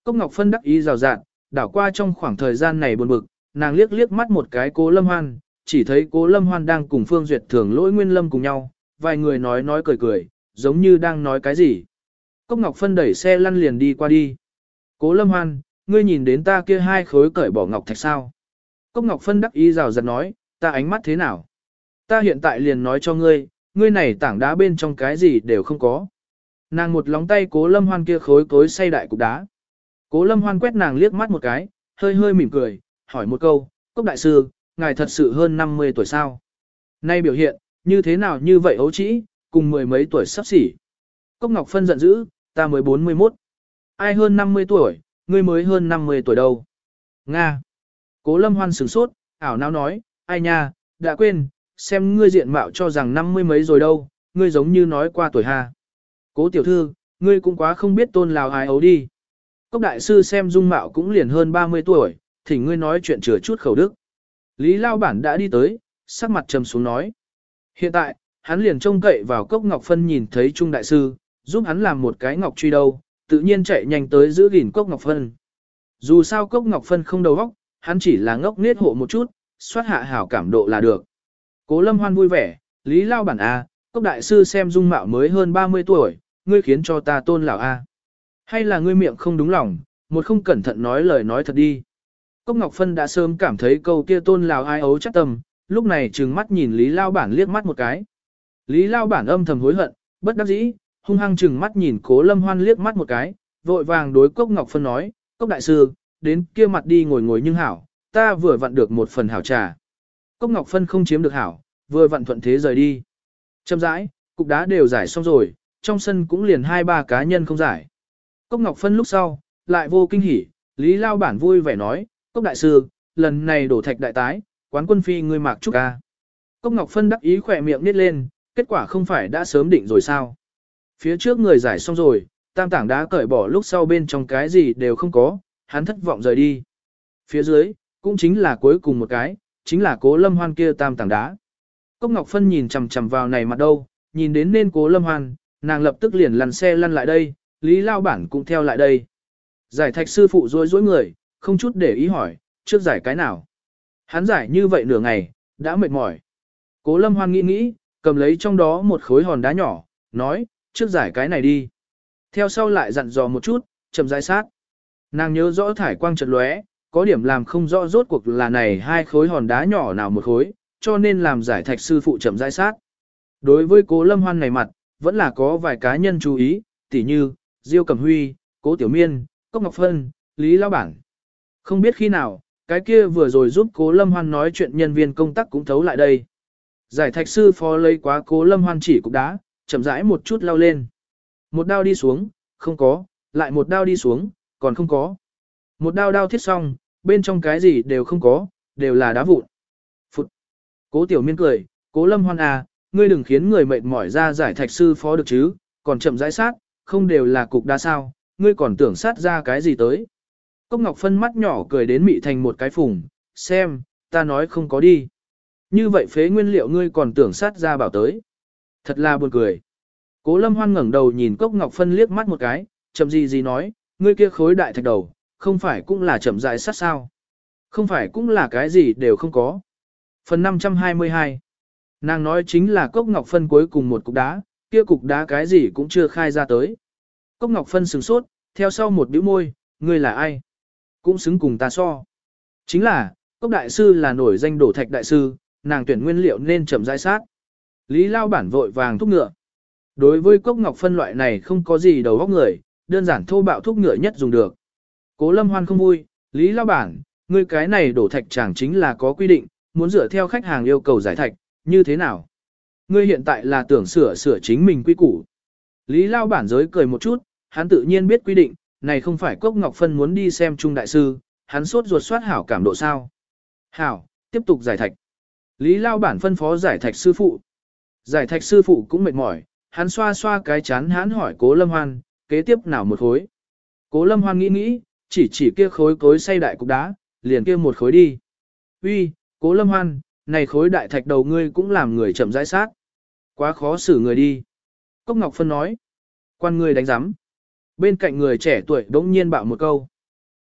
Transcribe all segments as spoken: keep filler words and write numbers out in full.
Cốc Ngọc Phân đắc ý rào rạt, đảo qua trong khoảng thời gian này buồn bực, nàng liếc liếc mắt một cái Cố Lâm Hoan, chỉ thấy Cố Lâm Hoan đang cùng Phương Duyệt Thường Lỗi Nguyên Lâm cùng nhau, vài người nói nói cười cười, giống như đang nói cái gì. Cốc Ngọc Phân đẩy xe lăn liền đi qua đi. Cố Lâm Hoan, ngươi nhìn đến ta kia hai khối cởi bỏ ngọc thạch sao? Cốc Ngọc Phân đắc ý rào rạt nói, ta ánh mắt thế nào? Ta hiện tại liền nói cho ngươi, ngươi này tảng đá bên trong cái gì đều không có. Nàng một lóng tay Cố Lâm Hoan kia khối cối xay đại cục đá. Cố Lâm Hoan quét nàng liếc mắt một cái, hơi hơi mỉm cười, hỏi một câu, Cốc đại sư, ngài thật sự hơn năm mươi tuổi sao? Nay biểu hiện, như thế nào như vậy ấu trĩ, cùng mười mấy tuổi sắp xỉ. Cốc Ngọc Phân giận dữ, ta mới bốn mươi mốt. Ai hơn năm mươi tuổi, ngươi mới hơn năm mươi tuổi đâu. Nga. Cố Lâm Hoan sửng sốt, ảo não nói, ai nha, đã quên, xem ngươi diện mạo cho rằng năm mươi mấy rồi đâu, ngươi giống như nói qua tuổi ha. Cố tiểu thư, ngươi cũng quá không biết tôn lào ai ấu đi. Cốc đại sư xem dung mạo cũng liền hơn ba mươi tuổi, thỉnh ngươi nói chuyện chừa chút khẩu đức. Lý Lao Bản đã đi tới, sắc mặt trầm xuống nói. Hiện tại, hắn liền trông cậy vào Cốc Ngọc Phân nhìn thấy Trung đại sư, giúp hắn làm một cái ngọc truy đâu, tự nhiên chạy nhanh tới giữ gìn Cốc Ngọc Phân. Dù sao Cốc Ngọc Phân không đầu óc, hắn chỉ là ngốc nết hộ một chút, xoát hạ hảo cảm độ là được. Cố Lâm Hoan vui vẻ, Lý Lao Bản A, Cốc đại sư xem dung mạo mới hơn ba mươi tuổi, ngươi khiến cho ta tôn lão A. Hay là ngươi miệng không đúng lòng, một không cẩn thận nói lời nói thật đi. Cốc Ngọc Phân đã sớm cảm thấy câu kia tôn lão ai ấu chắc tâm, lúc này trừng mắt nhìn Lý Lao Bản liếc mắt một cái. Lý Lao Bản âm thầm hối hận, bất đắc dĩ, hung hăng trừng mắt nhìn Cố Lâm Hoan liếc mắt một cái, vội vàng đối Cốc Ngọc Phân nói, Cốc đại sư, đến kia mặt đi ngồi ngồi nhưng hảo, ta vừa vặn được một phần hảo trà. Cốc Ngọc Phân không chiếm được hảo, vừa vặn thuận thế rời đi. Chậm rãi, cục đá đều giải xong rồi, trong sân cũng liền hai ba cá nhân không giải. Cốc Ngọc Phân lúc sau, lại vô kinh hỉ, Lý Lao Bản vui vẻ nói, Cốc đại sư, lần này đổ thạch đại tái, quán quân phi ngươi mạc chúc ca. Cốc Ngọc Phân đắc ý khỏe miệng nít lên, kết quả không phải đã sớm định rồi sao. Phía trước người giải xong rồi, tam tảng đá cởi bỏ lúc sau bên trong cái gì đều không có, hắn thất vọng rời đi. Phía dưới, cũng chính là cuối cùng một cái, chính là Cố Lâm Hoan kia tam tảng đá. Cốc Ngọc Phân nhìn chằm chằm vào này mặt đâu, nhìn đến nên Cố Lâm Hoan, nàng lập tức liền lăn xe lăn lại đây, Lý Lao Bản cũng theo lại đây. Giải thạch sư phụ rối rối người, không chút để ý hỏi, trước giải cái nào. Hắn giải như vậy nửa ngày, đã mệt mỏi. Cố Lâm Hoan nghĩ nghĩ, cầm lấy trong đó một khối hòn đá nhỏ, nói, trước giải cái này đi. Theo sau lại dặn dò một chút, chậm rãi sát. Nàng nhớ rõ thải quang chợt lóe, có điểm làm không rõ rốt cuộc là này hai khối hòn đá nhỏ nào một khối, cho nên làm giải thạch sư phụ chậm rãi sát. Đối với Cố Lâm Hoan này mặt, vẫn là có vài cá nhân chú ý, tỉ như, Diêu Cẩm Huy, Cố Tiểu Miên, Cốc Ngọc Phân, Lý Lao Bản. Không biết khi nào, cái kia vừa rồi giúp Cố Lâm Hoan nói chuyện nhân viên công tác cũng thấu lại đây. Giải thạch sư phó lấy quá Cố Lâm Hoan chỉ cục đá, chậm rãi một chút lao lên. Một đao đi xuống, không có, lại một đao đi xuống, còn không có. Một đao đao thiết xong, bên trong cái gì đều không có, đều là đá vụn. Phụt. Cố Tiểu Miên cười, Cố Lâm Hoan à, ngươi đừng khiến người mệt mỏi ra giải thạch sư phó được chứ, còn chậm rãi sát, không đều là cục đá sao, ngươi còn tưởng sát ra cái gì tới. Cốc Ngọc Phân mắt nhỏ cười đến mị thành một cái phùng, xem, ta nói không có đi. Như vậy phế nguyên liệu ngươi còn tưởng sát ra bảo tới. Thật là buồn cười. Cố Lâm Hoan ngẩng đầu nhìn Cốc Ngọc Phân liếc mắt một cái, chậm gì gì nói, ngươi kia khối đại thạch đầu, không phải cũng là chậm rãi sát sao. Không phải cũng là cái gì đều không có. Phần năm trăm hai mươi hai. Nàng nói chính là Cốc Ngọc Phân cuối cùng một cục đá, kia cục đá cái gì cũng chưa khai ra tới. Cốc Ngọc Phân sửng sốt, theo sau một bĩu môi, ngươi là ai? Cũng xứng cùng ta so. Chính là, Cốc đại sư là nổi danh đổ thạch đại sư, nàng tuyển nguyên liệu nên chậm rãi sát. Lý Lao Bản vội vàng thúc ngựa. Đối với Cốc Ngọc Phân loại này không có gì đầu óc người, đơn giản thô bạo thúc ngựa nhất dùng được. Cố Lâm Hoan không vui, Lý Lao Bản, ngươi cái này đổ thạch chẳng chính là có quy định, muốn dựa theo khách hàng yêu cầu giải thạch, như thế nào? Ngươi hiện tại là tưởng sửa sửa chính mình quy củ. Lý Lao Bản giới cười một chút, hắn tự nhiên biết quy định, này không phải Cốc Ngọc Phân muốn đi xem Trung đại sư, hắn sốt ruột soát hảo cảm độ sao. Hảo, tiếp tục giải thạch. Lý Lao Bản phân phó giải thạch sư phụ. Giải thạch sư phụ cũng mệt mỏi, hắn xoa xoa cái chán hắn hỏi Cố Lâm Hoan, kế tiếp nào một khối. Cố Lâm Hoan nghĩ nghĩ, chỉ chỉ kia khối cối xay đại cục đá, liền kia một khối đi. Uy, Cố Lâm Hoan, này khối đại thạch đầu ngươi cũng làm người chậm rãi sát. Quá khó xử người đi. Cốc Ngọc Phân nói. Quan ngươi đánh giám. Bên cạnh người trẻ tuổi đống nhiên bạo một câu.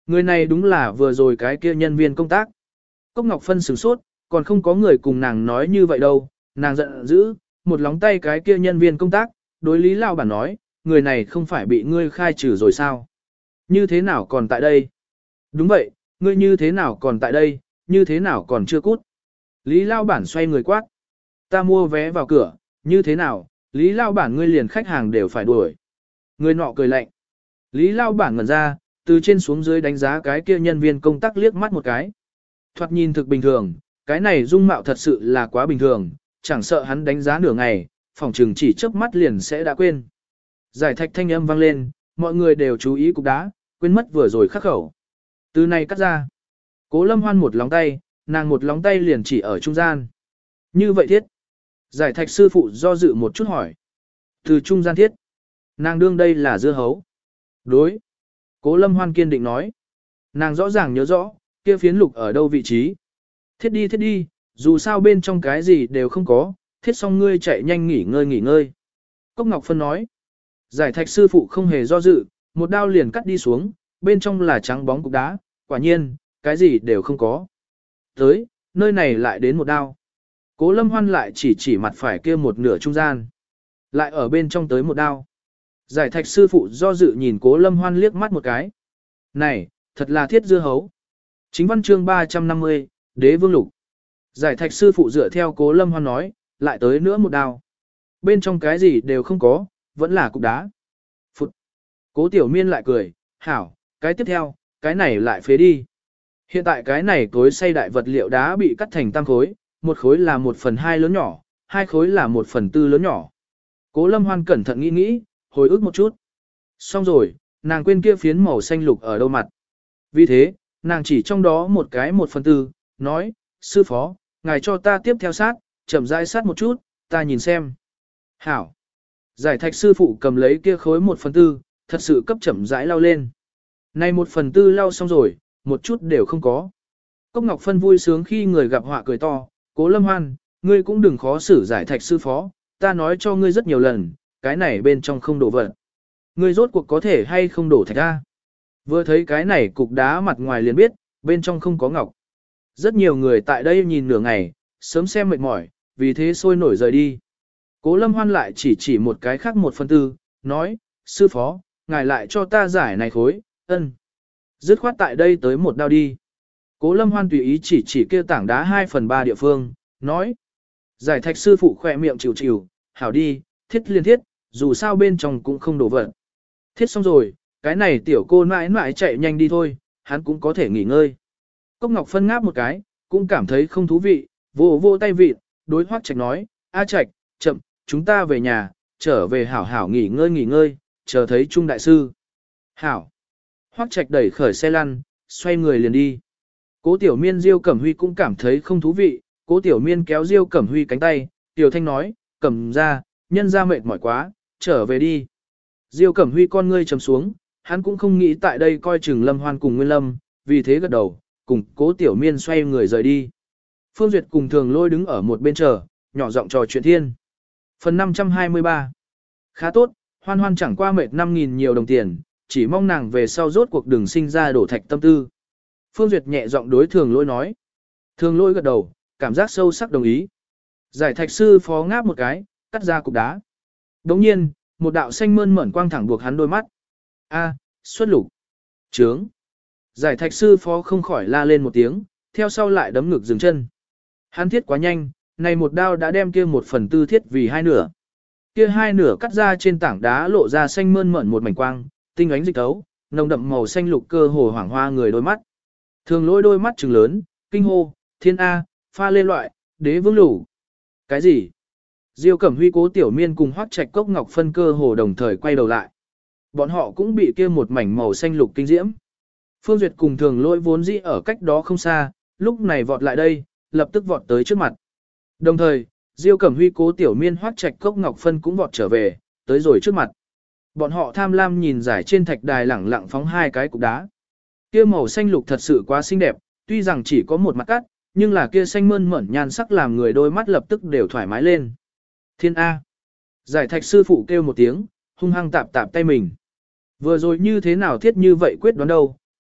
Người này đúng là vừa rồi cái kia nhân viên công tác. Cốc Ngọc Phân sửng sốt, còn không có người cùng nàng nói như vậy đâu, nàng giận dữ, một lóng tay cái kia nhân viên công tác, đối Lý Lao Bản nói, người này không phải bị ngươi khai trừ rồi sao? Như thế nào còn tại đây? Đúng vậy, ngươi như thế nào còn tại đây, như thế nào còn chưa cút? Lý Lao Bản xoay người quát. Ta mua vé vào cửa, như thế nào, Lý Lao Bản ngươi liền khách hàng đều phải đuổi. Người nọ cười lạnh. Lý Lao Bản ngẩn ra, từ trên xuống dưới đánh giá cái kia nhân viên công tác liếc mắt một cái. Thoạt nhìn thực bình thường, cái này dung mạo thật sự là quá bình thường, chẳng sợ hắn đánh giá nửa ngày, phòng trừng chỉ chớp mắt liền sẽ đã quên. Giải thạch thanh âm vang lên, mọi người đều chú ý cục đá, quên mất vừa rồi khắc khẩu. Từ này cắt ra. Cố Lâm Hoan một lóng tay, nàng một lóng tay liền chỉ ở trung gian. Như vậy thiết. Giải thạch sư phụ do dự một chút hỏi. Từ trung gian thiết. Nàng đương đây là dưa hấu. Đối. Cố Lâm Hoan kiên định nói. Nàng rõ ràng nhớ rõ, kia phiến lục ở đâu vị trí. Thiết đi thiết đi, dù sao bên trong cái gì đều không có, thiết xong ngươi chạy nhanh nghỉ ngơi nghỉ ngơi. Cốc Ngọc Phân nói. Giải thạch sư phụ không hề do dự, một đao liền cắt đi xuống, bên trong là trắng bóng cục đá, quả nhiên, cái gì đều không có. Tới, nơi này lại đến một đao. Cố Lâm Hoan lại chỉ chỉ mặt phải kia một nửa trung gian. Lại ở bên trong tới một đao. Giải thạch sư phụ do dự nhìn Cố Lâm Hoan liếc mắt một cái. Này, thật là thiết dưa hấu. Chính văn chương ba trăm năm mươi, Đế Vương Lục. Giải thạch sư phụ dựa theo Cố Lâm Hoan nói, lại tới nữa một đao. Bên trong cái gì đều không có, vẫn là cục đá. Phụt. Cố Tiểu Miên lại cười, hảo, cái tiếp theo, cái này lại phế đi. Hiện tại cái này cối xay đại vật liệu đá bị cắt thành tam khối, một khối là một phần hai lớn nhỏ, hai khối là một phần tư lớn nhỏ. Cố Lâm Hoan cẩn thận nghĩ nghĩ, hồi ức một chút. Xong rồi, nàng quên kia phiến màu xanh lục ở đâu mặt. Vì thế, nàng chỉ trong đó một cái một phần tư, nói, sư phó, ngài cho ta tiếp theo sát, chậm rãi sát một chút, ta nhìn xem. Hảo. Giải thạch sư phụ cầm lấy kia khối một phần tư, thật sự cấp chậm rãi lau lên. Này một phần tư lau xong rồi, một chút đều không có. Cốc Ngọc Phân vui sướng khi người gặp họa cười to, Cố Lâm Hoan, ngươi cũng đừng khó xử giải thạch sư phó, ta nói cho ngươi rất nhiều lần, cái này bên trong không đổ vật. Ngươi rốt cuộc có thể hay không đổ thạch ra. Vừa thấy cái này cục đá mặt ngoài liền biết, bên trong không có ngọc. Rất nhiều người tại đây nhìn nửa ngày, sớm xem mệt mỏi, vì thế sôi nổi rời đi. Cố Lâm Hoan lại chỉ chỉ một cái khác một phần tư, nói, sư phó, ngài lại cho ta giải này khối, ân. Dứt khoát tại đây tới một đao đi. Cố Lâm Hoan tùy ý chỉ chỉ kia tảng đá hai phần ba địa phương, nói. Giải thạch sư phụ khỏe miệng chịu chịu, hảo đi, thiết liên thiết, dù sao bên trong cũng không đổ vật. Thiết xong rồi, cái này tiểu cô mãi mãi chạy nhanh đi thôi, hắn cũng có thể nghỉ ngơi. Cốc Ngọc Phân ngáp một cái, cũng cảm thấy không thú vị, vô vô tay vịt, đối Hoắc Trạch nói, A Trạch, chậm, chúng ta về nhà, trở về hảo hảo nghỉ ngơi nghỉ ngơi, chờ thấy Trung đại sư. Hảo. Hoắc Trạch đẩy khởi xe lăn, xoay người liền đi. Cố Tiểu Miên Diêu Cẩm Huy cũng cảm thấy không thú vị, Cố Tiểu Miên kéo Diêu Cẩm Huy cánh tay, Tiểu Thanh nói, Cẩm ra, nhân ra mệt mỏi quá, trở về đi. Diêu Cẩm Huy con ngươi trầm xuống, hắn cũng không nghĩ tại đây coi chừng Lâm Hoan cùng Nguyên Lâm, vì thế gật đầu, cùng Cố Tiểu Miên xoay người rời đi. Phương Duyệt cùng Thường Lôi đứng ở một bên chờ, nhỏ giọng trò chuyện thiên. Phần năm trăm hai mươi ba. Khá tốt, Hoan Hoan chẳng qua mệt năm nghìn nhiều đồng tiền, chỉ mong nàng về sau rốt cuộc đừng sinh ra đổ thạch tâm tư. Phương Duyệt nhẹ giọng đối Thường Lôi nói. Thường Lôi gật đầu, cảm giác sâu sắc đồng ý. Giải thạch sư phó ngáp một cái, cắt ra cục đá. Đồng nhiên, một đạo xanh mơn mởn quang thẳng buộc hắn đôi mắt. A, xuất lục. Trướng. Giải thạch sư phó không khỏi la lên một tiếng, theo sau lại đấm ngực dừng chân. Hắn thiết quá nhanh, này một đao đã đem kia một phần tư thiết vì hai nửa. Kia hai nửa cắt ra trên tảng đá lộ ra xanh mơn mởn một mảnh quang, tinh ánh dịch tấu, nồng đậm màu xanh lục cơ hồ hoảng hoa người đôi mắt. Thường Lôi đôi mắt trừng lớn, kinh hô, thiên A, pha lên loại, đế vương lũ. Cái gì? Diêu Cẩm Huy Cố Tiểu Miên cùng Hoắc Trạch Cốc Ngọc Phân cơ hồ đồng thời quay đầu lại. Bọn họ cũng bị kia một mảnh màu xanh lục kinh diễm. Phương Duyệt cùng Thường Lôi vốn dĩ ở cách đó không xa, lúc này vọt lại đây, lập tức vọt tới trước mặt. Đồng thời, Diêu Cẩm Huy Cố Tiểu Miên Hoắc Trạch Cốc Ngọc Phân cũng vọt trở về, tới rồi trước mặt. Bọn họ tham lam nhìn giải trên thạch đài lẳng lặng phóng hai cái cục đá. Kia màu xanh lục thật sự quá xinh đẹp, tuy rằng chỉ có một mặt cắt, nhưng là kia xanh mơn mởn nhan sắc làm người đôi mắt lập tức đều thoải mái lên. Thiên A. Giải thạch sư phụ kêu một tiếng, hung hăng tạp tạp tay mình. Vừa rồi như thế nào thiết như vậy quyết đoán đâu,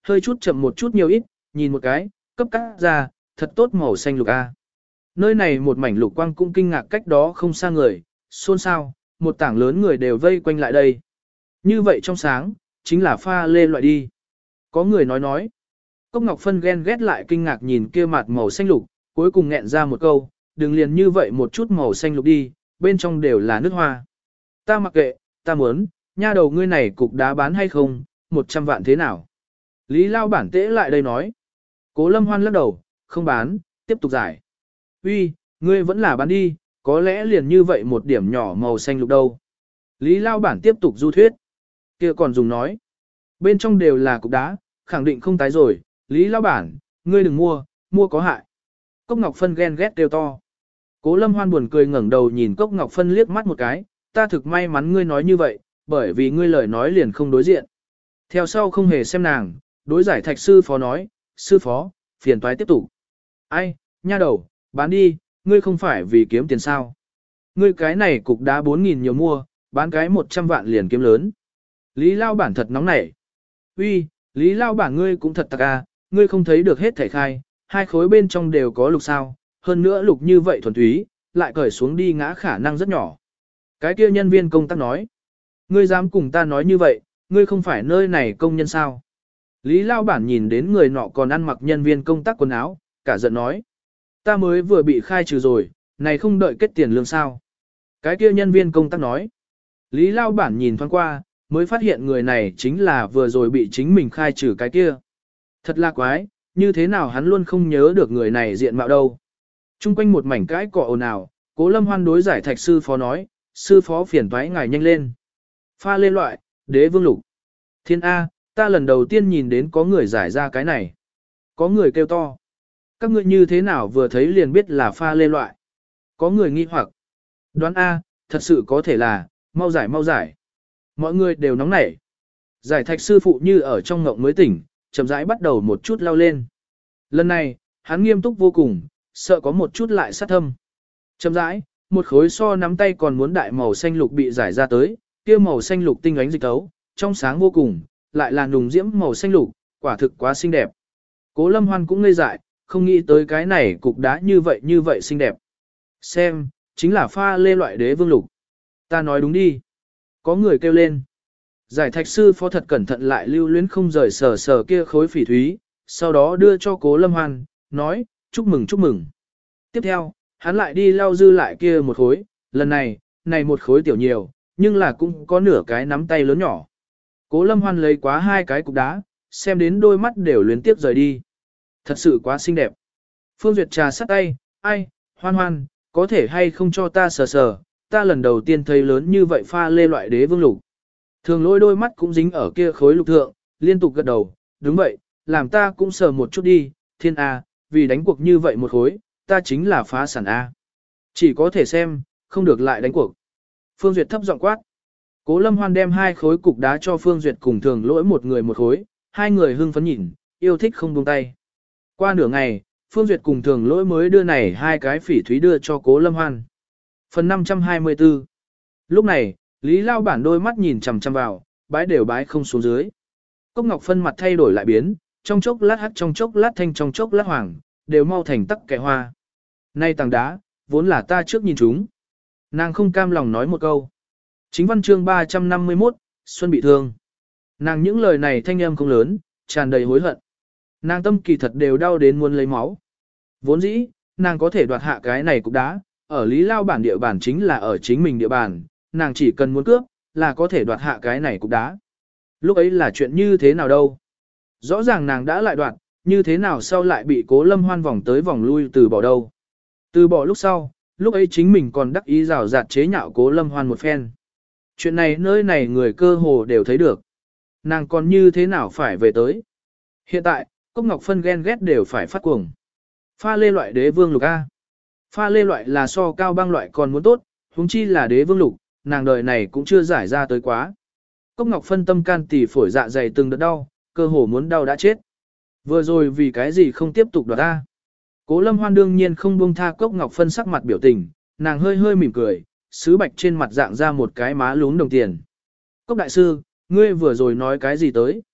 hơi chút chậm một chút nhiều ít, nhìn một cái, cấp cắt ra, thật tốt màu xanh lục a. Nơi này một mảnh lục quang cũng kinh ngạc cách đó không xa người, xôn xao, một tảng lớn người đều vây quanh lại đây. Như vậy trong sáng, chính là pha lê loại đi. Có người nói nói. Cốc Ngọc Phân ghen ghét lại kinh ngạc nhìn kia mặt màu xanh lục, cuối cùng nghẹn ra một câu, đừng liền như vậy một chút màu xanh lục đi, bên trong đều là nước hoa. Ta mặc kệ, ta muốn, nha đầu ngươi này cục đá bán hay không, một trăm vạn thế nào. Lý Lao bản tễ lại đây nói. Cố Lâm Hoan lắc đầu, không bán, tiếp tục giải. Uy, ngươi vẫn là bán đi, có lẽ liền như vậy một điểm nhỏ màu xanh lục đâu. Lý Lao bản tiếp tục du thuyết. Kia còn dùng nói. Bên trong đều là cục đá, khẳng định không tái rồi. Lý Lao bản, ngươi đừng mua, mua có hại. Cốc Ngọc Phân ghen ghét kêu to. Cố Lâm Hoan buồn cười ngẩng đầu nhìn Cốc Ngọc Phân liếc mắt một cái, ta thực may mắn ngươi nói như vậy, bởi vì ngươi lời nói liền không đối diện. Theo sau không hề xem nàng, đối giải thạch sư phó nói, sư phó, phiền toái tiếp tục. Ai, nha đầu, bán đi, ngươi không phải vì kiếm tiền sao. Ngươi cái này cục đá bốn nghìn nhiều mua, bán cái một trăm vạn liền kiếm lớn. Lý Lao bản thật nóng nảy. Uy, Lý Lao bản ngươi cũng thật tặc à, ngươi không thấy được hết thảy khai, hai khối bên trong đều có lục sao, hơn nữa lục như vậy thuần túy, lại cởi xuống đi ngã khả năng rất nhỏ. Cái kia nhân viên công tác nói, ngươi dám cùng ta nói như vậy, ngươi không phải nơi này công nhân sao. Lý Lao bản nhìn đến người nọ còn ăn mặc nhân viên công tác quần áo, cả giận nói, ta mới vừa bị khai trừ rồi, này không đợi kết tiền lương sao. Cái kia nhân viên công tác nói, Lý Lao bản nhìn thoáng qua, mới phát hiện người này chính là vừa rồi bị chính mình khai trừ cái kia. Thật là quái, như thế nào hắn luôn không nhớ được người này diện mạo đâu. Trung quanh một mảnh cãi cọ ồn ào, Cố Lâm Hoan đối giải thạch sư phó nói, sư phó phiền toái ngài nhanh lên. Pha lên loại, đế vương lục. Thiên A, ta lần đầu tiên nhìn đến có người giải ra cái này. Có người kêu to. Các ngươi như thế nào vừa thấy liền biết là pha lê loại. Có người nghi hoặc. Đoán A, thật sự có thể là, mau giải mau giải. Mọi người đều nóng nảy. Giải thạch sư phụ như ở trong ngộng mới tỉnh, chậm rãi bắt đầu một chút lao lên. Lần này, hắn nghiêm túc vô cùng, sợ có một chút lại sát thâm. Chậm rãi, một khối so nắm tay còn muốn đại màu xanh lục bị giải ra tới, kia màu xanh lục tinh ánh dịch tấu, trong sáng vô cùng, lại là nùng diễm màu xanh lục, quả thực quá xinh đẹp. Cố Lâm Hoan cũng ngây dại, không nghĩ tới cái này cục đá như vậy như vậy xinh đẹp. Xem, chính là pha lê loại đế vương lục. Ta nói đúng đi. Có người kêu lên. Giải thạch sư phó thật cẩn thận lại lưu luyến không rời sờ sờ kia khối phỉ thúy, sau đó đưa cho Cố Lâm Hoan, nói, chúc mừng chúc mừng. Tiếp theo, hắn lại đi lau dư lại kia một khối, lần này, này một khối tiểu nhiều, nhưng là cũng có nửa cái nắm tay lớn nhỏ. Cố Lâm Hoan lấy quá hai cái cục đá, xem đến đôi mắt đều luyến tiếp rời đi. Thật sự quá xinh đẹp. Phương Duyệt trà sắt tay, ai, Hoan Hoan, có thể hay không cho ta sờ sờ, ta lần đầu tiên thấy lớn như vậy pha lê loại đế vương lục. Thường Lỗi đôi mắt cũng dính ở kia khối lục thượng, liên tục gật đầu, đúng vậy, làm ta cũng sờ một chút đi, thiên A, vì đánh cuộc như vậy một khối, ta chính là phá sản A. Chỉ có thể xem, không được lại đánh cuộc. Phương Duyệt thấp giọng quát. Cố Lâm Hoan đem hai khối cục đá cho Phương Duyệt cùng Thường Lỗi một người một khối, hai người hưng phấn nhìn, yêu thích không buông tay. Qua nửa ngày, Phương Duyệt cùng Thường Lỗi mới đưa này hai cái phỉ thúy đưa cho Cố Lâm Hoan. Phần năm trăm hai mươi tư. Lúc này, Lý Lao bản đôi mắt nhìn chằm chằm vào, bái đều bái không xuống dưới. Cốc Ngọc Phân mặt thay đổi lại biến, trong chốc lát hắc trong chốc lát thanh trong chốc lát hoàng, đều mau thành tắc kẻ hoa. Nay tảng đá, vốn là ta trước nhìn chúng. Nàng không cam lòng nói một câu. Chính văn chương ba trăm năm mươi mốt, Xuân bị thương. Nàng những lời này thanh âm không lớn, tràn đầy hối hận. Nàng tâm kỳ thật đều đau đến muốn lấy máu. Vốn dĩ, nàng có thể đoạt hạ cái này cục đá, ở Lý Lao bản địa bàn chính là ở chính mình địa bàn, nàng chỉ cần muốn cướp, là có thể đoạt hạ cái này cục đá. Lúc ấy là chuyện như thế nào đâu? Rõ ràng nàng đã lại đoạt, như thế nào sau lại bị Cố Lâm Hoan vòng tới vòng lui từ bỏ đâu? Từ bỏ lúc sau, lúc ấy chính mình còn đắc ý rào rạt chế nhạo Cố Lâm Hoan một phen. Chuyện này nơi này người cơ hồ đều thấy được. Nàng còn như thế nào phải về tới? Hiện tại, Cốc Ngọc Phân ghen ghét đều phải phát cuồng. Pha lê loại đế vương lục A. Pha lê loại là so cao băng loại còn muốn tốt, huống chi là đế vương lục, nàng đời này cũng chưa giải ra tới quá. Cốc Ngọc Phân tâm can tỳ phổi dạ dày từng đợt đau, cơ hồ muốn đau đã chết. Vừa rồi vì cái gì không tiếp tục đoạt ta? Cố Lâm Hoan đương nhiên không buông tha Cốc Ngọc Phân sắc mặt biểu tình, nàng hơi hơi mỉm cười, sứ bạch trên mặt dạng ra một cái má lún đồng tiền. Cốc đại sư, ngươi vừa rồi nói cái gì tới?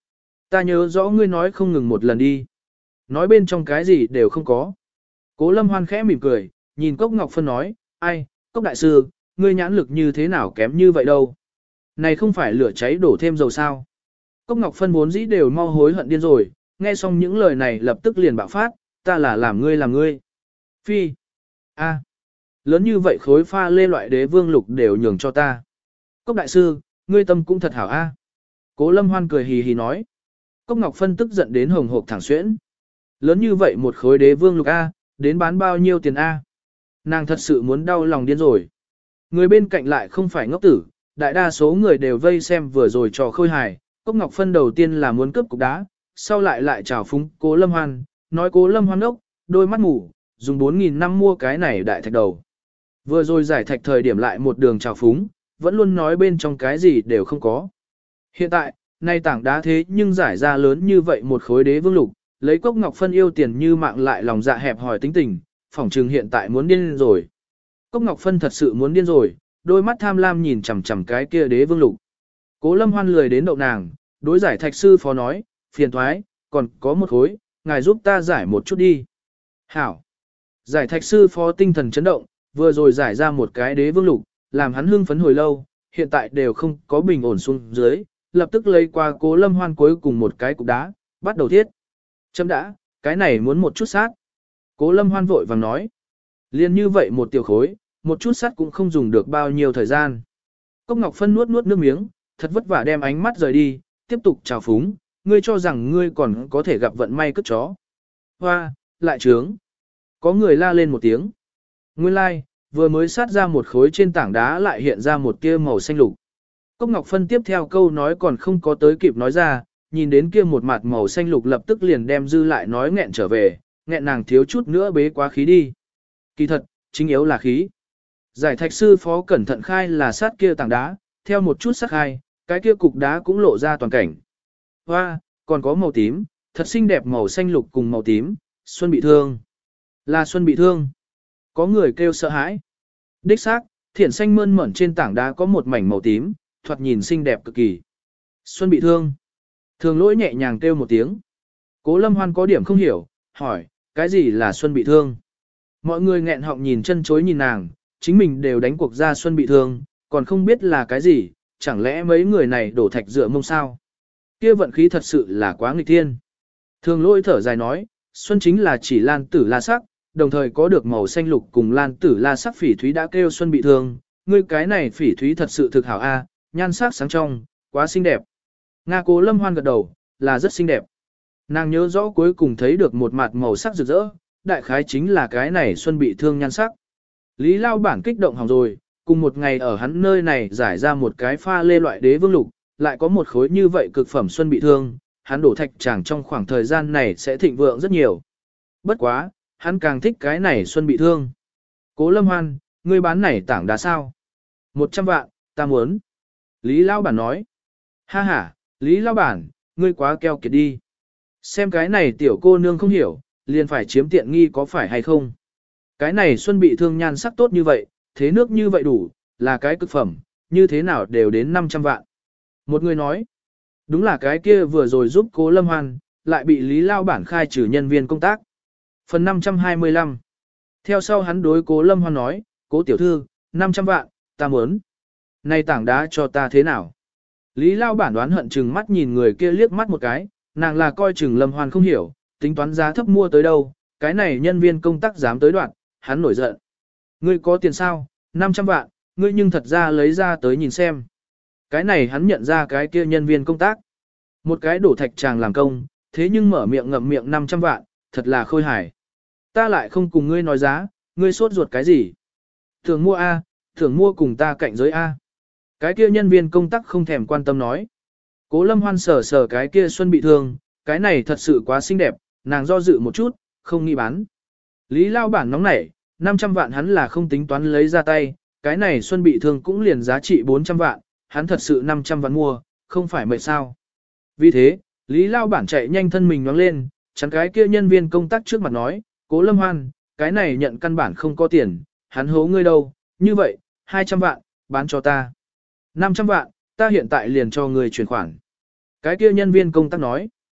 Ta nhớ rõ ngươi nói không ngừng một lần đi. Nói bên trong cái gì đều không có. Cố Lâm Hoan khẽ mỉm cười, nhìn Cốc Ngọc Phân nói, ai, Cốc Đại Sư, ngươi nhãn lực như thế nào kém như vậy đâu. Này không phải lửa cháy đổ thêm dầu sao. Cốc Ngọc Phân vốn dĩ đều mau hối hận điên rồi, nghe xong những lời này lập tức liền bạo phát, ta là làm ngươi làm ngươi. Phi. A. Lớn như vậy khối pha lê loại đế vương lục đều nhường cho ta. Cốc Đại Sư, ngươi tâm cũng thật hảo a. Cố Lâm Hoan cười hì hì nói. Cốc Ngọc Phân tức giận đến hồng hộc thẳng xuyễn. Lớn như vậy một khối đế vương lục A, đến bán bao nhiêu tiền A. Nàng thật sự muốn đau lòng điên rồi. Người bên cạnh lại không phải ngốc tử, đại đa số người đều vây xem vừa rồi trò khôi hài. Cốc Ngọc Phân đầu tiên là muốn cướp cục đá, sau lại lại chào phúng Cố Lâm Hoan, nói Cố Lâm Hoan ốc, đôi mắt mù, dùng bốn nghìn năm mua cái này đại thạch đầu. Vừa rồi giải thạch thời điểm lại một đường chào phúng, vẫn luôn nói bên trong cái gì đều không có. Hiện tại, nay tảng đá thế nhưng giải ra lớn như vậy một khối đế vương lục, lấy Cốc Ngọc Phân yêu tiền như mạng lại lòng dạ hẹp hỏi tính tình, phỏng trừng hiện tại muốn điên rồi. Cốc Ngọc Phân thật sự muốn điên rồi, đôi mắt tham lam nhìn chằm chằm cái kia đế vương lục. Cố Lâm Hoan lười đến đậu nàng, đối giải thạch sư phó nói, phiền thoái, còn có một khối, ngài giúp ta giải một chút đi. Hảo. Giải thạch sư phó tinh thần chấn động, vừa rồi giải ra một cái đế vương lục, làm hắn hưng phấn hồi lâu, hiện tại đều không có bình ổn xuống dưới, lập tức lấy qua Cố Lâm Hoan cuối cùng một cái cục đá, bắt đầu thiết. Chấm đã, cái này muốn một chút sát. Cố Lâm Hoan vội vàng nói. Liên như vậy một tiểu khối, một chút sát cũng không dùng được bao nhiêu thời gian. Cốc Ngọc Phân nuốt nuốt nước miếng, thật vất vả đem ánh mắt rời đi, tiếp tục chào phúng, ngươi cho rằng ngươi còn có thể gặp vận may cất chó. Hoa, lại trướng. Có người la lên một tiếng. Nguyên lai, like, vừa mới sát ra một khối trên tảng đá lại hiện ra một tia màu xanh lục. Cốc Ngọc Phân tiếp theo câu nói còn không có tới kịp nói ra, nhìn đến kia một mặt màu xanh lục lập tức liền đem dư lại nói nghẹn trở về, nghẹn nàng thiếu chút nữa bế quá khí đi. Kỳ thật, chính yếu là khí. Giải thạch sư phó cẩn thận khai là sát kia tảng đá, theo một chút sắc khai, cái kia cục đá cũng lộ ra toàn cảnh. Hoa, còn có màu tím, thật xinh đẹp màu xanh lục cùng màu tím, Xuân bị thương. Là Xuân bị thương. Có người kêu sợ hãi. Đích xác, thiển xanh mơn mởn trên tảng đá có một mảnh màu tím, thoạt nhìn xinh đẹp cực kỳ. Xuân bị thương. Thường lỗi nhẹ nhàng kêu một tiếng. Cố Lâm Hoan có điểm không hiểu, hỏi, cái gì là Xuân bị thương? Mọi người nghẹn họng nhìn chân chối nhìn nàng, chính mình đều đánh cuộc ra Xuân bị thương, còn không biết là cái gì, chẳng lẽ mấy người này đổ thạch dựa mông sao? Kia vận khí thật sự là quá nghịch thiên. Thường lỗi thở dài nói, Xuân chính là chỉ lan tử la sắc, đồng thời có được màu xanh lục cùng lan tử la sắc phỉ thúy đã kêu Xuân bị thương, ngươi cái này phỉ thúy thật sự thực hảo a, nhan sắc sáng trong, quá xinh đẹp. Nga Cố Lâm Hoan gật đầu, là rất xinh đẹp. Nàng nhớ rõ cuối cùng thấy được một mặt màu sắc rực rỡ, đại khái chính là cái này Xuân bị thương nhan sắc. Lý Lao Bản kích động hỏng rồi, cùng một ngày ở hắn nơi này giải ra một cái pha lê loại đế vương lục, lại có một khối như vậy cực phẩm Xuân bị thương, hắn đổ thạch chàng trong khoảng thời gian này sẽ thịnh vượng rất nhiều. Bất quá, hắn càng thích cái này Xuân bị thương. Cố Lâm Hoan, ngươi bán này tảng đá sao? Một trăm vạn, ta muốn. Lý Lao Bản nói. Ha ha, Lý Lao Bản, ngươi quá keo kiệt đi. Xem cái này tiểu cô nương không hiểu, liền phải chiếm tiện nghi có phải hay không? Cái này Xuân bị thương nhan sắc tốt như vậy, thế nước như vậy đủ, là cái cực phẩm, như thế nào đều đến năm trăm vạn. Một người nói, đúng là cái kia vừa rồi giúp Cố Lâm Hoan, lại bị Lý Lao Bản khai trừ nhân viên công tác. Phần năm trăm hai mươi lăm. Theo sau hắn đối Cố Lâm Hoan nói, Cố tiểu thư, năm trăm vạn, ta muốn. Này tảng đá cho ta thế nào? Lý Lao Bản đoán hận chừng mắt nhìn người kia liếc mắt một cái, nàng là coi chừng Lâm Hoan không hiểu, tính toán giá thấp mua tới đâu, cái này nhân viên công tác dám tới đoạn, hắn nổi giận. Ngươi có tiền sao? năm trăm vạn, ngươi nhưng thật ra lấy ra tới nhìn xem. Cái này hắn nhận ra cái kia nhân viên công tác. Một cái đổ thạch chàng làm công, thế nhưng mở miệng ngậm miệng năm trăm vạn, thật là khôi hài. Ta lại không cùng ngươi nói giá, ngươi sốt ruột cái gì? Thường mua A, thường mua cùng ta cạnh giới A. Cái kia nhân viên công tác không thèm quan tâm nói. Cố Lâm Hoan sờ sờ cái kia Xuân bị thương, cái này thật sự quá xinh đẹp, nàng do dự một chút, không nghĩ bán. Lý Lao Bản nóng nảy, năm trăm vạn hắn là không tính toán lấy ra tay, cái này Xuân bị thương cũng liền giá trị bốn trăm vạn, hắn thật sự năm trăm vạn mua, không phải mệt sao. Vì thế, Lý Lao Bản chạy nhanh thân mình nhoáng lên, chắn cái kia nhân viên công tác trước mặt nói, Cố Lâm Hoan, cái này nhận căn bản không có tiền, hắn hố ngươi đâu, như vậy, hai trăm vạn, bán cho ta. năm trăm vạn, ta hiện tại liền cho ngươi chuyển khoản. Cái kia nhân viên công tác nói,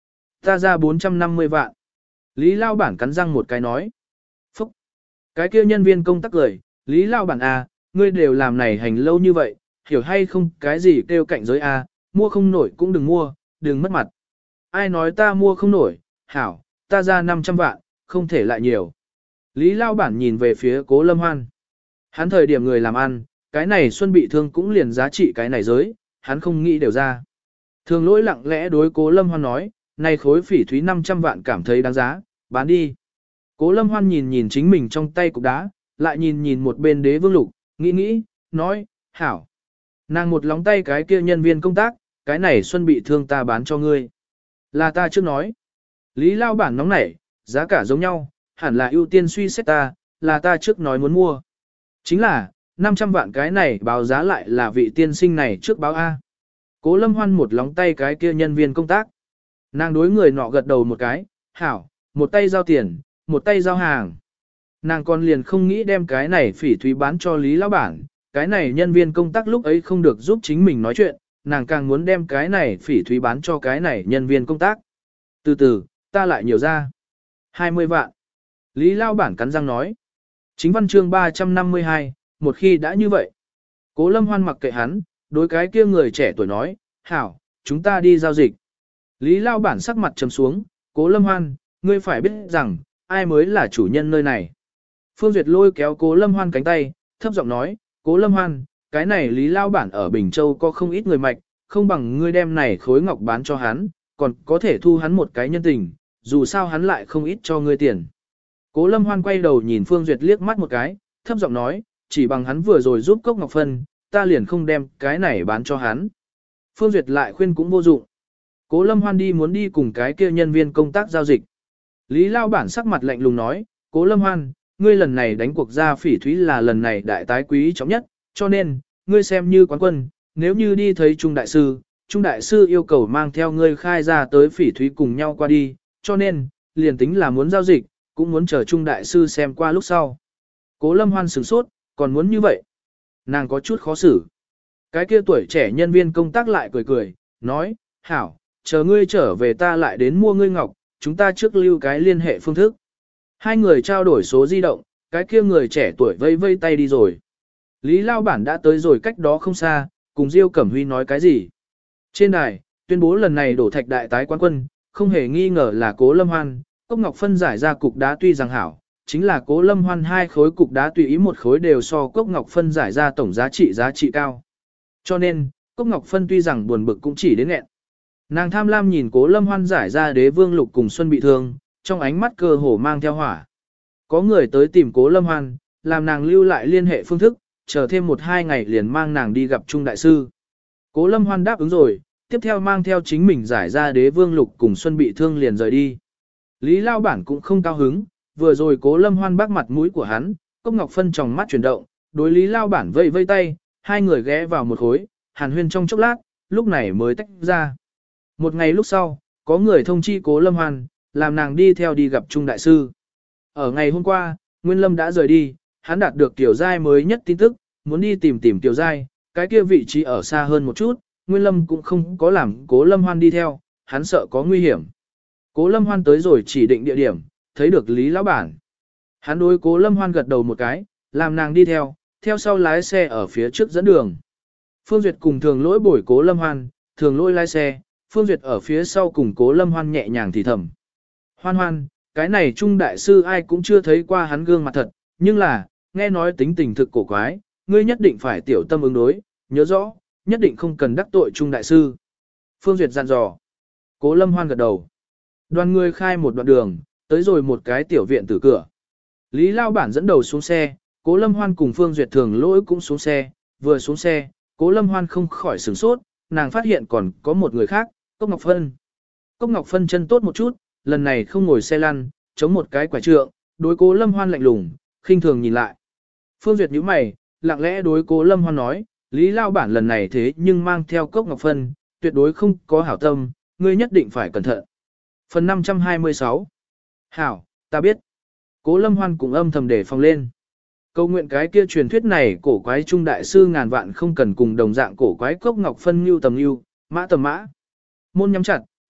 Ta ra bốn trăm năm mươi vạn. Lý Lao Bản cắn răng một cái nói. Phúc. Cái kia nhân viên công tác cười, Lý Lao Bản à, ngươi đều làm này hành lâu như vậy, hiểu hay không cái gì kêu cạnh giới à, mua không nổi cũng đừng mua, đừng mất mặt. Ai nói ta mua không nổi, hảo, ta ra năm trăm vạn, không thể lại nhiều. Lý Lao Bản nhìn về phía Cố Lâm Hoan. Hắn thời điểm người làm ăn, cái này Xuân bị thương cũng liền giá trị cái này giới, hắn không nghĩ đều ra. Thường lỗi lặng lẽ đối Cố Lâm Hoan nói, này khối phỉ thúy năm trăm vạn cảm thấy đáng giá, bán đi. Cố Lâm Hoan nhìn nhìn chính mình trong tay cục đá, lại nhìn nhìn một bên Đế Vương Lục, nghĩ nghĩ, nói, hảo. Nàng một lóng tay cái kia nhân viên công tác, cái này Xuân bị thương ta bán cho ngươi. Là ta trước nói. Lý Lao Bản nóng nảy, giá cả giống nhau, hẳn là ưu tiên suy xét ta, là ta trước nói muốn mua. Chính là, năm trăm vạn cái này báo giá lại là vị tiên sinh này trước báo A. Cố Lâm Hoan một lóng tay cái kia nhân viên công tác. Nàng đối người nọ gật đầu một cái, hảo, một tay giao tiền, một tay giao hàng. Nàng còn liền không nghĩ đem cái này phỉ thúy bán cho Lý Lão Bản, cái này nhân viên công tác lúc ấy không được giúp chính mình nói chuyện, nàng càng muốn đem cái này phỉ thúy bán cho cái này nhân viên công tác. Từ từ, ta lại nhiều ra. hai mươi vạn. Lý Lao Bản cắn răng nói. Chính văn chương ba trăm năm mươi hai, một khi đã như vậy. Cố Lâm Hoan mặc kệ hắn, đối cái kia người trẻ tuổi nói, hảo, chúng ta đi giao dịch. Lý Lao Bản sắc mặt trầm xuống, Cố Lâm Hoan, ngươi phải biết rằng, ai mới là chủ nhân nơi này. Phương Duyệt lôi kéo Cố Lâm Hoan cánh tay, thấp giọng nói, Cố Lâm Hoan, cái này Lý Lao Bản ở Bình Châu có không ít người mạch, không bằng ngươi đem này khối ngọc bán cho hắn, còn có thể thu hắn một cái nhân tình, dù sao hắn lại không ít cho ngươi tiền. Cố Lâm Hoan quay đầu nhìn Phương Duyệt liếc mắt một cái, thấp giọng nói, chỉ bằng hắn vừa rồi giúp Cốc Ngọc Phân, ta liền không đem cái này bán cho hắn. Phương Duyệt lại khuyên cũng vô dụng. Cố Lâm Hoan đi muốn đi cùng cái kia nhân viên công tác giao dịch. Lý Lao Bản sắc mặt lạnh lùng nói, Cố Lâm Hoan, ngươi lần này đánh cuộc ra phỉ thúy là lần này đại tái quý trọng nhất, cho nên, ngươi xem như quán quân, nếu như đi thấy Trung Đại Sư, Trung Đại Sư yêu cầu mang theo ngươi khai ra tới phỉ thúy cùng nhau qua đi, cho nên, liền tính là muốn giao dịch, cũng muốn chờ Trung Đại Sư xem qua lúc sau. Cố Lâm Hoan sửng sốt, còn muốn như vậy. Nàng có chút khó xử. Cái kia tuổi trẻ nhân viên công tác lại cười cười, nói, hảo, chờ ngươi trở về ta lại đến mua ngươi ngọc, chúng ta trước lưu cái liên hệ phương thức. Hai người trao đổi số di động, cái kia người trẻ tuổi vây vây tay đi rồi. Lý Lao Bản đã tới rồi cách đó không xa, cùng Diêu Cẩm Huy nói cái gì. Trên đài, tuyên bố lần này đổ thạch đại tái quán quân, không hề nghi ngờ là Cố Lâm Hoan, Cốc Ngọc Phân giải ra cục đá tuy rằng hảo, chính là Cố Lâm Hoan hai khối cục đá tùy ý một khối đều so Cốc Ngọc Phân giải ra tổng giá trị giá trị cao. Cho nên, Cốc Ngọc Phân tuy rằng buồn bực cũng chỉ đến nghẹn. Nàng tham lam nhìn Cố Lâm Hoan giải ra Đế Vương Lục cùng Xuân bị thương, trong ánh mắt cơ hồ mang theo hỏa. Có người tới tìm Cố Lâm Hoan, làm nàng lưu lại liên hệ phương thức, chờ thêm một hai ngày liền mang nàng đi gặp Trung Đại Sư. Cố Lâm Hoan đáp ứng rồi, tiếp theo mang theo chính mình giải ra Đế Vương Lục cùng Xuân bị thương liền rời đi. Lý Lao Bản cũng không cao hứng, vừa rồi Cố Lâm Hoan bác mặt mũi của hắn, Cốc Ngọc Phân trong mắt chuyển động, đối Lý Lao Bản vây vây tay, hai người ghé vào một khối, hàn huyên trong chốc lát, lúc này mới tách ra. Một ngày lúc sau, có người thông chi Cố Lâm Hoan, làm nàng đi theo đi gặp Trung Đại Sư. Ở ngày hôm qua, Nguyên Lâm đã rời đi, hắn đạt được Tiểu Giai mới nhất tin tức, muốn đi tìm tìm Tiểu Giai, cái kia vị trí ở xa hơn một chút, Nguyên Lâm cũng không có làm Cố Lâm Hoan đi theo, hắn sợ có nguy hiểm. Cố Lâm Hoan tới rồi chỉ định địa điểm, thấy được Lý Lão Bản. Hắn đối Cố Lâm Hoan gật đầu một cái, làm nàng đi theo, theo sau lái xe ở phía trước dẫn đường. Phương Duyệt cùng Thường Lỗi bồi Cố Lâm Hoan, Thường Lỗi lái xe, Phương Duyệt ở phía sau cùng Cố Lâm Hoan nhẹ nhàng thì thầm. Hoan Hoan, cái này Trung Đại Sư ai cũng chưa thấy qua hắn gương mặt thật, nhưng là, nghe nói tính tình thực cổ quái, ngươi nhất định phải tiểu tâm ứng đối, nhớ rõ, nhất định không cần đắc tội Trung Đại Sư. Phương Duyệt dặn dò. Cố Lâm Hoan gật đầu. Đoàn người khai một đoạn đường, tới rồi một cái tiểu viện tử cửa. Lý Lao Bản dẫn đầu xuống xe, Cố Lâm Hoan cùng Phương Duyệt Thường Lỗi cũng xuống xe, vừa xuống xe, Cố Lâm Hoan không khỏi sửng sốt, nàng phát hiện còn có một người khác, Cốc Ngọc Phân. Cốc Ngọc Phân chân tốt một chút, lần này không ngồi xe lăn, chống một cái quả trượng, đối Cố Lâm Hoan lạnh lùng, khinh thường nhìn lại. Phương Duyệt nhíu mày, lặng lẽ đối Cố Lâm Hoan nói, Lý Lao Bản lần này thế nhưng mang theo Cốc Ngọc Phân, tuyệt đối không có hảo tâm, ngươi nhất định phải cẩn thận. Phần năm trăm hai mươi sáu. Hảo, ta biết. Cố Lâm Hoan cũng âm thầm để phòng lên. Câu nguyện cái kia truyền thuyết này cổ quái Trung Đại Sư ngàn vạn không cần cùng đồng dạng cổ quái Cốc Ngọc Phân như tầm như, mã tầm mã. Môn nhắm chặt,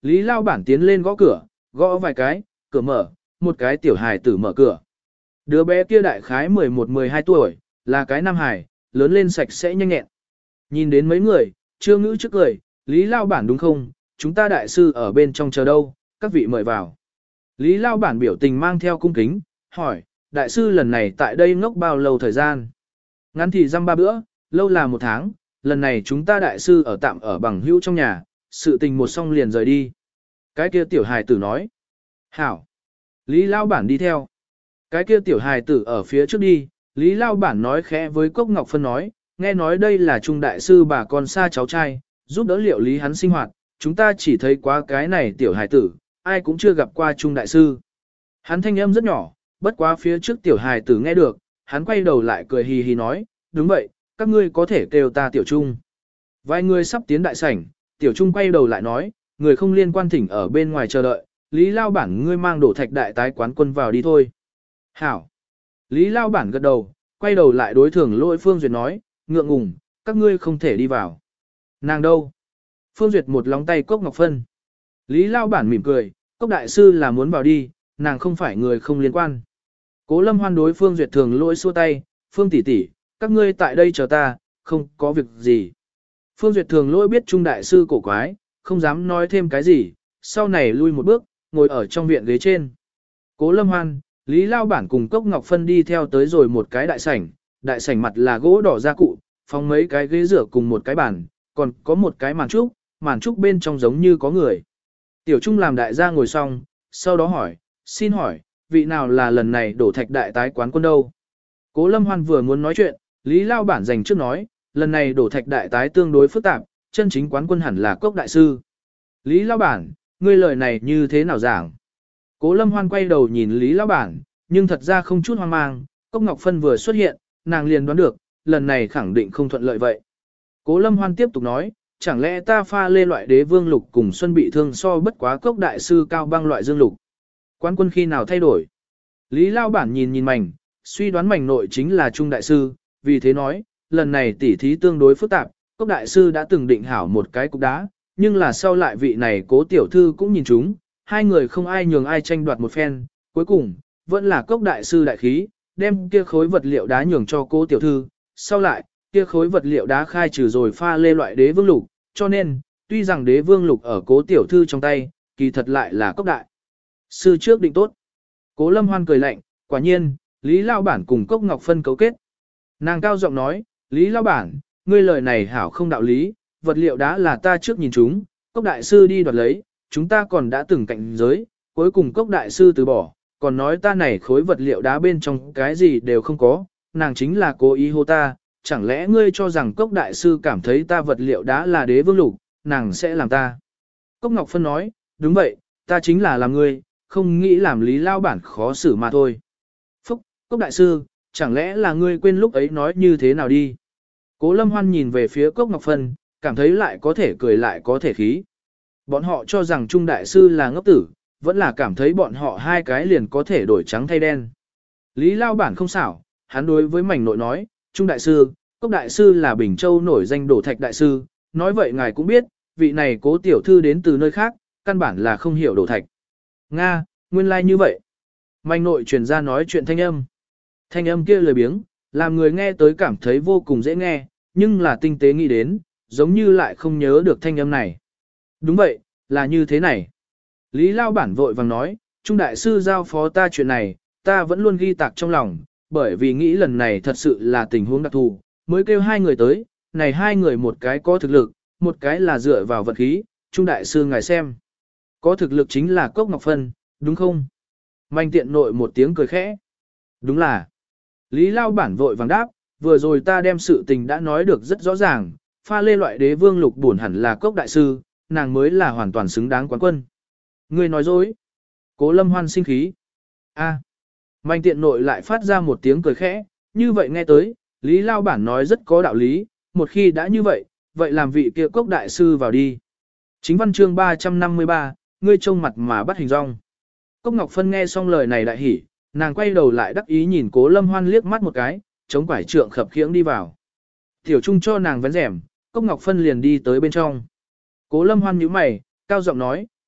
Lý Lao Bản tiến lên gõ cửa, gõ vài cái, cửa mở, một cái tiểu hài tử mở cửa. Đứa bé kia đại khái mười một mười hai tuổi, là cái nam hài, lớn lên sạch sẽ nhanh nhẹn. Nhìn đến mấy người, chưa ngữ trước cười, Lý Lao Bản đúng không, chúng ta đại sư ở bên trong chờ đâu, các vị mời vào. Lý Lao Bản biểu tình mang theo cung kính, hỏi, đại sư lần này tại đây ngốc bao lâu thời gian? Ngắn thì dăm ba bữa, lâu là một tháng, lần này chúng ta đại sư ở tạm ở bằng hữu trong nhà, sự tình một xong liền rời đi. Cái kia tiểu hài tử nói, hảo. Lý Lao Bản đi theo. Cái kia tiểu hài tử ở phía trước đi, Lý Lao Bản nói khẽ với Cốc Ngọc Phân nói, nghe nói đây là trung đại sư bà con xa cháu trai, giúp đỡ liệu lý hắn sinh hoạt, chúng ta chỉ thấy quá cái này tiểu hài tử, ai cũng chưa gặp qua trung đại sư. Hắn thanh âm rất nhỏ, bất quá phía trước tiểu hài tử nghe được, hắn quay đầu lại cười hì hì nói, đúng vậy, các ngươi có thể kêu ta tiểu trung. Vài người sắp tiến đại sảnh, tiểu trung quay đầu lại nói, người không liên quan thỉnh ở bên ngoài chờ đợi, Lý Lao Bản ngươi mang đổ thạch đại tái quán quân vào đi thôi. Hảo. Lý Lao Bản gật đầu, quay đầu lại đối thưởng lôi Phương Duyệt nói, ngượng ngùng, các ngươi không thể đi vào. Nàng đâu? Phương Duyệt một lóng tay Cốc Ngọc Phân. Lý Lao Bản mỉm cười, Cốc đại sư là muốn vào đi, nàng không phải người không liên quan. Cố Lâm Hoan đối Phương Duyệt thường lôi xua tay, Phương tỷ tỷ, các ngươi tại đây chờ ta, không có việc gì. Phương Duyệt thường lôi biết Trung đại sư cổ quái, không dám nói thêm cái gì, sau này lui một bước, ngồi ở trong viện ghế trên. Cố Lâm Hoan, Lý Lao Bản cùng Cốc Ngọc Phân đi theo tới rồi một cái đại sảnh, đại sảnh mặt là gỗ đỏ gia cụ, phóng mấy cái ghế rửa cùng một cái bàn, còn có một cái màn trúc, màn trúc bên trong giống như có người. Tiểu Trung làm đại gia ngồi xong, sau đó hỏi, xin hỏi, vị nào là lần này đổ thạch đại tái quán quân đâu? Cố Lâm Hoan vừa muốn nói chuyện, Lý Lao Bản dành trước nói, lần này đổ thạch đại tái tương đối phức tạp, chân chính quán quân hẳn là Cốc đại sư. Lý Lao Bản, ngươi lời này như thế nào giảng? Cố Lâm Hoan quay đầu nhìn Lý Lao Bản, nhưng thật ra không chút hoang mang, Cốc Ngọc Phân vừa xuất hiện, nàng liền đoán được, lần này khẳng định không thuận lợi vậy. Cố Lâm Hoan tiếp tục nói, chẳng lẽ ta pha lê loại đế vương lục cùng xuân bị thương so bất quá Cốc đại sư cao băng loại dương lục. Quán quân khi nào thay đổi? Lý Lao Bản nhìn nhìn mảnh, suy đoán mảnh nội chính là Trung đại sư, vì thế nói, lần này tỉ thí tương đối phức tạp, Cốc đại sư đã từng định hảo một cái cục đá, nhưng là sau lại vị này Cố tiểu thư cũng nhìn chúng, hai người không ai nhường ai tranh đoạt một phen, cuối cùng, vẫn là Cốc đại sư đại khí, đem kia khối vật liệu đá nhường cho Cố tiểu thư, sau lại, kia khối vật liệu đá khai trừ rồi pha lê loại đế vương lục, cho nên, tuy rằng đế vương lục ở Cố tiểu thư trong tay, kỳ thật lại là Cốc đại sư trước định tốt. Cố Lâm Hoan cười lạnh, quả nhiên, Lý Lao Bản cùng Cốc Ngọc Phân cấu kết. Nàng cao giọng nói, Lý Lao Bản, ngươi lời này hảo không đạo lý, vật liệu đá là ta trước nhìn chúng, Cốc đại sư đi đoạt lấy, chúng ta còn đã từng cạnh giới, cuối cùng Cốc đại sư từ bỏ, còn nói ta này khối vật liệu đá bên trong cái gì đều không có, nàng chính là cố ý hô ta, chẳng lẽ ngươi cho rằng Cốc đại sư cảm thấy ta vật liệu đá là đế vương lục, nàng sẽ làm ta. Cốc Ngọc Phân nói, đúng vậy, ta chính là làm ngươi, không nghĩ làm Lý Lao Bản khó xử mà thôi. Phúc, Cốc đại sư, chẳng lẽ là ngươi quên lúc ấy nói như thế nào đi? Cố Lâm Hoan nhìn về phía Cốc Ngọc Phân, cảm thấy lại có thể cười lại có thể khí. Bọn họ cho rằng Trung đại sư là ngốc tử, vẫn là cảm thấy bọn họ hai cái liền có thể đổi trắng thay đen. Lý Lao Bản không xảo, hắn đối với mảnh nội nói, Trung đại sư, Cốc đại sư là Bình Châu nổi danh đổ thạch đại sư, nói vậy ngài cũng biết, vị này Cố tiểu thư đến từ nơi khác, căn bản là không hiểu đổ thạch. Nga, nguyên lai like như vậy. Mảnh nội truyền ra nói chuyện thanh âm. Thanh âm kia lười biếng, làm người nghe tới cảm thấy vô cùng dễ nghe, nhưng là tinh tế nghĩ đến, giống như lại không nhớ được thanh âm này. Đúng vậy, là như thế này. Lý Lao Bản vội vàng nói, Trung đại sư giao phó ta chuyện này, ta vẫn luôn ghi tạc trong lòng, bởi vì nghĩ lần này thật sự là tình huống đặc thù, mới kêu hai người tới, này hai người một cái có thực lực, một cái là dựa vào vật khí, Trung đại sư ngài xem. Có thực lực chính là Cốc Ngọc Phân, đúng không? Mạnh tiện nội một tiếng cười khẽ. Đúng là. Lý Lao Bản vội vàng đáp, vừa rồi ta đem sự tình đã nói được rất rõ ràng, pha lê loại đế vương lục buồn hẳn là Cốc đại sư, nàng mới là hoàn toàn xứng đáng quán quân. Ngươi nói dối. Cố Lâm Hoan sinh khí. A. Mạnh tiện nội lại phát ra một tiếng cười khẽ, như vậy nghe tới, Lý Lao Bản nói rất có đạo lý, một khi đã như vậy, vậy làm vị kia Cốc đại sư vào đi. Chính văn chương ba trăm năm mươi ba, ngươi trông mặt mà bắt hình rong. Cốc Ngọc Phân nghe xong lời này đại hỉ, nàng quay đầu lại đắc ý nhìn Cố Lâm Hoan liếc mắt một cái, chống quải trượng khập khiễng đi vào. Tiểu Trung cho nàng vén rèm, Cốc Ngọc Phân liền đi tới bên trong. Cố Lâm Hoan nhíu mày, cao giọng nói,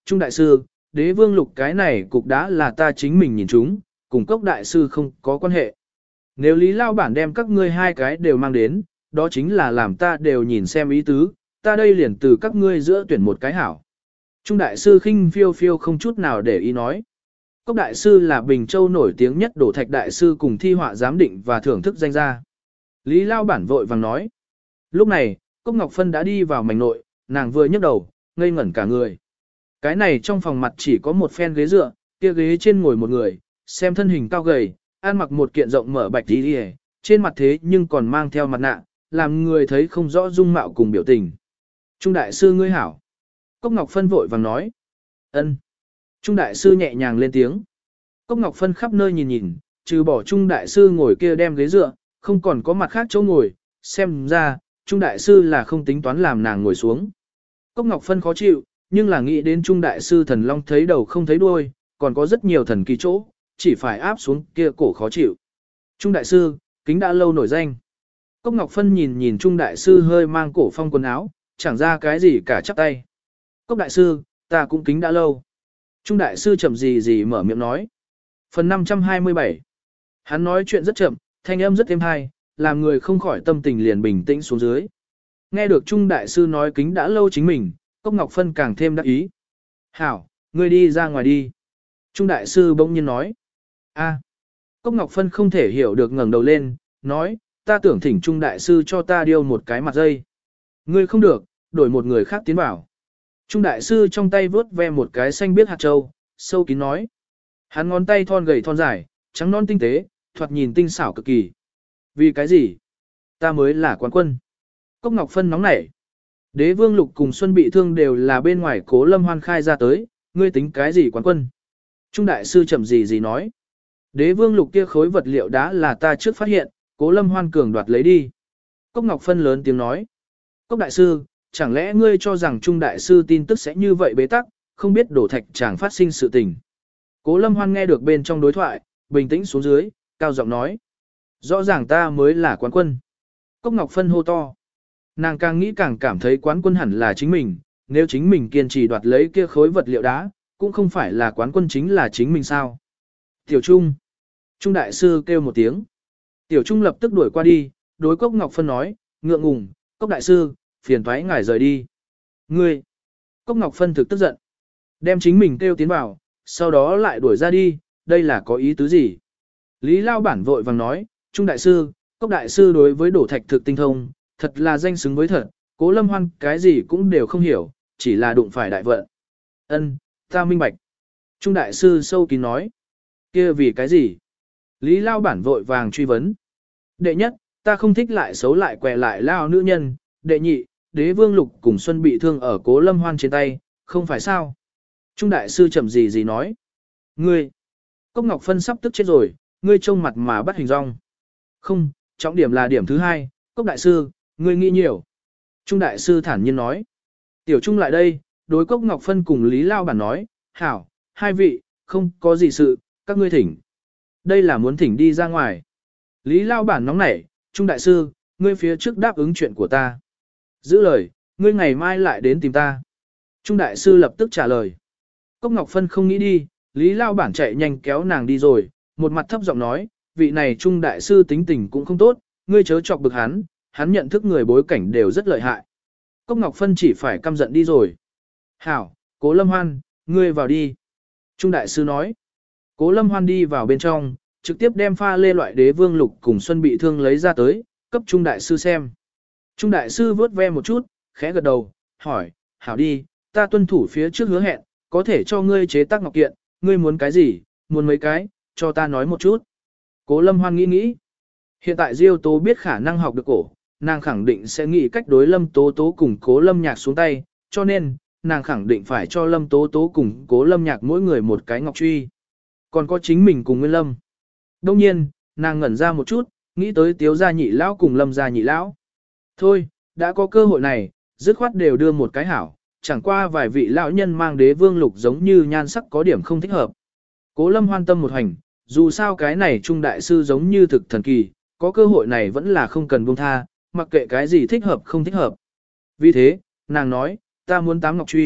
Trung đại sư, đế vương lục cái này cục đá là ta chính mình nhìn chúng, cùng cốc đại sư không có quan hệ. Nếu Lý Lao bản đem các ngươi hai cái đều mang đến, đó chính là làm ta đều nhìn xem ý tứ, ta đây liền từ các ngươi giữa tuyển một cái hảo. Trung đại sư khinh phiêu phiêu không chút nào để ý nói. Cốc đại sư là Bình Châu nổi tiếng nhất đổ thạch đại sư cùng thi họa giám định và thưởng thức danh gia. Lý Lao bản vội vàng nói. Lúc này, Cốc Ngọc Phân đã đi vào mảnh nội, nàng vừa nhấc đầu, ngây ngẩn cả người. Cái này trong phòng mặt chỉ có một phen ghế dựa, kia ghế trên ngồi một người, xem thân hình cao gầy, ăn mặc một kiện rộng mở bạch tí đi, trên mặt thế nhưng còn mang theo mặt nạ, làm người thấy không rõ dung mạo cùng biểu tình. Trung đại sư ngươi hảo. Cốc Ngọc Phân vội vàng nói. Ân. Trung đại sư nhẹ nhàng lên tiếng. Cốc Ngọc Phân khắp nơi nhìn nhìn, trừ bỏ Trung đại sư ngồi kia đem ghế dựa, không còn có mặt khác chỗ ngồi, xem ra, Trung đại sư là không tính toán làm nàng ngồi xuống. Cốc Ngọc Phân khó chịu, nhưng là nghĩ đến Trung đại sư thần long thấy đầu không thấy đuôi, còn có rất nhiều thần kỳ chỗ, chỉ phải áp xuống kia cổ khó chịu. Trung đại sư, kính đã lâu nổi danh. Cốc Ngọc Phân nhìn nhìn Trung đại sư hơi mang cổ phong quần áo, chẳng ra cái gì cả chắp tay. Cốc đại sư, ta cũng kính đã lâu. Trung đại sư chậm gì gì mở miệng nói. Phần năm trăm hai mươi bảy. Hắn nói chuyện rất chậm, thanh âm rất êm hay, làm người không khỏi tâm tình liền bình tĩnh xuống dưới. Nghe được Trung đại sư nói kính đã lâu chính mình, Cốc Ngọc Phân càng thêm đắc ý. Hảo, ngươi đi ra ngoài đi. Trung đại sư bỗng nhiên nói. A. Cốc Ngọc Phân không thể hiểu được ngẩng đầu lên, nói, ta tưởng thỉnh Trung đại sư cho ta điêu một cái mặt dây. Ngươi không được, đổi một người khác tiến vào. Trung đại sư trong tay vớt ve một cái xanh biếc hạt châu, sâu kín nói. Hắn ngón tay thon gầy thon dài, trắng non tinh tế, thoạt nhìn tinh xảo cực kỳ. Vì cái gì? Ta mới là quán quân. Cốc Ngọc Phân nóng nảy. Đế Vương Lục cùng Xuân Bị Thương đều là bên ngoài Cố Lâm Hoan khai ra tới, ngươi tính cái gì quán quân? Trung đại sư chậm gì gì nói. Đế Vương Lục kia khối vật liệu đá là ta trước phát hiện, Cố Lâm Hoan cường đoạt lấy đi. Cốc Ngọc Phân lớn tiếng nói. Cốc đại sư, chẳng lẽ ngươi cho rằng Trung đại sư tin tức sẽ như vậy bế tắc, không biết đổ thạch chẳng phát sinh sự tình. Cố Lâm Hoan nghe được bên trong đối thoại, bình tĩnh xuống dưới, cao giọng nói. Rõ ràng ta mới là quán quân. Cốc Ngọc Phân hô to. Nàng càng nghĩ càng cảm thấy quán quân hẳn là chính mình, nếu chính mình kiên trì đoạt lấy kia khối vật liệu đá, cũng không phải là quán quân chính là chính mình sao. Tiểu Trung. Trung đại sư kêu một tiếng. Tiểu Trung lập tức đuổi qua đi, đối Cốc Ngọc Phân nói, ngượng ngùng, Cốc đại sư, phiền thoái ngài rời đi. Ngươi. Cốc Ngọc Phân thực tức giận. Đem chính mình kêu tiến vào, sau đó lại đuổi ra đi, đây là có ý tứ gì? Lý Lao bản vội vàng nói, Trung đại sư, Cốc đại sư đối với đổ thạch thực tinh thông, thật là danh xứng với thật, Cố Lâm Hoan cái gì cũng đều không hiểu, chỉ là đụng phải đại vận. Ân, ta minh bạch. Trung đại sư sâu kín nói. Kia vì cái gì? Lý Lao bản vội vàng truy vấn. Đệ nhất, ta không thích lại xấu lại què lại lao nữ nhân. Đệ nhị, Đế Vương Lục cùng Xuân Bị Thương ở Cố Lâm Hoan trên tay, không phải sao? Trung đại sư chậm gì gì nói. Ngươi, Cốc Ngọc Phân sắp tức chết rồi, ngươi trông mặt mà bắt hình rong. Không, trọng điểm là điểm thứ hai, Cốc đại sư, ngươi nghĩ nhiều. Trung đại sư thản nhiên nói. Tiểu Trung lại đây, đối Cốc Ngọc Phân cùng Lý Lao bản nói, hảo, hai vị, không có gì sự, các ngươi thỉnh. Đây là muốn thỉnh đi ra ngoài. Lý Lao bản nóng nảy, Trung đại sư, ngươi phía trước đáp ứng chuyện của ta. Giữ lời, ngươi ngày mai lại đến tìm ta. Trung đại sư lập tức trả lời. Cốc Ngọc Phân không nghĩ đi, Lý Lao bản chạy nhanh kéo nàng đi rồi, một mặt thấp giọng nói, vị này Trung đại sư tính tình cũng không tốt, ngươi chớ chọc bực hắn, hắn nhận thức người bối cảnh đều rất lợi hại. Cốc Ngọc Phân chỉ phải căm giận đi rồi. Hảo, Cố Lâm Hoan, ngươi vào đi. Trung đại sư nói. Cố Lâm Hoan đi vào bên trong, trực tiếp đem pha lê loại Đế Vương Lục cùng Xuân Bị Thương lấy ra tới, cấp Trung đại sư xem. Trung đại sư vớt ve một chút, khẽ gật đầu, hỏi, hảo đi, ta tuân thủ phía trước hứa hẹn, có thể cho ngươi chế tác ngọc kiện, ngươi muốn cái gì, muốn mấy cái, cho ta nói một chút. Cố Lâm Hoan nghĩ nghĩ. Hiện tại Diêu Tố biết khả năng học được cổ, nàng khẳng định sẽ nghĩ cách đối Lâm Tố Tố cùng Cố Lâm Nhạc xuống tay, cho nên, nàng khẳng định phải cho Lâm Tố Tố cùng Cố Lâm Nhạc mỗi người một cái ngọc truy. Còn có chính mình cùng Nguyên Lâm. Đông nhiên, nàng ngẩn ra một chút, nghĩ tới Tiếu gia nhị lão cùng Lâm gia nhị lão. Thôi, đã có cơ hội này, dứt khoát đều đưa một cái hảo, chẳng qua vài vị lão nhân mang Đế Vương Lục giống như nhan sắc có điểm không thích hợp. Cố Lâm hoan tâm một hành, dù sao cái này Trung đại sư giống như thực thần kỳ, có cơ hội này vẫn là không cần buông tha, mặc kệ cái gì thích hợp không thích hợp. Vì thế, nàng nói, ta muốn tám ngọc truy,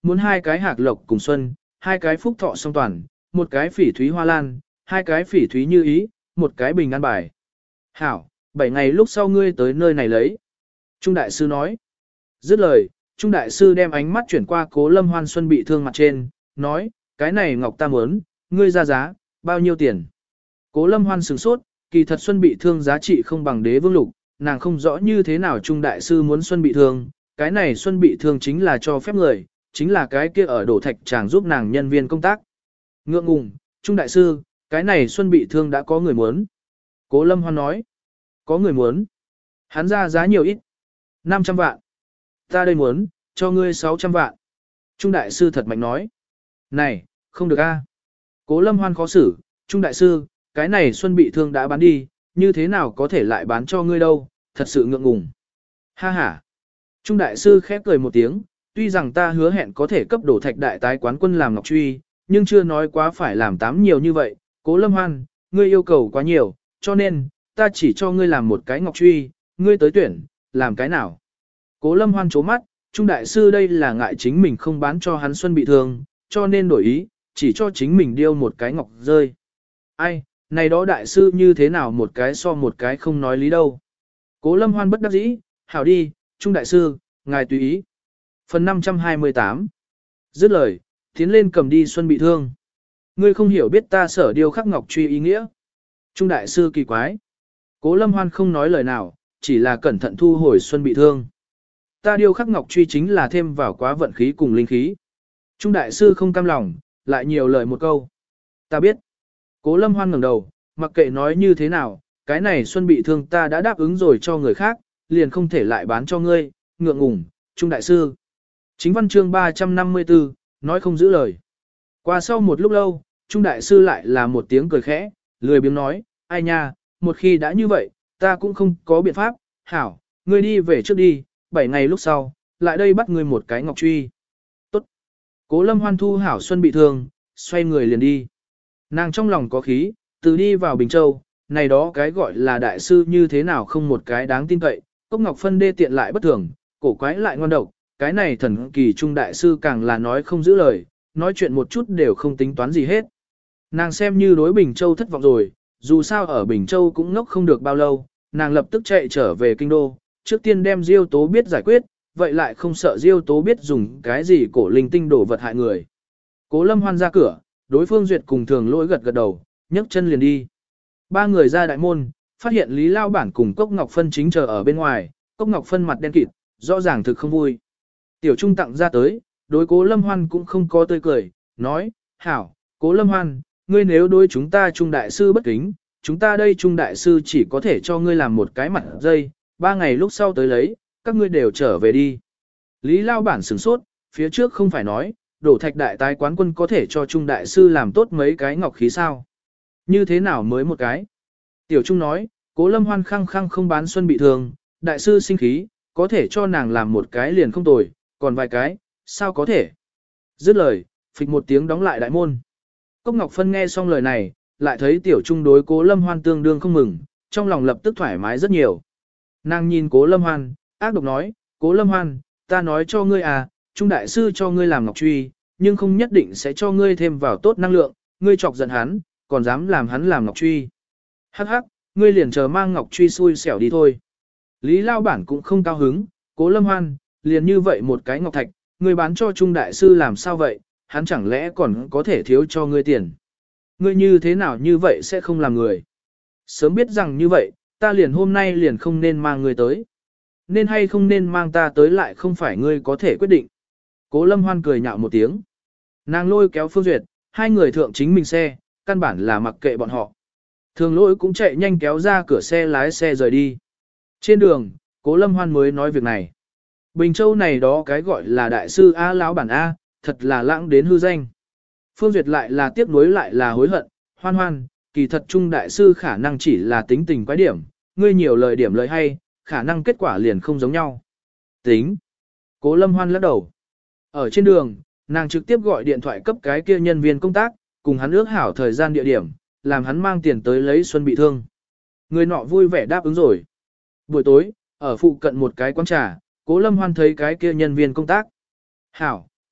muốn hai cái hạc lộc cùng xuân, hai cái phúc thọ song toàn, một cái phỉ thúy hoa lan, hai cái phỉ thúy như ý, một cái bình an bài. Hảo, bảy ngày lúc sau ngươi tới nơi này lấy. Trung đại sư nói. Dứt lời, Trung đại sư đem ánh mắt chuyển qua Cố Lâm Hoan xuân bị thương mặt trên, nói, cái này ngọc ta muốn, ngươi ra giá, bao nhiêu tiền. Cố Lâm Hoan sửng sốt, kỳ thật xuân bị thương giá trị không bằng đế vương lục, nàng không rõ như thế nào Trung đại sư muốn xuân bị thương, cái này xuân bị thương chính là cho phép người, chính là cái kia ở đổ thạch chàng giúp nàng nhân viên công tác. Ngượng ngùng, Trung đại sư, cái này xuân bị thương đã có người muốn. Cố Lâm Hoan nói, có người muốn. Hắn ra giá nhiều ít. năm trăm vạn. Ta đây muốn, cho ngươi sáu trăm vạn. Trung đại sư thật mạnh nói. Này, không được a. Cố Lâm Hoan khó xử, Trung đại sư, cái này xuân bị thương đã bán đi, như thế nào có thể lại bán cho ngươi đâu, thật sự ngượng ngùng. Ha ha. Trung đại sư khép cười một tiếng, tuy rằng ta hứa hẹn có thể cấp đổ thạch đại tái quán quân làm ngọc truy, nhưng chưa nói quá phải làm tám nhiều như vậy. Cố Lâm Hoan, ngươi yêu cầu quá nhiều, cho nên, ta chỉ cho ngươi làm một cái ngọc truy, ngươi tới tuyển, làm cái nào. Cố Lâm Hoan chố mắt, Trung đại sư đây là ngại chính mình không bán cho hắn xuân bị thương, cho nên đổi ý, chỉ cho chính mình điêu một cái ngọc rơi. Ai, này đó đại sư như thế nào một cái so một cái không nói lý đâu. Cố Lâm Hoan bất đắc dĩ, hảo đi, Trung đại sư, ngài tùy ý. Phần năm trăm hai mươi tám. Dứt lời, tiến lên cầm đi xuân bị thương. Ngươi không hiểu biết ta sở điêu khắc ngọc truy ý nghĩa. Trung đại sư kỳ quái. Cố Lâm Hoan không nói lời nào, chỉ là cẩn thận thu hồi xuân bị thương. Ta điêu khắc ngọc truy chính là thêm vào quá vận khí cùng linh khí. Trung đại sư không cam lòng, lại nhiều lời một câu. Ta biết. Cố Lâm Hoan ngẩng đầu, mặc kệ nói như thế nào, cái này xuân bị thương ta đã đáp ứng rồi cho người khác, liền không thể lại bán cho ngươi, ngượng ngùng, Trung đại sư. Chính văn chương ba trăm năm mươi tư, nói không giữ lời. Qua sau một lúc lâu, Trung đại sư lại là một tiếng cười khẽ, lười biếng nói, ai nha, một khi đã như vậy, ta cũng không có biện pháp, hảo, ngươi đi về trước đi, bảy ngày lúc sau, lại đây bắt ngươi một cái ngọc truy. Tốt. Cố Lâm Hoan thu hảo xuân bị thương, xoay người liền đi. Nàng trong lòng có khí, từ đi vào Bình Châu, này đó cái gọi là đại sư như thế nào không một cái đáng tin cậy, Cốc Ngọc Phân đê tiện lại bất thường, cổ quái lại ngon độc, cái này thần kỳ trung đại sư càng là nói không giữ lời, nói chuyện một chút đều không tính toán gì hết. Nàng xem như đối Bình Châu thất vọng rồi, dù sao ở Bình Châu cũng ngốc không được bao lâu, nàng lập tức chạy trở về kinh đô, trước tiên đem Diêu Tố biết giải quyết, vậy lại không sợ Diêu Tố biết dùng cái gì cổ linh tinh đổ vật hại người. Cố Lâm Hoan ra cửa, đối Phương Duyệt cùng Thường Lỗi gật gật đầu, nhấc chân liền đi. Ba người ra đại môn, phát hiện Lý Lao Bản cùng Cốc Ngọc Phân chính chờ ở bên ngoài, Cốc Ngọc Phân mặt đen kịt, rõ ràng thực không vui. Tiểu Trung tặng ra tới, đối Cố Lâm Hoan cũng không có tươi cười, nói, hảo, Cố Lâm Hoan, ngươi nếu đối chúng ta Trung đại sư bất kính, chúng ta đây Trung đại sư chỉ có thể cho ngươi làm một cái mặt dây, ba ngày lúc sau tới lấy, các ngươi đều trở về đi. Lý Lao Bản sửng sốt, phía trước không phải nói, đổ thạch đại tái quán quân có thể cho Trung đại sư làm tốt mấy cái ngọc khí sao. Như thế nào mới một cái? Tiểu Trung nói, Cố Lâm Hoan khăng khăng không bán xuân bị thương, đại sư sinh khí, có thể cho nàng làm một cái liền không tồi, còn vài cái, sao có thể? Dứt lời, phịch một tiếng đóng lại đại môn. Cốc Ngọc Phân nghe xong lời này, lại thấy Tiểu Trung đối Cố Lâm Hoan tương đương không mừng, trong lòng lập tức thoải mái rất nhiều. Nàng nhìn Cố Lâm Hoan, ác độc nói, Cố Lâm Hoan, ta nói cho ngươi à, Trung đại sư cho ngươi làm ngọc truy, nhưng không nhất định sẽ cho ngươi thêm vào tốt năng lượng, ngươi chọc giận hắn, còn dám làm hắn làm ngọc truy. Hắc hắc, ngươi liền chờ mang ngọc truy xui xẻo đi thôi. Lý Lao Bản cũng không cao hứng, Cố Lâm Hoan, liền như vậy một cái ngọc thạch, ngươi bán cho Trung đại sư làm sao vậy, hắn chẳng lẽ còn có thể thiếu cho ngươi tiền. Ngươi như thế nào như vậy sẽ không làm người. Sớm biết rằng như vậy, ta liền hôm nay liền không nên mang ngươi tới. Nên hay không nên mang ta tới lại không phải ngươi có thể quyết định. Cố Lâm Hoan cười nhạo một tiếng. Nàng lôi kéo Phương Duyệt, hai người thượng chính mình xe, căn bản là mặc kệ bọn họ. Thường Lỗi cũng chạy nhanh kéo ra cửa xe lái xe rời đi. Trên đường, Cố Lâm Hoan mới nói việc này. Bình Châu này đó cái gọi là đại sư A lão bản A, thật là lãng đến hư danh. Phương Duyệt lại là tiếc nuối lại là hối hận, Hoan Hoan, kỳ thật Trung đại sư khả năng chỉ là tính tình quái điểm, ngươi nhiều lời điểm lời hay, khả năng kết quả liền không giống nhau. Tính. Cố Lâm Hoan lắc đầu. Ở trên đường, nàng trực tiếp gọi điện thoại cấp cái kia nhân viên công tác, cùng hắn ước hảo thời gian địa điểm, làm hắn mang tiền tới lấy xuân bị thương. Người nọ vui vẻ đáp ứng rồi. Buổi tối, ở phụ cận một cái quán trà, Cố Lâm Hoan thấy cái kia nhân viên công tác. Hảo,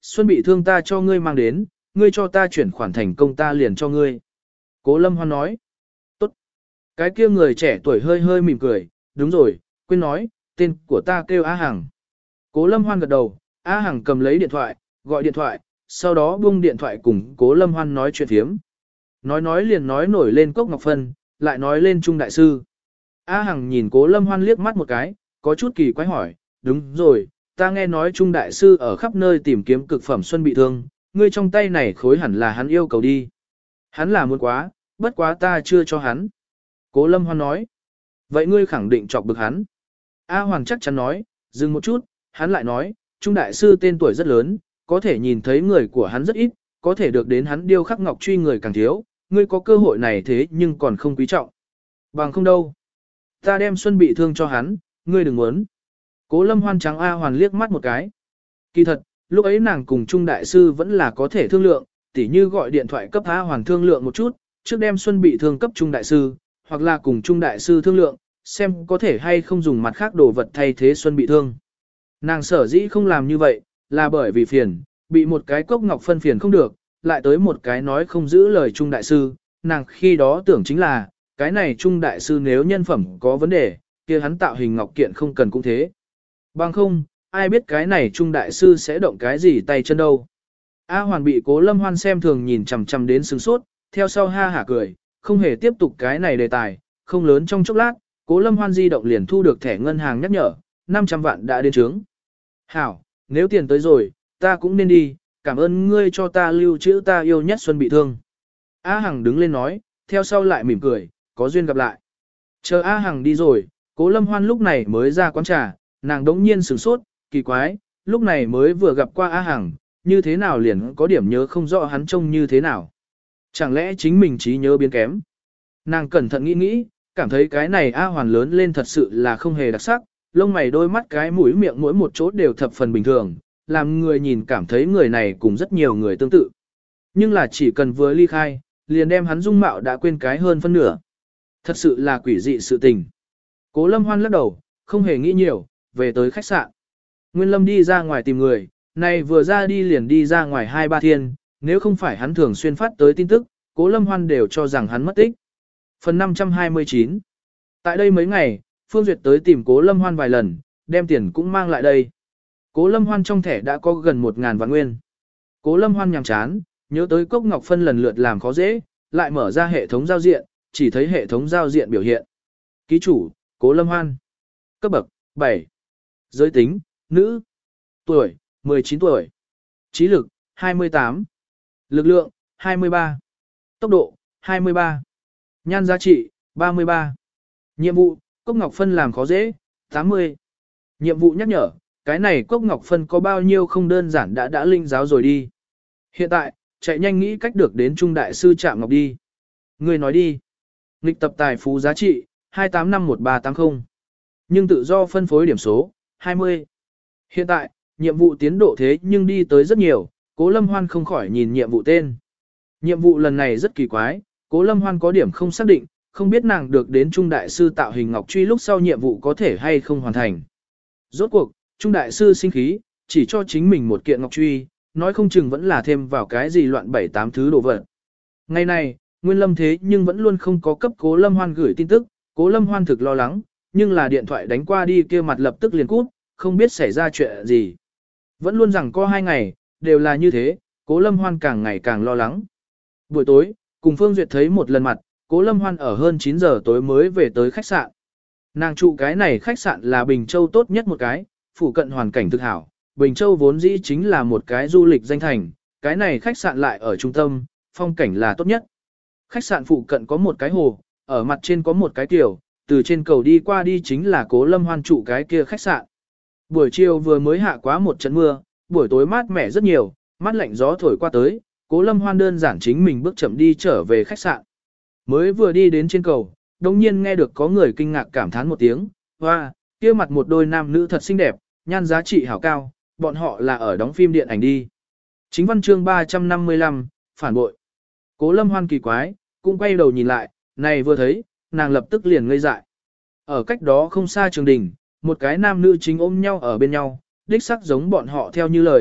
Xuân bị thương ta cho ngươi mang đến, ngươi cho ta chuyển khoản thành công ta liền cho ngươi. Cố Lâm Hoan nói. Tốt. Cái kia người trẻ tuổi hơi hơi mỉm cười, đúng rồi, quên nói, tên của ta kêu A Hằng. Cố Lâm Hoan gật đầu, A Hằng cầm lấy điện thoại, gọi điện thoại, sau đó buông điện thoại cùng Cố Lâm Hoan nói chuyện thiếm. Nói nói liền nói nổi lên Cốc Ngọc Phân, lại nói lên Trung Đại Sư. A Hằng nhìn Cố Lâm Hoan liếc mắt một cái, có chút kỳ quái hỏi, đúng rồi, ta nghe nói Trung Đại Sư ở khắp nơi tìm kiếm cực phẩm xuân bị thương, ngươi trong tay này khối hẳn là hắn yêu cầu đi. Hắn là muốn quá, bất quá ta chưa cho hắn. Cố Lâm Hoan nói, vậy ngươi khẳng định chọc bực hắn. A Hoàng chắc chắn nói, dừng một chút, hắn lại nói, Trung Đại Sư tên tuổi rất lớn, có thể nhìn thấy người của hắn rất ít, có thể được đến hắn điêu khắc ngọc truy người càng thiếu, ngươi có cơ hội này thế nhưng còn không quý trọng. Bằng không đâu. Ta đem xuân bị thương cho hắn, ngươi đừng muốn. Cố Lâm Hoan trắng A Hoàn liếc mắt một cái. Kỳ thật, lúc ấy nàng cùng Trung Đại Sư vẫn là có thể thương lượng, tỉ như gọi điện thoại cấp A Hoàn thương lượng một chút, trước đem xuân bị thương cấp Trung Đại Sư, hoặc là cùng Trung Đại Sư thương lượng, xem có thể hay không dùng mặt khác đồ vật thay thế xuân bị thương. Nàng sở dĩ không làm như vậy, là bởi vì phiền, bị một cái cốc ngọc phân phiền không được, lại tới một cái nói không giữ lời Trung Đại Sư, nàng khi đó tưởng chính là, cái này Trung Đại Sư nếu nhân phẩm có vấn đề, kia hắn tạo hình ngọc kiện không cần cũng thế. Bằng không, ai biết cái này Trung Đại Sư sẽ động cái gì tay chân đâu. A Hoàn bị Cố Lâm Hoan xem thường nhìn chằm chằm đến sừng sốt, theo sau ha hả cười, không hề tiếp tục cái này đề tài, không lớn trong chốc lát, Cố Lâm Hoan di động liền thu được thẻ ngân hàng nhắc nhở, năm trăm vạn đã đến trướng. Hảo, nếu tiền tới rồi, ta cũng nên đi, cảm ơn ngươi cho ta lưu trữ ta yêu nhất xuân bị thương. A Hằng đứng lên nói, theo sau lại mỉm cười, có duyên gặp lại. Chờ A Hằng đi rồi, Cố Lâm Hoan lúc này mới ra quán trà, nàng đống nhiên sửng sốt, kỳ quái, lúc này mới vừa gặp qua A Hằng, như thế nào liền có điểm nhớ không rõ hắn trông như thế nào. Chẳng lẽ chính mình trí nhớ biến kém. Nàng cẩn thận nghĩ nghĩ, cảm thấy cái này A Hoàn lớn lên thật sự là không hề đặc sắc, lông mày đôi mắt cái mũi miệng mỗi một chỗ đều thập phần bình thường, làm người nhìn cảm thấy người này cùng rất nhiều người tương tự. Nhưng là chỉ cần vừa ly khai, liền đem hắn dung mạo đã quên cái hơn phân nửa. Thật sự là quỷ dị sự tình. Cố Lâm Hoan lắc đầu, không hề nghĩ nhiều, về tới khách sạn. Nguyên Lâm đi ra ngoài tìm người, này vừa ra đi liền đi ra ngoài hai ba thiên, nếu không phải hắn thường xuyên phát tới tin tức, Cố Lâm Hoan đều cho rằng hắn mất tích. Phần năm trăm hai mươi chín. Tại đây mấy ngày, Phương Duyệt tới tìm Cố Lâm Hoan vài lần, đem tiền cũng mang lại đây. Cố Lâm Hoan trong thẻ đã có gần một ngàn vạn nguyên. Cố Lâm Hoan nhàm chán, nhớ tới Cốc Ngọc Phân lần lượt làm khó dễ, lại mở ra hệ thống giao diện, chỉ thấy hệ thống giao diện biểu hiện. Ký chủ, Cố Lâm Hoan. Cấp bậc, bảy. Giới tính, nữ. Tuổi, mười chín tuổi. Trí lực, hai mươi tám. Lực lượng, hai mươi ba. Tốc độ, hai mươi ba. Nhan giá trị, ba mươi ba. Nhiệm vụ, Cốc Ngọc Phân làm khó dễ, tám mươi. Nhiệm vụ nhắc nhở, cái này Cốc Ngọc Phân có bao nhiêu không đơn giản đã đã linh giáo rồi đi. Hiện tại, chạy nhanh nghĩ cách được đến Trung Đại Sư Trạm Ngọc đi. Người nói đi. Nghịch tập tài phú giá trị, hai tám năm một ba tám không. Nhưng tự do phân phối điểm số, hai mươi. Hiện tại, nhiệm vụ tiến độ thế nhưng đi tới rất nhiều, Cố Lâm Hoan không khỏi nhìn nhiệm vụ tên. Nhiệm vụ lần này rất kỳ quái, Cố Lâm Hoan có điểm không xác định, không biết nàng được đến Trung Đại Sư tạo hình ngọc truy lúc sau nhiệm vụ có thể hay không hoàn thành. Rốt cuộc, Trung Đại Sư sinh khí, chỉ cho chính mình một kiện ngọc truy, nói không chừng vẫn là thêm vào cái gì loạn bảy tám thứ đồ vật. Ngày này, Nguyên Lâm thế nhưng vẫn luôn không có cấp Cố Lâm Hoan gửi tin tức, Cố Lâm Hoan thực lo lắng, nhưng là điện thoại đánh qua đi kia mặt lập tức liền cút, không biết xảy ra chuyện gì. Vẫn luôn rằng có hai ngày, đều là như thế, Cố Lâm Hoan càng ngày càng lo lắng. Buổi tối, cùng Phương Duyệt thấy một lần mặt, Cố Lâm Hoan ở hơn chín giờ tối mới về tới khách sạn. Nàng trụ cái này khách sạn là Bình Châu tốt nhất một cái, phụ cận hoàn cảnh thực hảo. Bình Châu vốn dĩ chính là một cái du lịch danh thành, cái này khách sạn lại ở trung tâm, phong cảnh là tốt nhất. Khách sạn phụ cận có một cái hồ, ở mặt trên có một cái tiểu, từ trên cầu đi qua đi chính là Cố Lâm Hoan trụ cái kia khách sạn. Buổi chiều vừa mới hạ quá một trận mưa, buổi tối mát mẻ rất nhiều, mát lạnh gió thổi qua tới, Cố Lâm Hoan đơn giản chính mình bước chậm đi trở về khách sạn. Mới vừa đi đến trên cầu, đồng nhiên nghe được có người kinh ngạc cảm thán một tiếng, hoa, kia mặt một đôi nam nữ thật xinh đẹp, nhan giá trị hảo cao, bọn họ là ở đóng phim điện ảnh đi. Chính văn chương ba trăm năm mươi lăm, phản bội. Cố Lâm Hoan kỳ quái, cũng quay đầu nhìn lại, này vừa thấy, nàng lập tức liền ngây dại. Ở cách đó không xa trường đình, một cái nam nữ chính ôm nhau ở bên nhau, đích sắc giống bọn họ theo như lời,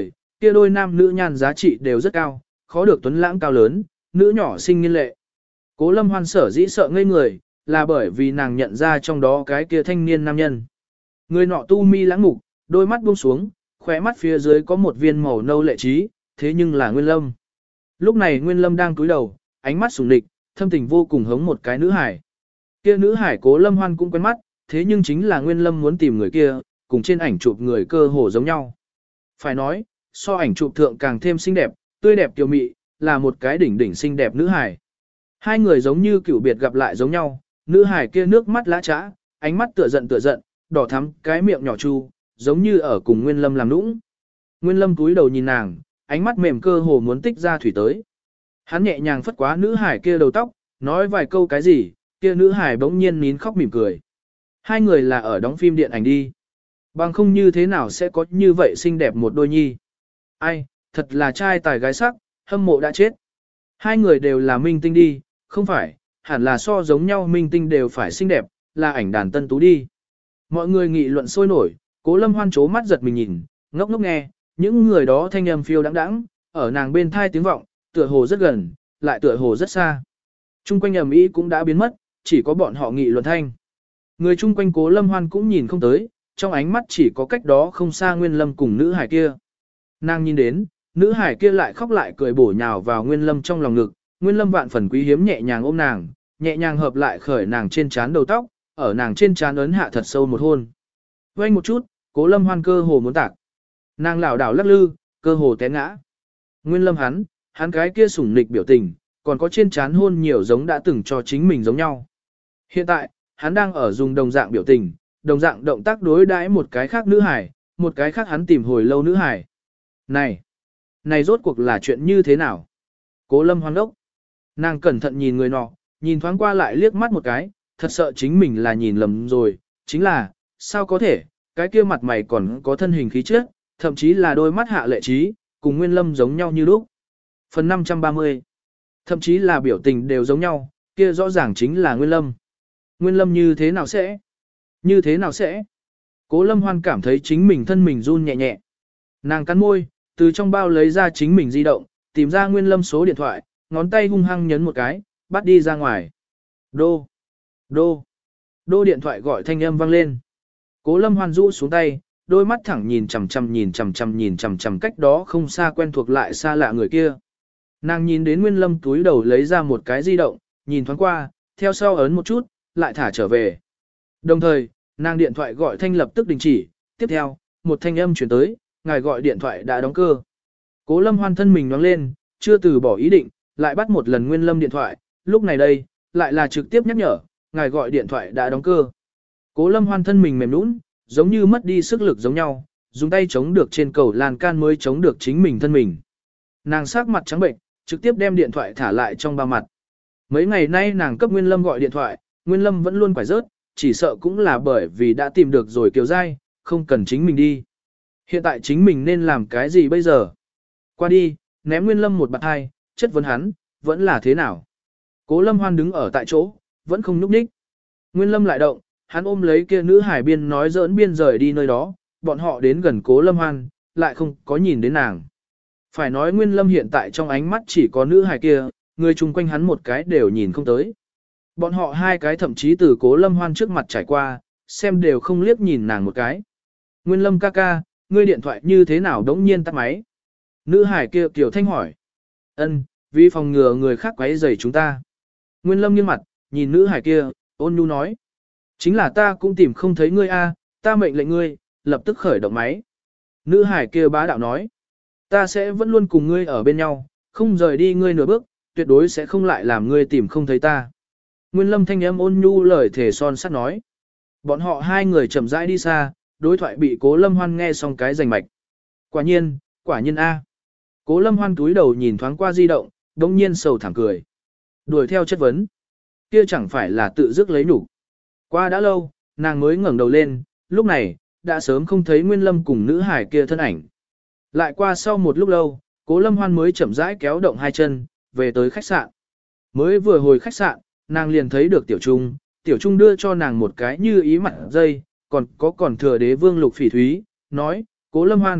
kia đôi nam nữ nhan giá trị đều rất cao, khó được tuấn lãng cao lớn, nữ nhỏ xinh nghiên lệ. Cố Lâm Hoan sở dĩ sợ ngây người, là bởi vì nàng nhận ra trong đó cái kia thanh niên nam nhân. Người nọ tu mi lãng mục, đôi mắt buông xuống, khóe mắt phía dưới có một viên màu nâu lệ trí, thế nhưng là Nguyên Lâm. Lúc này Nguyên Lâm đang cúi đầu, ánh mắt sủng địch, thâm tình vô cùng hống một cái nữ hải. Kia nữ hải Cố Lâm Hoan cũng quen mắt, thế nhưng chính là Nguyên Lâm muốn tìm người kia, cùng trên ảnh chụp người cơ hồ giống nhau. Phải nói, so ảnh chụp thượng càng thêm xinh đẹp, tươi đẹp kiều mị, là một cái đỉnh đỉnh xinh đẹp nữ hải. Hai người giống như cựu biệt gặp lại giống nhau, nữ hải kia nước mắt lã trã, ánh mắt tựa giận tựa giận, đỏ thắm, cái miệng nhỏ chu, giống như ở cùng Nguyên Lâm làm nũng. Nguyên Lâm cúi đầu nhìn nàng, ánh mắt mềm cơ hồ muốn tích ra thủy tới. Hắn nhẹ nhàng phất quá nữ hải kia đầu tóc, nói vài câu cái gì, kia nữ hải bỗng nhiên nín khóc mỉm cười. Hai người là ở đóng phim điện ảnh đi. Bằng không như thế nào sẽ có như vậy xinh đẹp một đôi nhi. Ai, thật là trai tài gái sắc, hâm mộ đã chết. Hai người đều là minh tinh đi, không phải, hẳn là so giống nhau minh tinh đều phải xinh đẹp, là ảnh đàn tân tú đi. Mọi người nghị luận sôi nổi, Cố Lâm Hoan chố mắt giật mình nhìn, ngốc ngốc nghe, những người đó thanh âm phiêu đãng đãng, ở nàng bên thai tiếng vọng, tựa hồ rất gần, lại tựa hồ rất xa. Trung quanh ầm ĩ cũng đã biến mất, chỉ có bọn họ nghị luận thanh. Người chung quanh Cố Lâm Hoan cũng nhìn không tới, trong ánh mắt chỉ có cách đó không xa Nguyên Lâm cùng nữ hải kia. Nàng nhìn đến, nữ hải kia lại khóc lại cười bổ nhào vào Nguyên Lâm trong lòng ngực, Nguyên Lâm vạn phần quý hiếm nhẹ nhàng ôm nàng, nhẹ nhàng hợp lại khởi nàng trên trán đầu tóc, ở nàng trên trán ấn hạ thật sâu một hôn. Vây một chút, Cố Lâm Hoan cơ hồ muốn tạc. Nàng lảo đảo lắc lư, cơ hồ té ngã. Nguyên Lâm hắn, hắn cái kia sủng nịch biểu tình, còn có trên trán hôn nhiều giống đã từng cho chính mình giống nhau. Hiện tại, hắn đang ở dùng đồng dạng biểu tình, đồng dạng động tác đối đãi một cái khác nữ hải, một cái khác hắn tìm hồi lâu nữ hải. Này, này rốt cuộc là chuyện như thế nào? Cố Lâm Hoan đốc. Nàng cẩn thận nhìn người nọ, nhìn thoáng qua lại liếc mắt một cái, thật sợ chính mình là nhìn lầm rồi, chính là, sao có thể, cái kia mặt mày còn có thân hình khí chất, thậm chí là đôi mắt hạ lệ trí, cùng Nguyên Lâm giống nhau như lúc. Phần năm trăm ba mươi. Thậm chí là biểu tình đều giống nhau, kia rõ ràng chính là Nguyên Lâm. Nguyên Lâm như thế nào sẽ? Như thế nào sẽ? Cố Lâm Hoan cảm thấy chính mình thân mình run nhẹ nhẹ. Nàng cắn môi, từ trong bao lấy ra chính mình di động, tìm ra Nguyên Lâm số điện thoại, ngón tay hung hăng nhấn một cái, bắt đi ra ngoài. Đô, đô, đô điện thoại gọi thanh âm vang lên. Cố Lâm Hoan rũ xuống tay, đôi mắt thẳng nhìn chằm chằm nhìn chằm chằm nhìn chằm chằm cách đó không xa quen thuộc lại xa lạ người kia. Nàng nhìn đến Nguyên Lâm túi đầu lấy ra một cái di động, nhìn thoáng qua, theo sau ấn một chút, lại thả trở về. Đồng thời, nàng điện thoại gọi thanh lập tức đình chỉ, tiếp theo, một thanh âm chuyển tới, ngài gọi điện thoại đã đóng cơ. Cố Lâm Hoan thân mình nhoáng lên, chưa từ bỏ ý định, lại bắt một lần Nguyên Lâm điện thoại, lúc này đây, lại là trực tiếp nhắc nhở, ngài gọi điện thoại đã đóng cơ. Cố Lâm Hoan thân mình mềm nũng, giống như mất đi sức lực giống nhau, dùng tay chống được trên cầu lan can mới chống được chính mình thân mình. Nàng sắc mặt trắng bệnh, trực tiếp đem điện thoại thả lại trong ba mặt. Mấy ngày nay nàng cấp Nguyên Lâm gọi điện thoại, Nguyên Lâm vẫn luôn quải rớt, chỉ sợ cũng là bởi vì đã tìm được rồi Kiều Giai, không cần chính mình đi. Hiện tại chính mình nên làm cái gì bây giờ? Qua đi, ném Nguyên Lâm một bạt hai, chất vấn hắn, vẫn là thế nào? Cố Lâm Hoan đứng ở tại chỗ, vẫn không nhúc nhích. Nguyên Lâm lại động, hắn ôm lấy kia nữ hải biên nói giỡn biên rời đi nơi đó, bọn họ đến gần Cố Lâm Hoan, lại không có nhìn đến nàng. Phải nói Nguyên Lâm hiện tại trong ánh mắt chỉ có nữ hải kia, người chung quanh hắn một cái đều nhìn không tới. Bọn họ hai cái thậm chí từ Cố Lâm Hoan trước mặt trải qua, xem đều không liếc nhìn nàng một cái. Nguyên Lâm ca ca, ngươi điện thoại như thế nào đống nhiên tắt máy? Nữ hải kia Kiều Thanh hỏi. Ân, vì phòng ngừa người khác quấy rầy chúng ta. Nguyên Lâm nghiêng mặt, nhìn nữ hải kia, ôn nhu nói. Chính là ta cũng tìm không thấy ngươi a, ta mệnh lệnh ngươi, lập tức khởi động máy. Nữ hải kia bá đạo nói. Ta sẽ vẫn luôn cùng ngươi ở bên nhau, không rời đi ngươi nửa bước, tuyệt đối sẽ không lại làm ngươi tìm không thấy ta. Nguyên Lâm thanh âm ôn nhu lời thể son sắt nói. Bọn họ hai người chậm rãi đi xa, đối thoại bị Cố Lâm Hoan nghe xong cái rành mạch. Quả nhiên, quả nhiên a. Cố Lâm Hoan túi đầu nhìn thoáng qua di động, đống nhiên sầu thảm cười. Đuổi theo chất vấn. Kia chẳng phải là tự dứt lấy nhục. Qua đã lâu, nàng mới ngẩng đầu lên, lúc này, đã sớm không thấy Nguyên Lâm cùng nữ hải kia thân ảnh. Lại qua sau một lúc lâu, Cố Lâm Hoan mới chậm rãi kéo động hai chân, về tới khách sạn. Mới vừa hồi khách sạn, nàng liền thấy được Tiểu Trung, Tiểu Trung đưa cho nàng một cái như ý mặt dây, còn có còn thừa đế vương lục phỉ thúy, nói, Cố Lâm Hoan,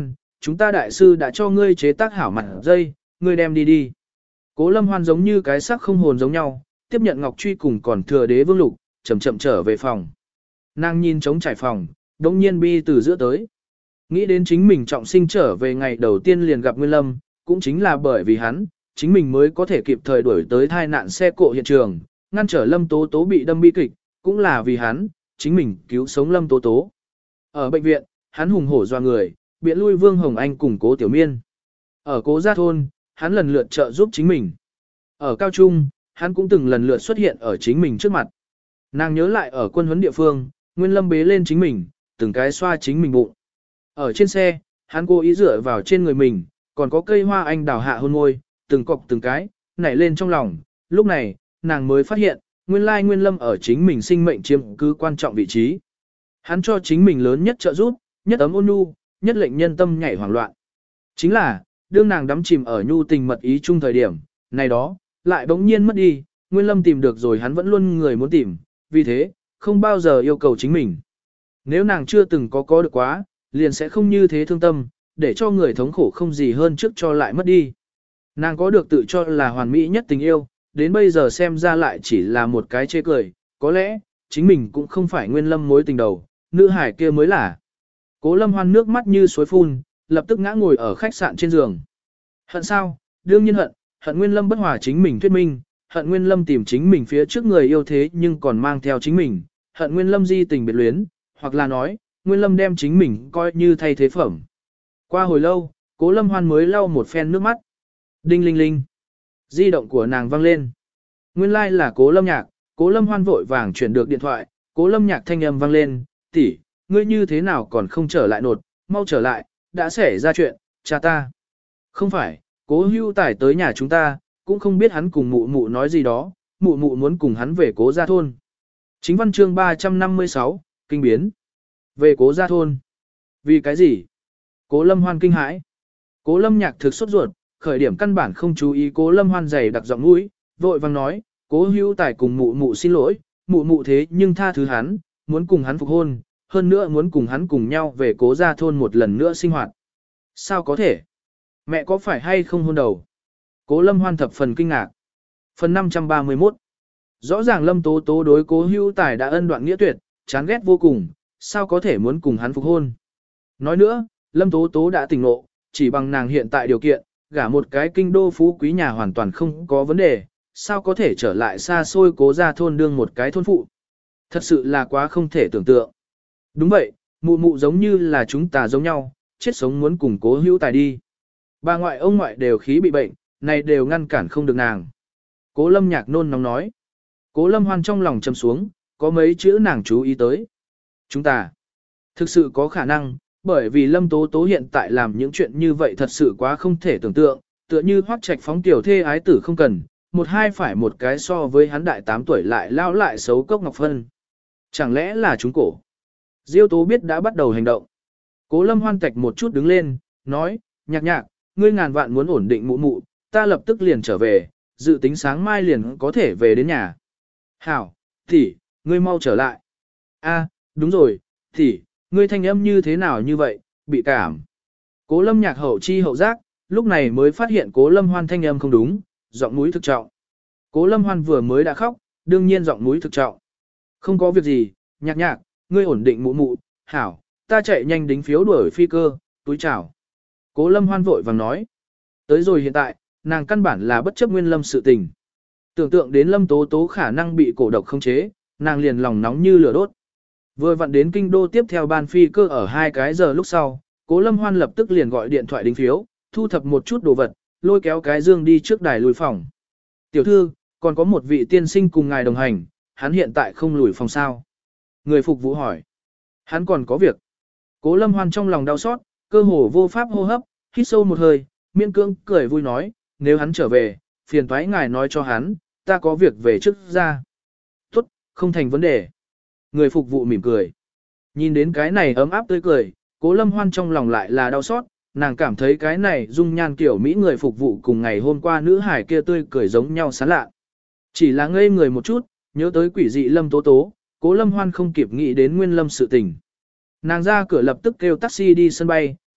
chúng ta đại sư đã cho ngươi chế tác hảo mặt dây, ngươi đem đi đi. Cố Lâm Hoan giống như cái xác không hồn giống nhau, tiếp nhận ngọc truy cùng còn thừa đế vương lục, chậm chậm trở về phòng. Nàng nhìn trống trải phòng, đống nhiên bi từ giữa tới. Nghĩ đến chính mình trọng sinh trở về ngày đầu tiên liền gặp Nguyên Lâm, cũng chính là bởi vì hắn, chính mình mới có thể kịp thời đuổi tới thai nạn xe cộ hiện trường, ngăn trở Lâm Tố Tố bị đâm bi kịch, cũng là vì hắn, chính mình cứu sống Lâm Tố Tố. Ở bệnh viện, hắn hùng hổ doa người, biện lui Vương Hồng Anh cùng Cố Tiểu Miên. Ở Cố Gia Thôn, hắn lần lượt trợ giúp chính mình. Ở Cao Trung, hắn cũng từng lần lượt xuất hiện ở chính mình trước mặt. Nàng nhớ lại ở quân huấn địa phương, Nguyên Lâm bế lên chính mình, từng cái xoa chính mình bụng. Ở trên xe, hắn cố ý dựa vào trên người mình, còn có cây hoa anh đào hạ hôn môi, từng cọc từng cái, nảy lên trong lòng. Lúc này, nàng mới phát hiện, nguyên lai Nguyên Lâm ở chính mình sinh mệnh chiếm cứ quan trọng vị trí. Hắn cho chính mình lớn nhất trợ giúp, nhất ấm ôn nhu, nhất lệnh nhân tâm nhảy hoảng loạn. Chính là, đương nàng đắm chìm ở nhu tình mật ý chung thời điểm, này đó, lại bỗng nhiên mất đi, Nguyên Lâm tìm được rồi hắn vẫn luôn người muốn tìm, vì thế, không bao giờ yêu cầu chính mình. Nếu nàng chưa từng có có được quá, liền sẽ không như thế thương tâm, để cho người thống khổ không gì hơn trước cho lại mất đi. Nàng có được tự cho là hoàn mỹ nhất tình yêu, đến bây giờ xem ra lại chỉ là một cái chê cười, có lẽ, chính mình cũng không phải Nguyên Lâm mối tình đầu, nữ hải kia mới là. Cố Lâm Hoan nước mắt như suối phun, lập tức ngã ngồi ở khách sạn trên giường. Hận sao? Đương nhiên hận, hận Nguyên Lâm bất hòa chính mình thuyết minh, hận Nguyên Lâm tìm chính mình phía trước người yêu thế nhưng còn mang theo chính mình, hận Nguyên Lâm di tình biệt luyến, hoặc là nói, Nguyên Lâm đem chính mình coi như thay thế phẩm. Qua hồi lâu, Cố Lâm Hoan mới lau một phen nước mắt. Đinh linh linh. Di động của nàng vang lên. Nguyên lai like là Cố Lâm Nhạc, Cố Lâm Hoan vội vàng chuyển được điện thoại, Cố Lâm Nhạc thanh âm vang lên, tỷ, ngươi như thế nào còn không trở lại nột, mau trở lại, đã xảy ra chuyện, cha ta. Không phải, Cố Hưu Tài tới nhà chúng ta, cũng không biết hắn cùng mụ mụ nói gì đó, mụ mụ muốn cùng hắn về Cố Gia Thôn. Chính văn chương ba trăm năm mươi sáu, kinh biến. Về Cố Gia Thôn. Vì cái gì? Cố Lâm Hoan kinh hãi. Cố Lâm Nhạc thực sốt ruột, khởi điểm căn bản không chú ý Cố Lâm Hoan dày đặc giọng mũi, vội vàng nói, Cố Hưu Tài cùng mụ mụ xin lỗi, mụ mụ thế nhưng tha thứ hắn, muốn cùng hắn phục hôn, hơn nữa muốn cùng hắn cùng nhau về Cố Gia Thôn một lần nữa sinh hoạt. Sao có thể? Mẹ có phải hay không hôn đầu? Cố Lâm Hoan thập phần kinh ngạc. Phần năm trăm ba mươi mốt. Rõ ràng Lâm Tố Tố đối Cố Hưu Tài đã ân đoạn nghĩa tuyệt, chán ghét vô cùng, sao có thể muốn cùng hắn phục hôn? Nói nữa, Lâm Tố Tố đã tỉnh ngộ, chỉ bằng nàng hiện tại điều kiện, gả một cái kinh đô phú quý nhà hoàn toàn không có vấn đề, sao có thể trở lại xa xôi Cố Gia Thôn đương một cái thôn phụ. Thật sự là quá không thể tưởng tượng. Đúng vậy, mụ mụ giống như là chúng ta giống nhau, chết sống muốn cùng Cố Hữu Tài đi. Bà ngoại ông ngoại đều khí bị bệnh, này đều ngăn cản không được nàng. Cố Lâm Nhạc nôn nóng nói. Cố Lâm Hoan trong lòng trầm xuống, có mấy chữ nàng chú ý tới. Chúng ta, thực sự có khả năng, bởi vì Lâm Tố Tố hiện tại làm những chuyện như vậy thật sự quá không thể tưởng tượng, tựa như Hoắc Trạch phóng tiểu thê ái tử không cần, một hai phải một cái so với hắn đại tám tuổi lại lao lại xấu cốc ngọc phân. Chẳng lẽ là chúng cổ? Diêu Tố biết đã bắt đầu hành động. Cố Lâm Hoan tạch một chút đứng lên, nói, Nhạc Nhạc, ngươi ngàn vạn muốn ổn định mụ mụ, ta lập tức liền trở về, dự tính sáng mai liền có thể về đến nhà. Hảo, tỷ, ngươi mau trở lại. A, đúng rồi, tỷ, ngươi thanh âm như thế nào như vậy, bị cảm. Cố Lâm Nhạc hậu chi hậu giác, lúc này mới phát hiện Cố Lâm Hoan thanh âm không đúng, giọng mũi thực trọng. Cố Lâm Hoan vừa mới đã khóc, đương nhiên giọng mũi thực trọng. Không có việc gì, Nhạc Nhạc, ngươi ổn định mụ mụ, hảo, ta chạy nhanh đính phiếu đuổi phi cơ, túi chào. Cố Lâm Hoan vội vàng nói. Tới rồi hiện tại, nàng căn bản là bất chấp Nguyên Lâm sự tình. Tưởng tượng đến Lâm Tố Tố khả năng bị cổ độc khống chế, nàng liền lòng nóng như lửa đốt. Vừa vặn đến kinh đô tiếp theo ban phi cơ ở hai cái giờ lúc sau, Cố Lâm Hoan lập tức liền gọi điện thoại đính phiếu, thu thập một chút đồ vật, lôi kéo cái dương đi trước đài lùi phòng. Tiểu thư, còn có một vị tiên sinh cùng ngài đồng hành, hắn hiện tại không lùi phòng sao? Người phục vụ hỏi. Hắn còn có việc. Cố Lâm Hoan trong lòng đau xót, cơ hồ vô pháp hô hấp, hít sâu một hơi, miễn cưỡng cười vui nói, nếu hắn trở về, phiền toái ngài nói cho hắn, ta có việc về trước ra. Tốt, không thành vấn đề. Người phục vụ mỉm cười. Nhìn đến cái này ấm áp tươi cười, Cố Lâm Hoan trong lòng lại là đau xót, nàng cảm thấy cái này dung nhan kiểu Mỹ người phục vụ cùng ngày hôm qua nữ hải kia tươi cười giống nhau sán lạ. Chỉ là ngây người một chút, nhớ tới quỷ dị Lâm Tố Tố, Cố Lâm Hoan không kịp nghĩ đến Nguyên Lâm sự tình. Nàng ra cửa lập tức kêu taxi đi sân bay,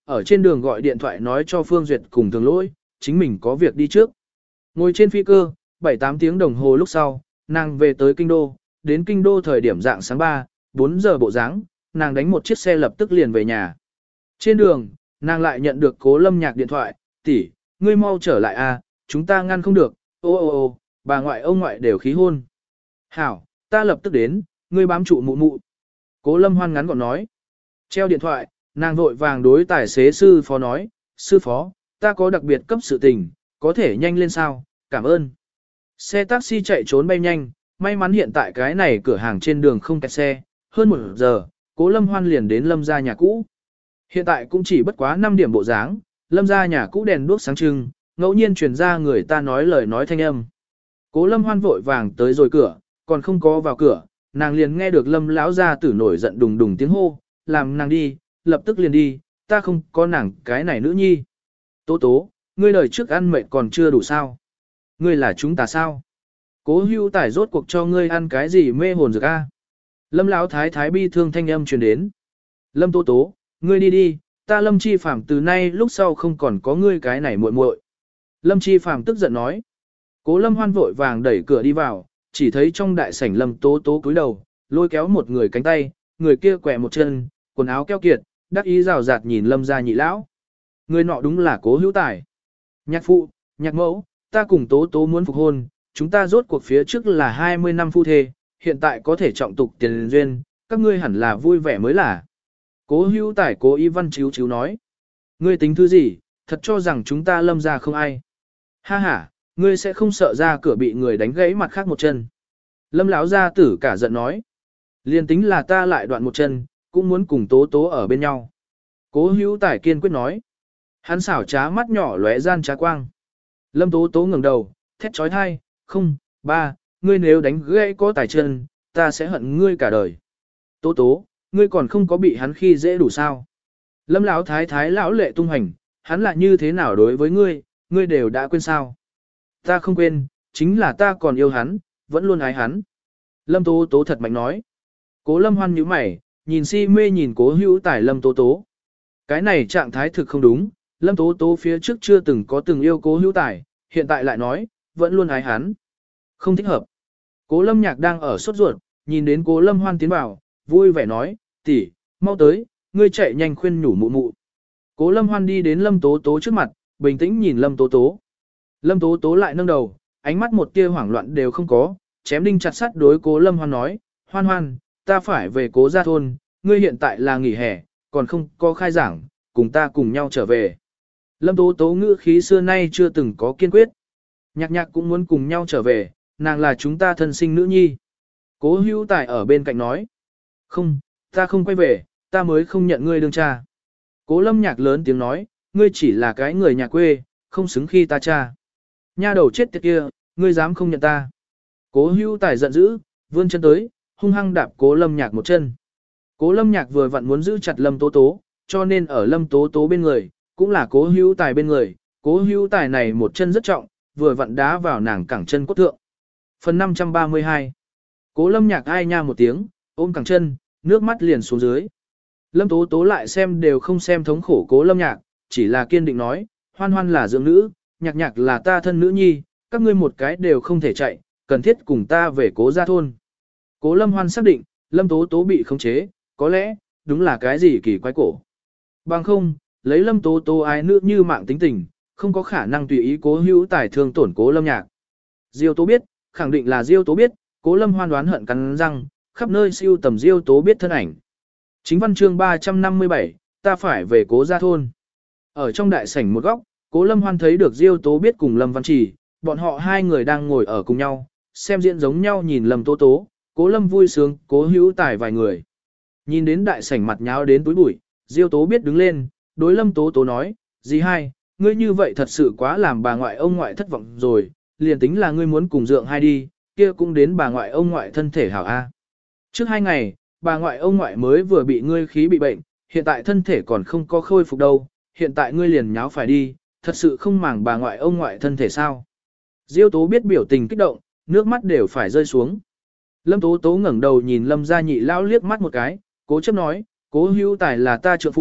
ở trên đường gọi điện thoại nói cho Phương Duyệt cùng Thường Lỗi, chính mình có việc đi trước. Ngồi trên phi cơ, bảy tám tiếng đồng hồ lúc sau, nàng về tới Kinh Đô, đến Kinh Đô thời điểm dạng sáng ba, bốn giờ bộ dáng, nàng đánh một chiếc xe lập tức liền về nhà. Trên đường, nàng lại nhận được Cố Lâm Nhạc điện thoại, tỷ, ngươi mau trở lại a, chúng ta ngăn không được, ô ô ô, bà ngoại ông ngoại đều khí hôn. Hảo, ta lập tức đến, ngươi bám trụ mụ mụ. Cố Lâm Hoan ngắn gọn nói. Treo điện thoại, nàng vội vàng đối tài xế sư phó nói, sư phó, ta có đặc biệt cấp sự tình, có thể nhanh lên sao, cảm ơn. Xe taxi chạy trốn bay nhanh, may mắn hiện tại cái này cửa hàng trên đường không kẹt xe, hơn một giờ, Cố Lâm Hoan liền đến Lâm gia nhà cũ. Hiện tại cũng chỉ bất quá năm điểm bộ dáng, Lâm gia nhà cũ đèn đuốc sáng trưng, ngẫu nhiên truyền ra người ta nói lời nói thanh âm. Cố Lâm Hoan vội vàng tới rồi cửa, còn không có vào cửa, nàng liền nghe được Lâm lão gia tử nổi giận đùng đùng tiếng hô, làm nàng đi, lập tức liền đi, ta không có nàng cái này nữ nhi. Tố tố, ngươi đời trước ăn mệt còn chưa đủ sao? Ngươi là chúng ta sao? Cố Hưu Tài rốt cuộc cho ngươi ăn cái gì mê hồn dược a? Lâm lão thái thái bi thương thanh âm truyền đến. Lâm Tố Tố, ngươi đi đi, ta Lâm Chi Phàm từ nay lúc sau không còn có ngươi cái này muội muội. Lâm Chi Phàm tức giận nói. Cố Lâm Hoan vội vàng đẩy cửa đi vào, chỉ thấy trong đại sảnh Lâm Tố Tố cúi đầu, lôi kéo một người cánh tay, người kia quẹ một chân, quần áo keo kiệt, đắc ý rào rạt nhìn Lâm gia nhị lão. Người nọ đúng là Cố Hữu Tài. Nhạc phụ, nhạc mẫu, ta cùng Tố Tố muốn phục hôn, chúng ta rốt cuộc phía trước là hai mươi năm phu thê, hiện tại có thể trọng tục tiền duyên, các ngươi hẳn là vui vẻ mới là. Cố Hữu Tài cố ý văn chiếu chiếu nói. Ngươi tính thứ gì, thật cho rằng chúng ta Lâm gia không ai. Ha ha, ngươi sẽ không sợ ra cửa bị người đánh gãy mặt khác một chân. Lâm lão gia tử cả giận nói. Liên tính là ta lại đoạn một chân, cũng muốn cùng Tố Tố ở bên nhau. Cố Hữu Tài kiên quyết nói. Hắn xảo trá mắt nhỏ lóe gian trá quang. Lâm Tố Tố ngẩng đầu, thét trói thai, không, ba, ngươi nếu đánh gãy có tài chân, ta sẽ hận ngươi cả đời. Tố Tố, ngươi còn không có bị hắn khi dễ đủ sao. Lâm lão thái thái lão lệ tung hành, hắn là như thế nào đối với ngươi, ngươi đều đã quên sao. Ta không quên, chính là ta còn yêu hắn, vẫn luôn ái hắn. Lâm Tố Tố thật mạnh nói. Cố Lâm Hoan nhíu mày, nhìn si mê nhìn Cố Hữu Tài Lâm Tố Tố. Cái này trạng thái thực không đúng, Lâm Tố Tố phía trước chưa từng có từng yêu Cố Hữu Tài, hiện tại lại nói, vẫn luôn ái hắn. Không thích hợp. Cố Lâm Nhạc đang ở sốt ruột, nhìn đến Cố Lâm Hoan tiến vào, vui vẻ nói, tỷ, mau tới, ngươi chạy nhanh khuyên nhủ mụ mụ. Cố Lâm Hoan đi đến Lâm Tố Tố trước mặt, bình tĩnh nhìn Lâm Tố Tố. Lâm Tố Tố lại nâng đầu, ánh mắt một tia hoảng loạn đều không có, chém đinh chặt sắt đối Cố Lâm Hoan nói, Hoan Hoan, ta phải về Cố gia thôn, ngươi hiện tại là nghỉ hè, còn không có khai giảng, cùng ta cùng nhau trở về. Lâm Tố Tố ngữ khí xưa nay chưa từng có kiên quyết. Nhạc nhạc cũng muốn cùng nhau trở về, nàng là chúng ta thân sinh nữ nhi. Cố Hữu Tài ở bên cạnh nói, không, ta không quay về, ta mới không nhận ngươi đương cha. Cố Lâm Nhạc lớn tiếng nói, ngươi chỉ là cái người nhà quê, không xứng khi ta cha. Nha đầu chết tiệt kia, ngươi dám không nhận ta. Cố Hữu Tài giận dữ, vươn chân tới, hung hăng đạp Cố Lâm Nhạc một chân. Cố Lâm Nhạc vừa vặn muốn giữ chặt Lâm Tố Tố, cho nên ở Lâm Tố Tố bên người, cũng là Cố Hữu Tài bên người. Cố Hữu Tài này một chân rất trọng, vừa vặn đá vào nàng cẳng chân cốt thượng. Phần năm trăm ba mươi hai. Cố Lâm Nhạc ai nha một tiếng, ôm cẳng chân, nước mắt liền xuống dưới. Lâm Tố Tố lại xem đều không xem thống khổ Cố Lâm Nhạc, chỉ là kiên định nói, Hoan Hoan là dưỡng nữ, Nhạc Nhạc là ta thân nữ nhi, các ngươi một cái đều không thể chạy, cần thiết cùng ta về Cố gia thôn. Cố Lâm Hoan xác định, Lâm Tố Tố bị khống chế, có lẽ, đúng là cái gì kỳ quái cổ. Bằng không, lấy Lâm Tố Tố ái nữ như mạng tính tình, không có khả năng tùy ý Cố Hữu Tài thương tổn Cố Lâm Nhạc. Diêu Tố biết, khẳng định là Diêu Tố biết, Cố Lâm Hoan đoán hận cắn răng, khắp nơi siêu tầm Diêu Tố biết thân ảnh. Chính văn chương ba trăm năm mươi bảy, ta phải về Cố gia thôn. Ở trong đại sảnh một góc, Cố Lâm Hoan thấy được Diêu Tố biết cùng Lâm Văn Trì, bọn họ hai người đang ngồi ở cùng nhau, xem diễn giống nhau nhìn Lâm Tố Tố, Cố Lâm vui sướng, Cố Hữu Tài vài người. Nhìn đến đại sảnh mặt nháo đến túi bụi, Diêu Tố biết đứng lên, đối Lâm Tố Tố nói, dì hai, ngươi như vậy thật sự quá làm bà ngoại ông ngoại thất vọng rồi, liền tính là ngươi muốn cùng dượng hai đi, kia cũng đến bà ngoại ông ngoại thân thể hảo A. Trước hai ngày, bà ngoại ông ngoại mới vừa bị ngươi khí bị bệnh, hiện tại thân thể còn không có khôi phục đâu, hiện tại ngươi liền nháo phải đi, thật sự không màng bà ngoại ông ngoại thân thể sao. Diêu Tố biết biểu tình kích động, nước mắt đều phải rơi xuống. Lâm Tố Tố ngẩng đầu nhìn Lâm gia nhị lão liếc mắt một cái, cố chấp nói, Cố Hữu Tài là ta trượng phu,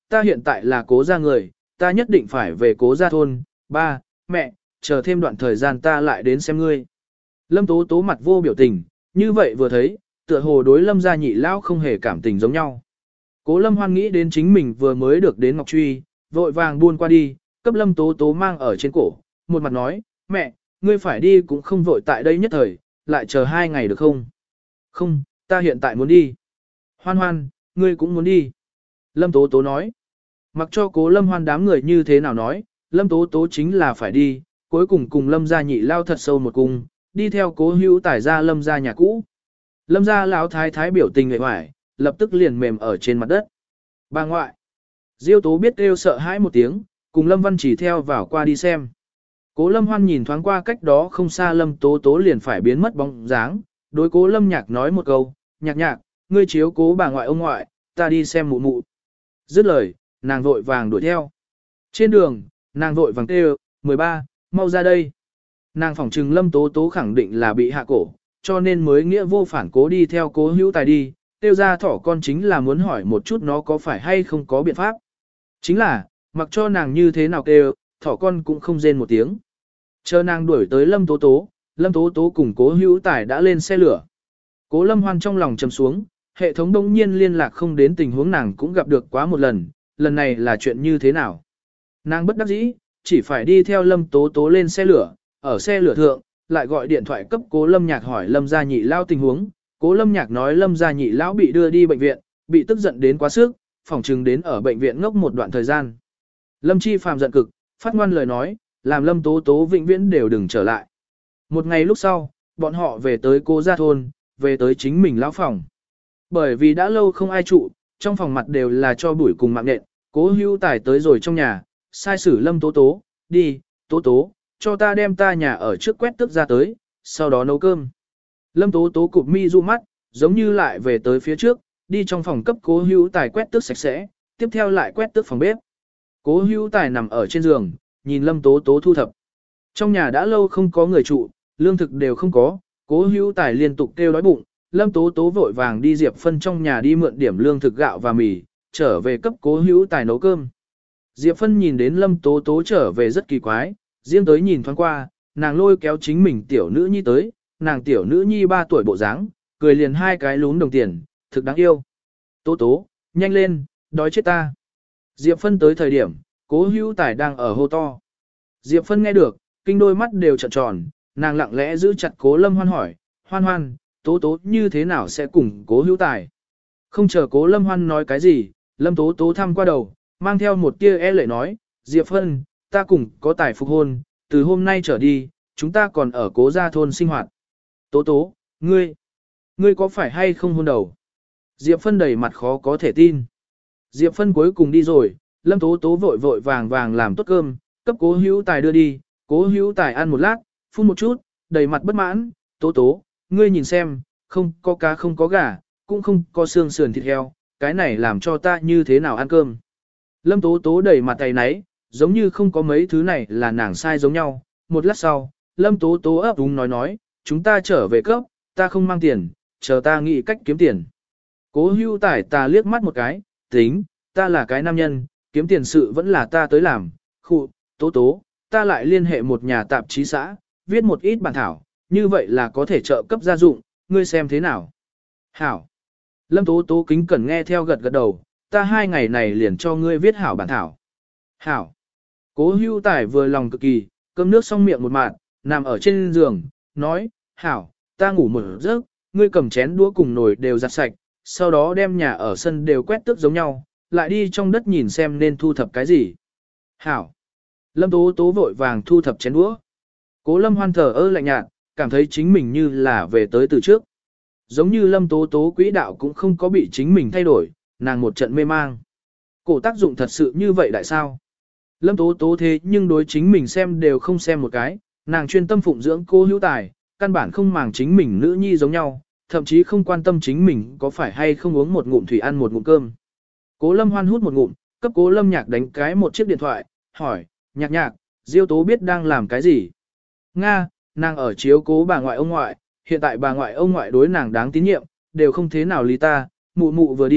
ta hiện tại là cố gia người, ta nhất định phải về cố gia thôn, ba, mẹ, chờ thêm đoạn thời gian ta lại đến xem ngươi. Lâm Tố Tố mặt vô biểu tình, như vậy vừa thấy, tựa hồ đối Lâm gia nhị lão không hề cảm tình giống nhau. Cố Lâm Hoan nghĩ đến chính mình vừa mới được đến Ngọc Truy, vội vàng buôn qua đi, cấp Lâm Tố Tố mang ở trên cổ, một mặt nói, mẹ, ngươi phải đi cũng không vội tại đây nhất thời, lại chờ hai ngày được không? Không, ta hiện tại muốn đi. Hoan Hoan, ngươi cũng muốn đi. Lâm Tố Tố nói, mặc cho Cố Lâm Hoan đám người như thế nào nói, Lâm Tố Tố chính là phải đi, cuối cùng cùng Lâm gia nhị lao thật sâu một cung, đi theo Cố Hữu Tài ra Lâm gia nhà cũ. Lâm gia lão thái thái biểu tình người hoài, lập tức liền mềm ở trên mặt đất. Bà ngoại. Diêu Tố biết kêu sợ hãi một tiếng, cùng Lâm Văn Chỉ theo vào qua đi xem. Cố Lâm Hoan nhìn thoáng qua cách đó không xa Lâm Tố Tố liền phải biến mất bóng dáng, đối Cố Lâm Nhạc nói một câu, nhạc nhạc, ngươi chiếu cố bà ngoại ông ngoại, ta đi xem mụ mụ. Dứt lời, nàng vội vàng đuổi theo. Trên đường, nàng vội vàng kêu, mười ba, mau ra đây. Nàng phỏng trừng Lâm Tố Tố khẳng định là bị hạ cổ, cho nên mới nghĩa vô phản cố đi theo Cố Hữu Tài đi, tiêu ra thỏ con chính là muốn hỏi một chút nó có phải hay không có biện pháp. Chính là, mặc cho nàng như thế nào kêu, thỏ con cũng không rên một tiếng. Chờ nàng đuổi tới Lâm Tố Tố, Lâm Tố Tố cùng Cố Hữu Tài đã lên xe lửa. Cố Lâm Hoan trong lòng trầm xuống, hệ thống đông nhiên liên lạc không đến tình huống nàng cũng gặp được quá một lần, lần này là chuyện như thế nào. Nàng bất đắc dĩ, chỉ phải đi theo Lâm Tố Tố lên xe lửa, ở xe lửa thượng, lại gọi điện thoại cấp Cố Lâm Nhạc hỏi Lâm gia nhị lao tình huống. Cố Lâm Nhạc nói Lâm gia nhị lão bị đưa đi bệnh viện, bị tức giận đến quá sức, phỏng chừng đến ở bệnh viện ngốc một đoạn thời gian. Lâm Chi Phàm giận cực, phát ngoan lời nói, làm Lâm Tố Tố vĩnh viễn đều đừng trở lại. Một ngày lúc sau, bọn họ về tới Cố gia thôn, về tới chính mình lão phòng. Bởi vì đã lâu không ai trụ, trong phòng mặt đều là cho bụi cùng mạng nện, Cố Hữu Tài tới rồi trong nhà, sai sử Lâm Tố Tố, đi, Tố Tố, cho ta đem ta nhà ở trước quét tước ra tới, sau đó nấu cơm. Lâm Tố Tố cụp mi du mắt, giống như lại về tới phía trước, đi trong phòng cấp Cố Hữu Tài quét tước sạch sẽ, tiếp theo lại quét tước phòng bếp. Cố Hữu Tài nằm ở trên giường, nhìn Lâm Tố Tố thu thập. Trong nhà đã lâu không có người trụ, lương thực đều không có, Cố Hữu Tài liên tục kêu đói bụng, Lâm Tố Tố vội vàng đi Diệp Phân trong nhà đi mượn điểm lương thực gạo và mì, trở về cấp Cố Hữu Tài nấu cơm. Diệp Phân nhìn đến Lâm Tố Tố trở về rất kỳ quái, riêng tới nhìn thoáng qua, nàng lôi kéo chính mình tiểu nữ nhi tới, nàng tiểu nữ nhi ba tuổi bộ dáng, cười liền hai cái lún đồng tiền, thực đáng yêu. Tố Tố, nhanh lên, đói chết ta. Diệp Phân tới thời điểm, Cố Hữu Tài đang ở hô to. Diệp Phân nghe được, kinh đôi mắt đều trợn tròn, nàng lặng lẽ giữ chặt Cố Lâm Hoan hỏi, Hoan Hoan, Tố Tố như thế nào sẽ cùng Cố Hữu Tài? Không chờ Cố Lâm Hoan nói cái gì, Lâm Tố Tố thăm qua đầu, mang theo một tia e lệ nói, Diệp Phân, ta cùng có tài phục hôn, từ hôm nay trở đi, chúng ta còn ở Cố gia thôn sinh hoạt. Tố Tố, ngươi, ngươi có phải hay không hôn đầu? Diệp Phân đầy mặt khó có thể tin. Diệp Phân cuối cùng đi rồi, Lâm Tố Tố vội vội vàng vàng làm tốt cơm, cấp Cố Hữu Tài đưa đi, Cố Hữu Tài ăn một lát, phun một chút, đầy mặt bất mãn, Tố Tố, ngươi nhìn xem, không có cá không có gà, cũng không có xương sườn thịt heo, cái này làm cho ta như thế nào ăn cơm. Lâm Tố Tố đầy mặt tay náy, giống như không có mấy thứ này là nàng sai giống nhau. Một lát sau, Lâm Tố Tố ấp úng nói nói, chúng ta trở về cấp, ta không mang tiền, chờ ta nghĩ cách kiếm tiền. Cố Hữu Tài ta liếc mắt một cái, tính, ta là cái nam nhân, kiếm tiền sự vẫn là ta tới làm, khụ, Tố Tố, ta lại liên hệ một nhà tạp chí xã, viết một ít bản thảo, như vậy là có thể trợ cấp gia dụng, ngươi xem thế nào. Hảo. Lâm Tố Tố kính cẩn nghe theo gật gật đầu, ta hai ngày này liền cho ngươi viết hảo bản thảo. Hảo. Cố Hữu Tài vừa lòng cực kỳ, cơm nước xong miệng một mạt, nằm ở trên giường, nói, Hảo, ta ngủ một giấc, ngươi cầm chén đũa cùng nồi đều giặt sạch, sau đó đem nhà ở sân đều quét tước giống nhau, lại đi trong đất nhìn xem nên thu thập cái gì. Hảo. Lâm Tố Tố vội vàng thu thập chén đũa. Cố Lâm Hoan thờ ơ lạnh nhạt, cảm thấy chính mình như là về tới từ trước. Giống như Lâm Tố Tố quỹ đạo cũng không có bị chính mình thay đổi, nàng một trận mê mang. Cổ tác dụng thật sự như vậy đại sao? Lâm Tố Tố thế nhưng đối chính mình xem đều không xem một cái, nàng chuyên tâm phụng dưỡng Cố Hữu Tài, căn bản không màng chính mình nữ nhi giống nhau, thậm chí không quan tâm chính mình có phải hay không uống một ngụm thủy ăn một ngụm cơm. Cố Lâm Hoan hút một ngụm, cấp Cố Lâm Nhạc đánh cái một chiếc điện thoại, hỏi, Nhạc Nhạc, Diêu Tố biết đang làm cái gì? Nga, nàng ở chiếu cố bà ngoại ông ngoại, hiện tại bà ngoại ông ngoại đối nàng đáng tín nhiệm, đều không thế nào lý ta, mụ mụ vừa đi,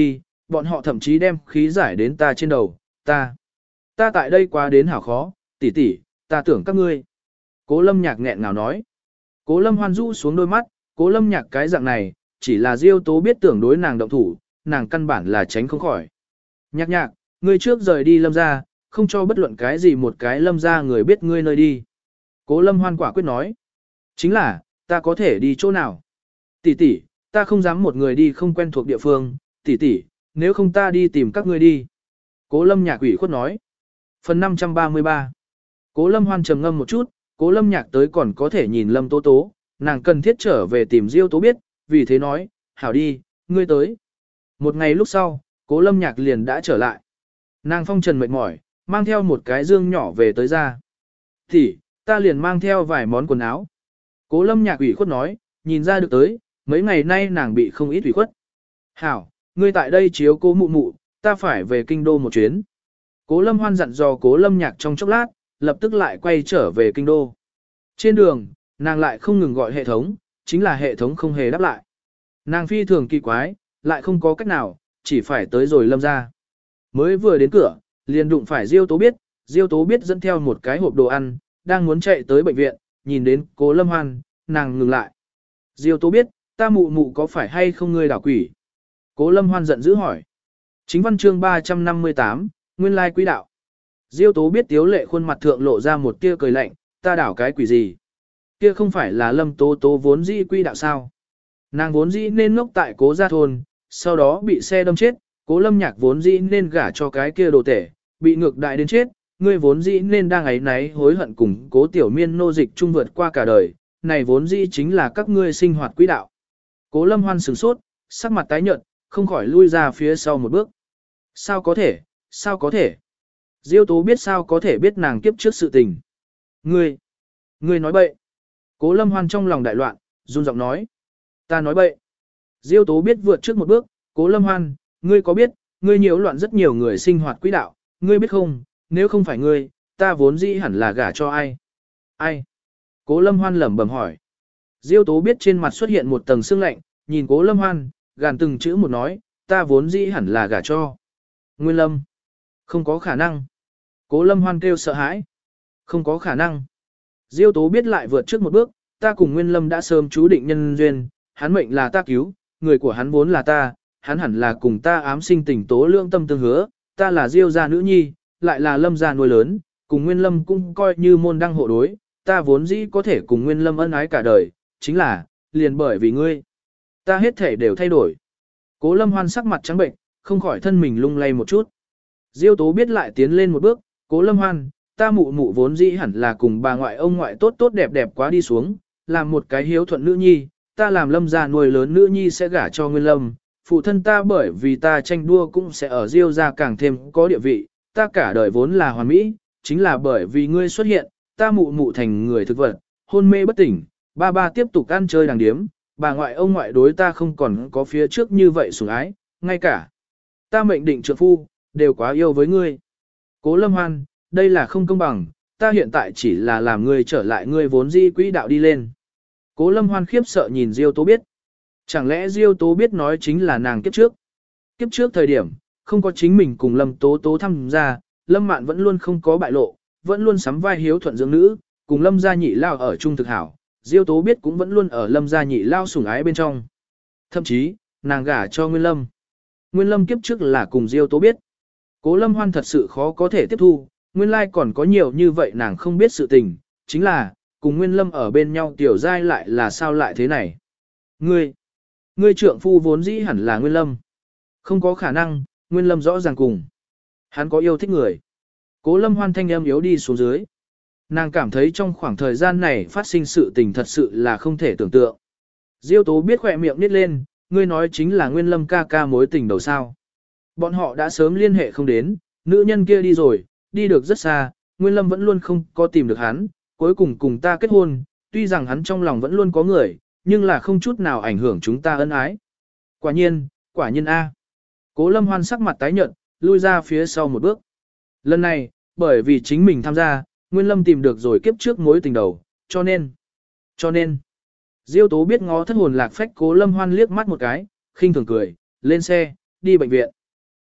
bọn họ thậm chí đem khí giải đến ta trên đầu, ta. Ta tại đây quá đến hảo khó, tỷ tỷ, ta tưởng các ngươi. Cố lâm nhạc nghẹn ngào nói. Cố lâm hoan rũ xuống đôi mắt, cố lâm nhạc cái dạng này, chỉ là Diêu Tố biết tưởng đối nàng động thủ, nàng căn bản là tránh không khỏi. Nhạc nhạc, ngươi trước rời đi lâm ra, không cho bất luận cái gì một cái lâm ra người biết ngươi nơi đi. Cố lâm hoan quả quyết nói. Chính là, ta có thể đi chỗ nào? Tỷ tỷ, ta không dám một người đi không quen thuộc địa phương, tỷ tỷ, nếu không ta đi tìm các ngươi đi. Cố lâm nhạc ủy khuất nói. Phần năm trăm ba mươi ba. Cố lâm hoan trầm ngâm một chút, cố lâm nhạc tới còn có thể nhìn lâm tố tố, nàng cần thiết trở về tìm Diêu Tố biết, vì thế nói, hảo đi, ngươi tới. Một ngày lúc sau, cố lâm nhạc liền đã trở lại. Nàng phong trần mệt mỏi, mang theo một cái dương nhỏ về tới ra. Thì, ta liền mang theo vài món quần áo. Cố lâm nhạc ủy khuất nói, nhìn ra được tới, mấy ngày nay nàng bị không ít ủy khuất. Hảo, ngươi tại đây chiếu cố mụ mụ, ta phải về kinh đô một chuyến. Cố lâm hoan dặn dò cố lâm nhạc trong chốc lát, lập tức lại quay trở về kinh đô. Trên đường, nàng lại không ngừng gọi hệ thống, chính là hệ thống không hề đáp lại. Nàng phi thường kỳ quái, lại không có cách nào, chỉ phải tới rồi lâm ra. Mới vừa đến cửa, liền đụng phải Diêu Tố biết, Diêu Tố biết dẫn theo một cái hộp đồ ăn, đang muốn chạy tới bệnh viện, nhìn đến cố lâm hoan, nàng ngừng lại. Diêu Tố biết, ta mụ mụ có phải hay không ngươi đảo quỷ? Cố lâm hoan giận dữ hỏi. Chính văn chương ba trăm năm mươi tám, nguyên lai quý đạo. Diêu Tố biết tiếu lệ khuôn mặt thượng lộ ra một tia cười lạnh, ta đảo cái quỷ gì? Kia không phải là lâm tố tố vốn dĩ quy đạo sao? Nàng vốn dĩ nên ngốc tại cố gia thôn, sau đó bị xe đâm chết, cố lâm nhạc vốn dĩ nên gả cho cái kia đồ tể, bị ngược đại đến chết, ngươi vốn dĩ nên đang ấy náy hối hận cùng cố tiểu miên nô dịch chung vượt qua cả đời, này vốn dĩ chính là các ngươi sinh hoạt quỹ đạo. Cố lâm hoan sửng sốt, sắc mặt tái nhợt, không khỏi lui ra phía sau một bước. Sao có thể, sao có thể? Diêu Tố biết sao có thể biết nàng kiếp trước sự tình. Ngươi, ngươi nói bậy. Cố lâm hoan trong lòng đại loạn, run giọng nói. Ta nói bậy. Diêu Tố biết vượt trước một bước, cố lâm hoan, ngươi có biết, ngươi nhiễu loạn rất nhiều người sinh hoạt quỹ đạo, ngươi biết không, nếu không phải ngươi, ta vốn dĩ hẳn là gả cho ai? Ai? Cố lâm hoan lẩm bẩm hỏi. Diêu Tố biết trên mặt xuất hiện một tầng sương lạnh, nhìn cố lâm hoan, gàn từng chữ một nói, ta vốn dĩ hẳn là gả cho. Nguyên Lâm. Không có khả năng. Cố lâm hoan kêu sợ hãi. Không có khả năng. Diêu Tố biết lại vượt trước một bước, ta cùng Nguyên Lâm đã sớm chú định nhân duyên, hắn mệnh là ta cứu, người của hắn vốn là ta, hắn hẳn là cùng ta ám sinh tình tố lương tâm tương hứa, ta là Diêu gia nữ nhi, lại là Lâm gia nuôi lớn, cùng Nguyên Lâm cũng coi như môn đăng hộ đối, ta vốn dĩ có thể cùng Nguyên Lâm ân ái cả đời, chính là, liền bởi vì ngươi, ta hết thể đều thay đổi. Cố Lâm Hoan sắc mặt trắng bệnh, không khỏi thân mình lung lay một chút. Diêu Tố biết lại tiến lên một bước, Cố Lâm Hoan, ta mụ mụ vốn dĩ hẳn là cùng bà ngoại ông ngoại tốt tốt đẹp đẹp quá đi xuống, làm một cái hiếu thuận nữ nhi, ta làm Lâm gia nuôi lớn nữ nhi sẽ gả cho Nguyên Lâm, phụ thân ta bởi vì ta tranh đua cũng sẽ ở Diêu gia càng thêm có địa vị, ta cả đời vốn là hoàn mỹ, chính là bởi vì ngươi xuất hiện, ta mụ mụ thành người thực vật, hôn mê bất tỉnh, ba ba tiếp tục ăn chơi đàng điếm, bà ngoại ông ngoại đối ta không còn có phía trước như vậy sủng ái, ngay cả ta mệnh định trượng phu, đều quá yêu với ngươi. Cố Lâm Hoan, đây là không công bằng, ta hiện tại chỉ là làm ngươi trở lại ngươi vốn di quỹ đạo đi lên. Cố Lâm Hoan khiếp sợ nhìn Diêu Tố biết. Chẳng lẽ Diêu Tố biết nói chính là nàng kiếp trước? Kiếp trước thời điểm, không có chính mình cùng Lâm Tố Tố tham gia, Lâm Mạn vẫn luôn không có bại lộ, vẫn luôn sắm vai hiếu thuận dưỡng nữ, cùng Lâm gia nhị lao ở chung thực hảo, Diêu Tố biết cũng vẫn luôn ở Lâm gia nhị lao sủng ái bên trong. Thậm chí, nàng gả cho Nguyên Lâm. Nguyên Lâm kiếp trước là cùng Diêu Tố biết. Cố Lâm Hoan thật sự khó có thể tiếp thu, nguyên lai còn có nhiều như vậy nàng không biết sự tình, chính là, cùng Nguyên Lâm ở bên nhau tiểu giai lại là sao lại thế này. Ngươi, ngươi trượng phu vốn dĩ hẳn là Nguyên Lâm. Không có khả năng, Nguyên Lâm rõ ràng cùng. Hắn có yêu thích người. Cố Lâm Hoan thanh âm yếu đi xuống dưới. Nàng cảm thấy trong khoảng thời gian này phát sinh sự tình thật sự là không thể tưởng tượng. Diêu Tố biết khỏe miệng nít lên, ngươi nói chính là Nguyên Lâm ca ca mối tình đầu sao. Bọn họ đã sớm liên hệ không đến, nữ nhân kia đi rồi, đi được rất xa, Nguyên Lâm vẫn luôn không có tìm được hắn, cuối cùng cùng ta kết hôn, tuy rằng hắn trong lòng vẫn luôn có người, nhưng là không chút nào ảnh hưởng chúng ta ân ái. Quả nhiên, quả nhiên A. Cố Lâm Hoan sắc mặt tái nhợt, lui ra phía sau một bước. Lần này, bởi vì chính mình tham gia, Nguyên Lâm tìm được rồi kiếp trước mối tình đầu, cho nên, cho nên, Diêu Tố biết ngó thất hồn lạc phách Cố Lâm Hoan liếc mắt một cái, khinh thường cười, lên xe, đi bệnh viện.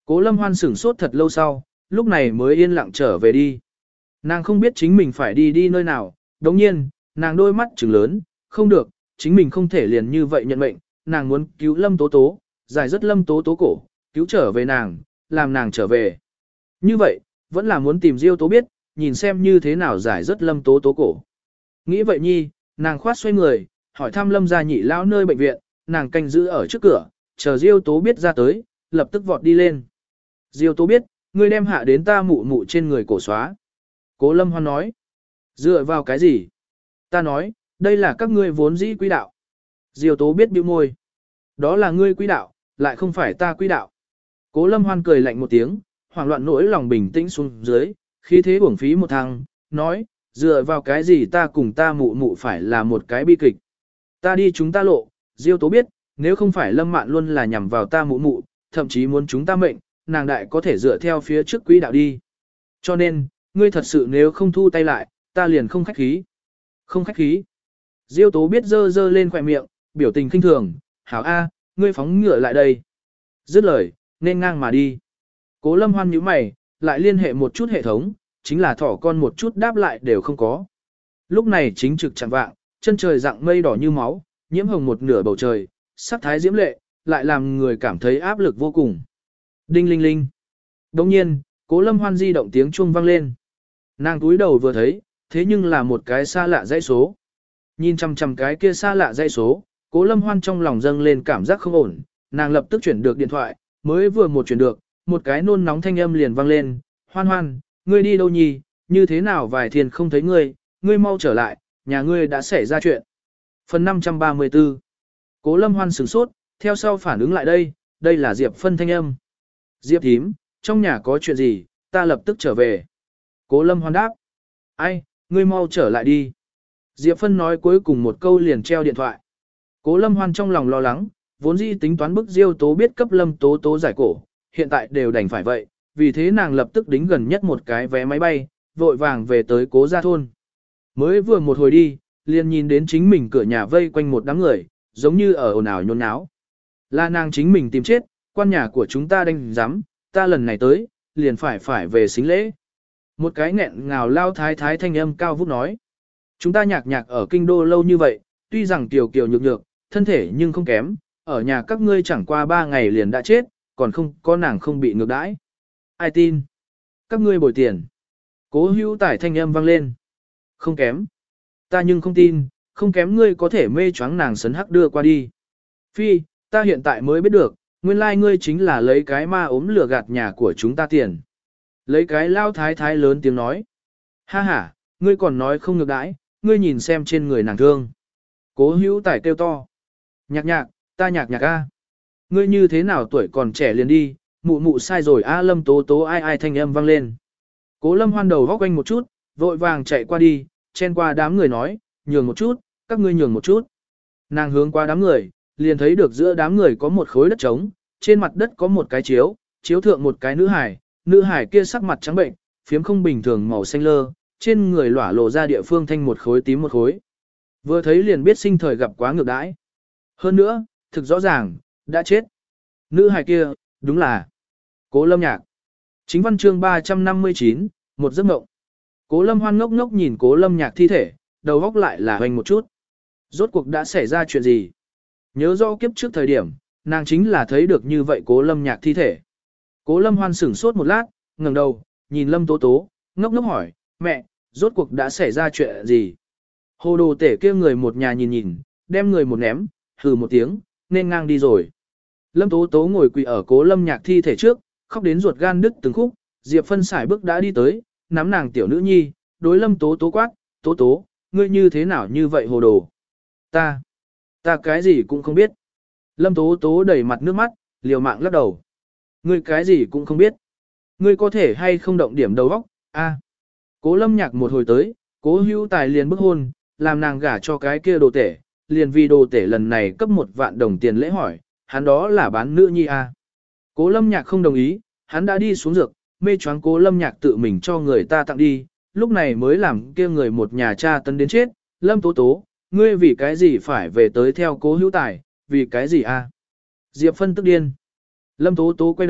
Cố Lâm Hoan sửng sốt thật lâu sau, lúc này mới yên lặng trở về đi. Nàng không biết chính mình phải đi đi nơi nào, đồng nhiên, nàng đôi mắt trừng lớn, không được, chính mình không thể liền như vậy nhận mệnh, nàng muốn cứu Lâm Tố Tố, giải rất Lâm Tố Tố cổ, cứu trở về nàng, làm nàng trở về. Như vậy, vẫn là muốn tìm Diêu Tố biết, nhìn xem như thế nào giải rất Lâm Tố Tố cổ. Nghĩ vậy nhi, nàng khoát xoay người, hỏi thăm Lâm gia nhị lão nơi bệnh viện, nàng canh giữ ở trước cửa, chờ Diêu Tố biết ra tới, lập tức vọt đi lên. Diêu Tố biết, ngươi đem hạ đến ta mụ mụ trên người cổ xóa. Cố Lâm Hoan nói, dựa vào cái gì? Ta nói, đây là các ngươi vốn dĩ quý đạo. Diêu Tố biết bĩu môi. Đó là ngươi quý đạo, lại không phải ta quý đạo. Cố Lâm Hoan cười lạnh một tiếng, hoảng loạn nỗi lòng bình tĩnh xuống dưới, khí thế uổng phí một thằng, nói, dựa vào cái gì ta cùng ta mụ mụ phải là một cái bi kịch. Ta đi chúng ta lộ, Diêu Tố biết, nếu không phải Lâm Mạn luôn là nhằm vào ta mụ mụ, thậm chí muốn chúng ta mệnh, nàng đại có thể dựa theo phía trước quý đạo đi. Cho nên, ngươi thật sự nếu không thu tay lại, ta liền không khách khí. Không khách khí. Diêu Tố biết dơ dơ lên khỏe miệng, biểu tình khinh thường, hảo A, ngươi phóng ngựa lại đây. Dứt lời, nên ngang mà đi. Cố Lâm Hoan nhíu mày, lại liên hệ một chút hệ thống, chính là thỏ con một chút đáp lại đều không có. Lúc này chính trực chẳng vạng, chân trời dạng mây đỏ như máu, nhiễm hồng một nửa bầu trời, sắc thái diễm lệ, lại làm người cảm thấy áp lực vô cùng. Đinh linh linh. Đồng nhiên, Cố Lâm Hoan di động tiếng chuông vang lên. Nàng túi đầu vừa thấy, thế nhưng là một cái xa lạ dãy số. Nhìn chằm chằm cái kia xa lạ dãy số, Cố Lâm Hoan trong lòng dâng lên cảm giác không ổn, nàng lập tức chuyển được điện thoại, mới vừa một chuyển được, một cái nôn nóng thanh âm liền vang lên, "Hoan Hoan, ngươi đi đâu nhỉ, như thế nào vài thiên không thấy ngươi, ngươi mau trở lại, nhà ngươi đã xảy ra chuyện." Phần năm trăm ba mươi tư. Cố Lâm Hoan sửng sốt, theo sau phản ứng lại đây, đây là Diệp Phân thanh âm. "Diệp thím, trong nhà có chuyện gì, ta lập tức trở về." Cố Lâm Hoan đáp. "Ai, ngươi mau trở lại đi." Diệp Phân nói cuối cùng một câu liền treo điện thoại. Cố Lâm Hoan trong lòng lo lắng, vốn dĩ tính toán bức Diêu Tố biết cấp Lâm Tố Tố giải cổ, hiện tại đều đành phải vậy, vì thế nàng lập tức đính gần nhất một cái vé máy bay, vội vàng về tới Cố gia thôn. Mới vừa một hồi đi, liền nhìn đến chính mình cửa nhà vây quanh một đám người, giống như ở ồn ào nhốn nháo. Là nàng chính mình tìm chết, quan nhà của chúng ta đánh giám, ta lần này tới, liền phải phải về xính lễ. Một cái nghẹn ngào lao thái thái thanh âm cao vút nói. Chúng ta nhạc nhạc ở kinh đô lâu như vậy, tuy rằng kiều kiều nhược nhược, thân thể nhưng không kém, ở nhà các ngươi chẳng qua ba ngày liền đã chết, còn không có nàng không bị ngược đãi. Ai tin? Các ngươi bồi tiền. Cố hữu tải thanh âm vang lên. Không kém. Ta nhưng không tin, không kém ngươi có thể mê choáng nàng sấn hắc đưa qua đi. Phi, ta hiện tại mới biết được, nguyên lai ngươi chính là lấy cái ma ốm lừa gạt nhà của chúng ta tiền. Lấy cái lao thái thái lớn tiếng nói. Ha ha, ngươi còn nói không ngược đãi, ngươi nhìn xem trên người nàng thương. Cố hữu tải kêu to. Nhạc nhạc, ta nhạc nhạc a. Ngươi như thế nào tuổi còn trẻ liền đi, mụ mụ sai rồi a. Lâm Tố Tố ai ai thanh âm vang lên. Cố Lâm Hoan đầu góc quanh một chút, vội vàng chạy qua đi, chen qua đám người nói, nhường một chút, các ngươi nhường một chút. Nàng hướng qua đám người, liền thấy được giữa đám người có một khối đất trống, trên mặt đất có một cái chiếu, chiếu thượng một cái nữ hải, nữ hải kia sắc mặt trắng bệnh, phiếm không bình thường màu xanh lơ, trên người lỏa lộ ra địa phương thanh một khối tím một khối. Vừa thấy liền biết sinh thời gặp quá ngược đãi. Hơn nữa, thực rõ ràng, đã chết. Nữ hài kia, đúng là Cố Lâm Nhạc. Chính văn chương ba trăm năm mươi chín, một giấc mộng. Cố Lâm Hoan ngốc ngốc nhìn Cố Lâm Nhạc thi thể, đầu góc lại là hoành một chút. Rốt cuộc đã xảy ra chuyện gì? Nhớ rõ kiếp trước thời điểm, nàng chính là thấy được như vậy Cố Lâm Nhạc thi thể. Cố Lâm Hoan sửng sốt một lát, ngẩng đầu, nhìn Lâm Tố Tố, ngốc ngốc hỏi, mẹ, rốt cuộc đã xảy ra chuyện gì? Hồ đồ tể kia người một nhà nhìn nhìn, đem người một ném, hừ một tiếng, nên ngang đi rồi. Lâm Tố Tố ngồi quỳ ở Cố Lâm Nhạc thi thể trước, khóc đến ruột gan đứt từng khúc, Diệp Phân sải bước đã đi tới, nắm nàng tiểu nữ nhi, đối Lâm Tố Tố quát, Tố Tố, ngươi như thế nào như vậy hồ đồ? Ta, ta cái gì cũng không biết. Lâm Tố Tố đầy mặt nước mắt, liều mạng lắc đầu. Ngươi cái gì cũng không biết. Ngươi có thể hay không động điểm đầu óc? A. Cố Lâm Nhạc một hồi tới, Cố Hữu Tài liền bức hôn, làm nàng gả cho cái kia đồ tể, liền vì đồ tể lần này cấp một vạn đồng tiền lễ hỏi, hắn đó là bán nữ nhi a. Cố Lâm Nhạc không đồng ý, hắn đã đi xuống dược, mê choáng Cố Lâm Nhạc tự mình cho người ta tặng đi, lúc này mới làm kia người một nhà cha tấn đến chết. Lâm Tố Tố, ngươi vì cái gì phải về tới theo Cố Hữu Tài, vì cái gì a? Diệp Phân tức điên. Lâm Tố Tố quay đầu,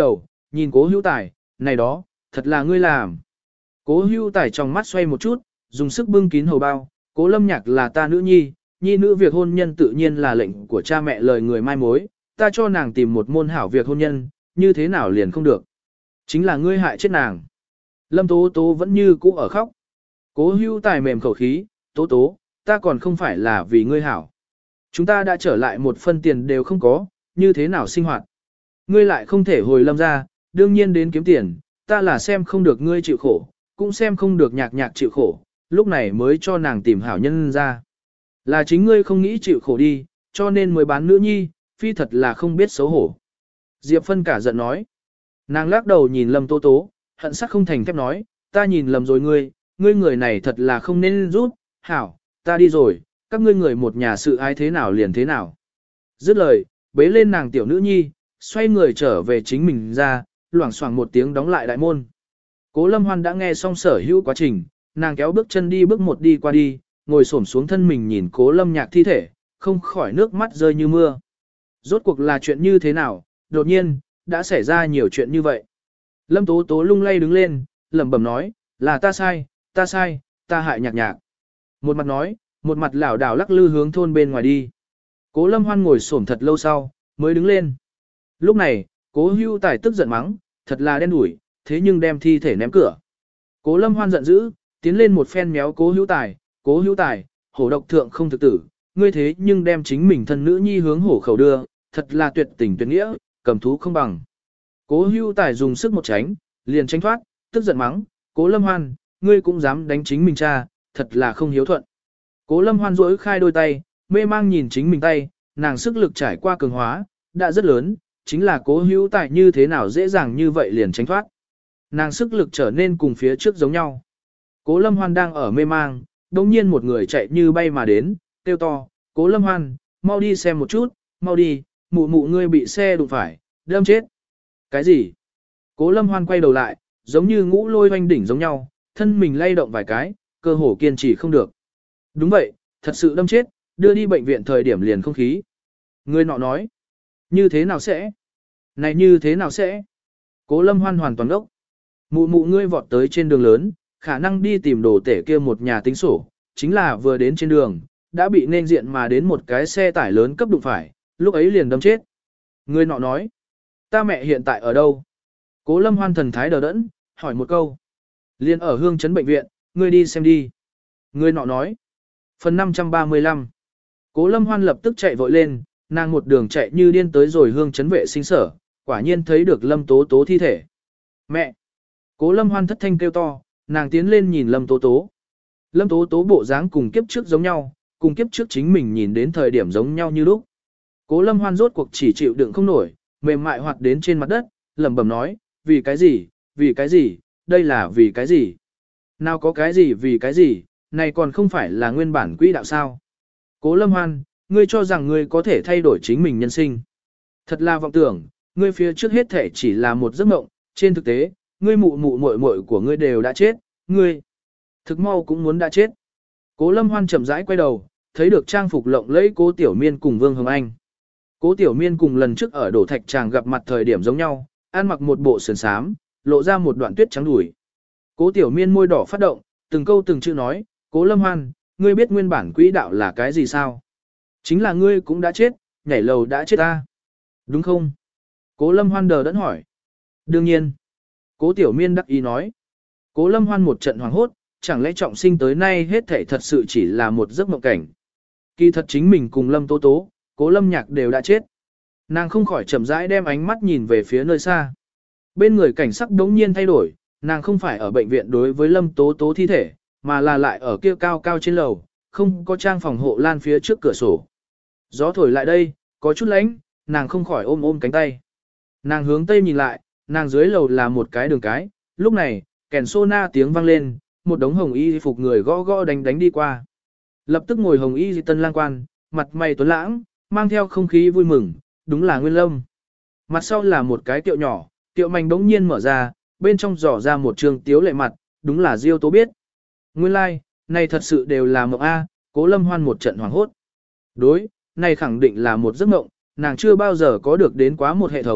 nhìn cố hữu tài, này đó, thật là ngươi làm. Cố hữu tài trong mắt xoay một chút, dùng sức bưng kín hầu bao, cố lâm nhạc là ta nữ nhi, nhi nữ việc hôn nhân tự nhiên là lệnh của cha mẹ lời người mai mối, ta cho nàng tìm một môn hảo việc hôn nhân, như thế nào liền không được. Chính là ngươi hại chết nàng. Lâm Tố Tố vẫn như cũ ở khóc. Cố hữu tài mềm khẩu khí, Tố Tố, ta còn không phải là vì ngươi hảo. Chúng ta đã trở lại một phân tiền đều không có, như thế nào sinh hoạt. Ngươi lại không thể hồi Lâm ra, đương nhiên đến kiếm tiền, ta là xem không được ngươi chịu khổ, cũng xem không được nhạc nhạc chịu khổ, lúc này mới cho nàng tìm hảo nhân ra. Là chính ngươi không nghĩ chịu khổ đi, cho nên mới bán nữ nhi, phi thật là không biết xấu hổ. Diệp Phân cả giận nói. Nàng lắc đầu nhìn Lâm Tố Tố, hận sắc không thành thép nói, ta nhìn lầm rồi ngươi, ngươi người này thật là không nên rút, hảo, ta đi rồi, các ngươi người một nhà sự ai thế nào liền thế nào. Dứt lời, bế lên nàng tiểu nữ nhi, xoay người trở về chính mình ra, loảng xoảng một tiếng đóng lại đại môn. Cố Lâm Hoan đã nghe xong sở hữu quá trình, nàng kéo bước chân đi bước một đi qua đi, ngồi xổm xuống thân mình nhìn Cố Lâm Nhạc thi thể, không khỏi nước mắt rơi như mưa. Rốt cuộc là chuyện như thế nào, đột nhiên, đã xảy ra nhiều chuyện như vậy. Lâm Tố Tố lung lay đứng lên, lẩm bẩm nói, là ta sai, ta sai, ta hại nhạc nhạc. Một mặt nói, một mặt lảo đảo lắc lư hướng thôn bên ngoài đi. Cố Lâm Hoan ngồi xổm thật lâu sau, mới đứng lên. Lúc này, Cố Hưu Tài tức giận mắng, thật là đen đủi, thế nhưng đem thi thể ném cửa. Cố Lâm Hoan giận dữ, tiến lên một phen méo Cố Hưu Tài, Cố Hưu Tài, hổ độc thượng không thực tử, ngươi thế nhưng đem chính mình thân nữ nhi hướng hổ khẩu đưa, thật là tuyệt tình tuyệt nghĩa, cầm thú không bằng. Cố Hưu Tài dùng sức một tránh, liền tránh thoát, tức giận mắng, Cố Lâm Hoan, ngươi cũng dám đánh chính mình cha, thật là không hiếu thuận. Cố Lâm Hoan duỗi khai đôi tay, mê mang nhìn chính mình tay, nàng sức lực trải qua cường hóa, đã rất lớn, chính là Cố Hưu Tài như thế nào dễ dàng như vậy liền tránh thoát. Nàng sức lực trở nên cùng phía trước giống nhau. Cố Lâm Hoan đang ở mê mang, đồng nhiên một người chạy như bay mà đến, kêu to, Cố Lâm Hoan, mau đi xem một chút, mau đi, mụ mụ ngươi bị xe đụng phải, đâm chết. Cái gì? Cố Lâm Hoan quay đầu lại, giống như ngũ lôi oanh đỉnh giống nhau, thân mình lay động vài cái, cơ hồ kiên trì không được. Đúng vậy, thật sự đâm chết, đưa đi bệnh viện thời điểm liền không khí. Người nọ nói, như thế nào sẽ? Này như thế nào sẽ? Cố Lâm Hoan hoàn toàn ốc. Mụ mụ ngươi vọt tới trên đường lớn, khả năng đi tìm đồ tể kia một nhà tính sổ, chính là vừa đến trên đường, đã bị nên diện mà đến một cái xe tải lớn cấp đụng phải, lúc ấy liền đâm chết. Người nọ nói, ta mẹ hiện tại ở đâu? Cố Lâm Hoan thần thái đờ đẫn, hỏi một câu. Liên ở Hương Trấn bệnh viện, ngươi đi xem đi. Người nọ nói. Phần năm trăm ba mươi lăm. Cố Lâm Hoan lập tức chạy vội lên, nàng một đường chạy như điên tới rồi Hương Trấn vệ sinh sở, quả nhiên thấy được Lâm Tố Tố thi thể. Mẹ! Cố Lâm Hoan thất thanh kêu to, nàng tiến lên nhìn Lâm Tố Tố. Lâm Tố Tố bộ dáng cùng kiếp trước giống nhau, cùng kiếp trước chính mình nhìn đến thời điểm giống nhau như lúc. Cố Lâm Hoan rốt cuộc chỉ chịu đựng không nổi, mềm mại hoạt đến trên mặt đất, lẩm bẩm nói, vì cái gì, vì cái gì, đây là vì cái gì. Nào có cái gì vì cái gì, này còn không phải là nguyên bản quỹ đạo sao. Cố Lâm Hoan, ngươi cho rằng ngươi có thể thay đổi chính mình nhân sinh. Thật là vọng tưởng, ngươi phía trước hết thể chỉ là một giấc mộng, trên thực tế, ngươi mụ mụ muội muội của ngươi đều đã chết, ngươi thực mau cũng muốn đã chết. Cố Lâm Hoan chậm rãi quay đầu, thấy được trang phục lộng lẫy Cố Tiểu Miên cùng Vương Hồng Anh. Cố Tiểu Miên cùng lần trước ở đổ thạch tràng gặp mặt thời điểm giống nhau, ăn mặc một bộ sườn xám, lộ ra một đoạn tuyết trắng đùi. Cố Tiểu Miên môi đỏ phát động, từng câu từng chữ nói, Cố Lâm Hoan, ngươi biết nguyên bản quỹ đạo là cái gì sao? Chính là ngươi cũng đã chết, nhảy lầu đã chết ta. Đúng không? Cố Lâm Hoan đờ đẫn hỏi. Đương nhiên. Cố Tiểu Miên đắc ý nói. Cố Lâm Hoan một trận hoảng hốt, chẳng lẽ trọng sinh tới nay hết thảy thật sự chỉ là một giấc mộng cảnh. Kỳ thật chính mình cùng Lâm Tố Tố, Cố Lâm Nhạc đều đã chết. Nàng không khỏi chậm rãi đem ánh mắt nhìn về phía nơi xa. Bên người cảnh sắc đống nhiên thay đổi, nàng không phải ở bệnh viện đối với Lâm Tố Tố thi thể, mà là lại ở kia cao cao trên lầu, không có trang phòng hộ lan phía trước cửa sổ. Gió thổi lại đây, có chút lạnh, nàng không khỏi ôm ôm cánh tay. Nàng hướng tây nhìn lại, nàng dưới lầu là một cái đường cái, lúc này, kèn sô na tiếng vang lên, một đống hồng y phục người gõ gõ đánh đánh đi qua. Lập tức ngồi hồng y tân lang quan, mặt mày tuấn lãng, mang theo không khí vui mừng, đúng là Nguyên Lâm. Mặt sau là một cái tiệu nhỏ, tiệu mảnh đống nhiên mở ra, bên trong dò ra một trường tiếu lệ mặt, đúng là Diêu Tố biết. Nguyên lai, like, này thật sự đều là mộng A, Cố Lâm Hoan một trận hoảng hốt. Đối, này khẳng định là một giấc mộng, nàng chưa bao giờ có được đến quá một hệ thống,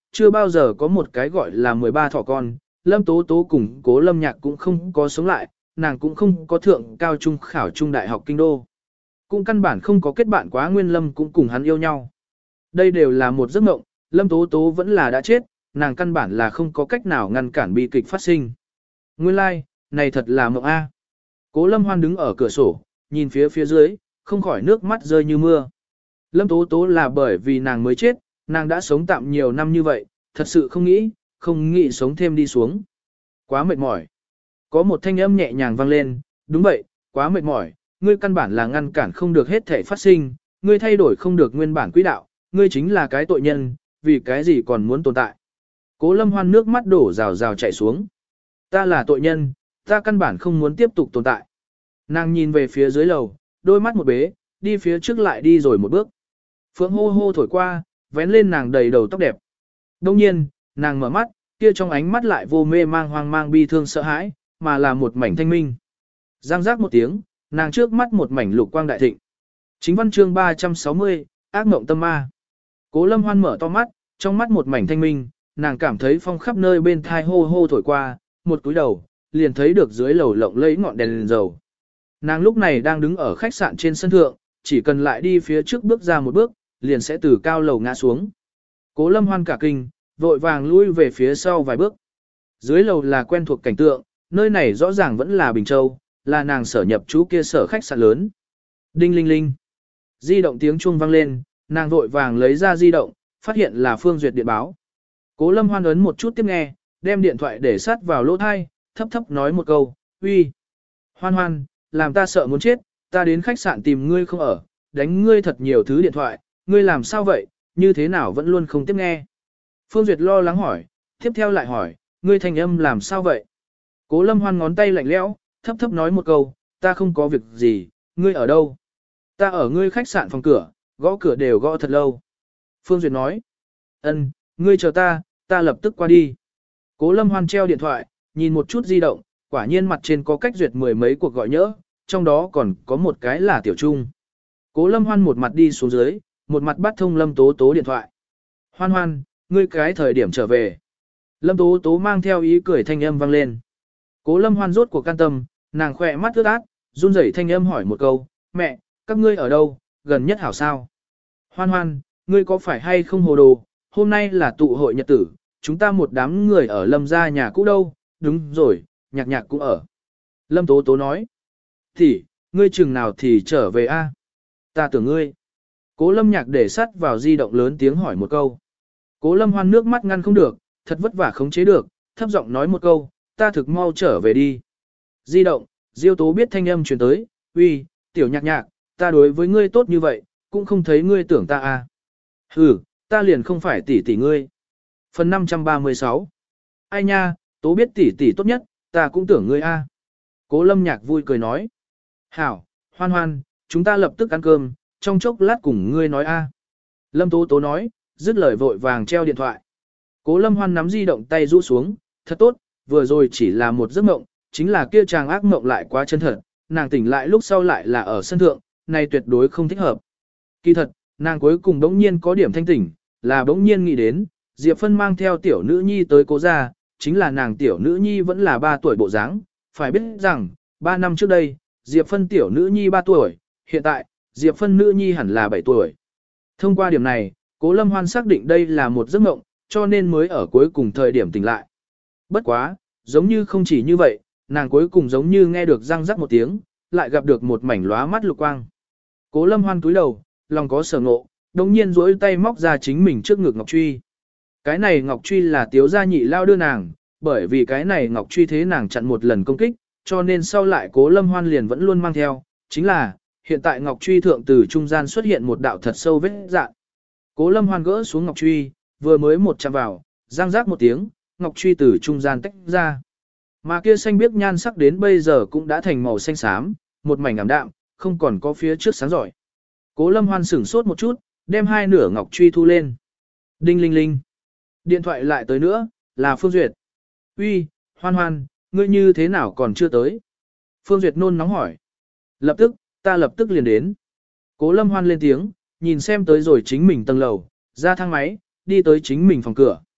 chưa bao giờ có một cái gọi là mười ba thỏ con, Lâm Tố Tố cùng Cố Lâm Nhạc cũng không có sống lại, nàng cũng không có thượng cao trung khảo trung đại học kinh đô. Cũng căn bản không có kết bạn quá Nguyên Lâm cũng cùng hắn yêu nhau. Đây đều là một giấc mộng, Lâm Tố Tố vẫn là đã chết, nàng căn bản là không có cách nào ngăn cản bi kịch phát sinh. Nguyên lai, like, này thật là mộng A. Cố Lâm Hoan đứng ở cửa sổ, nhìn phía phía dưới, không khỏi nước mắt rơi như mưa. Lâm Tố Tố là bởi vì nàng mới chết, nàng đã sống tạm nhiều năm như vậy, thật sự không nghĩ, không nghĩ sống thêm đi xuống. Quá mệt mỏi. Có một thanh âm nhẹ nhàng vang lên, đúng vậy, quá mệt mỏi, ngươi căn bản là ngăn cản không được hết thể phát sinh, ngươi thay đổi không được nguyên bản quỹ đạo, ngươi chính là cái tội nhân, vì cái gì còn muốn tồn tại. Cố Lâm Hoan nước mắt đổ rào rào chảy xuống. Ta là tội nhân, ta căn bản không muốn tiếp tục tồn tại. Nàng nhìn về phía dưới lầu, đôi mắt một bế, đi phía trước lại đi rồi một bước. Phượng hô hô thổi qua, vén lên nàng đầy đầu tóc đẹp. Đông nhiên, nàng mở mắt, kia trong ánh mắt lại vô mê mang hoang mang bi thương sợ hãi, mà là một mảnh thanh minh. Giang giác một tiếng, nàng trước mắt một mảnh lục quang đại thịnh. Chính văn chương ba trăm sáu mươi, ác mộng tâm ma. Cố Lâm Hoan mở to mắt, trong mắt một mảnh thanh minh, nàng cảm thấy phong khắp nơi bên thai hô hô thổi qua, một cúi đầu, liền thấy được dưới lầu lộng lẫy ngọn đèn, đèn dầu. Nàng lúc này đang đứng ở khách sạn trên sân thượng, chỉ cần lại đi phía trước bước ra một bước, liền sẽ từ cao lầu ngã xuống. Cố Lâm Hoan cả kinh, vội vàng lui về phía sau vài bước. Dưới lầu là quen thuộc cảnh tượng, nơi này rõ ràng vẫn là Bình Châu, là nàng sở nhập trú kia sở khách sạn lớn. Đinh linh linh. Di động tiếng chuông vang lên, nàng vội vàng lấy ra di động, phát hiện là Phương Duyệt điện báo. Cố Lâm Hoan ấn một chút tiếp nghe, đem điện thoại để sát vào lỗ thai, thấp thấp nói một câu, uy. Hoan Hoan, làm ta sợ muốn chết, ta đến khách sạn tìm ngươi không ở, đánh ngươi thật nhiều thứ điện thoại, ngươi làm sao vậy, như thế nào vẫn luôn không tiếp nghe. Phương Duyệt lo lắng hỏi, tiếp theo lại hỏi, ngươi thanh âm làm sao vậy? Cố Lâm Hoan ngón tay lạnh lẽo, thấp thấp nói một câu, ta không có việc gì, ngươi ở đâu? Ta ở ngươi khách sạn phòng cửa, gõ cửa đều gõ thật lâu. Phương Duyệt nói, ân, ngươi chờ ta, ta lập tức qua đi. Cố Lâm Hoan treo điện thoại, nhìn một chút di động, quả nhiên mặt trên có cách duyệt mười mấy cuộc gọi nhỡ, trong đó còn có một cái là Tiểu Trung. Cố Lâm Hoan một mặt đi xuống dưới, một mặt bắt thông Lâm Tố Tố điện thoại. Hoan Hoan, ngươi cái thời điểm trở về. Lâm Tố Tố mang theo ý cười thanh âm vang lên. Cố Lâm Hoan rốt cuộc can tâm, nàng khỏe mắt ướt át, run rẩy thanh âm hỏi một câu, mẹ, các ngươi ở đâu, gần nhất hảo sao? Hoan Hoan, ngươi có phải hay không hồ đồ, hôm nay là tụ hội nhật tử, chúng ta một đám người ở Lâm gia nhà cũ đâu, đúng rồi, nhạc nhạc cũng ở. Lâm Tố Tố nói, thì, ngươi chừng nào thì trở về a? Ta tưởng ngươi. Cố Lâm Nhạc để sắt vào di động lớn tiếng hỏi một câu. Cố Lâm Hoan nước mắt ngăn không được, thật vất vả khống chế được, thấp giọng nói một câu, ta thực mau trở về đi. Di động, Diêu Tố biết thanh âm truyền tới, uy, Tiểu Nhạc Nhạc, ta đối với ngươi tốt như vậy, cũng không thấy ngươi tưởng ta à. Hừ, ta liền không phải tỷ tỷ ngươi. Phần năm trăm ba mươi sáu. Ai nha, Tố biết tỷ tỷ tốt nhất, ta cũng tưởng ngươi a. Cố Lâm Nhạc vui cười nói. Hảo, Hoan Hoan, chúng ta lập tức ăn cơm, trong chốc lát cùng ngươi nói a. Lâm Tố Tố nói, dứt lời vội vàng treo điện thoại. Cố Lâm Hoan nắm di động tay rũ xuống, thật tốt, vừa rồi chỉ là một giấc mộng, chính là kia chàng ác mộng lại quá chân thật, nàng tỉnh lại lúc sau lại là ở sân thượng, này tuyệt đối không thích hợp. Kỳ thật, nàng cuối cùng đống nhiên có điểm thanh tỉnh, là đống nhiên nghĩ đến, Diệp Phân mang theo tiểu nữ nhi tới cố gia, chính là nàng tiểu nữ nhi vẫn là ba tuổi bộ dáng, phải biết rằng, ba năm trước đây, Diệp Phân tiểu nữ nhi ba tuổi, hiện tại, Diệp Phân nữ nhi hẳn là bảy tuổi. Thông qua điểm này, Cố Lâm Hoan xác định đây là một giấc mộng, cho nên mới ở cuối cùng thời điểm tỉnh lại. Bất quá, giống như không chỉ như vậy, nàng cuối cùng giống như nghe được răng rắc một tiếng, lại gặp được một mảnh lóa mắt lục quang. Cố Lâm Hoan cúi đầu, lòng có sở ngộ, đồng nhiên duỗi tay móc ra chính mình trước ngực ngọc truy. Cái này ngọc truy là Tiếu gia nhị lao đưa nàng, bởi vì cái này ngọc truy thế nàng chặn một lần công kích, cho nên sau lại Cố Lâm Hoan liền vẫn luôn mang theo, chính là, hiện tại ngọc truy thượng từ trung gian xuất hiện một đạo thật sâu vết dạn. Cố Lâm Hoan gỡ xuống ngọc truy, vừa mới một chạm vào, răng rác một tiếng, ngọc truy từ trung gian tách ra. Mà kia xanh biếc nhan sắc đến bây giờ cũng đã thành màu xanh xám, một mảnh ảm đạm, không còn có phía trước sáng giỏi. Cố Lâm Hoan sửng sốt một chút, đem hai nửa ngọc truy thu lên. Đinh linh linh. Điện thoại lại tới nữa, là Phương Duyệt. Uy, Hoan Hoan, ngươi như thế nào còn chưa tới? Phương Duyệt nôn nóng hỏi. Lập tức, ta lập tức liền đến. Cố Lâm Hoan lên tiếng, nhìn xem tới rồi chính mình tầng lầu, ra thang máy, đi tới chính mình phòng cửa.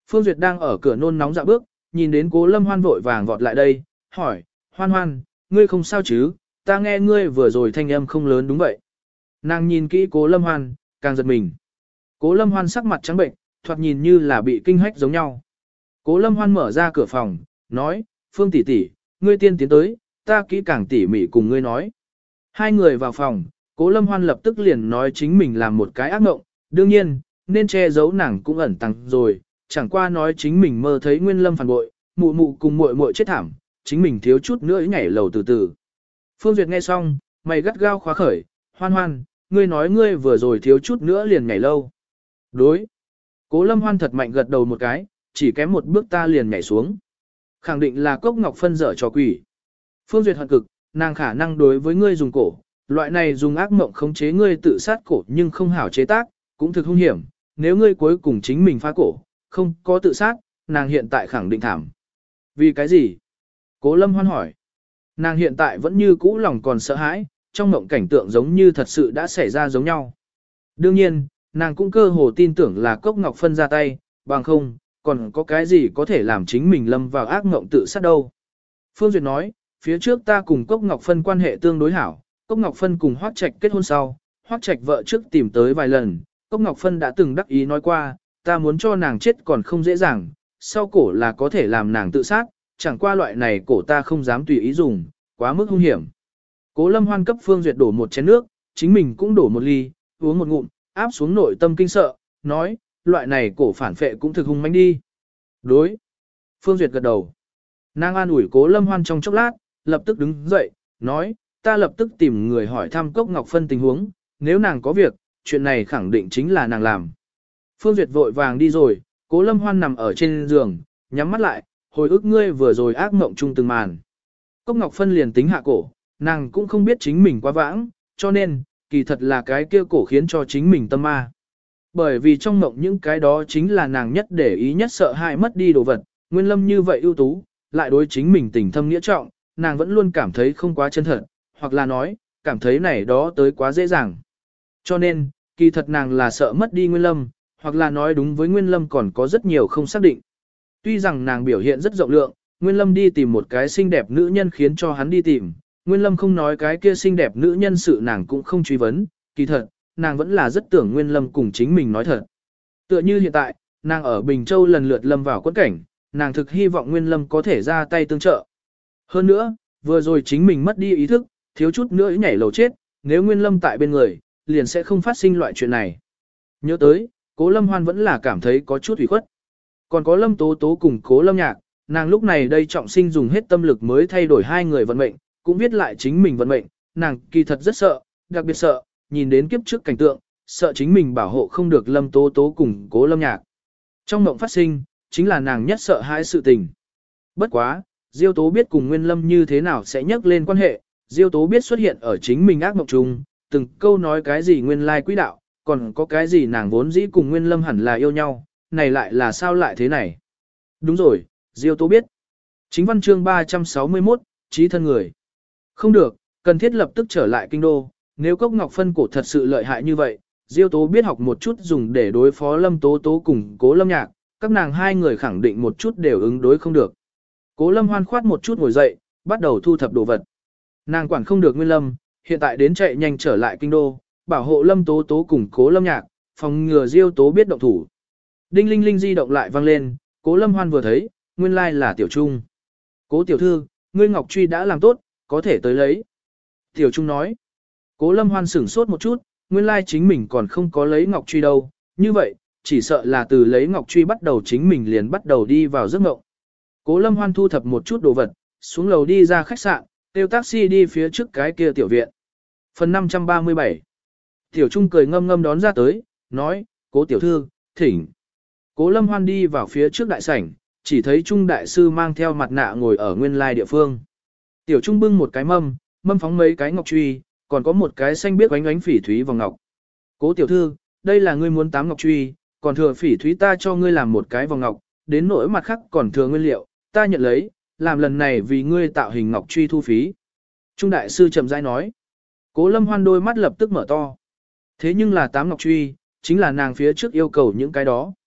Phương Duyệt đang ở cửa nôn nóng dạ bước, nhìn đến Cố Lâm Hoan vội vàng vọt lại đây, hỏi, Hoan Hoan, ngươi không sao chứ, ta nghe ngươi vừa rồi thanh âm không lớn đúng vậy. Nàng nhìn kỹ Cố Lâm Hoan, càng giật mình. Cố Lâm Hoan sắc mặt trắng bệnh, thoạt nhìn như là bị kinh hách giống nhau. Cố Lâm Hoan mở ra cửa phòng, nói, Phương tỷ tỷ, ngươi tiên tiến tới, ta kỹ càng tỉ mỉ cùng ngươi nói. Hai người vào phòng, Cố Lâm Hoan lập tức liền nói chính mình làm một cái ác mộng, đương nhiên, nên che giấu nàng cũng ẩn tăng rồi, chẳng qua nói chính mình mơ thấy Nguyên Lâm phản bội, mụ mụ cùng muội muội chết thảm, chính mình thiếu chút nữa nhảy lầu từ từ. Phương Duyệt nghe xong, mày gắt gao khóa khởi, Hoan Hoan, ngươi nói ngươi vừa rồi thiếu chút nữa liền nhảy lâu. Đối. Cố Lâm Hoan thật mạnh gật đầu một cái, chỉ kém một bước ta liền nhảy xuống. Khẳng định là Cốc Ngọc Phân dở trò quỷ. Phương Duyệt hận cực, nàng khả năng đối với ngươi dùng cổ, loại này dùng ác mộng khống chế ngươi tự sát cổ nhưng không hảo chế tác, cũng thực hung hiểm, nếu ngươi cuối cùng chính mình phá cổ, không có tự sát, nàng hiện tại khẳng định thảm. Vì cái gì? Cố Lâm Hoan hỏi. Nàng hiện tại vẫn như cũ lòng còn sợ hãi, trong mộng cảnh tượng giống như thật sự đã xảy ra giống nhau. Đương nhiên, nàng cũng cơ hồ tin tưởng là Cốc Ngọc Phân ra tay, bằng không, còn có cái gì có thể làm chính mình lâm vào ác mộng tự sát đâu. Phương Duyệt nói, phía trước ta cùng Cốc Ngọc Phân quan hệ tương đối hảo, Cốc Ngọc Phân cùng Hoắc Trạch kết hôn sau, Hoắc Trạch vợ trước tìm tới vài lần, Cốc Ngọc Phân đã từng đắc ý nói qua, ta muốn cho nàng chết còn không dễ dàng, sau cổ là có thể làm nàng tự sát, chẳng qua loại này cổ ta không dám tùy ý dùng, quá mức hung hiểm. Cố Lâm Hoan cấp Phương Duyệt đổ một chén nước, chính mình cũng đổ một ly, uống một ngụm, áp xuống nội tâm kinh sợ, nói, loại này cổ phản phệ cũng thực hung manh đi. Đối. Phương Duyệt gật đầu. Nàng an ủi Cố Lâm Hoan trong chốc lát, lập tức đứng dậy, nói, ta lập tức tìm người hỏi thăm Cốc Ngọc Phân tình huống, nếu nàng có việc, chuyện này khẳng định chính là nàng làm. Phương Duyệt vội vàng đi rồi, Cố Lâm Hoan nằm ở trên giường, nhắm mắt lại, hồi ức ngươi vừa rồi ác mộng chung từng màn. Cốc Ngọc Phân liền tính hạ cổ, nàng cũng không biết chính mình quá vãng, cho nên, kỳ thật là cái kia cổ khiến cho chính mình tâm ma. Bởi vì trong mộng những cái đó chính là nàng nhất để ý nhất sợ hãi mất đi đồ vật, Nguyên Lâm như vậy ưu tú, lại đối chính mình tình thâm nghĩa trọng, nàng vẫn luôn cảm thấy không quá chân thật, hoặc là nói, cảm thấy này đó tới quá dễ dàng. Cho nên, kỳ thật nàng là sợ mất đi Nguyên Lâm, hoặc là nói đúng với Nguyên Lâm còn có rất nhiều không xác định. Tuy rằng nàng biểu hiện rất rộng lượng, Nguyên Lâm đi tìm một cái xinh đẹp nữ nhân khiến cho hắn đi tìm, Nguyên Lâm không nói cái kia xinh đẹp nữ nhân sự nàng cũng không truy vấn, kỳ thật, nàng vẫn là rất tưởng Nguyên Lâm cùng chính mình nói thật. Tựa như hiện tại, nàng ở Bình Châu lần lượt lâm vào quẫn cảnh, nàng thực hy vọng Nguyên Lâm có thể ra tay tương trợ. Hơn nữa, vừa rồi chính mình mất đi ý thức, thiếu chút nữa nhảy lầu chết, nếu Nguyên Lâm tại bên người, liền sẽ không phát sinh loại chuyện này. Nhớ tới, Cố Lâm Hoan vẫn là cảm thấy có chút ủy khuất. Còn có Lâm Tố Tố cùng Cố Lâm Nhạc, nàng lúc này đây trọng sinh dùng hết tâm lực mới thay đổi hai người vận mệnh, cũng viết lại chính mình vận mệnh, nàng kỳ thật rất sợ, đặc biệt sợ, nhìn đến kiếp trước cảnh tượng, sợ chính mình bảo hộ không được Lâm Tố Tố cùng Cố Lâm Nhạc. Trong mộng phát sinh, chính là nàng nhất sợ hãi sự tình. Bất quá, Diêu Tố biết cùng Nguyên Lâm như thế nào sẽ nhắc lên quan hệ, Diêu Tố biết xuất hiện ở chính mình ác mộng chung, từng câu nói cái gì nguyên lai quỹ đạo, còn có cái gì nàng vốn dĩ cùng Nguyên Lâm hẳn là yêu nhau, này lại là sao lại thế này. Đúng rồi, Diêu Tố biết. Chính văn chương ba trăm sáu mươi mốt, trí thân người. Không được, cần thiết lập tức trở lại kinh đô, nếu Cốc Ngọc Phân cổ thật sự lợi hại như vậy, Diêu Tố biết học một chút dùng để đối phó Lâm Tố Tố cùng Cố Lâm Nhạc, các nàng hai người khẳng định một chút đều ứng đối không được. Cố Lâm Hoan khoát một chút ngồi dậy, bắt đầu thu thập đồ vật. Nàng quản không được Nguyên Lâm, hiện tại đến chạy nhanh trở lại kinh đô, bảo hộ Lâm Tố Tố cùng Cố Lâm Nhạc, phòng ngừa Diêu Tố biết động thủ. Đinh linh linh di động lại vang lên, Cố Lâm Hoan vừa thấy, nguyên lai like là Tiểu Trung. Cố tiểu thư, ngươi ngọc truy đã làm tốt, có thể tới lấy. Tiểu Trung nói. Cố Lâm Hoan sửng sốt một chút, nguyên lai like chính mình còn không có lấy ngọc truy đâu, như vậy, chỉ sợ là từ lấy ngọc truy bắt đầu chính mình liền bắt đầu đi vào giấc mộng. Cố Lâm Hoan thu thập một chút đồ vật, xuống lầu đi ra khách sạn, kêu taxi đi phía trước cái kia tiểu viện. Phần năm trăm ba mươi bảy. Tiểu Trung cười ngâm ngâm đón ra tới, nói, Cố tiểu thư, thỉnh. Cố Lâm Hoan đi vào phía trước đại sảnh, chỉ thấy Trung đại sư mang theo mặt nạ ngồi ở nguyên lai địa phương. Tiểu Trung bưng một cái mâm, mâm phóng mấy cái ngọc truy, còn có một cái xanh biếc ánh ánh phỉ thúy vòng ngọc. Cố tiểu thư, đây là ngươi muốn tám ngọc truy, còn thừa phỉ thúy ta cho ngươi làm một cái vòng ngọc, đến nỗi mặt khác còn thừa nguyên liệu, ta nhận lấy, làm lần này vì ngươi tạo hình ngọc truy thu phí. Trung đại sư chậm rãi nói. Cố Lâm Hoan đôi mắt lập tức mở to. Thế nhưng là tám ngọc truy, chính là nàng phía trước yêu cầu những cái đó.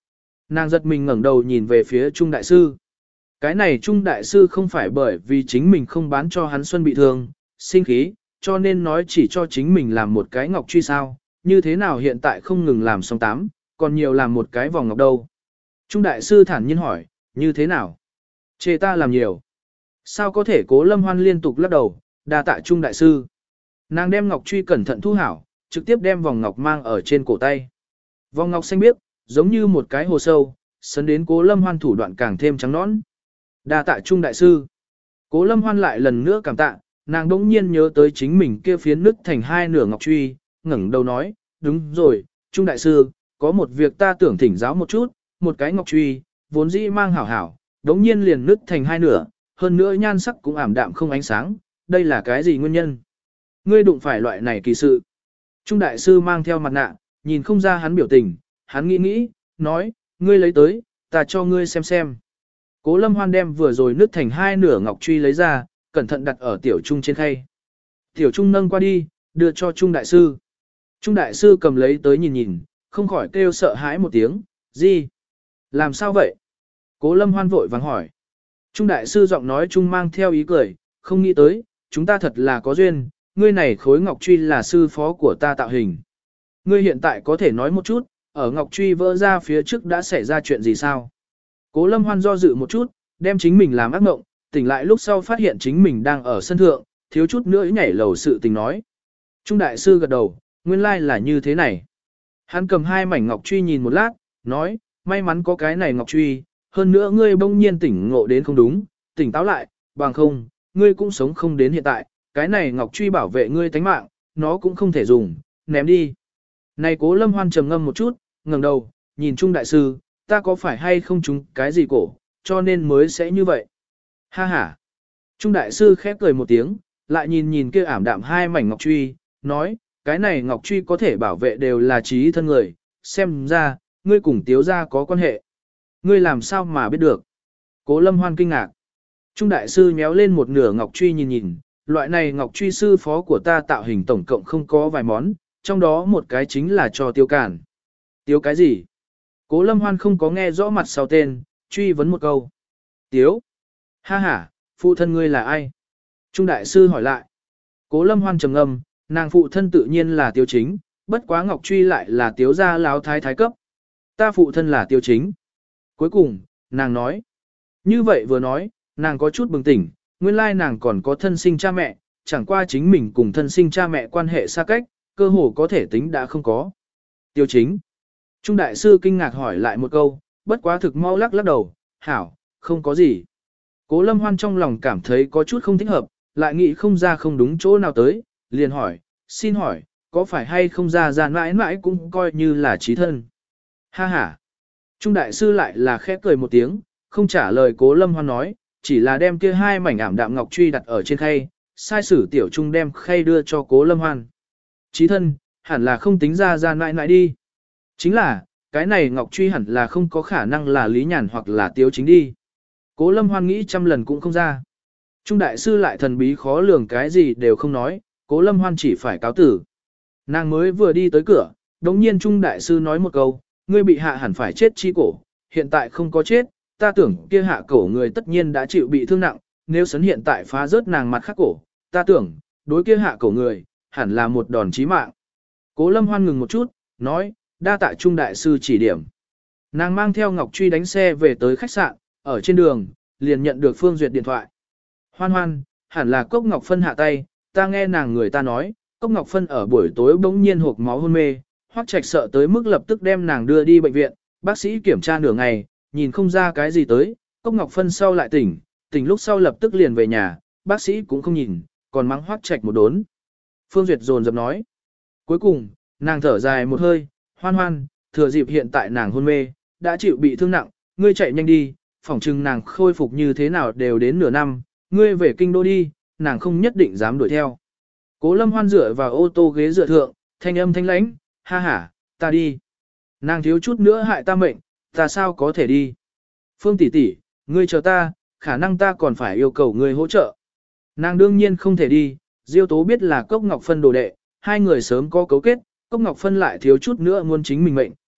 Nàng giật mình ngẩng đầu nhìn về phía Trung Đại Sư. Cái này Trung Đại Sư không phải bởi vì chính mình không bán cho hắn Xuân bị thương, sinh khí, cho nên nói chỉ cho chính mình làm một cái ngọc truy sao, như thế nào hiện tại không ngừng làm xong tám, còn nhiều làm một cái vòng ngọc đâu. Trung Đại Sư thản nhiên hỏi, như thế nào? Chê ta làm nhiều. Sao có thể Cố Lâm Hoan liên tục lắc đầu, đa tạ Trung Đại Sư. Nàng đem ngọc truy cẩn thận thu hảo, trực tiếp đem vòng ngọc mang ở trên cổ tay. Vòng ngọc xanh biếc, giống như một cái hồ sâu, sấn đến Cố Lâm Hoan thủ đoạn càng thêm trắng nõn. Đa tạ Trung Đại Sư. Cố Lâm Hoan lại lần nữa cảm tạ, nàng đỗng nhiên nhớ tới chính mình kia phiến nứt thành hai nửa ngọc truy, ngẩng đầu nói, đúng rồi, Trung Đại Sư, có một việc ta tưởng thỉnh giáo một chút, một cái ngọc truy, vốn dĩ mang hảo hảo, đống nhiên liền nứt thành hai nửa, hơn nữa nhan sắc cũng ảm đạm không ánh sáng, đây là cái gì nguyên nhân? Ngươi đụng phải loại này kỳ sự. Trung Đại Sư mang theo mặt nạ, nhìn không ra hắn biểu tình, hắn nghĩ nghĩ, nói, ngươi lấy tới, ta cho ngươi xem xem. Cố Lâm Hoan đem vừa rồi nứt thành hai nửa ngọc truy lấy ra, cẩn thận đặt ở tiểu trung trên khay. Tiểu trung nâng qua đi, đưa cho Trung Đại Sư. Trung Đại Sư cầm lấy tới nhìn nhìn, không khỏi kêu sợ hãi một tiếng, gì? Làm sao vậy? Cố Lâm Hoan vội vàng hỏi. Trung Đại Sư giọng nói Trung mang theo ý cười, không nghĩ tới, chúng ta thật là có duyên, ngươi này khối ngọc truy là sư phó của ta tạo hình. Ngươi hiện tại có thể nói một chút, ở ngọc truy vỡ ra phía trước đã xảy ra chuyện gì sao? Cố Lâm Hoan do dự một chút, đem chính mình làm ác mộng, tỉnh lại lúc sau phát hiện chính mình đang ở sân thượng, thiếu chút nữa nhảy lầu sự tình nói. Trung Đại Sư gật đầu, nguyên lai là như thế này. Hắn cầm hai mảnh ngọc truy nhìn một lát, nói, may mắn có cái này ngọc truy, hơn nữa ngươi bỗng nhiên tỉnh ngộ đến không đúng, tỉnh táo lại, bằng không, ngươi cũng sống không đến hiện tại, cái này ngọc truy bảo vệ ngươi tánh mạng, nó cũng không thể dùng, ném đi. Này Cố Lâm Hoan trầm ngâm một chút, ngẩng đầu, nhìn Trung Đại Sư, ta có phải hay không trúng cái gì cổ, cho nên mới sẽ như vậy. Ha ha. Trung Đại Sư khép cười một tiếng, lại nhìn nhìn kia ảm đạm hai mảnh ngọc truy, nói, cái này ngọc truy có thể bảo vệ đều là trí thân người, xem ra, ngươi cùng Tiếu gia có quan hệ. Ngươi làm sao mà biết được? Cố Lâm Hoan kinh ngạc. Trung Đại Sư nhéo lên một nửa ngọc truy nhìn nhìn, loại này ngọc truy sư phó của ta tạo hình tổng cộng không có vài món, trong đó một cái chính là cho Tiếu Cản. Tiếu cái gì? Cố Lâm Hoan không có nghe rõ mặt sau tên, truy vấn một câu. Tiếu. Ha ha, phụ thân ngươi là ai? Trung Đại Sư hỏi lại. Cố Lâm Hoan trầm ngâm, nàng phụ thân tự nhiên là Tiếu Chính, bất quá ngọc truy lại là Tiếu gia láo thái thái cấp. Ta phụ thân là Tiếu Chính. Cuối cùng, nàng nói. Như vậy vừa nói, nàng có chút bừng tỉnh, nguyên lai nàng còn có thân sinh cha mẹ, chẳng qua chính mình cùng thân sinh cha mẹ quan hệ xa cách, cơ hồ có thể tính đã không có. Tiếu Chính. Trung Đại Sư kinh ngạc hỏi lại một câu, bất quá thực mau lắc lắc đầu, hảo, không có gì. Cố Lâm Hoan trong lòng cảm thấy có chút không thích hợp, lại nghĩ không ra không đúng chỗ nào tới, liền hỏi, xin hỏi, có phải hay không ra ra mãi mãi cũng coi như là trí thân. Ha ha. Trung Đại Sư lại là khẽ cười một tiếng, không trả lời Cố Lâm Hoan nói, chỉ là đem kia hai mảnh ảm đạm ngọc truy đặt ở trên khay, sai sử tiểu Trung đem khay đưa cho Cố Lâm Hoan. Trí thân, hẳn là không tính ra ra mãi mãi đi. Chính là, cái này ngọc truy hẳn là không có khả năng là Lý Nhàn hoặc là Tiếu Chính đi. Cố Lâm Hoan nghĩ trăm lần cũng không ra. Trung Đại Sư lại thần bí khó lường cái gì đều không nói, Cố Lâm Hoan chỉ phải cáo tử. Nàng mới vừa đi tới cửa, đống nhiên Trung Đại Sư nói một câu, ngươi bị hạ hẳn phải chết chi cổ, hiện tại không có chết, ta tưởng kia hạ cổ người tất nhiên đã chịu bị thương nặng, nếu sấn hiện tại phá rớt nàng mặt khắc cổ, ta tưởng, đối kia hạ cổ người, hẳn là một đòn chí mạng. Cố Lâm Hoan ngừng một chút, nói, đa tạ Trung Đại Sư chỉ điểm. Nàng mang theo ngọc truy đánh xe về tới khách sạn, ở trên đường, liền nhận được Phương Duyệt điện thoại. Hoan Hoan, hẳn là Cốc Ngọc Phân hạ tay, ta nghe nàng người ta nói, Cốc Ngọc Phân ở buổi tối bỗng nhiên hộc máu hôn mê, Hoắc Trạch sợ tới mức lập tức đem nàng đưa đi bệnh viện, bác sĩ kiểm tra nửa ngày, nhìn không ra cái gì tới, Cốc Ngọc Phân sau lại tỉnh, tỉnh lúc sau lập tức liền về nhà, bác sĩ cũng không nhìn, còn mắng Hoắc Trạch một đốn. Phương Duyệt dồn dập nói. Cuối cùng, nàng thở dài một hơi, Hoan Hoan, thừa dịp hiện tại nàng hôn mê, đã chịu bị thương nặng, ngươi chạy nhanh đi, phỏng chừng nàng khôi phục như thế nào đều đến nửa năm, ngươi về kinh đô đi, nàng không nhất định dám đuổi theo. Cố Lâm Hoan dựa vào ô tô ghế dựa thượng, thanh âm thanh lãnh, ha ha, ta đi. Nàng thiếu chút nữa hại ta mệnh, ta sao có thể đi. Phương tỷ tỷ, ngươi chờ ta, khả năng ta còn phải yêu cầu ngươi hỗ trợ. Nàng đương nhiên không thể đi, Diêu Tố biết là Cốc Ngọc Phân đồ đệ, hai người sớm có cấu kết, Cốc Ngọc Phân lại thiếu chút nữa muốn chính mình mệnh,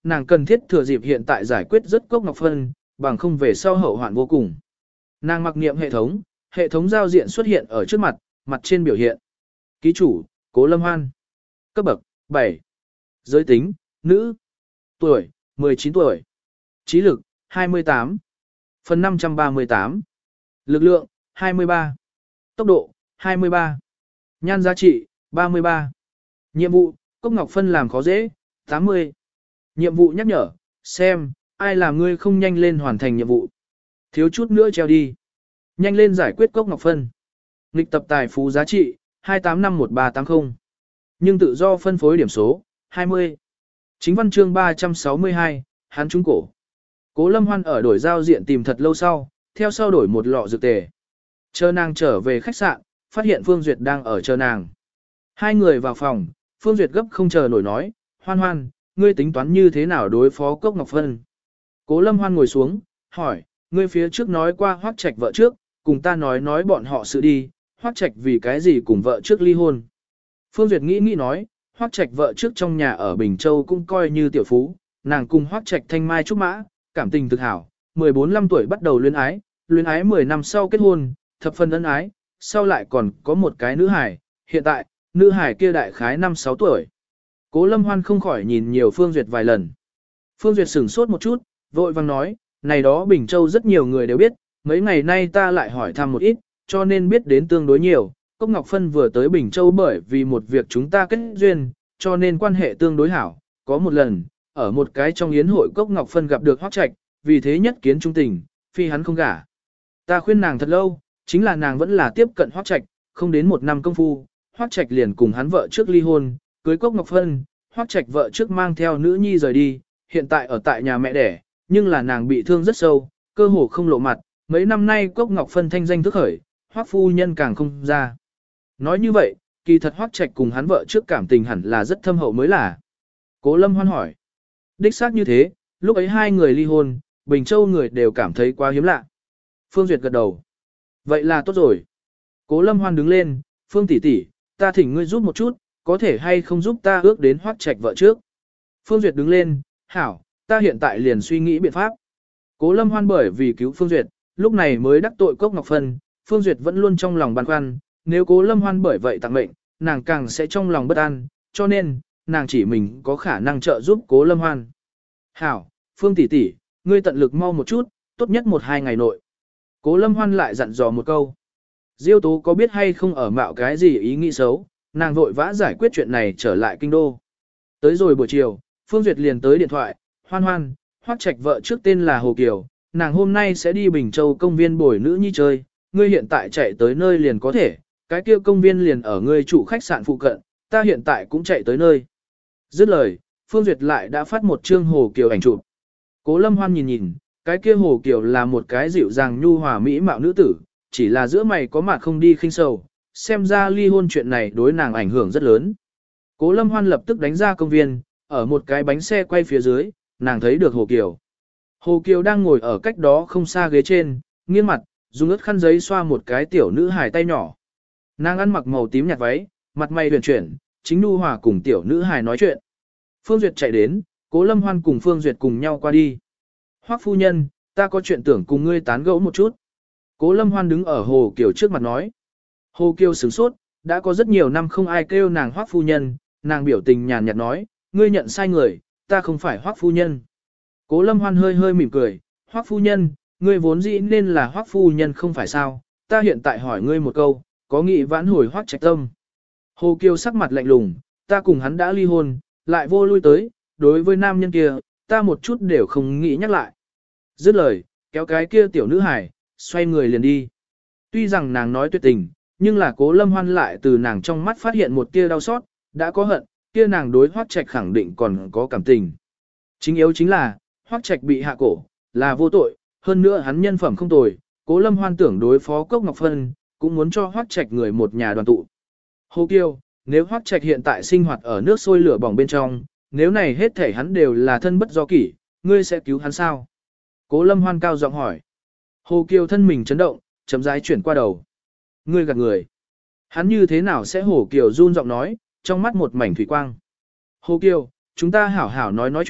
nàng cần thiết thừa dịp hiện tại giải quyết rất cốc ngọc phân, bằng không về sau hậu hoạn vô cùng. Nàng mặc niệm hệ thống, hệ thống giao diện xuất hiện ở trước mặt, mặt trên biểu hiện. Ký chủ, Cố Lâm Hoan. Cấp bậc, bảy. Giới tính, nữ. Tuổi, mười chín tuổi. Trí lực, hai mươi tám. Phần năm trăm ba mươi tám. Lực lượng, hai mươi ba. Tốc độ, hai mươi ba. Nhan giá trị, ba mươi ba. Nhiệm vụ, cốc ngọc phân làm khó dễ, tám mươi. Nhiệm vụ nhắc nhở, xem, ai làm ngươi không nhanh lên hoàn thành nhiệm vụ. Thiếu chút nữa treo đi. Nhanh lên giải quyết cốc ngọc phân. Nghịch tập tài phú giá trị, hai tám năm một ba tám không. Nhưng tự do phân phối điểm số, hai mươi. Chính văn chương ba trăm sáu mươi hai, hắn trúng cổ. Cố Lâm Hoan ở đổi giao diện tìm thật lâu sau, theo sau đổi một lọ dược tề. Chờ nàng trở về khách sạn, phát hiện Phương Duyệt đang ở chờ nàng. Hai người vào phòng, Phương Duyệt gấp không chờ nổi nói, Hoan Hoan, ngươi tính toán như thế nào đối phó Cốc Ngọc Phân? Cố Lâm Hoan ngồi xuống, hỏi, ngươi phía trước nói qua Hoắc Trạch vợ trước, cùng ta nói nói bọn họ sự đi, Hoắc Trạch vì cái gì cùng vợ trước ly hôn? Phương Duyệt nghĩ nghĩ nói, Hoắc Trạch vợ trước trong nhà ở Bình Châu cũng coi như tiểu phú, nàng cùng Hoắc Trạch thanh mai trúc mã, cảm tình thực hảo, mười bốn lăm tuổi bắt đầu luyến ái, luyến ái mười năm sau kết hôn, thập phần ân ái, sau lại còn có một cái nữ hài, hiện tại, nữ hài kia đại khái năm sáu tuổi. Cố Lâm Hoan không khỏi nhìn nhiều Phương Duyệt vài lần. Phương Duyệt sửng sốt một chút, vội vàng nói, này đó Bình Châu rất nhiều người đều biết, mấy ngày nay ta lại hỏi thăm một ít, cho nên biết đến tương đối nhiều. Cốc Ngọc Phân vừa tới Bình Châu bởi vì một việc chúng ta kết duyên, cho nên quan hệ tương đối hảo. Có một lần, ở một cái trong yến hội Cốc Ngọc Phân gặp được Hoắc Trạch, vì thế nhất kiến trung tình, phi hắn không gả. Ta khuyên nàng thật lâu, chính là nàng vẫn là tiếp cận Hoắc Trạch, không đến một năm công phu, Hoắc Trạch liền cùng hắn vợ trước ly hôn, cưới Cốc Ngọc Phân, Hoắc Trạch vợ trước mang theo nữ nhi rời đi, hiện tại ở tại nhà mẹ đẻ, nhưng là nàng bị thương rất sâu, cơ hồ không lộ mặt, mấy năm nay Cốc Ngọc Phân thanh danh thức khởi, Hoắc phu nhân càng không ra. Nói như vậy, kỳ thật Hoắc Trạch cùng hắn vợ trước cảm tình hẳn là rất thâm hậu mới là. Cố Lâm Hoan hỏi. Đích xác như thế, lúc ấy hai người ly hôn, Bình Châu người đều cảm thấy quá hiếm lạ. Phương Duyệt gật đầu. Vậy là tốt rồi. Cố Lâm Hoan đứng lên, Phương tỷ tỷ, ta thỉnh ngươi giúp một chút, có thể hay không giúp ta ước đến Hoắc Trạch vợ trước. Phương Duyệt đứng lên, hảo, ta hiện tại liền suy nghĩ biện pháp. Cố Lâm Hoan bởi vì cứu Phương Duyệt, lúc này mới đắc tội Cốc Ngọc Phân, Phương Duyệt vẫn luôn trong lòng băn khoăn, nếu Cố Lâm Hoan bởi vậy tặng mệnh, nàng càng sẽ trong lòng bất an, cho nên, nàng chỉ mình có khả năng trợ giúp Cố Lâm Hoan. Hảo, Phương tỷ tỷ, ngươi tận lực mau một chút, tốt nhất một hai ngày nội. Cố Lâm Hoan lại dặn dò một câu. Diêu Tố có biết hay không ở mạo cái gì ý nghĩ xấu, nàng vội vã giải quyết chuyện này trở lại kinh đô. Tới rồi buổi chiều, Phương Duyệt liền tới điện thoại, Hoan Hoan, Hoắc Trạch vợ trước tên là Hồ Kiều, nàng hôm nay sẽ đi Bình Châu công viên bồi nữ nhi chơi, ngươi hiện tại chạy tới nơi liền có thể, cái kia công viên liền ở ngươi chủ khách sạn phụ cận, ta hiện tại cũng chạy tới nơi. Dứt lời, Phương Duyệt lại đã phát một chương Hồ Kiều ảnh chụp. Cố Lâm Hoan nhìn nhìn, cái kia Hồ Kiều là một cái dịu dàng nhu hòa mỹ mạo nữ tử, chỉ là giữa mày có mặt không đi khinh sầu, xem ra ly hôn chuyện này đối nàng ảnh hưởng rất lớn. Cố Lâm Hoan lập tức đánh ra công viên, ở một cái bánh xe quay phía dưới, nàng thấy được Hồ Kiều. Hồ Kiều đang ngồi ở cách đó không xa ghế trên, nghiêng mặt, dùng ướt khăn giấy xoa một cái tiểu nữ hài tay nhỏ. Nàng ăn mặc màu tím nhạt váy, mặt mày huyền chuyển, chính nhu hòa cùng tiểu nữ hài nói chuyện. Phương Duyệt chạy đến, Cố Lâm Hoan cùng Phương Duyệt cùng nhau qua đi. Hoắc phu nhân, ta có chuyện tưởng cùng ngươi tán gẫu một chút. Cố Lâm Hoan đứng ở Hồ Kiều trước mặt nói. Hồ Kiều sửng sốt, đã có rất nhiều năm không ai kêu nàng Hoắc phu nhân, nàng biểu tình nhàn nhạt nói, ngươi nhận sai người, ta không phải Hoắc phu nhân. Cố Lâm Hoan hơi hơi mỉm cười, Hoắc phu nhân, ngươi vốn dĩ nên là Hoắc phu nhân không phải sao, ta hiện tại hỏi ngươi một câu, có nghị vãn hồi Hoắc Trạch tâm. Hồ Kiều sắc mặt lạnh lùng, ta cùng hắn đã ly hôn, lại vô lui tới, đối với nam nhân kia, ta một chút đều không nghĩ nhắc lại. Dứt lời, kéo cái kia tiểu nữ hải, xoay người liền đi. Tuy rằng nàng nói tuyệt tình, nhưng là Cố Lâm Hoan lại từ nàng trong mắt phát hiện một tia đau xót, đã có hận, kia nàng đối Hoắc Trạch khẳng định còn có cảm tình. Chính yếu chính là, Hoắc Trạch bị hạ cổ, là vô tội, hơn nữa hắn nhân phẩm không tồi, Cố Lâm Hoan tưởng đối phó Cốc Ngọc Phân, cũng muốn cho Hoắc Trạch người một nhà đoàn tụ. Hồ Kiều, nếu Hoắc Trạch hiện tại sinh hoạt ở nước sôi lửa bỏng bên trong, nếu này hết thể hắn đều là thân bất do kỷ, ngươi sẽ cứu hắn sao? Cố Lâm Hoan cao giọng hỏi. Hồ Kiều thân mình chấn động, chấm rãi chuyển qua đầu. Ngươi gạt người. Hắn như thế nào sẽ Hồ Kiều run giọng nói, trong mắt một mảnh thủy quang. Hồ Kiều, chúng ta hảo hảo nói nói chuyện,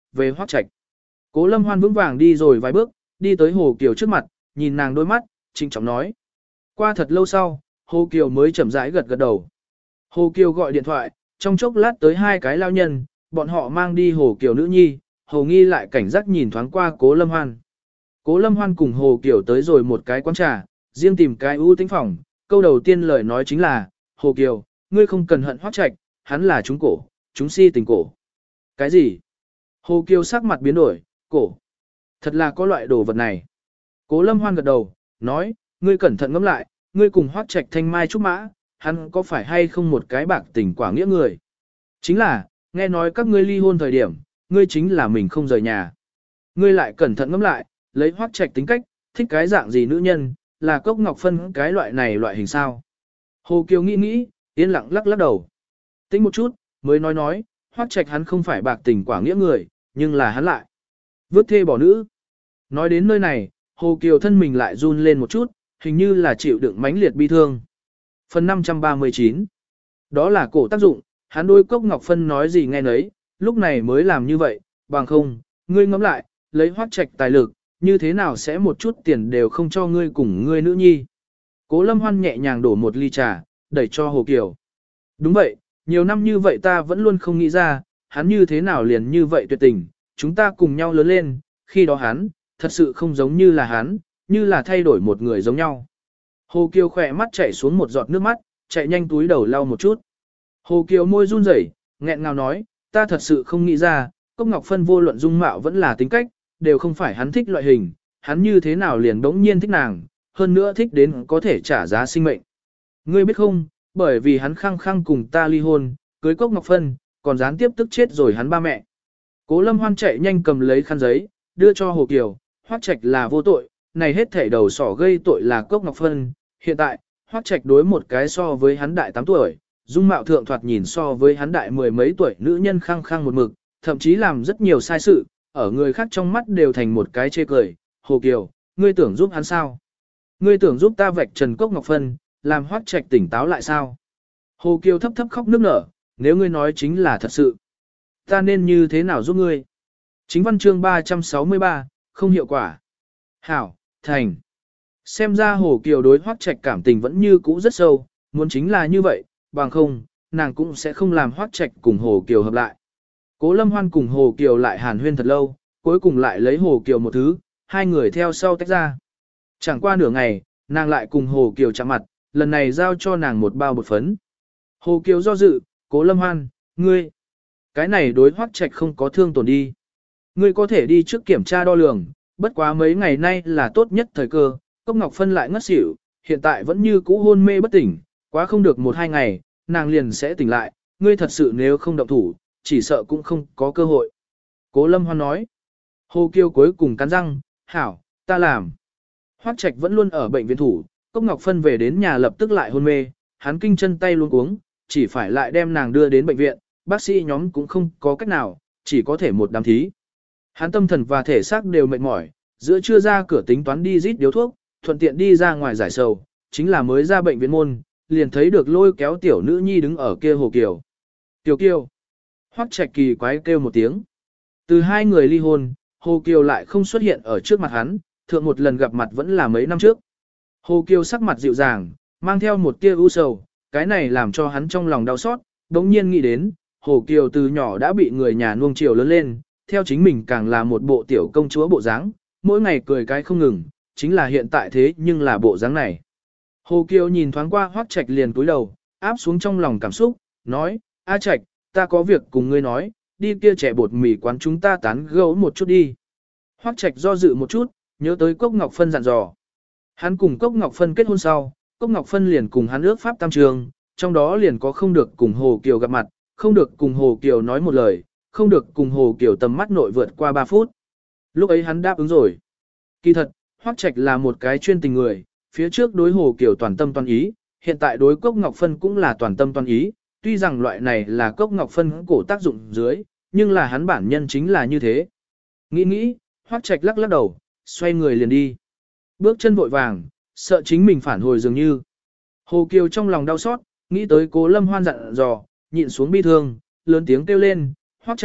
về Hoắc Trạch. Cố Lâm Hoan vững vàng đi rồi vài bước, đi tới Hồ Kiều trước mặt, nhìn nàng đôi mắt, trịnh trọng nói. Qua thật lâu sau, Hồ Kiều mới chậm rãi gật gật đầu. Hồ Kiều gọi điện thoại, trong chốc lát tới hai cái lao nhân, bọn họ mang đi Hồ Kiều nữ nhi, Hồ Nghi lại cảnh giác nhìn thoáng qua Cố Lâm Hoan. Cố Lâm Hoan cùng Hồ Kiều tới rồi một cái quán trà, riêng tìm cái ưu tĩnh phòng, câu đầu tiên lời nói chính là, Hồ Kiều, ngươi không cần hận Hoắc Trạch, hắn là chúng cổ, chúng si tình cổ. Cái gì? Hồ Kiều sắc mặt biến đổi, cổ. Thật là có loại đồ vật này. Cố Lâm Hoan gật đầu, nói, ngươi cẩn thận ngẫm lại, ngươi cùng Hoắc Trạch thanh mai trúc mã, hắn có phải hay không một cái bạc tình quả nghĩa người? Chính là, nghe nói các ngươi ly hôn thời điểm, ngươi chính là mình không rời nhà. Ngươi lại cẩn thận ngẫm lại, lấy Hoắc Trạch tính cách, thích cái dạng gì nữ nhân, là Cốc Ngọc Phân cái loại này loại hình sao? Hồ Kiều nghĩ nghĩ, yên lặng lắc lắc đầu. Tính một chút, mới nói nói, Hoắc Trạch hắn không phải bạc tình quả nghĩa người, nhưng là hắn lại vứt thê bỏ nữ. Nói đến nơi này, Hồ Kiều thân mình lại run lên một chút, hình như là chịu đựng mãnh liệt bi thương. Phần năm trăm ba mươi chín. Đó là cổ tác dụng, hắn đôi Cốc Ngọc Phân nói gì nghe nấy, lúc này mới làm như vậy, bằng không, ngươi ngẫm lại, lấy Hoắc Trạch tài lực, như thế nào sẽ một chút tiền đều không cho ngươi cùng ngươi nữ nhi. Cố Lâm Hoan nhẹ nhàng đổ một ly trà, đẩy cho Hồ Kiều. Đúng vậy, nhiều năm như vậy ta vẫn luôn không nghĩ ra, hắn như thế nào liền như vậy tuyệt tình, chúng ta cùng nhau lớn lên, khi đó hắn, thật sự không giống như là hắn, như là thay đổi một người giống nhau. Hồ Kiều khỏe mắt chảy xuống một giọt nước mắt, chạy nhanh túi đầu lau một chút. Hồ Kiều môi run rẩy, nghẹn ngào nói, ta thật sự không nghĩ ra, Cốc Ngọc Phân vô luận dung mạo vẫn là tính cách, đều không phải hắn thích loại hình, hắn như thế nào liền đống nhiên thích nàng, hơn nữa thích đến có thể trả giá sinh mệnh. Ngươi biết không, bởi vì hắn khăng khăng cùng ta ly hôn, cưới Cốc Ngọc Phân, còn gián tiếp tức chết rồi hắn ba mẹ. Cố Lâm Hoan chạy nhanh cầm lấy khăn giấy, đưa cho Hồ Kiều, Hoắc Trạch là vô tội, này hết thảy đầu sỏ gây tội là Cốc Ngọc Phân. Hiện tại, Hoắc Trạch đối một cái so với hắn đại tám tuổi, dung mạo thượng thoạt nhìn so với hắn đại mười mấy tuổi nữ nhân khăng khăng một mực, thậm chí làm rất nhiều sai sự, ở người khác trong mắt đều thành một cái chê cười. Hồ Kiều, ngươi tưởng giúp hắn sao? Ngươi tưởng giúp ta vạch trần Cốc Ngọc Phân, làm Hoắc Trạch tỉnh táo lại sao? Hồ Kiều thấp thấp khóc nức nở, nếu ngươi nói chính là thật sự, ta nên như thế nào giúp ngươi? Chính văn chương ba trăm sáu mươi ba, không hiệu quả. Hảo, thành. Xem ra Hồ Kiều đối Hoắc Trạch cảm tình vẫn như cũ rất sâu, muốn chính là như vậy, bằng không, nàng cũng sẽ không làm Hoắc Trạch cùng Hồ Kiều hợp lại. Cố Lâm Hoan cùng Hồ Kiều lại hàn huyên thật lâu, cuối cùng lại lấy Hồ Kiều một thứ, hai người theo sau tách ra. Chẳng qua nửa ngày, nàng lại cùng Hồ Kiều chạm mặt, lần này giao cho nàng một bao bột phấn. Hồ Kiều do dự, Cố Lâm Hoan, ngươi, cái này đối Hoắc Trạch không có thương tổn đi. Ngươi có thể đi trước kiểm tra đo lường, bất quá mấy ngày nay là tốt nhất thời cơ, Cốc Ngọc Phân lại ngất xỉu, hiện tại vẫn như cũ hôn mê bất tỉnh, quá không được một hai ngày, nàng liền sẽ tỉnh lại, ngươi thật sự nếu không động thủ, chỉ sợ cũng không có cơ hội. Cố Lâm Hoan nói. Hồ Kiều cuối cùng cắn răng, hảo, ta làm. Hoắc Trạch vẫn luôn ở bệnh viện thủ, Cốc Ngọc Phân về đến nhà lập tức lại hôn mê, hắn kinh chân tay luôn uống, chỉ phải lại đem nàng đưa đến bệnh viện, bác sĩ nhóm cũng không có cách nào, chỉ có thể một đám thí. Hắn tâm thần và thể xác đều mệt mỏi, giữa trưa ra cửa tính toán đi rít điếu thuốc, thuận tiện đi ra ngoài giải sầu, chính là mới ra bệnh viện môn, liền thấy được lôi kéo tiểu nữ nhi đứng ở kia Hồ Kiều. Tiểu Kiều. Hoắc Trạch kỳ quái kêu một tiếng. Từ hai người ly hôn, Hồ Kiều lại không xuất hiện ở trước mặt hắn, thượng một lần gặp mặt vẫn là mấy năm trước. Hồ Kiều sắc mặt dịu dàng, mang theo một tia ưu sầu, cái này làm cho hắn trong lòng đau xót, đống nhiên nghĩ đến, Hồ Kiều từ nhỏ đã bị người nhà nuông chiều lớn lên, theo chính mình càng là một bộ tiểu công chúa bộ dáng, mỗi ngày cười cái không ngừng, chính là hiện tại thế nhưng là bộ dáng này. Hồ Kiều nhìn thoáng qua Hoắc Trạch liền cúi đầu, áp xuống trong lòng cảm xúc, nói, A Trạch, ta có việc cùng ngươi nói, đi kia trẻ bột mì quán chúng ta tán gẫu một chút đi. Hoắc Trạch do dự một chút, nhớ tới Cốc Ngọc Phân dặn dò. Hắn cùng Cốc Ngọc Phân kết hôn sau, Cốc Ngọc Phân liền cùng hắn ước pháp tam trường, trong đó liền có không được cùng Hồ Kiều gặp mặt, không được cùng Hồ Kiều nói một lời, không được cùng Hồ Kiều tầm mắt nội vượt qua ba phút. Lúc ấy hắn đáp ứng rồi. Kỳ thật, Hoắc Trạch là một cái chuyên tình người, phía trước đối Hồ Kiều toàn tâm toàn ý, hiện tại đối Cốc Ngọc Phân cũng là toàn tâm toàn ý, tuy rằng loại này là Cốc Ngọc Phân cổ tác dụng dưới, nhưng là hắn bản nhân chính là như thế. Nghĩ nghĩ, Hoắc Trạch lắc lắc đầu, xoay người liền đi. Bước chân vội vàng, sợ chính mình phản hồi dường như. Hồ Kiều trong lòng đau xót, nghĩ tới Cố Lâm Hoan dặn dò, nhịn xuống bi thương, lớn tiếng kêu lên, Hoắc Trạch,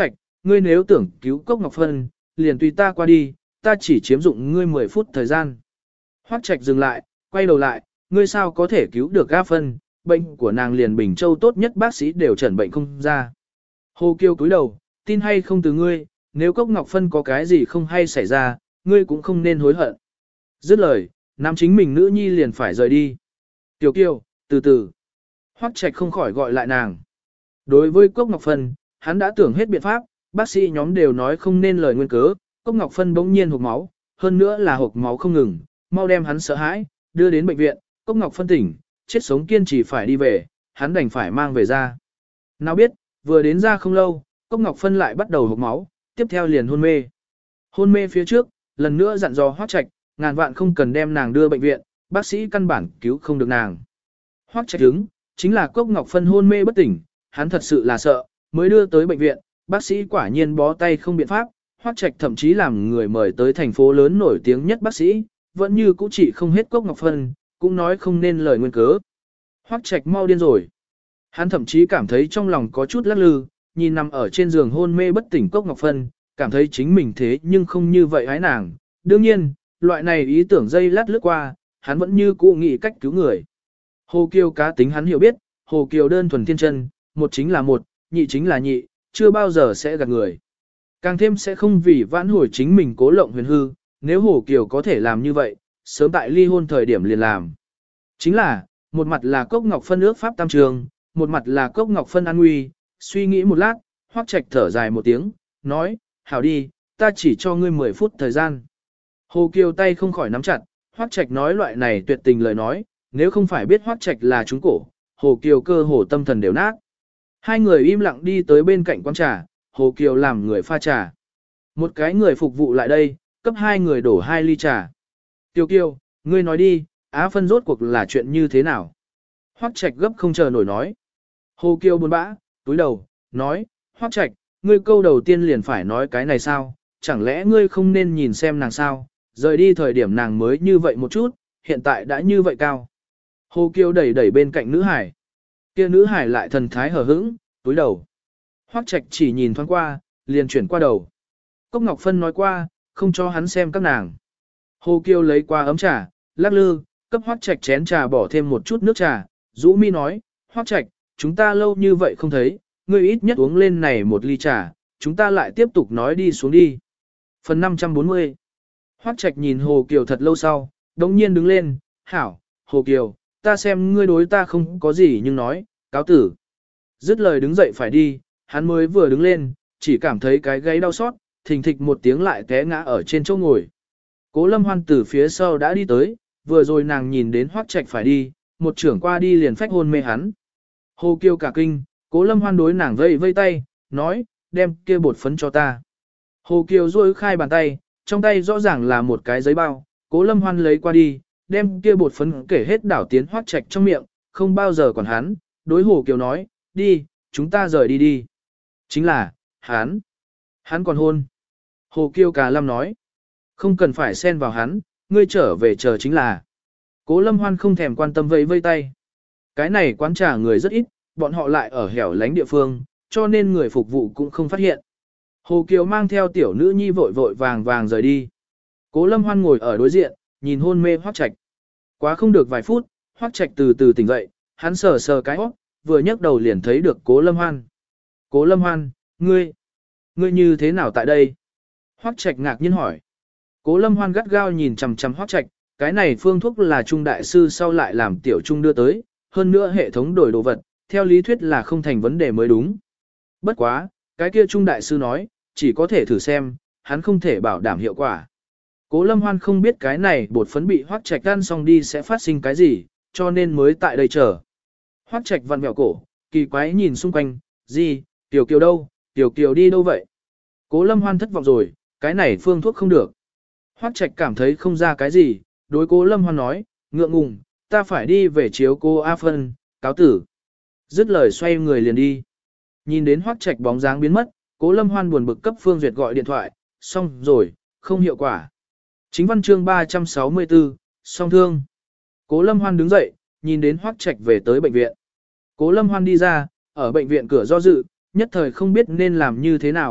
ngươi nếu tưởng cứu Cốc Ngọc Phân, liền tùy ta qua đi, ta chỉ chiếm dụng ngươi mười phút thời gian. Hoắc Trạch dừng lại, quay đầu lại, ngươi sao có thể cứu được A Phân, bệnh của nàng liền Bình Châu tốt nhất bác sĩ đều chẩn bệnh không ra. Hồ Kiều cúi đầu, tin hay không từ ngươi, nếu Cốc Ngọc Phân có cái gì không hay xảy ra, ngươi cũng không nên hối hận. Dứt lời, nam chính mình nữ nhi liền phải rời đi. Tiểu Kiều, từ từ. Hoắc Trạch không khỏi gọi lại nàng. Đối với Cốc Ngọc Phân, hắn đã tưởng hết biện pháp, bác sĩ nhóm đều nói không nên lời nguyên cớ, Cốc Ngọc Phân bỗng nhiên hộc máu, hơn nữa là hộc máu không ngừng, mau đem hắn sợ hãi, đưa đến bệnh viện, Cốc Ngọc Phân tỉnh, chết sống kiên trì phải đi về, hắn đành phải mang về ra. Nào biết, vừa đến ra không lâu, Cốc Ngọc Phân lại bắt đầu hộc máu, tiếp theo liền hôn mê. Hôn mê phía trước, lần nữa dặn dò Hoắc Trạch, ngàn vạn không cần đem nàng đưa bệnh viện, bác sĩ căn bản cứu không được nàng. Hoắc Trạch đứng, chính là Cốc Ngọc Phân hôn mê bất tỉnh, hắn thật sự là sợ, mới đưa tới bệnh viện, bác sĩ quả nhiên bó tay không biện pháp, Hoắc Trạch thậm chí làm người mời tới thành phố lớn nổi tiếng nhất bác sĩ, vẫn như cũ chỉ không hết Cốc Ngọc Phân, cũng nói không nên lời nguyên cớ. Hoắc Trạch mau điên rồi. Hắn thậm chí cảm thấy trong lòng có chút lắc lư, nhìn nằm ở trên giường hôn mê bất tỉnh Cốc Ngọc Phân, cảm thấy chính mình thế nhưng không như vậy ái nàng. Đương nhiên, loại này ý tưởng dây lát lướt qua, hắn vẫn như cũ nghĩ cách cứu người. Hồ Kiều cá tính hắn hiểu biết, Hồ Kiều đơn thuần thiên chân, một chính là một, nhị chính là nhị, chưa bao giờ sẽ gạt người. Càng thêm sẽ không vì vãn hồi chính mình cố lộng huyền hư, nếu Hồ Kiều có thể làm như vậy, sớm tại ly hôn thời điểm liền làm. Chính là, một mặt là Cốc Ngọc Phân ước pháp tam trường, một mặt là Cốc Ngọc Phân an nguy, suy nghĩ một lát, Hoắc Trạch thở dài một tiếng, nói, hảo đi, ta chỉ cho ngươi mười phút thời gian. Hồ Kiều tay không khỏi nắm chặt, Hoắc Trạch nói loại này tuyệt tình lời nói, nếu không phải biết Hoắc Trạch là trúng cổ, Hồ Kiều cơ hồ tâm thần đều nát. Hai người im lặng đi tới bên cạnh quán trà, Hồ Kiều làm người pha trà. Một cái người phục vụ lại đây, cấp hai người đổ hai ly trà. Kiều Kiều, ngươi nói đi, Á Phân rốt cuộc là chuyện như thế nào? Hoắc Trạch gấp không chờ nổi nói. Hồ Kiều buồn bã, túi đầu, nói, Hoắc Trạch, ngươi câu đầu tiên liền phải nói cái này sao? Chẳng lẽ ngươi không nên nhìn xem nàng sao? Rời đi thời điểm nàng mới như vậy một chút, hiện tại đã như vậy cao. Hồ Kiều đẩy đẩy bên cạnh nữ hải. Kia nữ hải lại thần thái hờ hững, túi đầu. Hoắc Trạch chỉ nhìn thoáng qua, liền chuyển qua đầu. Cốc Ngọc Phân nói qua, không cho hắn xem các nàng. Hồ Kiều lấy qua ấm trà, lắc lư, cấp Hoắc Trạch chén trà bỏ thêm một chút nước trà, rũ mi nói, Hoắc Trạch, chúng ta lâu như vậy không thấy, ngươi ít nhất uống lên này một ly trà, chúng ta lại tiếp tục nói đi xuống đi. Phần năm trăm bốn mươi. Hoắc Trạch nhìn Hồ Kiều thật lâu sau, đống nhiên đứng lên, hảo, Hồ Kiều, ta xem ngươi đối ta không có gì nhưng nói, cáo tử. Dứt lời đứng dậy phải đi, hắn mới vừa đứng lên, chỉ cảm thấy cái gáy đau xót, thình thịch một tiếng lại té ngã ở trên chỗ ngồi. Cố Lâm Hoan từ phía sau đã đi tới, vừa rồi nàng nhìn đến Hoắc Trạch phải đi, một trưởng qua đi liền phách hôn mê hắn. Hồ Kiều cả kinh, Cố Lâm Hoan đối nàng vây vây tay, nói, đem kia bột phấn cho ta. Hồ Kiều duỗi khai bàn tay, trong tay rõ ràng là một cái giấy bao, Cố Lâm Hoan lấy qua đi, đem kia bột phấn kể hết đảo tiến Hoắc Trạch trong miệng, không bao giờ còn hắn, đối Hồ Kiều nói, đi, chúng ta rời đi đi. Chính là, hắn, hắn còn hôn. Hồ Kiều Cà Lâm nói, không cần phải xen vào hắn, ngươi trở về chờ chính là. Cố Lâm Hoan không thèm quan tâm vẫy vây tay. Cái này quán trà người rất ít, bọn họ lại ở hẻo lánh địa phương, cho nên người phục vụ cũng không phát hiện. Hồ Kiều mang theo tiểu nữ nhi vội vội vàng vàng rời đi. Cố Lâm Hoan ngồi ở đối diện, nhìn hôn mê Hoắc Trạch. Quá không được vài phút, Hoắc Trạch từ từ tỉnh dậy, hắn sờ sờ cái óc, vừa nhấc đầu liền thấy được Cố Lâm Hoan. Cố Lâm Hoan, ngươi, ngươi như thế nào tại đây? Hoắc Trạch ngạc nhiên hỏi. Cố Lâm Hoan gắt gao nhìn chằm chằm Hoắc Trạch, cái này phương thuốc là Trung đại sư sau lại làm tiểu Trung đưa tới, hơn nữa hệ thống đổi đồ vật, theo lý thuyết là không thành vấn đề mới đúng. Bất quá, cái kia Trung đại sư nói, chỉ có thể thử xem, hắn không thể bảo đảm hiệu quả. Cố Lâm Hoan không biết cái này bột phấn bị Hoắc Trạch ăn xong đi sẽ phát sinh cái gì, cho nên mới tại đây chờ. Hoắc Trạch vặn vẹo cổ, kỳ quái nhìn xung quanh, gì, Tiểu Kiều đâu, Tiểu Kiều đi đâu vậy? Cố Lâm Hoan thất vọng rồi, cái này phương thuốc không được. Hoắc Trạch cảm thấy không ra cái gì, đối Cố Lâm Hoan nói, ngượng ngùng, ta phải đi về chiếu cô A Phân, cáo tử. Dứt lời xoay người liền đi. Nhìn đến Hoắc Trạch bóng dáng biến mất, Cố Lâm Hoan buồn bực cấp Phương Duyệt gọi điện thoại, xong rồi, không hiệu quả. Chính văn chương ba trăm sáu mươi tư, song thương. Cố Lâm Hoan đứng dậy, nhìn đến Hoắc Trạch về tới bệnh viện. Cố Lâm Hoan đi ra, ở bệnh viện cửa do dự, nhất thời không biết nên làm như thế nào,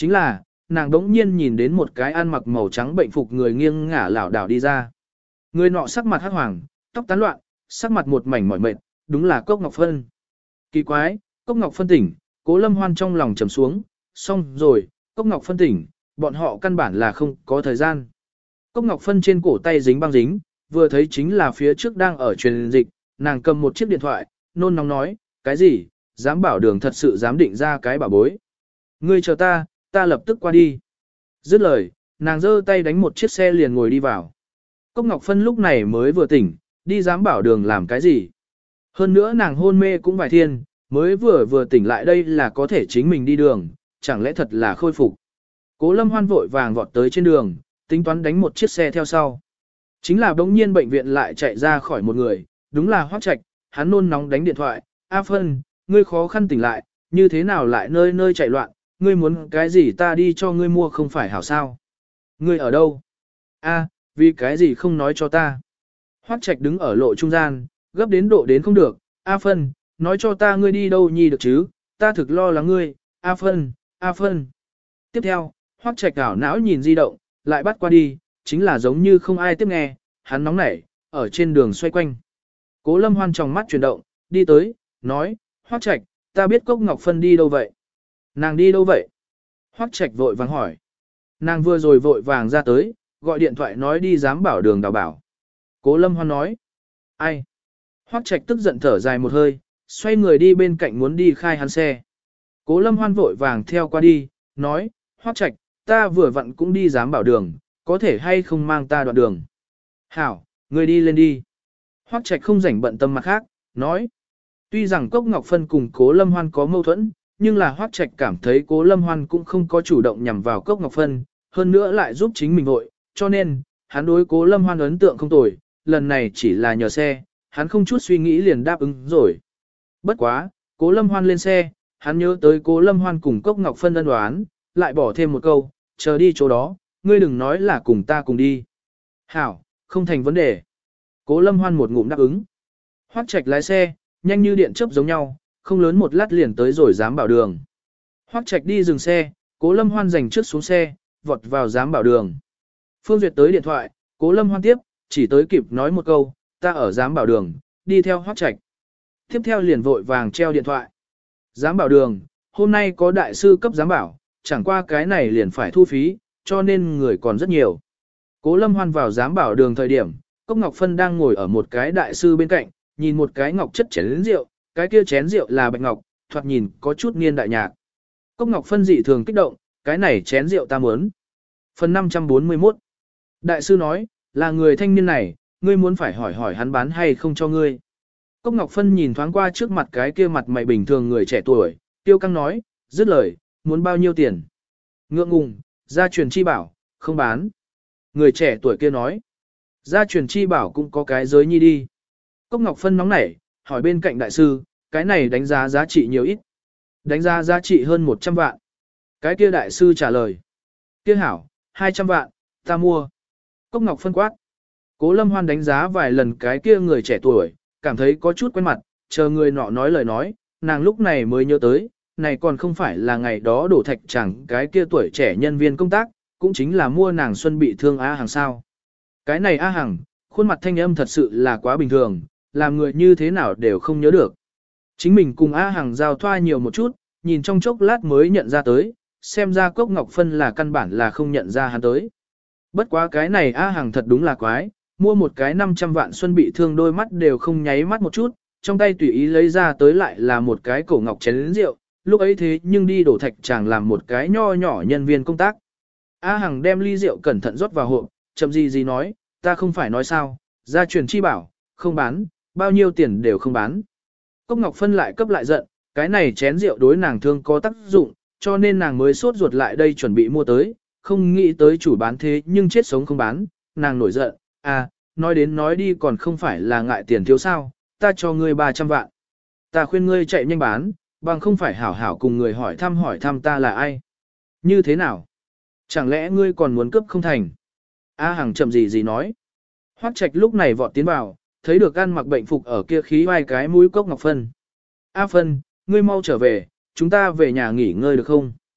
chính là, nàng đống nhiên nhìn đến một cái ăn mặc màu trắng bệnh phục người nghiêng ngả lảo đảo đi ra. Người nọ sắc mặt hắc hoàng, tóc tán loạn, sắc mặt một mảnh mỏi mệt, đúng là Cốc Ngọc Phân. Kỳ quái, Cốc Ngọc Phân tỉnh, Cố Lâm Hoan trong lòng trầm xuống, xong rồi, Cốc Ngọc Phân tỉnh, bọn họ căn bản là không có thời gian. Cốc Ngọc Phân trên cổ tay dính băng dính, vừa thấy chính là phía trước đang ở truyền dịch, nàng cầm một chiếc điện thoại, nôn nóng nói, cái gì, dám bảo đường thật sự dám định ra cái bảo bối. Ngươi chờ ta, ta lập tức qua đi. Dứt lời, nàng giơ tay đánh một chiếc xe liền ngồi đi vào. Cốc Ngọc Phân lúc này mới vừa tỉnh, đi dám bảo đường làm cái gì. Hơn nữa nàng hôn mê cũng vài thiên, mới vừa vừa tỉnh lại đây là có thể chính mình đi đường, chẳng lẽ thật là khôi phục. Cố Lâm Hoan vội vàng vọt tới trên đường, tính toán đánh một chiếc xe theo sau. Chính là bỗng nhiên bệnh viện lại chạy ra khỏi một người, đúng là Hoắc Trạch, hắn nôn nóng đánh điện thoại, A Phân, ngươi khó khăn tỉnh lại, như thế nào lại nơi nơi chạy loạn, ngươi muốn cái gì ta đi cho ngươi mua không phải hảo sao. Ngươi ở đâu? A, vì cái gì không nói cho ta? Hoắc Trạch đứng ở lộ trung gian, gấp đến độ đến không được, A Phân, nói cho ta ngươi đi đâu nhi được chứ, ta thực lo lắng ngươi, A Phân, A Phân. Tiếp theo, Hoắc Trạch ảo não nhìn di động, lại bắt qua đi, chính là giống như không ai tiếp nghe, hắn nóng nảy, ở trên đường xoay quanh. Cố Lâm Hoan trong mắt chuyển động, đi tới, nói, Hoắc Trạch, ta biết Cốc Ngọc Phân đi đâu vậy? Nàng đi đâu vậy? Hoắc Trạch vội vàng hỏi. Nàng vừa rồi vội vàng ra tới, gọi điện thoại nói đi giám bảo đường đào bảo. Cố Lâm Hoan nói. Ai? Hoắc Trạch tức giận thở dài một hơi, xoay người đi bên cạnh muốn đi khai hắn xe. Cố Lâm Hoan vội vàng theo qua đi, nói, Hoắc Trạch, ta vừa vặn cũng đi giám bảo đường, có thể hay không mang ta đoạn đường. Hảo, người đi lên đi. Hoắc Trạch không rảnh bận tâm mặt khác, nói. Tuy rằng Cốc Ngọc Phân cùng Cố Lâm Hoan có mâu thuẫn, nhưng là Hoắc Trạch cảm thấy Cố Lâm Hoan cũng không có chủ động nhằm vào Cốc Ngọc Phân, hơn nữa lại giúp chính mình vội, cho nên, hắn đối Cố Lâm Hoan ấn tượng không tồi, lần này chỉ là nhờ xe, hắn không chút suy nghĩ liền đáp ứng rồi. Bất quá, Cố Lâm Hoan lên xe, hắn nhớ tới Cố Lâm Hoan cùng Cốc Ngọc Phân ân đoán, lại bỏ thêm một câu, chờ đi chỗ đó, ngươi đừng nói là cùng ta cùng đi. Hảo, không thành vấn đề. Cố Lâm Hoan một ngụm đáp ứng. Hoắc Trạch lái xe, nhanh như điện chớp giống nhau, không lớn một lát liền tới rồi giám bảo đường. Hoắc Trạch đi dừng xe, Cố Lâm Hoan giành trước xuống xe, vọt vào giám bảo đường. Phương Duyệt tới điện thoại, Cố Lâm Hoan tiếp, chỉ tới kịp nói một câu, ta ở giám bảo đường, đi theo Hoắc Trạch. Tiếp theo liền vội vàng treo điện thoại. Giám bảo đường, hôm nay có đại sư cấp giám bảo, chẳng qua cái này liền phải thu phí, cho nên người còn rất nhiều. Cố Lâm Hoan vào giám bảo đường thời điểm, Cốc Ngọc Phân đang ngồi ở một cái đại sư bên cạnh, nhìn một cái ngọc chất chén rượu, cái kia chén rượu là bạch ngọc, thoạt nhìn có chút niên đại nhạc. Cốc Ngọc Phân dị thường kích động, cái này chén rượu ta muốn. Phần năm trăm bốn mươi mốt. Đại sư nói, là người thanh niên này, ngươi muốn phải hỏi hỏi hắn bán hay không cho ngươi. Cốc Ngọc Phân nhìn thoáng qua trước mặt cái kia mặt mày bình thường người trẻ tuổi, tiêu căng nói, dứt lời, muốn bao nhiêu tiền. Ngượng ngùng, gia truyền chi bảo, không bán. Người trẻ tuổi kia nói, gia truyền chi bảo cũng có cái giới nhi đi. Cốc Ngọc Phân nóng nảy, hỏi bên cạnh đại sư, cái này đánh giá giá trị nhiều ít. Đánh giá giá trị hơn một trăm vạn. Cái kia đại sư trả lời. Kia hảo, hai trăm vạn, ta mua. Cốc Ngọc Phân quát. Cố Lâm Hoan đánh giá vài lần cái kia người trẻ tuổi, cảm thấy có chút quen mặt, chờ người nọ nói lời nói, nàng lúc này mới nhớ tới, này còn không phải là ngày đó đổ thạch chẳng cái kia tuổi trẻ nhân viên công tác, cũng chính là mua nàng xuân bị thương A Hằng sao. Cái này A Hằng, khuôn mặt thanh âm thật sự là quá bình thường, làm người như thế nào đều không nhớ được. Chính mình cùng A Hằng giao thoa nhiều một chút, nhìn trong chốc lát mới nhận ra tới, xem ra Cốc Ngọc Phân là căn bản là không nhận ra hắn tới. Bất quá cái này A Hằng thật đúng là quái, mua một cái năm trăm vạn xuân bị thương đôi mắt đều không nháy mắt một chút, trong tay tùy ý lấy ra tới lại là một cái cổ ngọc chén rượu, lúc ấy thế nhưng đi đổ thạch chàng làm một cái nho nhỏ nhân viên công tác. A Hằng đem ly rượu cẩn thận rót vào hộp, chậm gì gì nói, ta không phải nói sao, gia truyền chi bảo, không bán, bao nhiêu tiền đều không bán. Cốc Ngọc Phân lại cấp lại giận, cái này chén rượu đối nàng thương có tác dụng, cho nên nàng mới sốt ruột lại đây chuẩn bị mua tới, không nghĩ tới chủ bán thế nhưng chết sống không bán, nàng nổi giận, à, nói đến nói đi còn không phải là ngại tiền thiếu sao, ta cho ngươi ba trăm vạn. Ta khuyên ngươi chạy nhanh bán, bằng không phải hảo hảo cùng người hỏi thăm hỏi thăm ta là ai. Như thế nào? Chẳng lẽ ngươi còn muốn cướp không thành? A Hằng chậm gì gì nói. Hoắc Trạch lúc này vọt tiến vào, thấy được ăn mặc bệnh phục ở kia khí vai cái mũi Cốc Ngọc Phân. A Phân, ngươi mau trở về, chúng ta về nhà nghỉ ngơi được không?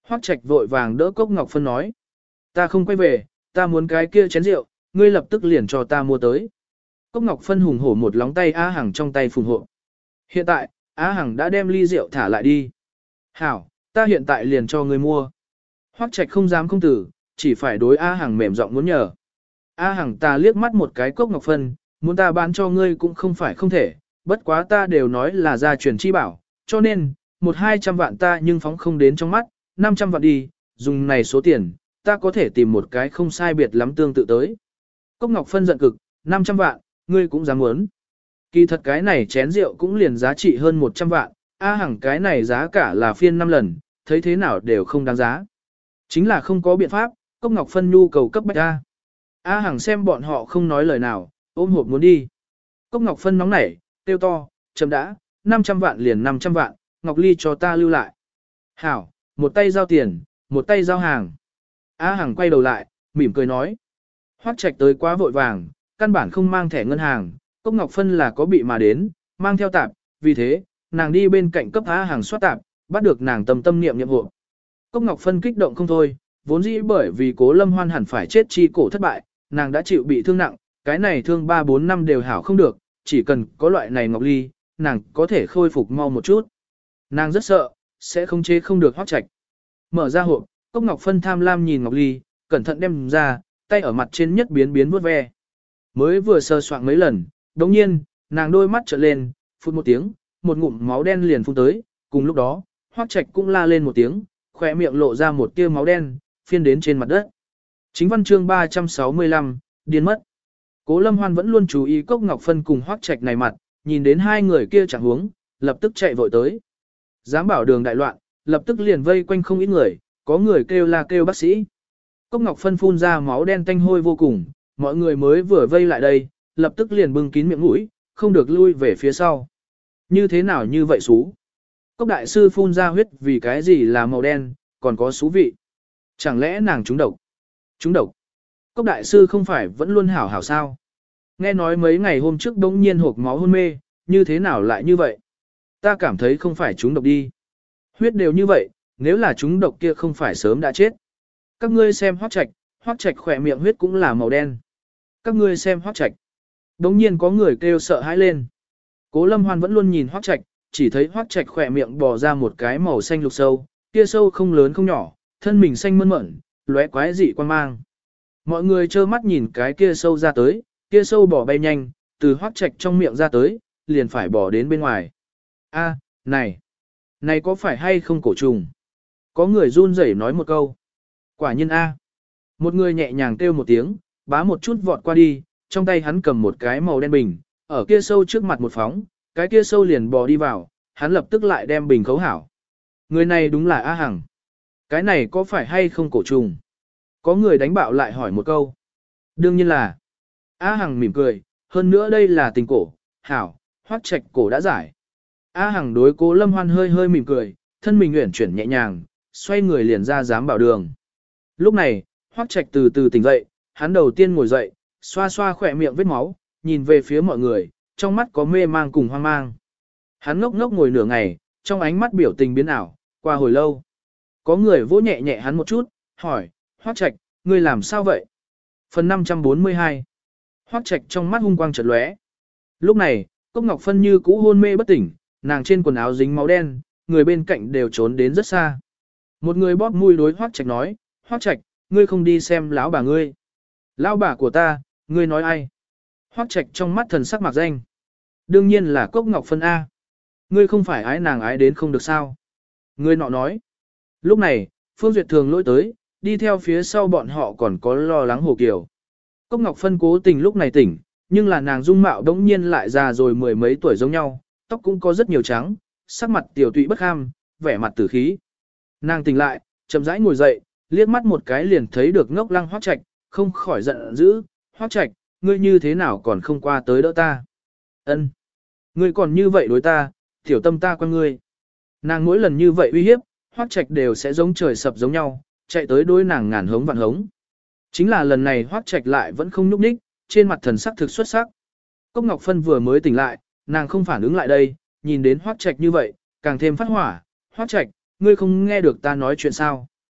Hoắc Trạch vội vàng đỡ Cốc Ngọc Phân nói. Ta không quay về, ta muốn cái kia chén rượu, ngươi lập tức liền cho ta mua tới. Cốc Ngọc Phân hùng hổ một lóng tay Á Hằng trong tay phùng hộ. Hiện tại, Á Hằng đã đem ly rượu thả lại đi. Hảo, ta hiện tại liền cho ngươi mua. Hoắc Trạch không dám không tử, chỉ phải đối Á Hằng mềm giọng muốn nhờ. Á Hằng ta liếc mắt một cái Cốc Ngọc Phân, muốn ta bán cho ngươi cũng không phải không thể, bất quá ta đều nói là gia truyền chi bảo, cho nên, một hai trăm vạn ta nhưng phóng không đến trong mắt, năm trăm vạn đi, dùng này số tiền, ta có thể tìm một cái không sai biệt lắm tương tự tới. Cốc Ngọc Phân giận cực, năm trăm vạn, ngươi cũng dám muốn. Kỳ thật cái này chén rượu cũng liền giá trị hơn một trăm vạn, A Hằng cái này giá cả là phiên năm lần, thấy thế nào đều không đáng giá. Chính là không có biện pháp, Cốc Ngọc Phân nhu cầu cấp bách A. A Hằng xem bọn họ không nói lời nào, ôm hộp muốn đi. Cốc Ngọc Phân nóng nảy, tiêu to, chấm đã, năm trăm vạn liền năm trăm vạn, Ngọc Ly cho ta lưu lại. Hảo, một tay giao tiền, một tay giao hàng. A Hằng quay đầu lại, mỉm cười nói. Hoắc Trạch tới quá vội vàng, căn bản không mang thẻ ngân hàng, Cốc Ngọc Phân là có bị mà đến, mang theo tạp, vì thế, nàng đi bên cạnh cấp A Hằng soát tạp, bắt được nàng tâm tâm niệm nhiệm vụ. Cốc Ngọc Phân kích động không thôi, vốn dĩ bởi vì Cố Lâm Hoan hẳn phải chết chi cổ thất bại, nàng đã chịu bị thương nặng, cái này thương ba bốn năm đều hảo không được, chỉ cần có loại này Ngọc Ly, nàng có thể khôi phục mau một chút. Nàng rất sợ, sẽ không chế không được Hoắc Trạch. Mở ra hộp, Cốc Ngọc Phân tham lam nhìn Ngọc Ly, cẩn thận đem ra, tay ở mặt trên nhất biến biến vuốt ve. Mới vừa sơ soạn mấy lần, đồng nhiên, nàng đôi mắt trợn lên, phút một tiếng, một ngụm máu đen liền phun tới, cùng lúc đó, Hoắc Trạch cũng la lên một tiếng, khỏe miệng lộ ra một tia máu đen, phiên đến trên mặt đất. Chính văn chương ba trăm sáu mươi lăm, điên mất. Cố Lâm Hoan vẫn luôn chú ý Cốc Ngọc Phân cùng Hoắc Trạch này mặt, nhìn đến hai người kia chẳng huống, lập tức chạy vội tới. Giám bảo đường đại loạn, lập tức liền vây quanh không ít người, có người kêu la kêu bác sĩ. Cốc Ngọc Phân phun ra máu đen tanh hôi vô cùng, mọi người mới vừa vây lại đây, lập tức liền bưng kín miệng mũi, không được lui về phía sau. Như thế nào như vậy xú? Cốc đại sư phun ra huyết vì cái gì là màu đen, còn có xú vị. Chẳng lẽ nàng trúng độc? Trúng độc? Cốc đại sư không phải vẫn luôn hảo hảo sao? Nghe nói mấy ngày hôm trước đống nhiên hộp máu hôn mê, như thế nào lại như vậy? Ta cảm thấy không phải trúng độc đi. Huyết đều như vậy, nếu là trúng độc kia không phải sớm đã chết. Các ngươi xem Hoắc Trạch, Hoắc Trạch khỏe miệng huyết cũng là màu đen. Các ngươi xem Hoắc Trạch. Đống nhiên có người kêu sợ hãi lên. Cố Lâm Hoan vẫn luôn nhìn Hoắc Trạch, chỉ thấy Hoắc Trạch khỏe miệng bò ra một cái màu xanh lục sâu, kia sâu không lớn không nhỏ, thân mình xanh mơn mởn, lóe quái dị quan mang. Mọi người trơ mắt nhìn cái kia sâu ra tới, kia sâu bò bay nhanh, từ Hoắc Trạch trong miệng ra tới, liền phải bỏ đến bên ngoài. A, này, này có phải hay không cổ trùng? Có người run rẩy nói một câu. Quả nhiên A. Một người nhẹ nhàng kêu một tiếng, bá một chút vọt qua đi, trong tay hắn cầm một cái màu đen bình, ở kia sâu trước mặt một phóng, cái kia sâu liền bò đi vào, hắn lập tức lại đem bình khấu hảo. Người này đúng là A Hằng. Cái này có phải hay không cổ trùng? Có người đánh bạo lại hỏi một câu. Đương nhiên là. A Hằng mỉm cười, hơn nữa đây là tình cổ, hảo, Hoắc Trạch cổ đã giải. A Hằng đối Cố Lâm Hoan hơi hơi mỉm cười, thân mình uyển chuyển nhẹ nhàng, xoay người liền ra giám bảo đường. Lúc này, Hoắc Trạch từ từ tỉnh dậy, hắn đầu tiên ngồi dậy, xoa xoa khỏe miệng vết máu, nhìn về phía mọi người, trong mắt có mê mang cùng hoang mang. Hắn ngốc ngốc ngồi nửa ngày, trong ánh mắt biểu tình biến ảo, qua hồi lâu. Có người vỗ nhẹ nhẹ hắn một chút, hỏi, Hoắc Trạch, ngươi làm sao vậy? Phần năm trăm bốn mươi hai. Hoắc Trạch trong mắt hung quang chợt lóe. Lúc này, Cốc Ngọc Phân như cũ hôn mê bất tỉnh, nàng trên quần áo dính máu đen, người bên cạnh đều trốn đến rất xa. Một người bóp mũi đối Hoắc Trạch nói, Hoắc Trạch, ngươi không đi xem lão bà ngươi. Lão bà của ta, ngươi nói ai? Hoắc Trạch trong mắt thần sắc mạc danh. Đương nhiên là Cốc Ngọc Phân A. Ngươi không phải ái nàng ái đến không được sao? Người nọ nói. Lúc này, Phương Duyệt Thường lỗi tới, đi theo phía sau bọn họ còn có lo lắng Hồ Kiều. Cốc Ngọc Phân cố tình lúc này tỉnh, nhưng là nàng dung mạo đống nhiên lại già rồi mười mấy tuổi giống nhau, tóc cũng có rất nhiều trắng, sắc mặt tiểu tụy bất ham, vẻ mặt tử khí. Nàng tỉnh lại, chậm rãi ngồi dậy, liếc mắt một cái liền thấy được ngốc lăng Hoắc Trạch, không khỏi giận dữ, Hoắc Trạch, ngươi như thế nào còn không qua tới đỡ ta? Ân, ngươi còn như vậy đối ta, tiểu tâm ta quan ngươi. Nàng mỗi lần như vậy uy hiếp, Hoắc Trạch đều sẽ giống trời sập giống nhau, chạy tới đối nàng ngàn hống vạn hống. Chính là lần này Hoắc Trạch lại vẫn không nhúc nhích, trên mặt thần sắc thực xuất sắc. Cốc Ngọc Phân vừa mới tỉnh lại, nàng không phản ứng lại đây, nhìn đến Hoắc Trạch như vậy, càng thêm phát hỏa, Hoắc Trạch, ngươi không nghe được ta nói chuyện sao?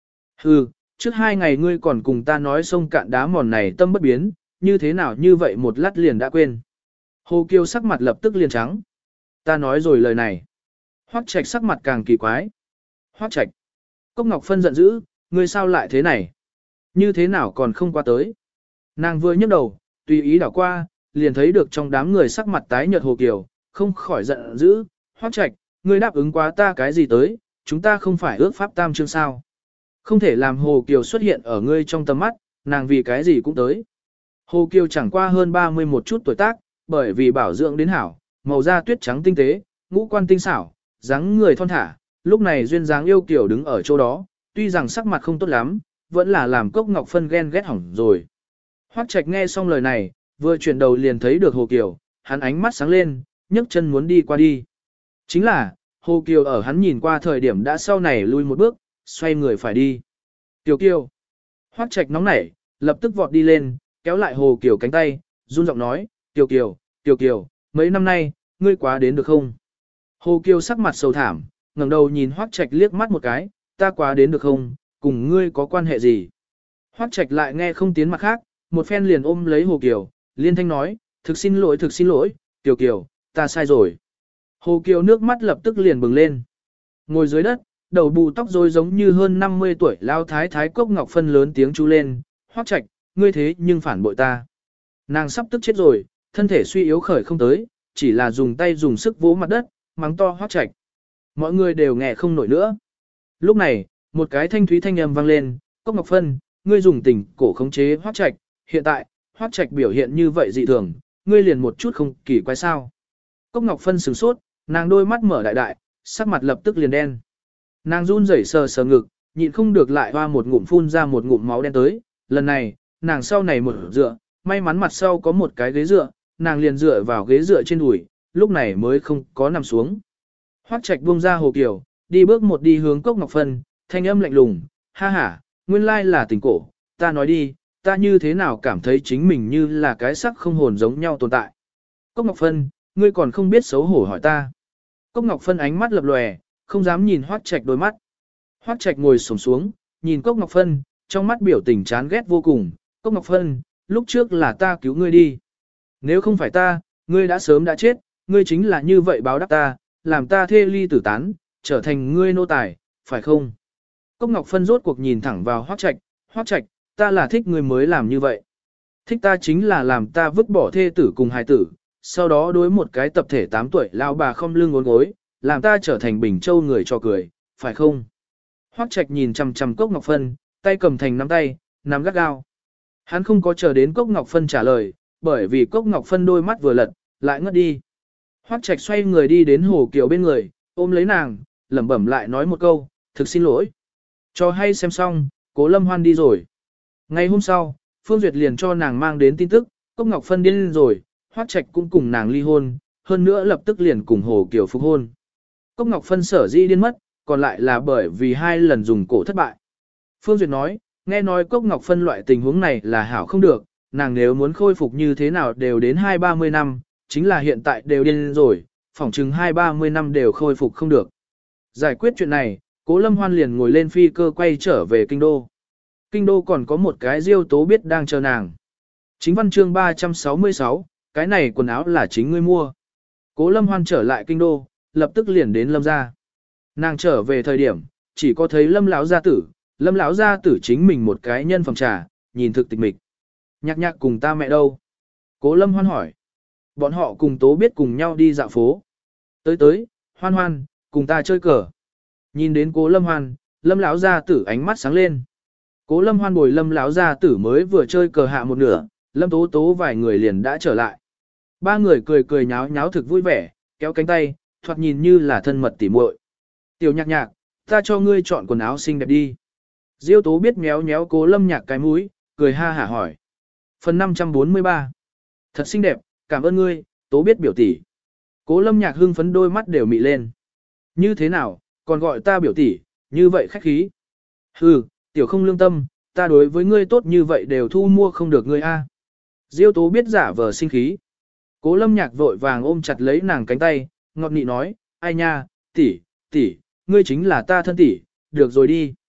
Hừ, trước hai ngày ngươi còn cùng ta nói sông cạn đá mòn này tâm bất biến, như thế nào như vậy một lát liền đã quên. Hồ Kiều sắc mặt lập tức liền trắng. Ta nói rồi lời này. Hoắc Trạch sắc mặt càng kỳ quái. Hoắc Trạch. Cốc Ngọc Phân giận dữ, ngươi sao lại thế này? Như thế nào còn không qua tới? Nàng vừa nhấc đầu, tùy ý đảo qua, liền thấy được trong đám người sắc mặt tái nhợt Hồ Kiều, không khỏi giận dữ. Hoắc Trạch, ngươi đáp ứng quá ta cái gì tới, chúng ta không phải ước pháp tam chương sao? Không thể làm Hồ Kiều xuất hiện ở ngươi trong tầm mắt, nàng vì cái gì cũng tới. Hồ Kiều chẳng qua hơn ba mươi một chút tuổi tác, bởi vì bảo dưỡng đến hảo, màu da tuyết trắng tinh tế, ngũ quan tinh xảo, dáng người thon thả, lúc này duyên dáng yêu kiều đứng ở chỗ đó, tuy rằng sắc mặt không tốt lắm, vẫn là làm Cốc Ngọc Phân ghen ghét hỏng rồi. Hoắc Trạch nghe xong lời này, vừa chuyển đầu liền thấy được Hồ Kiều, hắn ánh mắt sáng lên, nhấc chân muốn đi qua đi. Chính là, Hồ Kiều ở hắn nhìn qua thời điểm đã sau này lui một bước, xoay người phải đi. Kiều Kiều. Hoắc Trạch nóng nảy, lập tức vọt đi lên, kéo lại Hồ Kiều cánh tay, run giọng nói, Kiều Kiều, Kiều Kiều, mấy năm nay, ngươi quá đến được không? Hồ Kiều sắc mặt sầu thảm, ngẩng đầu nhìn Hoắc Trạch liếc mắt một cái, ta quá đến được không, cùng ngươi có quan hệ gì? Hoắc Trạch lại nghe không tiến mặt khác, một phen liền ôm lấy Hồ Kiều, liên thanh nói, thực xin lỗi thực xin lỗi, Kiều Kiều, ta sai rồi. Hồ Kiều nước mắt lập tức liền bừng lên. Ngồi dưới đất, đầu bù tóc rối giống như hơn năm mươi tuổi lao thái thái Cốc Ngọc Phân lớn tiếng chú lên, Hoắc Trạch, ngươi thế nhưng phản bội ta. Nàng sắp tức chết rồi, thân thể suy yếu khởi không tới, chỉ là dùng tay dùng sức vỗ mặt đất, mắng to Hoắc Trạch. Mọi người đều nghe không nổi nữa. Lúc này, một cái thanh thúy thanh âm vang lên, Cốc Ngọc Phân, ngươi dùng tình cổ khống chế Hoắc Trạch, hiện tại, Hoắc Trạch biểu hiện như vậy dị thường, ngươi liền một chút không kỳ quái sao. Cốc Ngọc Phân sửng sốt, nàng đôi mắt mở đại đại, sắc mặt lập tức liền đen. Nàng run rẩy sờ sờ ngực, nhịn không được lại hoa một ngụm phun ra một ngụm máu đen tới, lần này, nàng sau này một dựa, may mắn mặt sau có một cái ghế dựa, nàng liền dựa vào ghế dựa trên đùi, lúc này mới không có nằm xuống. Hoắc Trạch buông ra Hồ Kiều, đi bước một đi hướng Cốc Ngọc Phân, thanh âm lạnh lùng, ha ha, nguyên lai là tình cổ, ta nói đi, ta như thế nào cảm thấy chính mình như là cái sắc không hồn giống nhau tồn tại. Cốc Ngọc Phân, ngươi còn không biết xấu hổ hỏi ta. Cốc Ngọc Phân ánh mắt lập lòe, không dám nhìn Hoắc Trạch đôi mắt. Hoắc Trạch ngồi xổm xuống, nhìn Cốc Ngọc Phân, trong mắt biểu tình chán ghét vô cùng. Cốc Ngọc Phân, lúc trước là ta cứu ngươi đi. Nếu không phải ta, ngươi đã sớm đã chết, ngươi chính là như vậy báo đáp ta, làm ta thê ly tử tán, trở thành ngươi nô tài, phải không? Cốc Ngọc Phân rốt cuộc nhìn thẳng vào Hoắc Trạch, Hoắc Trạch, ta là thích ngươi mới làm như vậy. Thích ta chính là làm ta vứt bỏ thê tử cùng hài tử, sau đó đối một cái tập thể tám tuổi lao bà không lưng ngốn gối, làm ta trở thành Bình Châu người cho cười, phải không? Hoắc Trạch nhìn chằm chằm Cốc Ngọc Phân, tay cầm thành nắm tay, nắm gắt gao. Hắn không có chờ đến Cốc Ngọc Phân trả lời, bởi vì Cốc Ngọc Phân đôi mắt vừa lật, lại ngất đi. Hoắc Trạch xoay người đi đến Hồ Kiều bên người, ôm lấy nàng, lẩm bẩm lại nói một câu, thực xin lỗi. Cho hay xem xong, Cố Lâm Hoan đi rồi. Ngày hôm sau, Phương Duyệt liền cho nàng mang đến tin tức, Cốc Ngọc Phân điên rồi, Hoắc Trạch cũng cùng nàng ly hôn, hơn nữa lập tức liền cùng Hồ Kiều phục hôn. Cốc Ngọc Phân sở dĩ điên mất, còn lại là bởi vì hai lần dùng cổ thất bại. Phương Duyệt nói, nghe nói Cốc Ngọc Phân loại tình huống này là hảo không được, nàng nếu muốn khôi phục như thế nào đều đến hai ba mươi năm, chính là hiện tại đều điên rồi, phỏng chừng hai ba mươi năm đều khôi phục không được. Giải quyết chuyện này, Cố Lâm Hoan liền ngồi lên phi cơ quay trở về Kinh Đô. Kinh Đô còn có một cái Diêu Tố biết đang chờ nàng. Chính văn chương ba trăm sáu mươi sáu, cái này quần áo là chính ngươi mua. Cố Lâm Hoan trở lại Kinh Đô, lập tức liền đến Lâm gia. Nàng trở về thời điểm, chỉ có thấy Lâm lão gia tử, Lâm lão gia tử chính mình một cái nhân phẩm trà, nhìn thực tịch mịch. Nhạc nhạc cùng ta mẹ đâu? Cố Lâm Hoan hỏi. Bọn họ cùng Tố biết cùng nhau đi dạo phố. Tới tới, Hoan Hoan, cùng ta chơi cờ. Nhìn đến Cố Lâm Hoan, Lâm lão gia tử ánh mắt sáng lên. Cố Lâm Hoan bồi Lâm lão gia tử mới vừa chơi cờ hạ một nửa, Lâm Tố Tố vài người liền đã trở lại. Ba người cười cười nháo nháo thực vui vẻ, kéo cánh tay, thoạt nhìn như là thân mật tỉ muội. Tiểu Nhạc Nhạc, ta cho ngươi chọn quần áo xinh đẹp đi. Diêu Tố biết méo méo Cố Lâm Nhạc cái mũi, cười ha hả hỏi. Phần năm trăm bốn mươi ba. Thật xinh đẹp, cảm ơn ngươi, Tố biết biểu tỷ. Cố Lâm Nhạc hưng phấn đôi mắt đều mị lên. Như thế nào, còn gọi ta biểu tỷ, như vậy khách khí. Hừ, tiểu không lương tâm, ta đối với ngươi tốt như vậy đều thu mua không được ngươi a. Diêu Tố biết giả vờ sinh khí. Cố Lâm Nhạc vội vàng ôm chặt lấy nàng cánh tay, ngọt nị nói, ai nha, tỷ, tỷ, ngươi chính là ta thân tỷ, được rồi đi.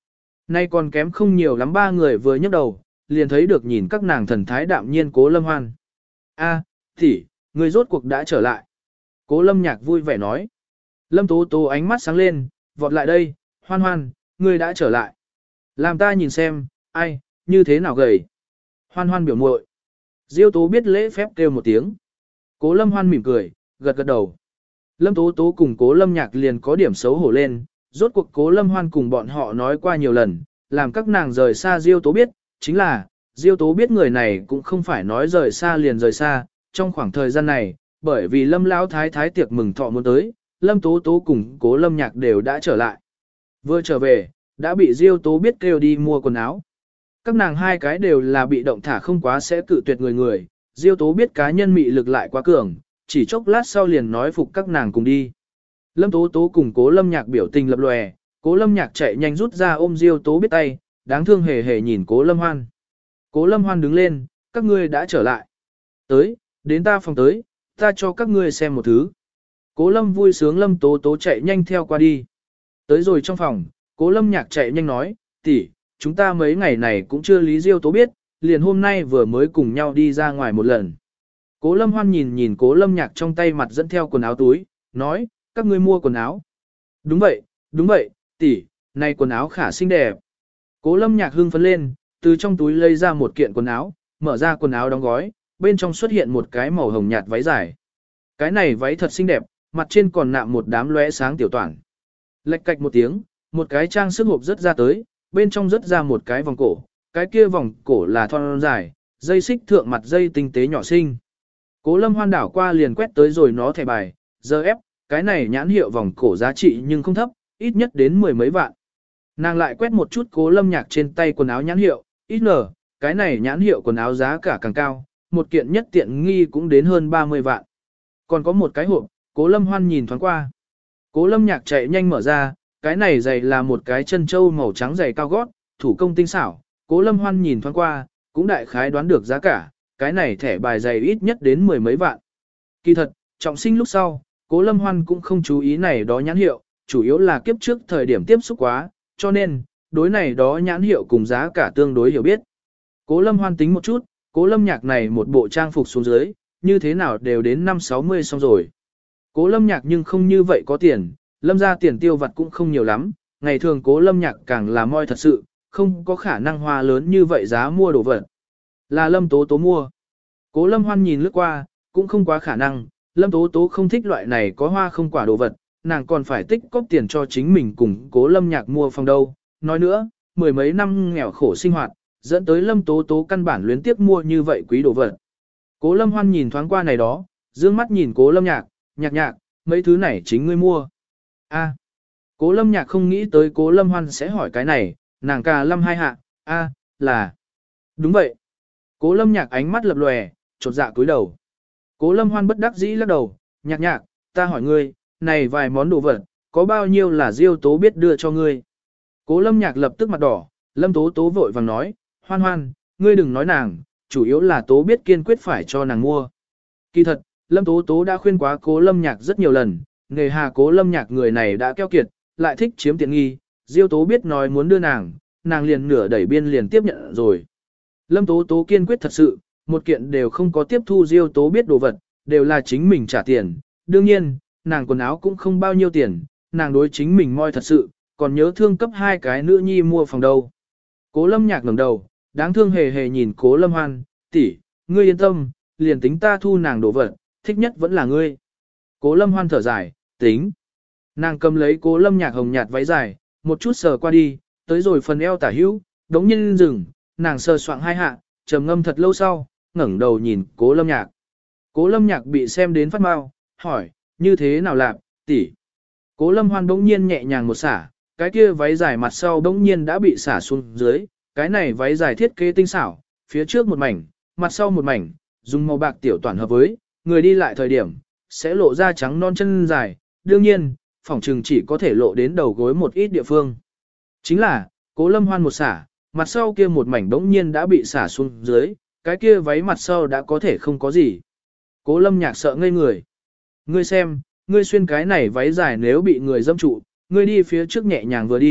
Nay còn kém không nhiều lắm ba người vừa nhấc đầu, liền thấy được nhìn các nàng thần thái đạm nhiên Cố Lâm Hoan. A, tỷ, người rốt cuộc đã trở lại. Cố Lâm Nhạc vui vẻ nói. Lâm Tố Tố ánh mắt sáng lên, vọt lại đây, Hoan Hoan, ngươi đã trở lại. Làm ta nhìn xem, ai, như thế nào gầy. Hoan Hoan biểu muội. Diêu Tố biết lễ phép kêu một tiếng. Cố Lâm Hoan mỉm cười, gật gật đầu. Lâm Tố Tố cùng Cố Lâm Nhạc liền có điểm xấu hổ lên, rốt cuộc Cố Lâm Hoan cùng bọn họ nói qua nhiều lần, làm các nàng rời xa Diêu Tố biết, chính là, Diêu Tố biết người này cũng không phải nói rời xa liền rời xa, trong khoảng thời gian này, bởi vì Lâm Lão Thái Thái tiệc mừng thọ muốn tới, Lâm Tố Tố cùng Cố Lâm Nhạc đều đã trở lại. Vừa trở về, đã bị Diêu Tố biết kêu đi mua quần áo. Các nàng hai cái đều là bị động thả không quá sẽ cự tuyệt người người, Diêu Tố biết cá nhân mị lực lại quá cường, chỉ chốc lát sau liền nói phục các nàng cùng đi. Lâm Tố Tố cùng Cố Lâm Nhạc biểu tình lập lòe, Cố Lâm Nhạc chạy nhanh rút ra ôm Diêu Tố biết tay, đáng thương hề hề nhìn Cố Lâm Hoan. Cố Lâm Hoan đứng lên, các ngươi đã trở lại. Tới, đến ta phòng tới, ta cho các ngươi xem một thứ. Cố Lâm vui sướng Lâm Tố Tố chạy nhanh theo qua đi. Tới rồi trong phòng, Cố Lâm Nhạc chạy nhanh nói, tỷ, chúng ta mấy ngày này cũng chưa lý Diêu Tố biết, liền hôm nay vừa mới cùng nhau đi ra ngoài một lần. Cố Lâm Hoan nhìn nhìn Cố Lâm Nhạc trong tay mặt dẫn theo quần áo túi, nói, các ngươi mua quần áo. Đúng vậy, đúng vậy, tỷ, này quần áo khả xinh đẹp. Cố Lâm Nhạc hưng phấn lên, từ trong túi lấy ra một kiện quần áo, mở ra quần áo đóng gói, bên trong xuất hiện một cái màu hồng nhạt váy dài. Cái này váy thật xinh đẹp, mặt trên còn nạm một đám lóe sáng tiểu toản. Lệch cạch một tiếng, một cái trang sức hộp rớt ra tới, bên trong rớt ra một cái vòng cổ, cái kia vòng cổ là thon dài, dây xích thượng mặt dây tinh tế nhỏ xinh. Cố Lâm Hoan đảo qua liền quét tới rồi nó thẻ bài, giờ ép, cái này nhãn hiệu vòng cổ giá trị nhưng không thấp, ít nhất đến mười mấy vạn. Nàng lại quét một chút Cố Lâm Nhạc trên tay quần áo nhãn hiệu, ít nở, cái này nhãn hiệu quần áo giá cả càng cao, một kiện nhất tiện nghi cũng đến hơn ba mươi vạn. Còn có một cái hộp, Cố Lâm Hoan nhìn thoáng qua. Cố Lâm Nhạc chạy nhanh mở ra, cái này giày là một cái chân châu màu trắng giày cao gót, thủ công tinh xảo. Cố Lâm Hoan nhìn thoáng qua, cũng đại khái đoán được giá cả, cái này thẻ bài giày ít nhất đến mười mấy vạn. Kỳ thật, trọng sinh lúc sau, Cố Lâm Hoan cũng không chú ý này đó nhãn hiệu, chủ yếu là kiếp trước thời điểm tiếp xúc quá, cho nên, đối này đó nhãn hiệu cùng giá cả tương đối hiểu biết. Cố Lâm Hoan tính một chút, Cố Lâm Nhạc này một bộ trang phục xuống dưới, như thế nào đều đến năm sáu mươi xong rồi. Cố Lâm Nhạc nhưng không như vậy có tiền, Lâm ra tiền tiêu vặt cũng không nhiều lắm, ngày thường Cố Lâm Nhạc càng là moi thật sự, không có khả năng hoa lớn như vậy giá mua đồ vật. Là Lâm Tố Tố mua. Cố Lâm Hoan nhìn lướt qua, cũng không quá khả năng, Lâm Tố Tố không thích loại này có hoa không quả đồ vật, nàng còn phải tích cóp tiền cho chính mình cùng Cố Lâm Nhạc mua phòng đâu. Nói nữa, mười mấy năm nghèo khổ sinh hoạt, dẫn tới Lâm Tố Tố căn bản luyến tiếc mua như vậy quý đồ vật. Cố Lâm Hoan nhìn thoáng qua này đó, dương mắt nhìn Cố Lâm Nhạc, nhạc nhạc, mấy thứ này chính ngươi mua. A. Cố Lâm Nhạc không nghĩ tới Cố Lâm Hoan sẽ hỏi cái này, nàng cà lâm hai hạ, a, là. Đúng vậy. Cố Lâm Nhạc ánh mắt lập lòe, chột dạ cúi đầu. Cố Lâm Hoan bất đắc dĩ lắc đầu, nhạc nhạc, ta hỏi ngươi, này vài món đồ vật, có bao nhiêu là Diêu Tố biết đưa cho ngươi? Cố Lâm Nhạc lập tức mặt đỏ, Lâm Tố Tố vội vàng nói, Hoan Hoan, ngươi đừng nói nàng, chủ yếu là Tố biết kiên quyết phải cho nàng mua. Kỳ thật, Lâm Tố Tố đã khuyên quá Cố Lâm Nhạc rất nhiều lần, nghề hà Cố Lâm Nhạc người này đã keo kiệt, lại thích chiếm tiện nghi, Diêu Tố biết nói muốn đưa nàng, nàng liền nửa đẩy biên liền tiếp nhận rồi. Lâm Tố Tố kiên quyết thật sự, một kiện đều không có tiếp thu Diêu Tố biết đồ vật, đều là chính mình trả tiền. Đương nhiên, nàng quần áo cũng không bao nhiêu tiền, nàng đối chính mình moi thật sự, còn nhớ thương cấp hai cái nữ nhi mua phòng đâu. Cố Lâm Nhạc ngẩng đầu, đáng thương hề hề nhìn Cố Lâm Hoan, tỷ, ngươi yên tâm, liền tính ta thu nàng đồ vật, thích nhất vẫn là ngươi. Cố Lâm Hoan thở dài, tính. Nàng cầm lấy Cố Lâm Nhạc hồng nhạt váy dài, một chút sờ qua đi, tới rồi phần eo tả hữu, đống nhiên dừng, nàng sờ soạng hai hạ, trầm ngâm thật lâu sau, ngẩng đầu nhìn Cố Lâm Nhạc. Cố Lâm Nhạc bị xem đến phát mau, hỏi, như thế nào làm, tỷ? Cố Lâm Hoan đống nhiên nhẹ nhàng một xả, cái kia váy dài mặt sau đống nhiên đã bị xả xuống dưới, cái này váy dài thiết kế tinh xảo, phía trước một mảnh, mặt sau một mảnh, dùng màu bạc tiểu toàn hợp với, người đi lại thời điểm, sẽ lộ ra trắng non chân dài, đương nhiên, phỏng trừng chỉ có thể lộ đến đầu gối một ít địa phương. Chính là, Cố Lâm Hoan một xả, mặt sau kia một mảnh đống nhiên đã bị xả xuống dưới, cái kia váy mặt sau đã có thể không có gì. Cố Lâm Nhạc sợ ngây người. Ngươi xem, ngươi xuyên cái này váy dài nếu bị người dâm trụ, ngươi đi phía trước nhẹ nhàng vừa đi,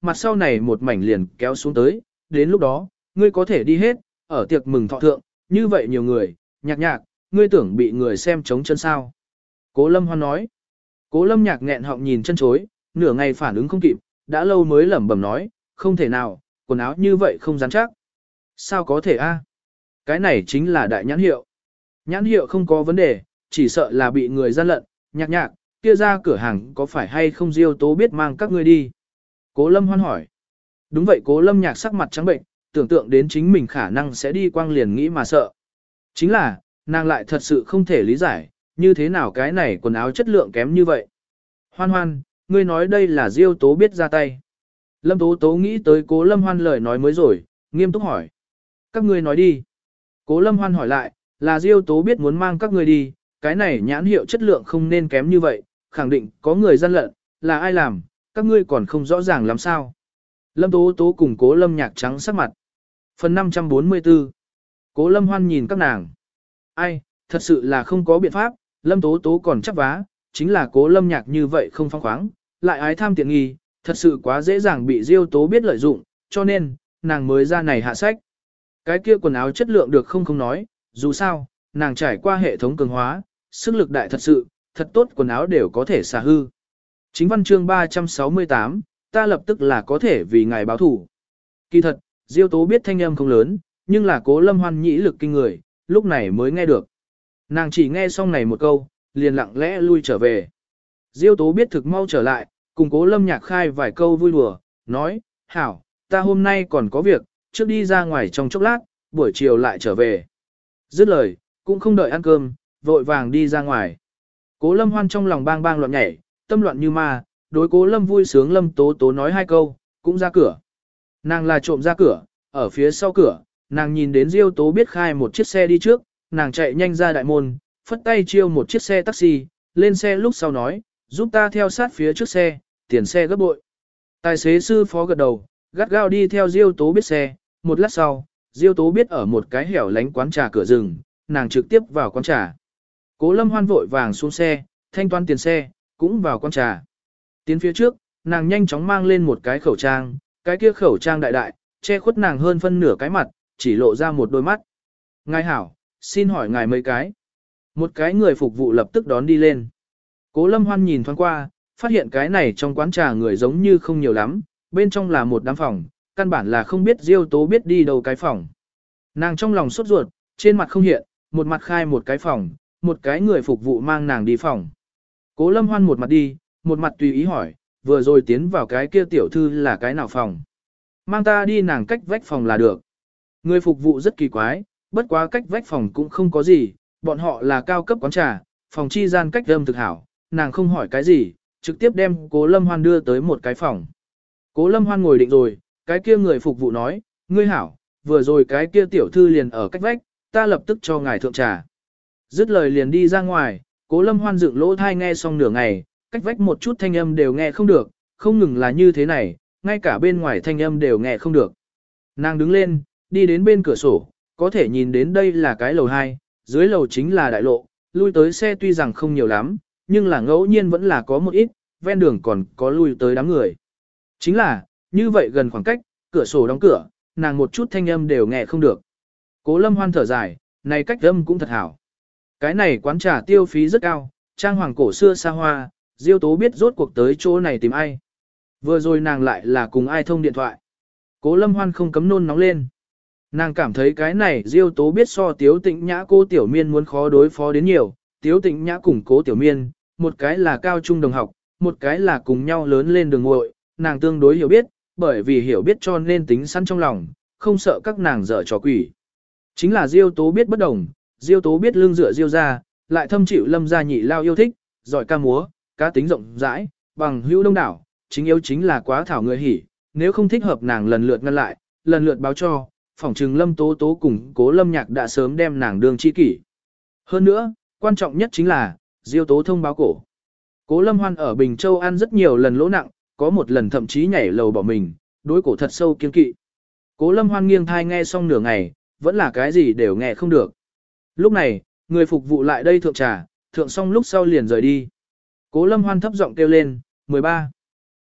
mặt sau này một mảnh liền kéo xuống tới, đến lúc đó, ngươi có thể đi hết, ở tiệc mừng thọ thượng, như vậy nhiều người, nhạc nhạc, ngươi tưởng bị người xem chống chân sao. Cố Lâm Hoan nói. Cố Lâm Nhạc nghẹn họng nhìn chân chối, nửa ngày phản ứng không kịp, đã lâu mới lẩm bẩm nói, không thể nào, quần áo như vậy không rắn chắc. Sao có thể a? Cái này chính là đại nhãn hiệu. Nhãn hiệu không có vấn đề, chỉ sợ là bị người gian lận, nhạc nhạc, kia ra cửa hàng có phải hay không Diêu Tố biết mang các ngươi đi. Cố Lâm Hoan hỏi. Đúng vậy, Cố Lâm Nhạc sắc mặt trắng bệnh, tưởng tượng đến chính mình khả năng sẽ đi quang liền nghĩ mà sợ. Chính là, nàng lại thật sự không thể lý giải, như thế nào cái này quần áo chất lượng kém như vậy. Hoan Hoan, ngươi nói đây là Diêu Tố biết ra tay. Lâm Tố Tố nghĩ tới Cố Lâm Hoan lời nói mới rồi, nghiêm túc hỏi. Các ngươi nói đi. Cố Lâm Hoan hỏi lại, là Diêu Tố biết muốn mang các ngươi đi, cái này nhãn hiệu chất lượng không nên kém như vậy, khẳng định có người gian lận, là ai làm, các ngươi còn không rõ ràng làm sao. Lâm Tố Tố cùng Cố Lâm Nhạc trắng sắc mặt. Phần năm trăm bốn mươi tư. Cố Lâm Hoan nhìn các nàng. Ai, thật sự là không có biện pháp, Lâm Tố Tố còn chắc vá, chính là Cố Lâm Nhạc như vậy không phóng khoáng, lại ái tham tiện nghi, thật sự quá dễ dàng bị Diêu Tố biết lợi dụng, cho nên, nàng mới ra này hạ sách. Cái kia quần áo chất lượng được không không nói, dù sao, nàng trải qua hệ thống cường hóa, sức lực đại thật sự, thật tốt quần áo đều có thể xả hư. Chính văn chương ba trăm sáu mươi tám, ta lập tức là có thể vì ngài báo thủ. Kỳ thật, Diêu Tố biết thanh âm không lớn, nhưng là Cố Lâm Hoan nhĩ lực kinh người, lúc này mới nghe được. Nàng chỉ nghe xong này một câu, liền lặng lẽ lui trở về. Diêu Tố biết thực mau trở lại, cùng Cố Lâm Nhạc khai vài câu vui đùa, nói, hảo, ta hôm nay còn có việc, trước đi ra ngoài trong chốc lát, buổi chiều lại trở về. Dứt lời, cũng không đợi ăn cơm, vội vàng đi ra ngoài. Cố Lâm Hoan trong lòng bang bang loạn nhảy, tâm loạn như ma, đối Cố Lâm vui sướng Lâm Tố Tố nói hai câu, cũng ra cửa. Nàng là trộm ra cửa, ở phía sau cửa, nàng nhìn đến Diêu Tố biết khai một chiếc xe đi trước, nàng chạy nhanh ra đại môn, phất tay chiêu một chiếc xe taxi, lên xe lúc sau nói, giúp ta theo sát phía trước xe, tiền xe gấp bội. Tài xế sư phó gật đầu, gắt gao đi theo Diêu Tố biết xe, một lát sau, Diêu Tố biết ở một cái hẻo lánh quán trà cửa rừng, nàng trực tiếp vào quán trà. Cố Lâm Hoan vội vàng xuống xe, thanh toán tiền xe, cũng vào quán trà. Tiến phía trước, nàng nhanh chóng mang lên một cái khẩu trang, cái kia khẩu trang đại đại, che khuất nàng hơn phân nửa cái mặt, chỉ lộ ra một đôi mắt. Ngài hảo, xin hỏi ngài mấy cái. Một cái người phục vụ lập tức đón đi lên. Cố Lâm Hoan nhìn thoáng qua, phát hiện cái này trong quán trà người giống như không nhiều lắm, bên trong là một đám phòng, căn bản là không biết Diêu Tố biết đi đâu cái phòng. Nàng trong lòng sốt ruột, trên mặt không hiện, một mặt khai một cái phòng, một cái người phục vụ mang nàng đi phòng. Cố Lâm Hoan một mặt đi, một mặt tùy ý hỏi, vừa rồi tiến vào cái kia tiểu thư là cái nào phòng. Mang ta đi nàng cách vách phòng là được. Người phục vụ rất kỳ quái, bất quá cách vách phòng cũng không có gì, bọn họ là cao cấp quán trà, phòng chi gian cách âm thực hảo, nàng không hỏi cái gì, trực tiếp đem Cố Lâm Hoan đưa tới một cái phòng. Cố Lâm Hoan ngồi định rồi, cái kia người phục vụ nói, ngươi hảo, vừa rồi cái kia tiểu thư liền ở cách vách, ta lập tức cho ngài thượng trà. Dứt lời liền đi ra ngoài, Cố Lâm Hoan dựng lỗ thai nghe xong nửa ngày, cách vách một chút thanh âm đều nghe không được, không ngừng là như thế này, ngay cả bên ngoài thanh âm đều nghe không được. Nàng đứng lên, đi đến bên cửa sổ, có thể nhìn đến đây là cái lầu hai, dưới lầu chính là đại lộ, lui tới xe tuy rằng không nhiều lắm, nhưng là ngẫu nhiên vẫn là có một ít, ven đường còn có lui tới đám người. Chính là, như vậy gần khoảng cách, cửa sổ đóng cửa, nàng một chút thanh âm đều nghe không được. Cố Lâm Hoan thở dài, này cách âm cũng thật hảo. Cái này quán trà tiêu phí rất cao, trang hoàng cổ xưa xa hoa, Diêu Tố biết rốt cuộc tới chỗ này tìm ai. Vừa rồi nàng lại là cùng ai thông điện thoại. Cố Lâm Hoan không cấm nôn nóng lên. Nàng cảm thấy cái này Diêu Tố biết so Tiếu Tịnh Nhã cô Tiểu Miên muốn khó đối phó đến nhiều. Tiếu Tịnh Nhã cùng Cố Tiểu Miên, một cái là cao trung đồng học, một cái là cùng nhau lớn lên đường ngội, nàng tương đối hiểu biết, bởi vì hiểu biết cho nên tính sẵn trong lòng, không sợ các nàng dở trò quỷ. Chính là Diêu Tố biết bất đồng, Diêu Tố biết lương dựa Diêu ra, lại thâm chịu Lâm gia nhị lao yêu thích, giỏi ca múa, cá tính rộng rãi, bằng hữu đông đảo, chính yếu chính là quá thảo người hỉ, nếu không thích hợp nàng lần lượt ngăn lại, lần lượt báo cho, phỏng chừng Lâm Tố Tố cùng Cố Lâm Nhạc đã sớm đem nàng đương chi kỷ. Hơn nữa, quan trọng nhất chính là, Diêu Tố thông báo cổ. Cố Lâm Hoan ở Bình Châu ăn rất nhiều lần lỗ nặng, có một lần thậm chí nhảy lầu bỏ mình, đối cổ thật sâu kiên kỵ. Cố Lâm Hoan nghiêng thai nghe xong nửa ngày, vẫn là cái gì đều nghe không được. Lúc này, người phục vụ lại đây thượng trà, thượng xong lúc sau liền rời đi. Cố Lâm Hoan thấp giọng kêu lên, mười ba.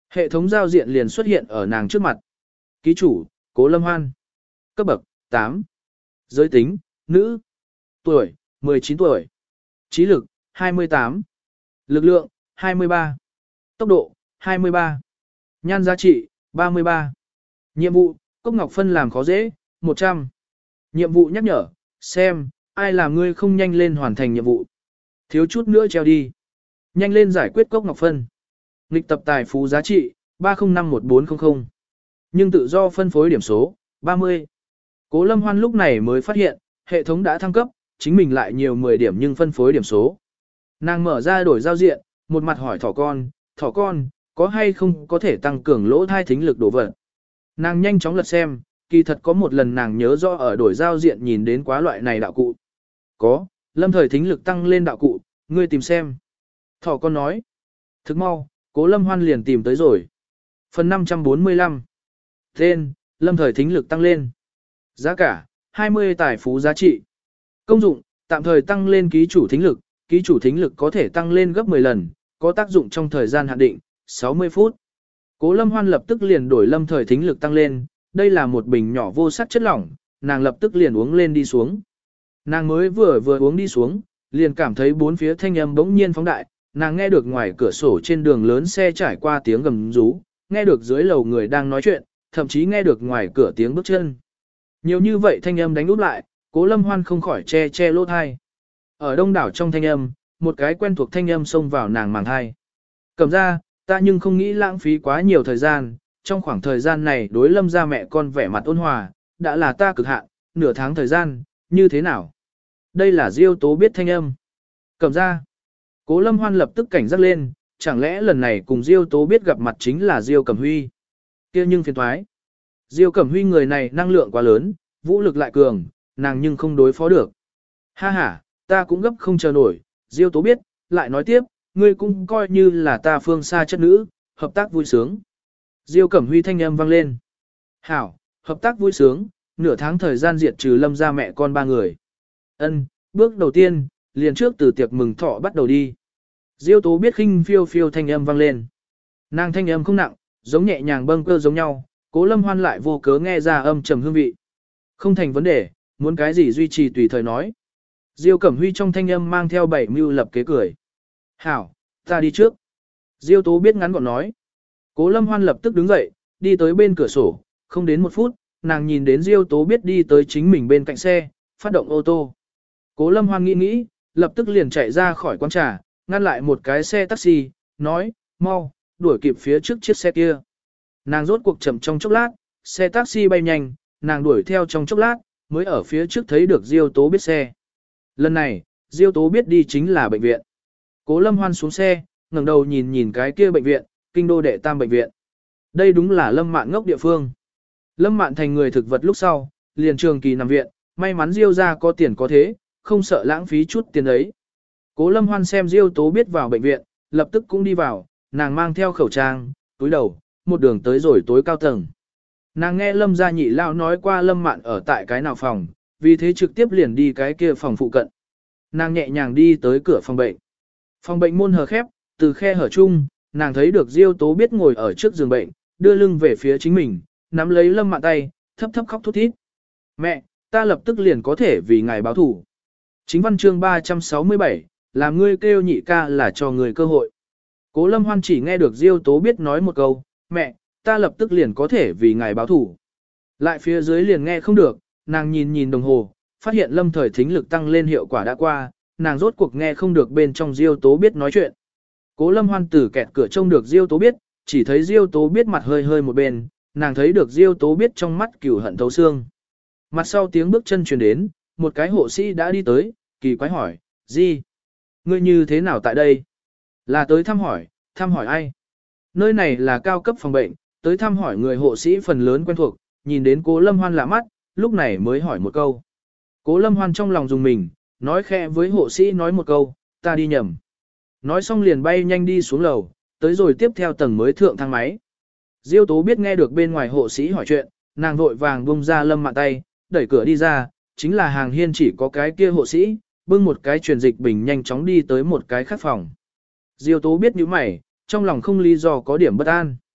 Hệ thống giao diện liền xuất hiện ở nàng trước mặt. Ký chủ, Cố Lâm Hoan. Cấp bậc, tám. Giới tính, nữ. Tuổi, mười chín tuổi. Trí lực, hai mươi tám. Lực lượng, hai mươi ba. Tốc độ, hai mươi ba. Nhan giá trị, ba mươi ba. Nhiệm vụ, Cốc Ngọc Phân làm khó dễ, một trăm. Nhiệm vụ nhắc nhở, xem, ai làm ngươi không nhanh lên hoàn thành nhiệm vụ. Thiếu chút nữa treo đi. Nhanh lên giải quyết Cốc Ngọc Phân. Nghịch tập tài phú giá trị, ba không năm một bốn không không. Nhưng tự do phân phối điểm số, ba mươi. Cố Lâm Hoan lúc này mới phát hiện, hệ thống đã thăng cấp, chính mình lại nhiều mười điểm nhưng phân phối điểm số. Nàng mở ra đổi giao diện, một mặt hỏi thỏ con, thỏ con, có hay không có thể tăng cường lỗ thai thính lực đổ vật. Nàng nhanh chóng lật xem, kỳ thật có một lần nàng nhớ rõ ở đổi giao diện nhìn đến quá loại này đạo cụ. Có, lâm thời thính lực tăng lên đạo cụ, ngươi tìm xem. Thỏ con nói. Thức mau, Cố Lâm Hoan liền tìm tới rồi. Phần năm trăm bốn mươi lăm. Tên, lâm thời thính lực tăng lên. Giá cả, hai mươi tài phú giá trị. Công dụng, tạm thời tăng lên ký chủ thính lực, ký chủ thính lực có thể tăng lên gấp mười lần, có tác dụng trong thời gian hạn định, sáu mươi phút. Cố Lâm Hoan lập tức liền đổi lâm thời thính lực tăng lên, đây là một bình nhỏ vô sắc chất lỏng, nàng lập tức liền uống lên đi xuống. Nàng mới vừa vừa uống đi xuống, liền cảm thấy bốn phía thanh âm bỗng nhiên phóng đại, nàng nghe được ngoài cửa sổ trên đường lớn xe trải qua tiếng gầm rú, nghe được dưới lầu người đang nói chuyện, thậm chí nghe được ngoài cửa tiếng bước chân. Nhiều như vậy thanh âm đánh úp lại, Cố Lâm Hoan không khỏi che che lỗ thai. Ở đông đảo trong thanh âm, một cái quen thuộc thanh âm xông vào nàng màng thai. Cầm ra, ta nhưng không nghĩ lãng phí quá nhiều thời gian, trong khoảng thời gian này đối Lâm gia mẹ con vẻ mặt ôn hòa, đã là ta cực hạn, nửa tháng thời gian, như thế nào? Đây là Diêu Tố biết thanh âm. Cầm ra. Cố Lâm Hoan lập tức cảnh giác lên, chẳng lẽ lần này cùng Diêu Tố biết gặp mặt chính là Diêu Cẩm Huy? Kia nhưng phiền toái. Diêu Cẩm Huy người này năng lượng quá lớn, vũ lực lại cường, nàng nhưng không đối phó được. Ha ha, ta cũng gấp không chờ nổi, Diêu Tố biết, lại nói tiếp, ngươi cũng coi như là ta phương xa chất nữ, hợp tác vui sướng. Diêu Cẩm Huy thanh âm vang lên. Hảo, hợp tác vui sướng, nửa tháng thời gian diệt trừ Lâm gia mẹ con ba người. Ân, bước đầu tiên, liền trước từ tiệc mừng thọ bắt đầu đi. Diêu Tố biết khinh phiêu phiêu thanh âm vang lên. Nàng thanh âm không nặng, giống nhẹ nhàng bâng cơ giống nhau, Cố Lâm Hoan lại vô cớ nghe ra âm trầm hương vị. Không thành vấn đề, muốn cái gì duy trì tùy thời nói. Diêu Cẩm Huy trong thanh âm mang theo bảy mưu lập kế cười. Hảo, ta đi trước. Diêu Tố biết ngắn gọn nói. Cố Lâm Hoan lập tức đứng dậy, đi tới bên cửa sổ, không đến một phút, nàng nhìn đến Diêu Tố biết đi tới chính mình bên cạnh xe, phát động ô tô. Cố Lâm Hoan nghĩ nghĩ, lập tức liền chạy ra khỏi quán trà, ngăn lại một cái xe taxi, nói, mau, đuổi kịp phía trước chiếc xe kia. Nàng rốt cuộc chậm trong chốc lát, xe taxi bay nhanh, nàng đuổi theo trong chốc lát, mới ở phía trước thấy được Diêu Tố biết xe. Lần này, Diêu Tố biết đi chính là bệnh viện. Cố Lâm Hoan xuống xe, ngẩng đầu nhìn nhìn cái kia bệnh viện, kinh đô đệ tam bệnh viện. Đây đúng là Lâm Mạn ngốc địa phương. Lâm Mạn thành người thực vật lúc sau, liền trường kỳ nằm viện, may mắn Diêu ra có tiền có thế, không sợ lãng phí chút tiền ấy. Cố Lâm Hoan xem Diêu Tố biết vào bệnh viện, lập tức cũng đi vào, nàng mang theo khẩu trang, túi đầu, một đường tới rồi tối cao tầng. Nàng nghe Lâm gia nhị lão nói qua Lâm Mạn ở tại cái nào phòng, vì thế trực tiếp liền đi cái kia phòng phụ cận. Nàng nhẹ nhàng đi tới cửa phòng bệnh. Phòng bệnh môn hờ khép, từ khe hở chung, nàng thấy được Diêu Tố biết ngồi ở trước giường bệnh, đưa lưng về phía chính mình, nắm lấy Lâm Mạn tay, thấp thấp khóc thút thít. Mẹ, ta lập tức liền có thể vì ngài báo thủ. Chính văn chương ba trăm sáu mươi bảy, làm ngươi kêu nhị ca là cho người cơ hội. Cố Lâm Hoan chỉ nghe được Diêu Tố biết nói một câu, mẹ, ta lập tức liền có thể vì ngài báo thủ. Lại phía dưới liền nghe không được, nàng nhìn nhìn đồng hồ, phát hiện lâm thời thính lực tăng lên hiệu quả đã qua, nàng rốt cuộc nghe không được bên trong Diêu Tố biết nói chuyện. Cố Lâm Hoan từ kẹt cửa trông được Diêu Tố biết, chỉ thấy Diêu Tố biết mặt hơi hơi một bên, nàng thấy được Diêu Tố biết trong mắt cừu hận thấu xương. Mặt sau tiếng bước chân truyền đến, một cái hộ sĩ đã đi tới, kỳ quái hỏi, gì? Ngươi như thế nào tại đây? Là tới thăm hỏi, thăm hỏi ai? Nơi này là cao cấp phòng bệnh, tới thăm hỏi người hộ sĩ phần lớn quen thuộc, nhìn đến Cố Lâm Hoan lạ mắt, lúc này mới hỏi một câu. Cố Lâm Hoan trong lòng dùng mình, nói khẽ với hộ sĩ nói một câu, ta đi nhầm. Nói xong liền bay nhanh đi xuống lầu, tới rồi tiếp theo tầng mới thượng thang máy. Diêu Tố biết nghe được bên ngoài hộ sĩ hỏi chuyện, nàng vội vàng bung ra Lâm Mạn tay, đẩy cửa đi ra, chính là hàng hiên chỉ có cái kia hộ sĩ, bưng một cái truyền dịch bình nhanh chóng đi tới một cái khác phòng. Diêu Tố biết như mày, trong lòng không lý do có điểm bất an.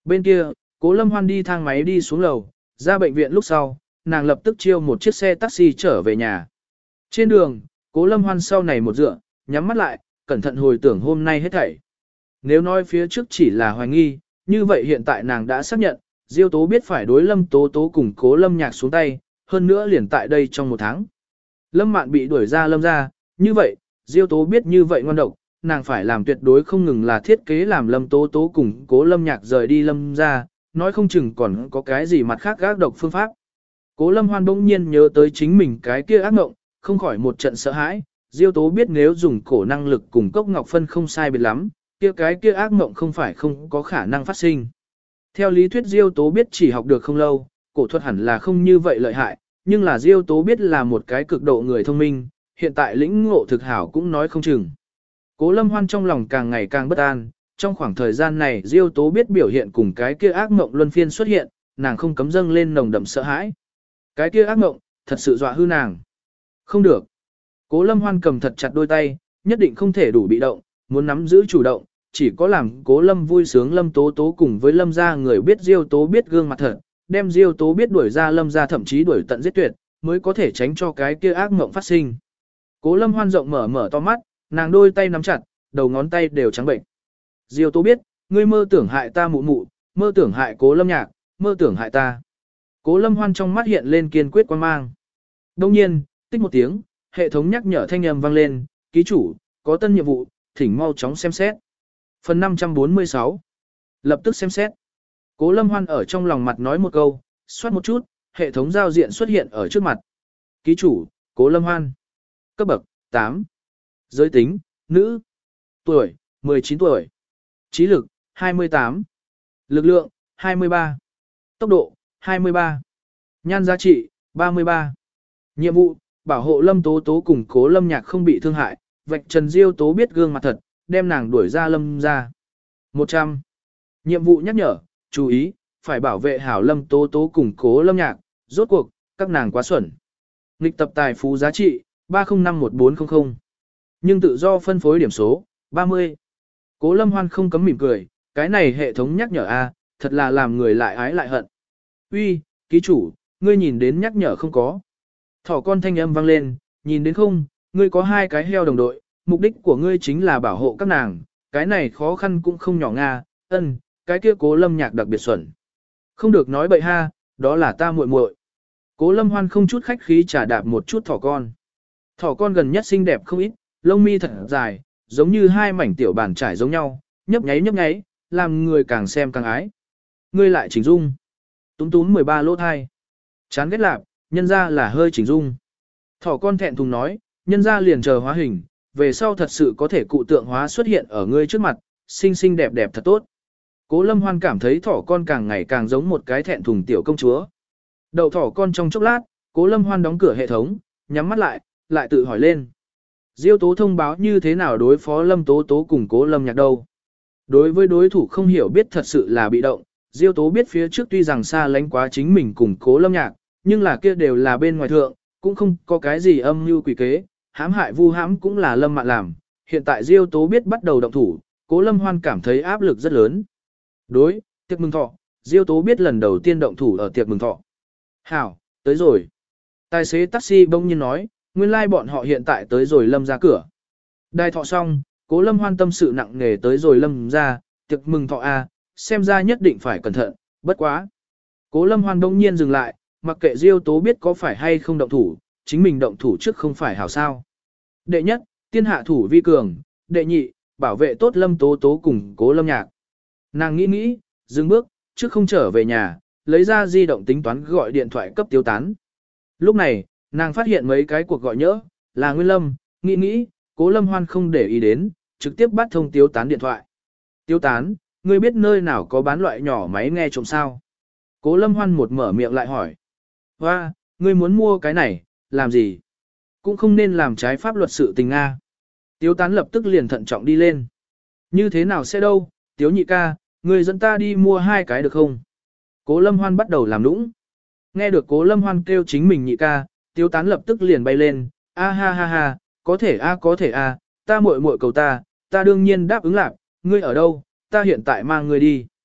Bên kia, Cố Lâm Hoan đi thang máy đi xuống lầu, ra bệnh viện lúc sau, nàng lập tức chiêu một chiếc xe taxi trở về nhà. Trên đường, Cố Lâm Hoan sau này một dựa, nhắm mắt lại, cẩn thận hồi tưởng hôm nay hết thảy. Nếu nói phía trước chỉ là hoài nghi, như vậy hiện tại nàng đã xác nhận, Diêu Tố biết phải đối Lâm Tố Tố cùng Cố Lâm Nhạc xuống tay, hơn nữa liền tại đây trong một tháng. Lâm Mạn bị đuổi ra Lâm ra, như vậy, Diêu Tố biết như vậy ngoan độc, nàng phải làm tuyệt đối không ngừng là thiết kế làm Lâm Tố Tố cùng Cố Lâm Nhạc rời đi Lâm ra, nói không chừng còn có cái gì mặt khác gác độc phương pháp. Cố Lâm Hoan bỗng nhiên nhớ tới chính mình cái kia ác mộng, không khỏi một trận sợ hãi, Diêu Tố biết nếu dùng cổ năng lực cùng Cốc Ngọc Phân không sai biệt lắm, kia cái kia ác mộng không phải không có khả năng phát sinh. Theo lý thuyết Diêu Tố biết chỉ học được không lâu, cổ thuật hẳn là không như vậy lợi hại, nhưng là Diêu Tố biết là một cái cực độ người thông minh, hiện tại lĩnh ngộ thực hảo cũng nói không chừng. Cố Lâm Hoan trong lòng càng ngày càng bất an, trong khoảng thời gian này Diêu Tố biết biểu hiện cùng cái kia ác mộng luân phiên xuất hiện, nàng không cấm dâng lên nồng đậm sợ hãi. Cái kia ác mộng, thật sự dọa hư nàng. Không được. Cố Lâm Hoan cầm thật chặt đôi tay, nhất định không thể đủ bị động, muốn nắm giữ chủ động, chỉ có làm Cố Lâm vui sướng Lâm Tố Tố cùng với Lâm gia người biết Diêu Tố biết gương mặt thật, đem Diêu Tố biết đuổi ra Lâm gia thậm chí đuổi tận giết tuyệt, mới có thể tránh cho cái kia ác mộng phát sinh. Cố Lâm Hoan rộng mở mở to mắt, nàng đôi tay nắm chặt, đầu ngón tay đều trắng bệnh. Diêu Tố biết, ngươi mơ tưởng hại ta mụ mụ, mơ tưởng hại Cố Lâm Nhạc, mơ tưởng hại ta. Cố Lâm Hoan trong mắt hiện lên kiên quyết quan mang. Đông nhiên, tích một tiếng, hệ thống nhắc nhở thanh âm vang lên, ký chủ, có tân nhiệm vụ, thỉnh mau chóng xem xét. Phần năm trăm bốn mươi sáu. Lập tức xem xét. Cố Lâm Hoan ở trong lòng mặt nói một câu, xoát một chút, hệ thống giao diện xuất hiện ở trước mặt. Ký chủ, Cố Lâm Hoan. Cấp bậc, tám. Giới tính, nữ. Tuổi, mười chín tuổi. Trí lực, hai mươi tám. Lực lượng, hai mươi ba. Tốc độ, hai mươi ba. Nhan giá trị, ba mươi ba. Nhiệm vụ, bảo hộ Lâm Tố Tố cùng Cố Lâm Nhạc không bị thương hại, vạch trần Diêu Tố biết gương mặt thật, đem nàng đuổi ra Lâm ra. một trăm. Nhiệm vụ nhắc nhở, chú ý, phải bảo vệ hảo Lâm Tố Tố cùng Cố Lâm Nhạc, rốt cuộc, các nàng quá xuẩn. Nghịch tập tài phú giá trị, ba không năm một bốn không không. Nhưng tự do phân phối điểm số, ba mươi. Cố Lâm Hoan không cấm mỉm cười, cái này hệ thống nhắc nhở a, thật là làm người lại ái lại hận. Uy, ký chủ, ngươi nhìn đến nhắc nhở không có. Thỏ con thanh âm vang lên, nhìn đến không, ngươi có hai cái heo đồng đội, mục đích của ngươi chính là bảo hộ các nàng, cái này khó khăn cũng không nhỏ nga, ân, cái kia Cố Lâm Nhạc đặc biệt xuẩn. Không được nói bậy ha, đó là ta muội muội. Cố Lâm Hoan không chút khách khí trả đạp một chút thỏ con. Thỏ con gần nhất xinh đẹp không ít, lông mi thật dài, giống như hai mảnh tiểu bàn trải giống nhau, nhấp nháy nhấp nháy, làm người càng xem càng ái. Ngươi lại chỉnh dung. Túm túm mười ba lỗ thai. Chán ghét lạp, nhân ra là hơi chỉnh dung. Thỏ con thẹn thùng nói, nhân ra liền chờ hóa hình, về sau thật sự có thể cụ tượng hóa xuất hiện ở ngươi trước mặt, xinh xinh đẹp đẹp thật tốt. Cố Lâm Hoan cảm thấy thỏ con càng ngày càng giống một cái thẹn thùng tiểu công chúa. Đậu thỏ con trong chốc lát, Cố Lâm Hoan đóng cửa hệ thống, nhắm mắt lại, lại tự hỏi lên. Diêu Tố thông báo như thế nào đối phó Lâm Tố Tố cùng Cố Lâm Nhạc đâu. Đối với đối thủ không hiểu biết thật sự là bị động, Diêu Tố biết phía trước tuy rằng xa lánh quá chính mình cùng Cố Lâm Nhạc, nhưng là kia đều là bên ngoài thượng, cũng không có cái gì âm mưu quỷ kế, hãm hại vu hãm cũng là Lâm Mạn làm. Hiện tại Diêu Tố biết bắt đầu động thủ, Cố Lâm Hoan cảm thấy áp lực rất lớn. Đối, tiệc mừng thọ, Diêu Tố biết lần đầu tiên động thủ ở tiệc mừng thọ. Hảo, tới rồi. Tài xế taxi bỗng nhiên nói, nguyên lai like bọn họ hiện tại tới rồi Lâm ra cửa. Đài thọ xong, Cố Lâm Hoan tâm sự nặng nề tới rồi Lâm ra, tiệc mừng thọ a, xem ra nhất định phải cẩn thận, bất quá. Cố Lâm Hoan bỗng nhiên dừng lại, mặc kệ Diêu Tố biết có phải hay không động thủ, chính mình động thủ trước không phải hảo sao. Đệ nhất, tiên hạ thủ vi cường, đệ nhị, bảo vệ tốt Lâm Tố Tố cùng Cố Lâm Nhạc. Nàng nghĩ nghĩ, dừng bước, trước không trở về nhà, lấy ra di động tính toán gọi điện thoại cấp Tiếu Tán. Lúc này, nàng phát hiện mấy cái cuộc gọi nhỡ, là Nguyên Lâm, nghĩ nghĩ, Cố Lâm Hoan không để ý đến, trực tiếp bắt thông Tiếu Tán điện thoại. Tiếu Tán, ngươi biết nơi nào có bán loại nhỏ máy nghe trộm sao? Cố Lâm Hoan một mở miệng lại hỏi. Hoa, ngươi muốn mua cái này, làm gì? Cũng không nên làm trái pháp luật sự tình Nga. Tiếu Tán lập tức liền thận trọng đi lên. Như thế nào sẽ đâu, Tiếu nhị ca, ngươi dẫn ta đi mua hai cái được không? Cố Lâm Hoan bắt đầu làm nũng. Nghe được Cố Lâm Hoan kêu chính mình nhị ca, Tiếu Tán lập tức liền bay lên, a ha ha ha, có thể a có thể a, ta muội muội cầu ta, ta đương nhiên đáp ứng lạc, ngươi ở đâu, ta hiện tại mang ngươi đi.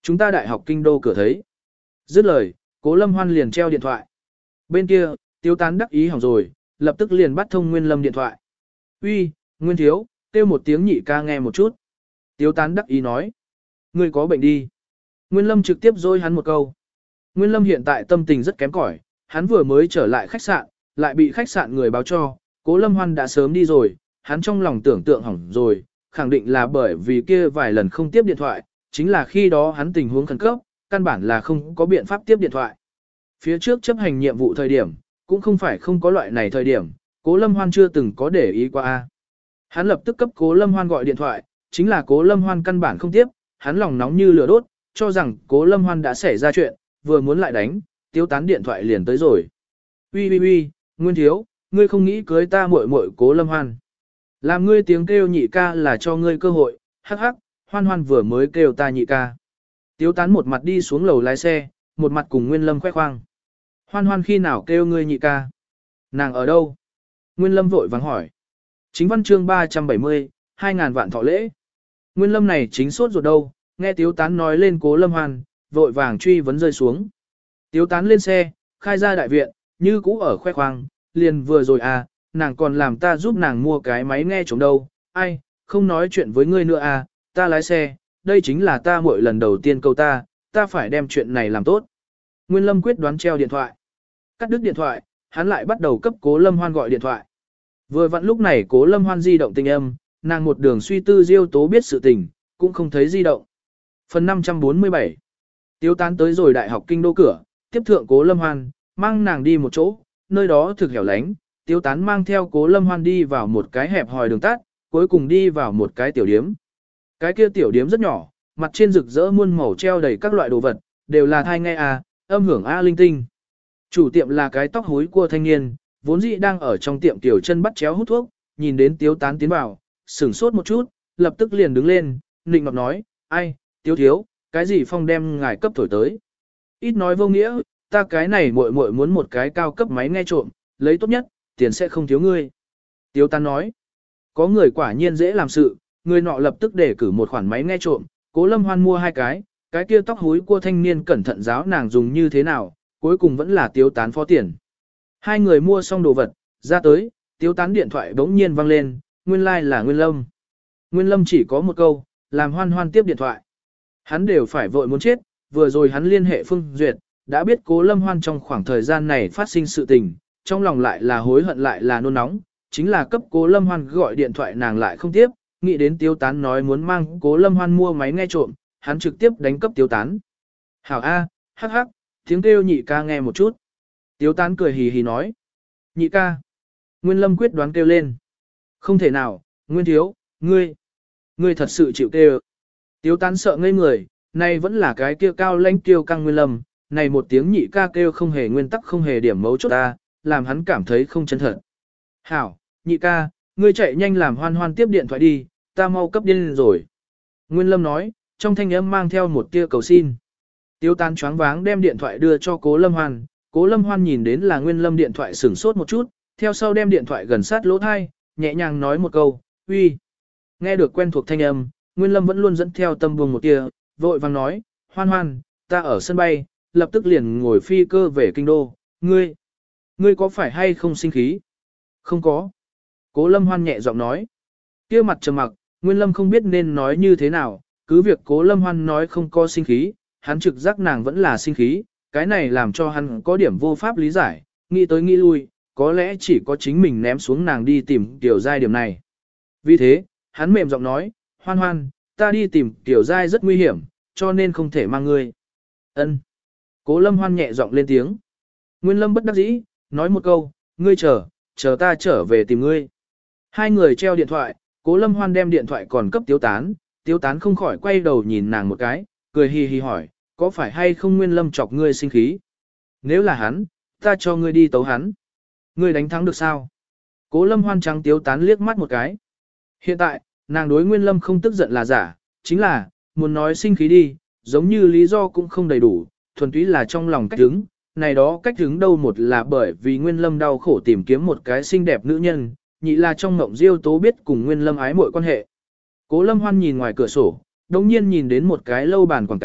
Chúng ta đại học kinh đô cửa thấy. Dứt lời, Cố Lâm Hoan liền treo điện thoại. Bên kia, Tiếu Tán đắc ý hỏng rồi, lập tức liền bắt thông Nguyên Lâm điện thoại. Uy, Nguyên thiếu, kêu một tiếng nhị ca nghe một chút. Tiếu Tán đắc ý nói. Ngươi có bệnh đi. Nguyên Lâm trực tiếp dối hắn một câu. Nguyên Lâm hiện tại tâm tình rất kém cỏi, hắn vừa mới trở lại khách sạn, lại bị khách sạn người báo cho, Cố Lâm Hoan đã sớm đi rồi, hắn trong lòng tưởng tượng hỏng rồi, khẳng định là bởi vì kia vài lần không tiếp điện thoại, chính là khi đó hắn tình huống khẩn cấp, căn bản là không có biện pháp tiếp điện thoại. Phía trước chấp hành nhiệm vụ thời điểm, cũng không phải không có loại này thời điểm, Cố Lâm Hoan chưa từng có để ý qua. Hắn lập tức cấp Cố Lâm Hoan gọi điện thoại, chính là Cố Lâm Hoan căn bản không tiếp, hắn lòng nóng như lửa đốt, cho rằng Cố Lâm Hoan đã xảy ra chuyện, vừa muốn lại đánh, Tiếu Tán điện thoại liền tới rồi. Uy uy uy, Nguyên thiếu, ngươi không nghĩ cưới ta muội muội Cố Lâm Hoan. Làm ngươi tiếng kêu nhị ca là cho ngươi cơ hội, hắc hắc, Hoan Hoan vừa mới kêu ta nhị ca. Tiếu Tán một mặt đi xuống lầu lái xe, một mặt cùng Nguyên Lâm khoe khoang. Hoan Hoan khi nào kêu ngươi nhị ca? Nàng ở đâu? Nguyên Lâm vội vàng hỏi. Chính văn chương ba trăm bảy mươi, hai ngàn vạn thọ lễ. Nguyên Lâm này chính sốt ruột đâu, nghe Tiếu Tán nói lên Cố Lâm Hoan, vội vàng truy vấn rơi xuống. Tiếu Tán lên xe, khai ra đại viện, như cũ ở khoe khoang, liền vừa rồi à, nàng còn làm ta giúp nàng mua cái máy nghe trống đâu, ai, không nói chuyện với ngươi nữa à, ta lái xe, đây chính là ta mỗi lần đầu tiên câu ta, ta phải đem chuyện này làm tốt. Nguyên Lâm quyết đoán treo điện thoại. Cắt đứt điện thoại, hắn lại bắt đầu cấp Cố Lâm Hoan gọi điện thoại. Vừa vặn lúc này Cố Lâm Hoan di động tinh âm, nàng một đường suy tư Diêu Tố biết sự tình, cũng không thấy di động. Phần năm trăm bốn mươi bảy. Tiếu Tán tới rồi đại học kinh đô cửa, tiếp thượng Cố Lâm Hoan, mang nàng đi một chỗ, nơi đó thực hẻo lánh. Tiếu Tán mang theo Cố Lâm Hoan đi vào một cái hẹp hòi đường tắt, cuối cùng đi vào một cái tiểu điếm. Cái kia tiểu điếm rất nhỏ, mặt trên rực rỡ muôn màu treo đầy các loại đồ vật, đều là thai nghe à, âm hưởng a linh tinh. Chủ tiệm là cái tóc húi cua thanh niên, vốn dĩ đang ở trong tiệm tiểu chân bắt chéo hút thuốc, nhìn đến Tiếu Tán tiến vào, sửng sốt một chút, lập tức liền đứng lên, nịnh ngọt nói, ai, Tiếu thiếu, cái gì phong đem ngài cấp thổi tới. Ít nói vô nghĩa, ta cái này muội muội muốn một cái cao cấp máy nghe trộm, lấy tốt nhất, tiền sẽ không thiếu ngươi. Tiếu Tán nói, có người quả nhiên dễ làm sự, người nọ lập tức để cử một khoản máy nghe trộm, Cố Lâm Hoan mua hai cái, cái kia tóc húi cua thanh niên cẩn thận giáo nàng dùng như thế nào, cuối cùng vẫn là Tiếu Tán phó tiền. Hai người mua xong đồ vật, ra tới, Tiếu Tán điện thoại bỗng nhiên vang lên, nguyên lai like là Nguyên Lâm. Nguyên Lâm chỉ có một câu, làm Hoan Hoan tiếp điện thoại. Hắn đều phải vội muốn chết, vừa rồi hắn liên hệ Phương Duyệt, đã biết Cố Lâm Hoan trong khoảng thời gian này phát sinh sự tình, trong lòng lại là hối hận lại là nôn nóng, chính là cấp Cố Lâm Hoan gọi điện thoại nàng lại không tiếp, nghĩ đến Tiếu Tán nói muốn mang Cố Lâm Hoan mua máy nghe trộm, hắn trực tiếp đánh cấp Tiếu Tán. Hảo A, hắc hắc, tiếng kêu nhị ca nghe một chút. Tiếu Tán cười hì hì nói. Nhị ca. Nguyên Lâm quyết đoán kêu lên. Không thể nào, Nguyên thiếu, ngươi, ngươi thật sự chịu kêu. Tiếu Tán sợ ngây người, này vẫn là cái kia cao lãnh kiêu căng Nguyên Lâm, này một tiếng nhị ca kêu không hề nguyên tắc không hề điểm mấu chốt ta, làm hắn cảm thấy không chân thật. Hảo, nhị ca, ngươi chạy nhanh làm Hoan Hoan tiếp điện thoại đi, ta mau cấp điên rồi. Nguyên Lâm nói, trong thanh âm mang theo một tia cầu xin. Tiếu Tán choáng váng đem điện thoại đưa cho Cố Lâm Hoan, Cố Lâm Hoan nhìn đến là Nguyên Lâm điện thoại sửng sốt một chút, theo sau đem điện thoại gần sát lỗ tai, nhẹ nhàng nói một câu, uy. Nghe được quen thuộc thanh âm, Nguyên Lâm vẫn luôn dẫn theo tâm buông một tia, vội vàng nói, Hoan Hoan, ta ở sân bay, lập tức liền ngồi phi cơ về kinh đô, ngươi, ngươi có phải hay không sinh khí? Không có. Cố Lâm Hoan nhẹ giọng nói. Kia mặt trầm mặc, Nguyên Lâm không biết nên nói như thế nào, cứ việc Cố Lâm Hoan nói không có sinh khí, hắn trực giác nàng vẫn là sinh khí, cái này làm cho hắn có điểm vô pháp lý giải, nghĩ tới nghĩ lui, có lẽ chỉ có chính mình ném xuống nàng đi tìm Tiểu Giai điểm này. Vì thế, hắn mềm giọng nói, Hoan Hoan, ta đi tìm Tiểu Giai rất nguy hiểm, cho nên không thể mang ngươi. Ân. Cố Lâm Hoan nhẹ giọng lên tiếng. Nguyên Lâm bất đắc dĩ, nói một câu, ngươi chờ, chờ ta trở về tìm ngươi. Hai người treo điện thoại, Cố Lâm Hoan đem điện thoại còn cấp Tiếu Tán, Tiếu Tán không khỏi quay đầu nhìn nàng một cái, cười hì hì hỏi, có phải hay không Nguyên Lâm chọc ngươi sinh khí? Nếu là hắn, ta cho ngươi đi tấu hắn. Ngươi đánh thắng được sao? Cố Lâm Hoan trắng Tiếu Tán liếc mắt một cái. Hiện tại, nàng đối Nguyên Lâm không tức giận là giả, chính là, muốn nói sinh khí đi, giống như lý do cũng không đầy đủ, thuần túy là trong lòng cách hứng. Này đó cách hứng đâu một là bởi vì Nguyên Lâm đau khổ tìm kiếm một cái xinh đẹp nữ nhân, nhị là trong mộng Diêu Tố biết cùng Nguyên Lâm ái muội quan hệ. Cố Lâm Hoan nhìn ngoài cửa sổ, đồng nhiên nhìn đến một cái lâu bàn quảng cáo,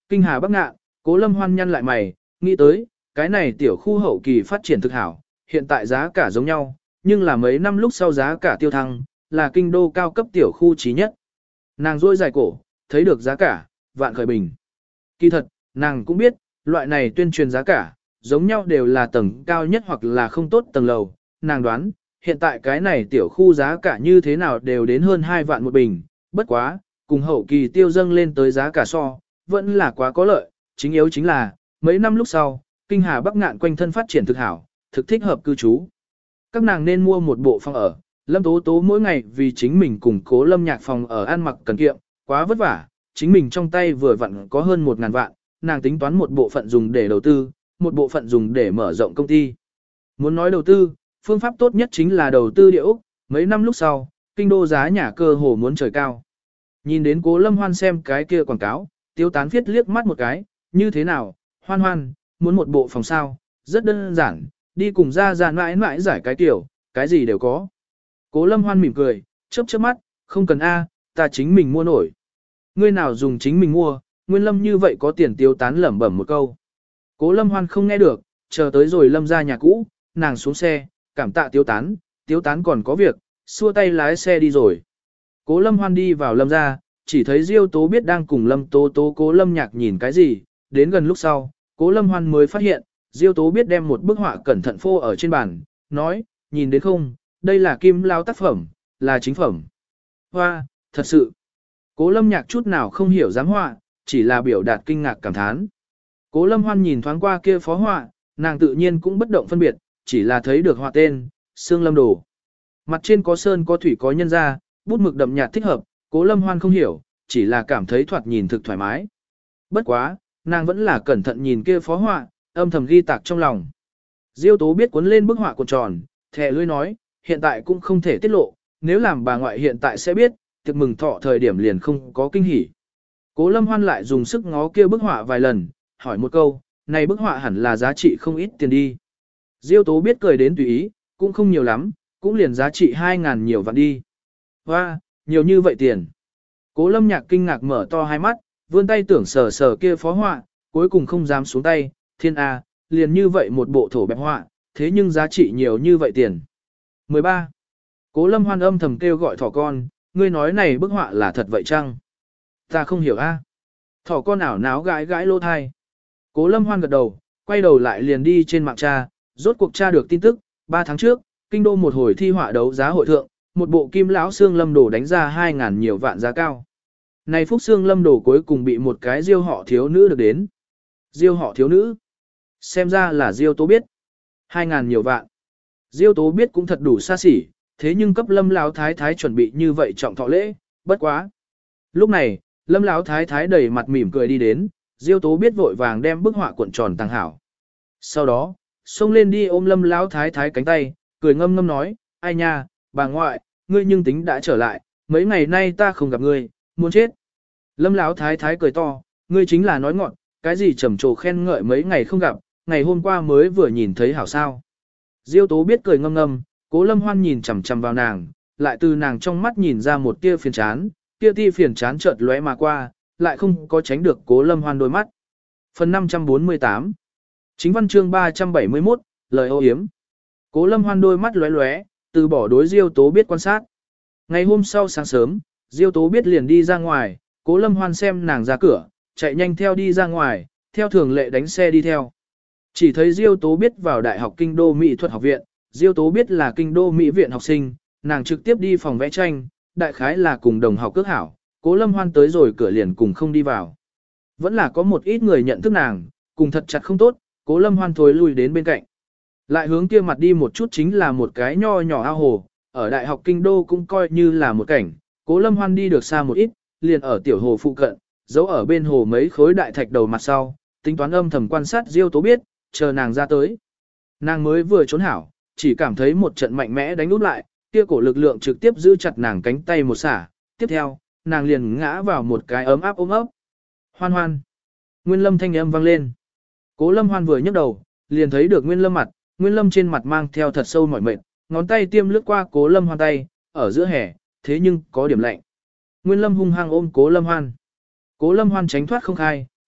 Kinh hà bắc ngạn, Cố Lâm Hoan nhăn lại mày, nghĩ tới, cái này tiểu khu hậu kỳ phát triển thực hảo, hiện tại giá cả giống nhau, nhưng là mấy năm lúc sau giá cả tiêu thăng, là kinh đô cao cấp tiểu khu trí nhất. Nàng rôi dài cổ, thấy được giá cả, vạn khởi bình. Kỳ thật, nàng cũng biết, loại này tuyên truyền giá cả, giống nhau đều là tầng cao nhất hoặc là không tốt tầng lầu. Nàng đoán, hiện tại cái này tiểu khu giá cả như thế nào đều đến hơn hai vạn một bình, bất quá, cùng hậu kỳ tiêu dâng lên tới giá cả so, vẫn là quá có lợi, chính yếu chính là, mấy năm lúc sau, kinh hà bắc ngạn quanh thân phát triển thực hảo, thực thích hợp cư trú. Các nàng nên mua một bộ phòng ở, Lâm Tố Tố mỗi ngày vì chính mình cùng Cố Lâm Nhạc phòng ở ăn mặc cần kiệm, quá vất vả, chính mình trong tay vừa vặn có hơn một ngàn vạn, nàng tính toán một bộ phận dùng để đầu tư, một bộ phận dùng để mở rộng công ty. Muốn nói đầu tư, phương pháp tốt nhất chính là đầu tư địa ốc, mấy năm lúc sau, kinh đô giá nhà cơ hồ muốn trời cao. Nhìn đến Cố Lâm Hoan xem cái kia quảng cáo, Tiêu Tán viết liếc mắt một cái, như thế nào, Hoan Hoan, muốn một bộ phòng sao, rất đơn giản, đi cùng ra ra mãi mãi giải cái tiểu, cái gì đều có. Cố Lâm Hoan mỉm cười, chớp chớp mắt, không cần A, ta chính mình mua nổi. Ngươi nào dùng chính mình mua, Nguyên Lâm như vậy có tiền. Tiêu Tán lẩm bẩm một câu. Cố Lâm Hoan không nghe được, chờ tới rồi Lâm ra nhà cũ, nàng xuống xe, cảm tạ Tiêu Tán, Tiêu Tán còn có việc, xua tay lái xe đi rồi. Cố Lâm Hoan đi vào Lâm ra, chỉ thấy Diêu Tố Biết đang cùng Lâm Tố Tố Cố Lâm Nhạc nhìn cái gì, đến gần lúc sau, Cố Lâm Hoan mới phát hiện, Diêu Tố Biết đem một bức họa cẩn thận phô ở trên bàn, nói, nhìn đến không, đây là Kim Lao tác phẩm, là chính phẩm. Hoa, thật sự. Cố Lâm Nhạc chút nào không hiểu dáng họa, chỉ là biểu đạt kinh ngạc cảm thán. Cố Lâm Hoan nhìn thoáng qua kia phó họa, nàng tự nhiên cũng bất động phân biệt, chỉ là thấy được họa tên, Sương Lâm Đồ. Mặt trên có sơn có thủy có nhân ra, bút mực đậm nhạt thích hợp, Cố Lâm Hoan không hiểu, chỉ là cảm thấy thoạt nhìn thực thoải mái. Bất quá, nàng vẫn là cẩn thận nhìn kia phó họa, âm thầm ghi tạc trong lòng. Diêu Tố Biết cuốn lên bức họa cuộn tròn, thẻ lưỡi nói, hiện tại cũng không thể tiết lộ, nếu làm bà ngoại hiện tại sẽ biết, tiệc mừng thọ thời điểm liền không có kinh hỉ. Cố Lâm Hoan lại dùng sức ngó kia bức họa vài lần, hỏi một câu, này bức họa hẳn là giá trị không ít tiền đi. Diêu Tố Biết cười đến tùy ý, cũng không nhiều lắm, cũng liền giá trị hai ngàn nhiều vạn đi. Hoa, nhiều như vậy tiền. Cố Lâm Nhạc kinh ngạc mở to hai mắt, vươn tay tưởng sờ sờ kia phó họa, cuối cùng không dám xuống tay, thiên A, liền như vậy một bộ thổ bẹp họa, thế nhưng giá trị nhiều như vậy tiền. mười ba. Cố Lâm Hoan âm thầm kêu gọi thỏ con, ngươi nói này bức họa là thật vậy chăng? Ta không hiểu a. Thỏ con ảo náo gãi gãi lỗ thai. Cố Lâm Hoan gật đầu, quay đầu lại liền đi trên mạng tra, rốt cuộc tra được tin tức, ba tháng trước, kinh đô một hồi thi họa đấu giá hội thượng, một bộ kim lão xương lâm đồ đánh ra hai ngàn nhiều vạn giá cao. Này phúc xương lâm đồ cuối cùng bị một cái diêu họ thiếu nữ được đến. Diêu họ thiếu nữ? Xem ra là Diêu Tố Biết. Hai ngàn nhiều vạn. Diêu Tố Biết cũng thật đủ xa xỉ, thế nhưng cấp Lâm Lão Thái Thái chuẩn bị như vậy trọng thọ lễ, bất quá. Lúc này, Lâm Lão Thái Thái đầy mặt mỉm cười đi đến, Diêu Tố Biết vội vàng đem bức họa cuộn tròn tàng hảo. Sau đó, xông lên đi ôm Lâm Lão Thái Thái cánh tay, cười ngâm ngâm nói, ai nha, bà ngoại, ngươi nhưng tính đã trở lại, mấy ngày nay ta không gặp ngươi, muốn chết. Lâm Lão Thái Thái cười to, ngươi chính là nói ngọn, cái gì trầm trồ khen ngợi mấy ngày không gặp, ngày hôm qua mới vừa nhìn thấy hảo sao. Diêu Tố Biết cười ngâm ngâm, Cố Lâm Hoan nhìn chằm chằm vào nàng, lại từ nàng trong mắt nhìn ra một tia phiền chán, tia tia phiền chán chợt lóe mà qua, lại không có tránh được Cố Lâm Hoan đôi mắt. Phần năm trăm bốn mươi tám Chính văn chương ba trăm bảy mươi mốt, lời ô yếm. Cố Lâm Hoan đôi mắt lóe lóe, từ bỏ đối Diêu Tố Biết quan sát. Ngày hôm sau sáng sớm, Diêu Tố Biết liền đi ra ngoài, Cố Lâm Hoan xem nàng ra cửa, chạy nhanh theo đi ra ngoài, theo thường lệ đánh xe đi theo. Chỉ thấy Diêu Tố Biết vào Đại học Kinh đô Mỹ thuật học viện, Diêu Tố Biết là Kinh đô Mỹ viện học sinh, nàng trực tiếp đi phòng vẽ tranh, đại khái là cùng đồng học cước hảo, Cố Lâm Hoan tới rồi cửa liền cùng không đi vào. Vẫn là có một ít người nhận thức nàng, cùng thật chặt không tốt, Cố Lâm Hoan thối lui đến bên cạnh. Lại hướng kia mặt đi một chút chính là một cái nho nhỏ ao hồ, ở Đại học Kinh đô cũng coi như là một cảnh, Cố Lâm Hoan đi được xa một ít, liền ở tiểu hồ phụ cận, giấu ở bên hồ mấy khối đại thạch đầu mặt sau, tính toán âm thầm quan sát Diêu Tố Biết, chờ nàng ra tới. Nàng mới vừa trốn hảo, chỉ cảm thấy một trận mạnh mẽ đánh úp lại, kia cổ lực lượng trực tiếp giữ chặt nàng cánh tay một xả, tiếp theo, nàng liền ngã vào một cái ấm áp ôm ấp. Hoan Hoan. Nguyên Lâm thanh âm vang lên. Cố Lâm Hoan vừa nhấc đầu, liền thấy được Nguyên Lâm mặt, Nguyên Lâm trên mặt mang theo thật sâu mỏi mệt, ngón tay tiêm lướt qua Cố Lâm Hoan tay, ở giữa hè, thế nhưng có điểm lạnh. Nguyên Lâm hung hăng ôm Cố Lâm Hoan. Cố Lâm Hoan tránh thoát không khai,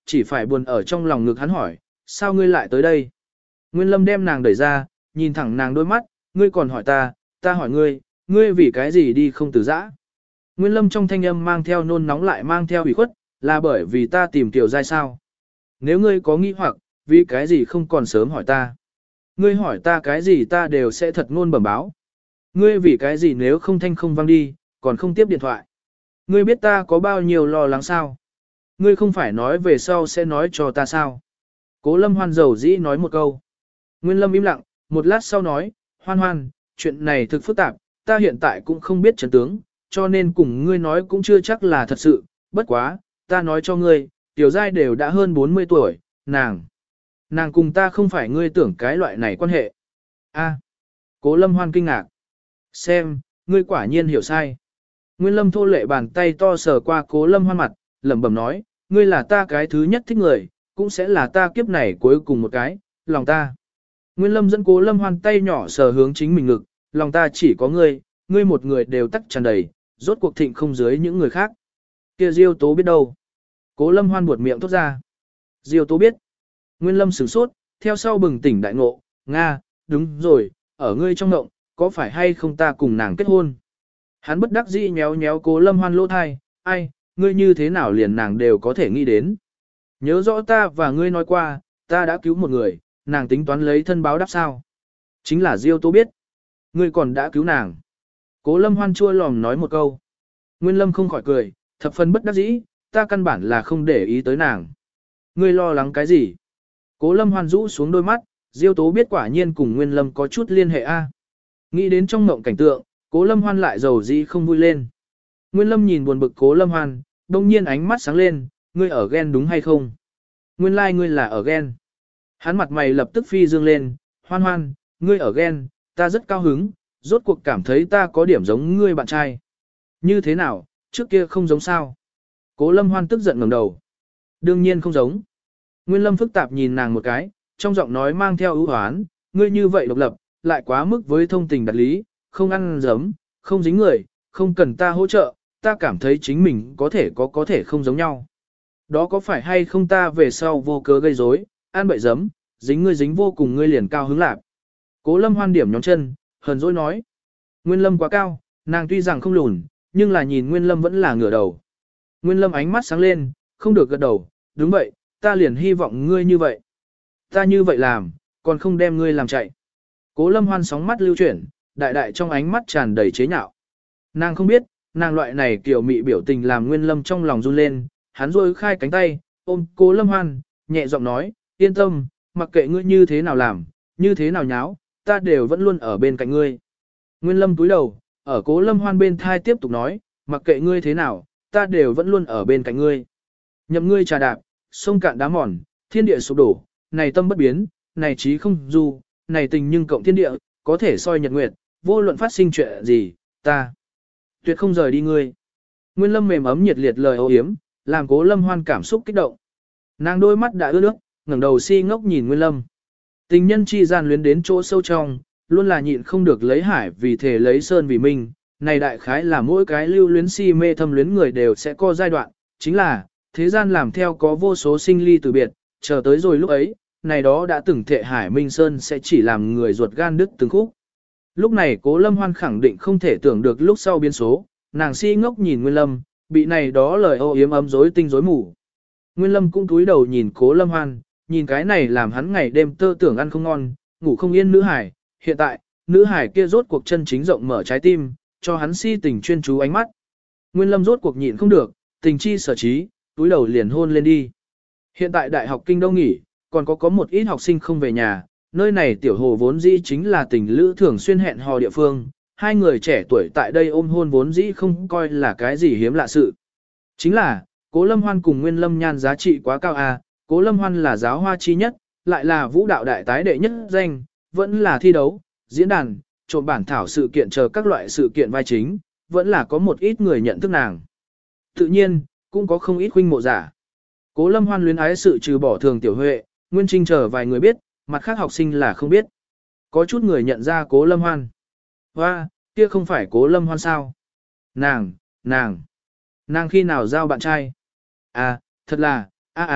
chỉ phải buồn ở trong lòng ngực hắn hỏi, sao ngươi lại tới đây? Nguyên Lâm đem nàng đẩy ra, nhìn thẳng nàng đôi mắt, ngươi còn hỏi ta, ta hỏi ngươi, ngươi vì cái gì đi không từ giã? Nguyên Lâm trong thanh âm mang theo nôn nóng lại mang theo ủy khuất, là bởi vì ta tìm Tiểu Giai sao? Nếu ngươi có nghi hoặc, vì cái gì không còn sớm hỏi ta? Ngươi hỏi ta cái gì ta đều sẽ thật ngôn bẩm báo. Ngươi vì cái gì nếu không thanh không vang đi, còn không tiếp điện thoại? Ngươi biết ta có bao nhiêu lo lắng sao? Ngươi không phải nói về sau sẽ nói cho ta sao? Cố Lâm Hoan dầu dĩ nói một câu. Nguyên Lâm im lặng, một lát sau nói, Hoan Hoan, chuyện này thực phức tạp, ta hiện tại cũng không biết chân tướng, cho nên cùng ngươi nói cũng chưa chắc là thật sự, bất quá, ta nói cho ngươi, Tiểu Giai đều đã hơn bốn mươi tuổi, nàng. Nàng cùng ta không phải ngươi tưởng cái loại này quan hệ. A. Cố Lâm Hoan kinh ngạc. Xem, ngươi quả nhiên hiểu sai. Nguyên Lâm thô lệ bàn tay to sờ qua Cố Lâm Hoan mặt, lẩm bẩm nói, ngươi là ta cái thứ nhất thích người, cũng sẽ là ta kiếp này cuối cùng một cái, lòng ta. Nguyên Lâm dẫn Cố Lâm Hoan tay nhỏ sờ hướng chính mình ngực, lòng ta chỉ có ngươi, ngươi một người đều tắc tràn đầy, rốt cuộc thịnh không dưới những người khác. Kia Diêu Tố biết đâu? Cố Lâm Hoan buột miệng thốt ra. Diêu Tố biết. Nguyên Lâm sửng sốt, theo sau bừng tỉnh đại ngộ, Nga, đúng rồi, ở ngươi trong ngộng, có phải hay không ta cùng nàng kết hôn? Hắn bất đắc dĩ nhéo nhéo Cố Lâm Hoan lỗ thai, ai, ngươi như thế nào liền nàng đều có thể nghĩ đến. Nhớ rõ ta và ngươi nói qua, ta đã cứu một người, nàng tính toán lấy thân báo đáp sao. Chính là Diêu Tố biết. Ngươi còn đã cứu nàng. Cố Lâm Hoan chua lòm nói một câu. Nguyên Lâm không khỏi cười, thập phần bất đắc dĩ, ta căn bản là không để ý tới nàng. Ngươi lo lắng cái gì? Cố Lâm Hoan rũ xuống đôi mắt, Diêu Tố biết quả nhiên cùng Nguyên Lâm có chút liên hệ a. Nghĩ đến trong mộng cảnh tượng, Cố Lâm Hoan lại giàu dĩ không vui lên. Nguyên Lâm nhìn buồn bực Cố Lâm Hoan, đông nhiên ánh mắt sáng lên, ngươi ở ghen đúng hay không? Nguyên lai like ngươi là ở ghen. Hắn mặt mày lập tức phi dương lên, Hoan Hoan, ngươi ở ghen, ta rất cao hứng, rốt cuộc cảm thấy ta có điểm giống ngươi bạn trai. Như thế nào, trước kia không giống sao? Cố Lâm Hoan tức giận ngẩng đầu. Đương nhiên không giống. Nguyên Lâm phức tạp nhìn nàng một cái, trong giọng nói mang theo ưu hoán, ngươi như vậy độc lập, lại quá mức với thông tình đạt lý, không ăn giấm, không dính người, không cần ta hỗ trợ, ta cảm thấy chính mình có thể có có thể không giống nhau. Đó có phải hay không ta về sau vô cớ gây rối, ăn bậy giấm, dính ngươi dính vô cùng ngươi liền cao hứng lạc. Cố Lâm Hoan điểm nhóm chân, hờn dỗi nói. Nguyên Lâm quá cao, nàng tuy rằng không lùn, nhưng là nhìn Nguyên Lâm vẫn là ngửa đầu. Nguyên Lâm ánh mắt sáng lên, không được gật đầu, đúng vậy, ta liền hy vọng ngươi như vậy. Ta như vậy làm, còn không đem ngươi làm chạy. Cố Lâm Hoan sóng mắt lưu chuyển, đại đại trong ánh mắt tràn đầy chế nhạo. Nàng không biết, nàng loại này kiểu mị biểu tình làm Nguyên Lâm trong lòng run lên, hắn rôi khai cánh tay, ôm Cố Lâm Hoan, nhẹ giọng nói, yên tâm, mặc kệ ngươi như thế nào làm, như thế nào nháo, ta đều vẫn luôn ở bên cạnh ngươi. Nguyên Lâm túi đầu, ở Cố Lâm Hoan bên thai tiếp tục nói, mặc kệ ngươi thế nào, ta đều vẫn luôn ở bên cạnh ngươi. Nhậm ngươi trà đạp, sông cạn đá mòn, thiên địa sụp đổ, này tâm bất biến, này trí không du, này tình nhưng cộng thiên địa, có thể soi nhật nguyệt, vô luận phát sinh chuyện gì, ta tuyệt không rời đi ngươi. Nguyên Lâm mềm ấm nhiệt liệt lời ô yếm, làm Cố Lâm Hoan cảm xúc kích động. Nàng đôi mắt đã ướt nước, ngẩng đầu si ngốc nhìn Nguyên Lâm. Tình nhân chi gian luyến đến chỗ sâu trong, luôn là nhịn không được lấy hải vì thể lấy sơn vì minh. Này đại khái là mỗi cái lưu luyến si mê thâm luyến người đều sẽ có giai đoạn, chính là, thế gian làm theo có vô số sinh ly từ biệt, chờ tới rồi lúc ấy, này đó đã từng thệ hải minh sơn sẽ chỉ làm người ruột gan đứt từng khúc. Lúc này Cố Lâm Hoan khẳng định không thể tưởng được lúc sau biến số, nàng si ngốc nhìn Nguyên Lâm, bị này đó lời ô yếm ấm rối tinh rối mù. Nguyên Lâm cũng cúi đầu nhìn Cố Lâm Hoan, nhìn cái này làm hắn ngày đêm tơ tưởng ăn không ngon, ngủ không yên nữ hải, hiện tại, nữ hải kia rốt cuộc chân chính rộng mở trái tim, cho hắn si tình chuyên chú ánh mắt. Nguyên Lâm rốt cuộc nhịn không được, tình chi sở trí, túi đầu liền hôn lên đi. Hiện tại đại học kinh đông nghỉ, còn có có một ít học sinh không về nhà, nơi này tiểu hồ vốn dĩ chính là tình lữ thường xuyên hẹn hò địa phương, hai người trẻ tuổi tại đây ôm hôn vốn dĩ không coi là cái gì hiếm lạ sự. Chính là, Cố Lâm Hoan cùng Nguyên Lâm Nhan giá trị quá cao à, Cố Lâm Hoan là giáo hoa chi nhất, lại là vũ đạo đại tái đệ nhất danh, vẫn là thi đấu, diễn đàn, trộm bản thảo sự kiện chờ các loại sự kiện vai chính, vẫn là có một ít người nhận thức nàng. Tự nhiên, cũng có không ít huynh mộ giả. Cố Lâm Hoan luyến ái sự trừ bỏ thường tiểu huệ, Nguyên Trinh chờ vài người biết, mặt khác học sinh là không biết. Có chút người nhận ra Cố Lâm Hoan. Hoa, kia không phải Cố Lâm Hoan sao? Nàng, nàng, nàng khi nào giao bạn trai? À, thật là, à à,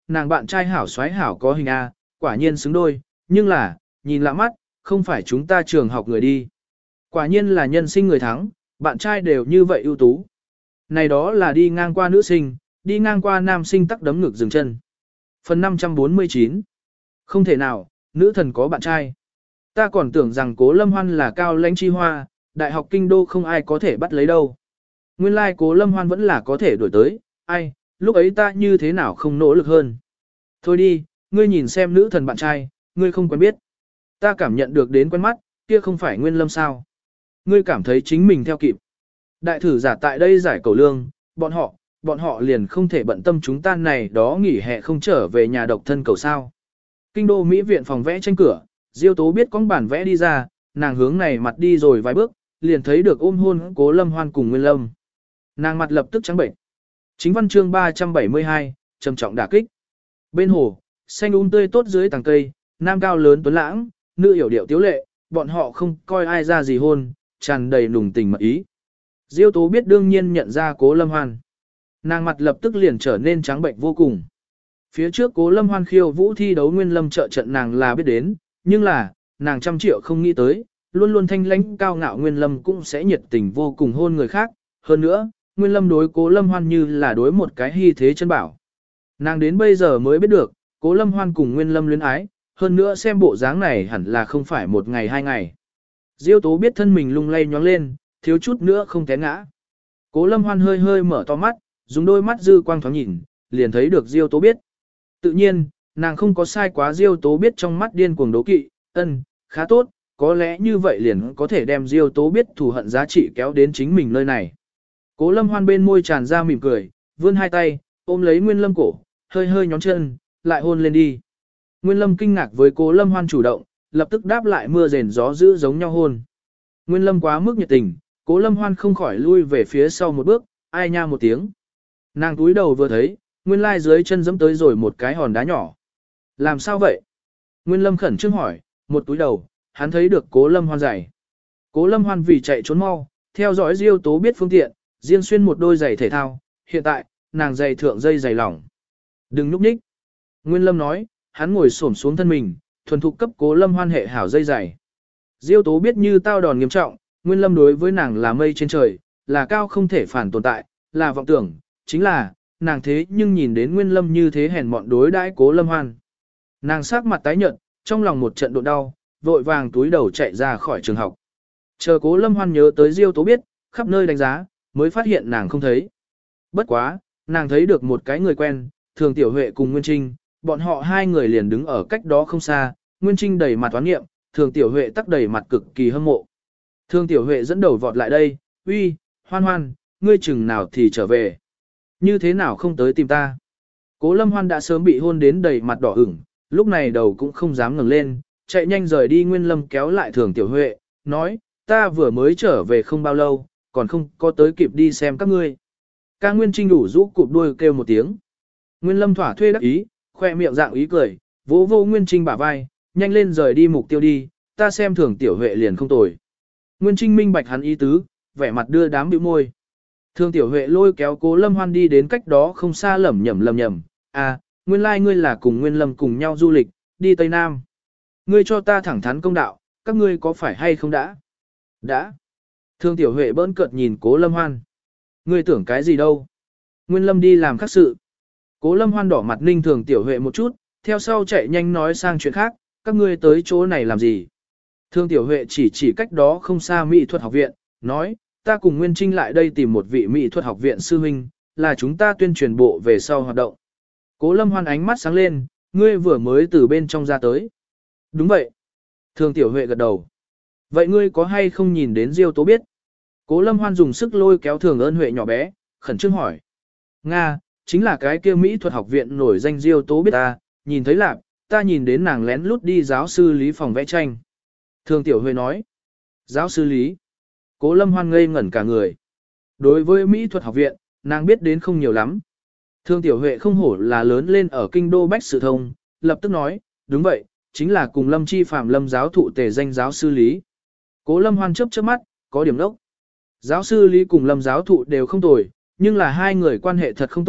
nàng bạn trai hảo xoái hảo có hình A, quả nhiên xứng đôi, nhưng là, nhìn lạ mắt, không phải chúng ta trường học người đi. Quả nhiên là nhân sinh người thắng, bạn trai đều như vậy ưu tú. Này đó là đi ngang qua nữ sinh, đi ngang qua nam sinh tắc đấm ngực dừng chân. Phần năm trăm bốn mươi chín. Không thể nào, nữ thần có bạn trai. Ta còn tưởng rằng Cố Lâm Hoan là cao lãnh chi hoa, đại học kinh đô không ai có thể bắt lấy đâu. Nguyên lai like Cố Lâm Hoan vẫn là có thể đổi tới, ai, lúc ấy ta như thế nào không nỗ lực hơn. Thôi đi, ngươi nhìn xem nữ thần bạn trai, ngươi không quen biết. Ta cảm nhận được đến quen mắt, kia không phải Nguyên Lâm sao. Ngươi cảm thấy chính mình theo kịp. Đại thử giả tại đây giải cầu lương, bọn họ, bọn họ liền không thể bận tâm chúng ta này đó nghỉ hè không trở về nhà độc thân cầu sao. Kinh đô Mỹ viện phòng vẽ tranh cửa, Diêu Tố biết con bản vẽ đi ra, nàng hướng này mặt đi rồi vài bước, liền thấy được ôm hôn Cố Lâm Hoan cùng Nguyên Lâm. Nàng mặt lập tức trắng bệnh. Chính văn chương ba trăm bảy mươi hai, trầm trọng đả kích. Bên hồ, xanh um tươi tốt dưới tàng cây, nam cao lớn tuấn lãng, nữ hiểu điệu tiếu lệ, bọn họ không coi ai ra gì hôn, tràn đầy nùng tình mật ý. Diêu Tố biết đương nhiên nhận ra Cố Lâm Hoan. Nàng mặt lập tức liền trở nên trắng bệnh vô cùng. Phía trước Cố Lâm Hoan khiêu vũ thi đấu Nguyên Lâm trợ trận nàng là biết đến, nhưng là, nàng trăm triệu không nghĩ tới, luôn luôn thanh lãnh cao ngạo Nguyên Lâm cũng sẽ nhiệt tình vô cùng hôn người khác. Hơn nữa, Nguyên Lâm đối Cố Lâm Hoan như là đối một cái hy thế chân bảo. Nàng đến bây giờ mới biết được, Cố Lâm Hoan cùng Nguyên Lâm luyến ái, hơn nữa xem bộ dáng này hẳn là không phải một ngày hai ngày. Diêu Tố biết thân mình lung lay nhoáng lên, thiếu chút nữa không té ngã. Cố Lâm Hoan hơi hơi mở to mắt, dùng đôi mắt dư quang thoáng nhìn, liền thấy được Diêu Tố biết. Tự nhiên, nàng không có sai quá Diêu Tố biết trong mắt điên cuồng đố kỵ, ân, khá tốt, có lẽ như vậy liền có thể đem Diêu Tố biết thù hận giá trị kéo đến chính mình nơi này. Cố Lâm Hoan bên môi tràn ra mỉm cười, vươn hai tay, ôm lấy Nguyên Lâm cổ, hơi hơi nhón chân, lại hôn lên đi. Nguyên Lâm kinh ngạc với Cố Lâm Hoan chủ động, lập tức đáp lại mưa rền gió dữ giống nhau hôn. Nguyên Lâm quá mức nhiệt tình, Cố Lâm Hoan không khỏi lui về phía sau một bước, ai nha một tiếng. Nàng túi đầu vừa thấy, nguyên lai dưới chân giẫm tới rồi một cái hòn đá nhỏ. Làm sao vậy? Nguyên Lâm khẩn trương hỏi, một túi đầu, hắn thấy được Cố Lâm Hoan giày. Cố Lâm Hoan vì chạy trốn mau, theo dõi Diêu Tố biết phương tiện, riêng xuyên một đôi giày thể thao, hiện tại, nàng giày thượng dây giày lỏng. Đừng nhúc nhích. Nguyên Lâm nói, hắn ngồi xổm xuống thân mình, thuần thục cấp Cố Lâm Hoan hệ hảo dây giày. Diêu Tố biết như tao đòn nghiêm trọng, Nguyên Lâm đối với nàng là mây trên trời, là cao không thể phản tồn tại, là vọng tưởng, chính là, nàng thế nhưng nhìn đến Nguyên Lâm như thế hèn mọn đối đãi Cố Lâm Hoan. Nàng sắc mặt tái nhợt, trong lòng một trận độ đau, vội vàng túi đầu chạy ra khỏi trường học. Chờ Cố Lâm Hoan nhớ tới Diêu Tố biết, khắp nơi đánh giá, mới phát hiện nàng không thấy. Bất quá, nàng thấy được một cái người quen, Thường Tiểu Huệ cùng Nguyên Trinh, bọn họ hai người liền đứng ở cách đó không xa, Nguyên Trinh đầy mặt toán nghiệm, Thường Tiểu Huệ tắc đầy mặt cực kỳ hâm mộ. Thường Tiểu Huệ dẫn đầu vọt lại đây, uy, Hoan Hoan, ngươi chừng nào thì trở về. Như thế nào không tới tìm ta? Cố Lâm Hoan đã sớm bị hôn đến đầy mặt đỏ ửng, lúc này đầu cũng không dám ngẩng lên, chạy nhanh rời đi. Nguyên Lâm kéo lại Thường Tiểu Huệ, nói, ta vừa mới trở về không bao lâu, còn không có tới kịp đi xem các ngươi. Ca Nguyên Trinh đủ rũ cụp đuôi kêu một tiếng. Nguyên Lâm thỏa thuê đắc ý, khoe miệng dạng ý cười, vỗ vô Nguyên Trinh bả vai, nhanh lên rời đi mục tiêu đi, ta xem Thường Tiểu Huệ liền không tồi. Nguyên Trinh minh bạch hắn ý tứ, vẻ mặt đưa đám bĩu môi. Thường Tiểu Huệ lôi kéo Cố Lâm Hoan đi đến cách đó không xa lẩm nhẩm lẩm nhẩm, à, nguyên lai like ngươi là cùng Nguyên Lâm cùng nhau du lịch, đi Tây Nam. Ngươi cho ta thẳng thắn công đạo, các ngươi có phải hay không đã? Đã. Thường Tiểu Huệ bỡn cợt nhìn Cố Lâm Hoan. Ngươi tưởng cái gì đâu? Nguyên Lâm đi làm khác sự. Cố Lâm Hoan đỏ mặt ninh Thường Tiểu Huệ một chút, theo sau chạy nhanh nói sang chuyện khác, các ngươi tới chỗ này làm gì? Thường Tiểu Huệ chỉ chỉ cách đó không xa mỹ thuật học viện, nói, ta cùng Nguyên Trinh lại đây tìm một vị mỹ thuật học viện sư huynh, là chúng ta tuyên truyền bộ về sau hoạt động. Cố Lâm Hoan ánh mắt sáng lên, ngươi vừa mới từ bên trong ra tới. Đúng vậy. Thường Tiểu Huệ gật đầu. Vậy ngươi có hay không nhìn đến Diêu Tố biết? Cố Lâm Hoan dùng sức lôi kéo Thường Ân Huệ nhỏ bé, khẩn trương hỏi. Nga, chính là cái kia mỹ thuật học viện nổi danh Diêu Tố biết ta, nhìn thấy lạc, ta nhìn đến nàng lén lút đi giáo sư Lý phòng vẽ tranh. Thường Tiểu Huệ nói. Giáo sư Lý. Cố Lâm Hoan ngây ngẩn cả người. Đối với mỹ thuật học viện, nàng biết đến không nhiều lắm. Thường Tiểu Huệ không hổ là lớn lên ở kinh đô Bách Sự Thông, lập tức nói, đúng vậy, chính là cùng Lâm Chi Phạm Lâm giáo thụ tề danh giáo sư Lý. Cố Lâm Hoan chớp chớp mắt, có điểm đốc. Giáo sư Lý cùng Lâm giáo thụ đều không tồi, nhưng là hai người quan hệ thật không tốt,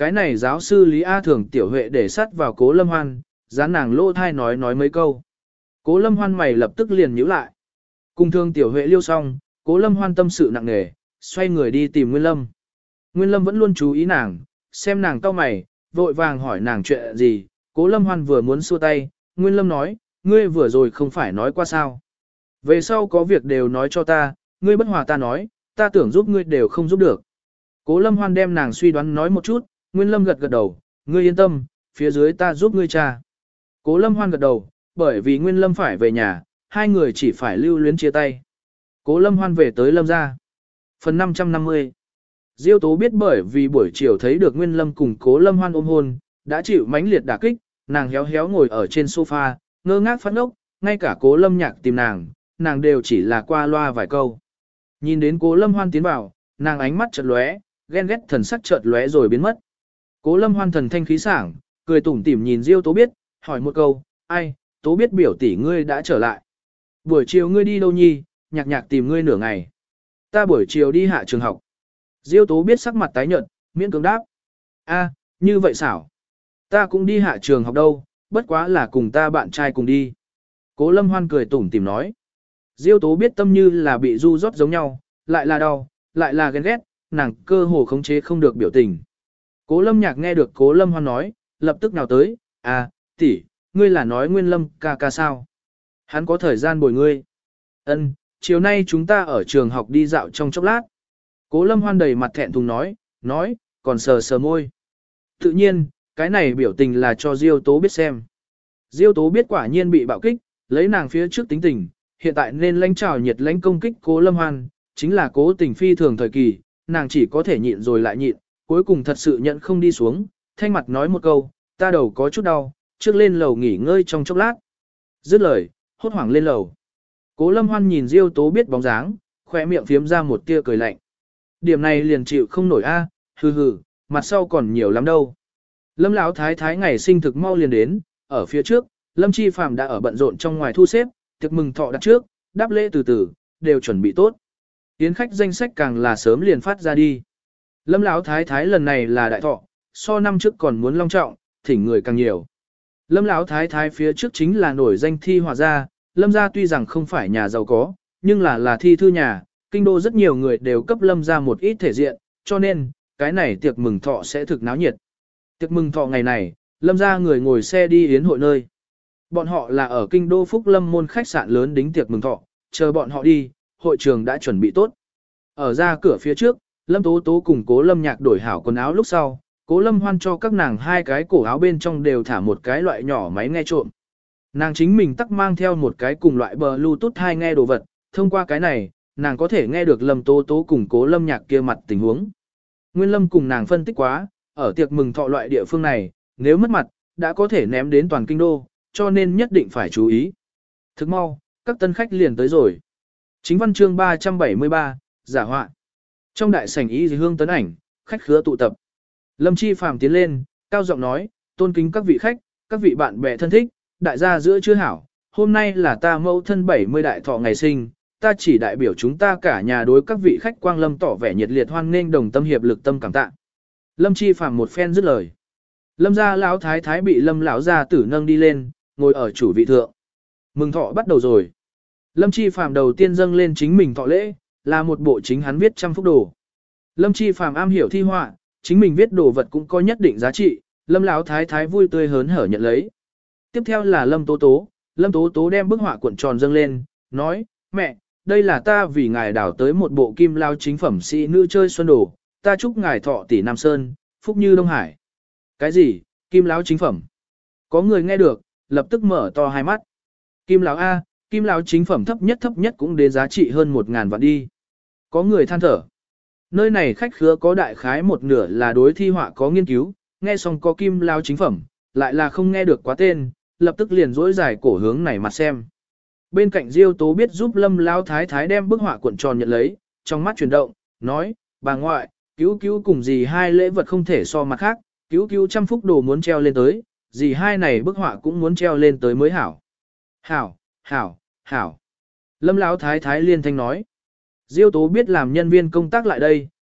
Cái này giáo sư Lý A Thường tiểu huệ để sắt vào Cố Lâm Hoan, dán nàng lỗ thai nói nói mấy câu. Cố Lâm Hoan mày lập tức liền nhíu lại. Cùng thương tiểu huệ liêu xong, Cố Lâm Hoan tâm sự nặng nề, xoay người đi tìm Nguyên Lâm. Nguyên Lâm vẫn luôn chú ý nàng, xem nàng cau mày, vội vàng hỏi nàng chuyện gì. Cố Lâm Hoan vừa muốn xua tay, Nguyên Lâm nói, ngươi vừa rồi không phải nói qua sao. Về sau có việc đều nói cho ta, ngươi bất hòa ta nói, ta tưởng giúp ngươi đều không giúp được. Cố Lâm Hoan đem nàng suy đoán nói một chút, Nguyên Lâm gật gật đầu, ngươi yên tâm, phía dưới ta giúp ngươi cha. Cố Lâm Hoan gật đầu, bởi vì Nguyên Lâm phải về nhà, hai người chỉ phải lưu luyến chia tay. Cố Lâm Hoan về tới Lâm gia. Phần năm trăm năm mươi. Diêu Tố biết bởi vì buổi chiều thấy được Nguyên Lâm cùng Cố Lâm Hoan ôm hôn, đã chịu mãnh liệt đả kích, nàng héo héo ngồi ở trên sofa, ngơ ngác phát ngốc, ngay cả Cố Lâm Nhạc tìm nàng, nàng đều chỉ là qua loa vài câu. Nhìn đến Cố Lâm Hoan tiến vào, nàng ánh mắt chợt lóe, ghen ghét thần sắc chợt lóe rồi biến mất. Cố Lâm Hoan thần thanh khí sảng, cười tủm tỉm nhìn Diêu Tố biết, hỏi một câu, ai, Tố biết biểu tỷ ngươi đã trở lại. Buổi chiều ngươi đi đâu nhi, nhạc nhạc tìm ngươi nửa ngày. Ta buổi chiều đi hạ trường học. Diêu Tố biết sắc mặt tái nhợt, miễn cưỡng đáp. A, như vậy xảo. Ta cũng đi hạ trường học đâu, bất quá là cùng ta bạn trai cùng đi. Cố Lâm Hoan cười tủm tỉm nói. Diêu Tố biết tâm như là bị ru rót giống nhau, lại là đau, lại là ghen ghét, nàng cơ hồ khống chế không được biểu tình. Cố Lâm Nhạc nghe được Cố Lâm Hoan nói, lập tức nào tới, à, tỷ, ngươi là nói Nguyên Lâm ca ca sao? Hắn có thời gian bồi ngươi. Ân, chiều nay chúng ta ở trường học đi dạo trong chốc lát. Cố Lâm Hoan đầy mặt thẹn thùng nói, nói, còn sờ sờ môi. Tự nhiên, cái này biểu tình là cho Diêu Tố biết xem. Diêu Tố biết quả nhiên bị bạo kích, lấy nàng phía trước tính tình, hiện tại nên lãnh trào nhiệt lãnh công kích Cố Lâm Hoan, chính là cố tình phi thường thời kỳ, nàng chỉ có thể nhịn rồi lại nhịn, cuối cùng thật sự nhận không đi xuống, thanh mặt nói một câu, ta đầu có chút đau, trước lên lầu nghỉ ngơi trong chốc lát. Dứt lời, hốt hoảng lên lầu. Cố Lâm Hoan nhìn Diêu Tố biết bóng dáng, khỏe miệng phiếm ra một tia cười lạnh. Điểm này liền chịu không nổi a, hừ hừ, mặt sau còn nhiều lắm đâu. Lâm Lão thái thái ngày sinh thực mau liền đến, ở phía trước, Lâm Chi Phàm đã ở bận rộn trong ngoài thu xếp, tiệc mừng thọ đặt trước, đáp lễ từ từ, đều chuẩn bị tốt. Yến khách danh sách càng là sớm liền phát ra đi. Lâm Lão thái thái lần này là đại thọ, so năm trước còn muốn long trọng, thỉnh người càng nhiều. Lâm Lão thái thái phía trước chính là nổi danh thi họa gia, Lâm gia tuy rằng không phải nhà giàu có, nhưng là là thi thư nhà, kinh đô rất nhiều người đều cấp Lâm gia một ít thể diện, cho nên, cái này tiệc mừng thọ sẽ thực náo nhiệt. Tiệc mừng thọ ngày này, Lâm gia người ngồi xe đi yến hội nơi. Bọn họ là ở kinh đô Phúc Lâm môn khách sạn lớn đính tiệc mừng thọ, chờ bọn họ đi, hội trường đã chuẩn bị tốt. Ở ra cửa phía trước, Lâm Tố Tố cùng Cố Lâm Nhạc đổi hảo quần áo lúc sau, Cố Lâm Hoan cho các nàng hai cái cổ áo bên trong đều thả một cái loại nhỏ máy nghe trộm. Nàng chính mình tắc mang theo một cái cùng loại Bluetooth hai nghe đồ vật, thông qua cái này, nàng có thể nghe được Lâm Tố Tố cùng Cố Lâm Nhạc kia mặt tình huống. Nguyên Lâm cùng nàng phân tích quá, ở tiệc mừng thọ loại địa phương này, nếu mất mặt, đã có thể ném đến toàn kinh đô, cho nên nhất định phải chú ý. Thức mau, các tân khách liền tới rồi. Chính văn chương ba trăm bảy mươi ba, giả họa. Trong đại sảnh y hương tấn ảnh, khách khứa tụ tập. Lâm Chi Phàm tiến lên, cao giọng nói, tôn kính các vị khách, các vị bạn bè thân thích, đại gia giữa chưa hảo, hôm nay là ta mẫu thân bảy mươi đại thọ ngày sinh, ta chỉ đại biểu chúng ta cả nhà đối các vị khách quang lâm tỏ vẻ nhiệt liệt hoan nghênh đồng tâm hiệp lực tâm cảm tạ. Lâm Chi Phàm một phen dứt lời. Lâm gia lão thái thái bị Lâm lão gia tử nâng đi lên, ngồi ở chủ vị thượng. Mừng thọ bắt đầu rồi. Lâm Chi Phàm đầu tiên dâng lên chính mình thọ lễ, là một bộ chính hắn viết trăm phúc đồ. Lâm Chi Phàm am hiểu thi họa, chính mình viết đồ vật cũng có nhất định giá trị, Lâm lão thái thái vui tươi hớn hở nhận lấy. Tiếp theo là Lâm Tố Tố, Lâm Tố Tố đem bức họa cuộn tròn dâng lên, nói, mẹ, đây là ta vì ngài đảo tới một bộ kim lao chính phẩm sĩ nữ chơi xuân đồ, ta chúc ngài thọ tỷ Nam Sơn, phúc như Đông Hải. Cái gì, kim lão chính phẩm? Có người nghe được, lập tức mở to hai mắt. Kim lão A, kim lão chính phẩm thấp nhất thấp nhất cũng đến giá trị hơn một ngàn vạn đi. Có người than thở. Nơi này khách khứa có đại khái một nửa là đối thi họa có nghiên cứu, nghe xong có kim lão chính phẩm, lại là không nghe được quá tên, lập tức liền dỗi dài cổ hướng này mặt xem. Bên cạnh Diêu Tố biết giúp Lâm lão thái thái đem bức họa cuộn tròn nhận lấy, trong mắt chuyển động, nói, bà ngoại, cứu cứu cùng gì hai lễ vật không thể so mặt khác, cứu cứu trăm phúc đồ muốn treo lên tới, gì hai này bức họa cũng muốn treo lên tới mới hảo. Hảo, hảo, hảo. Lâm lão thái thái liên thanh nói. Diêu Tố biết làm nhân viên công tác lại đây,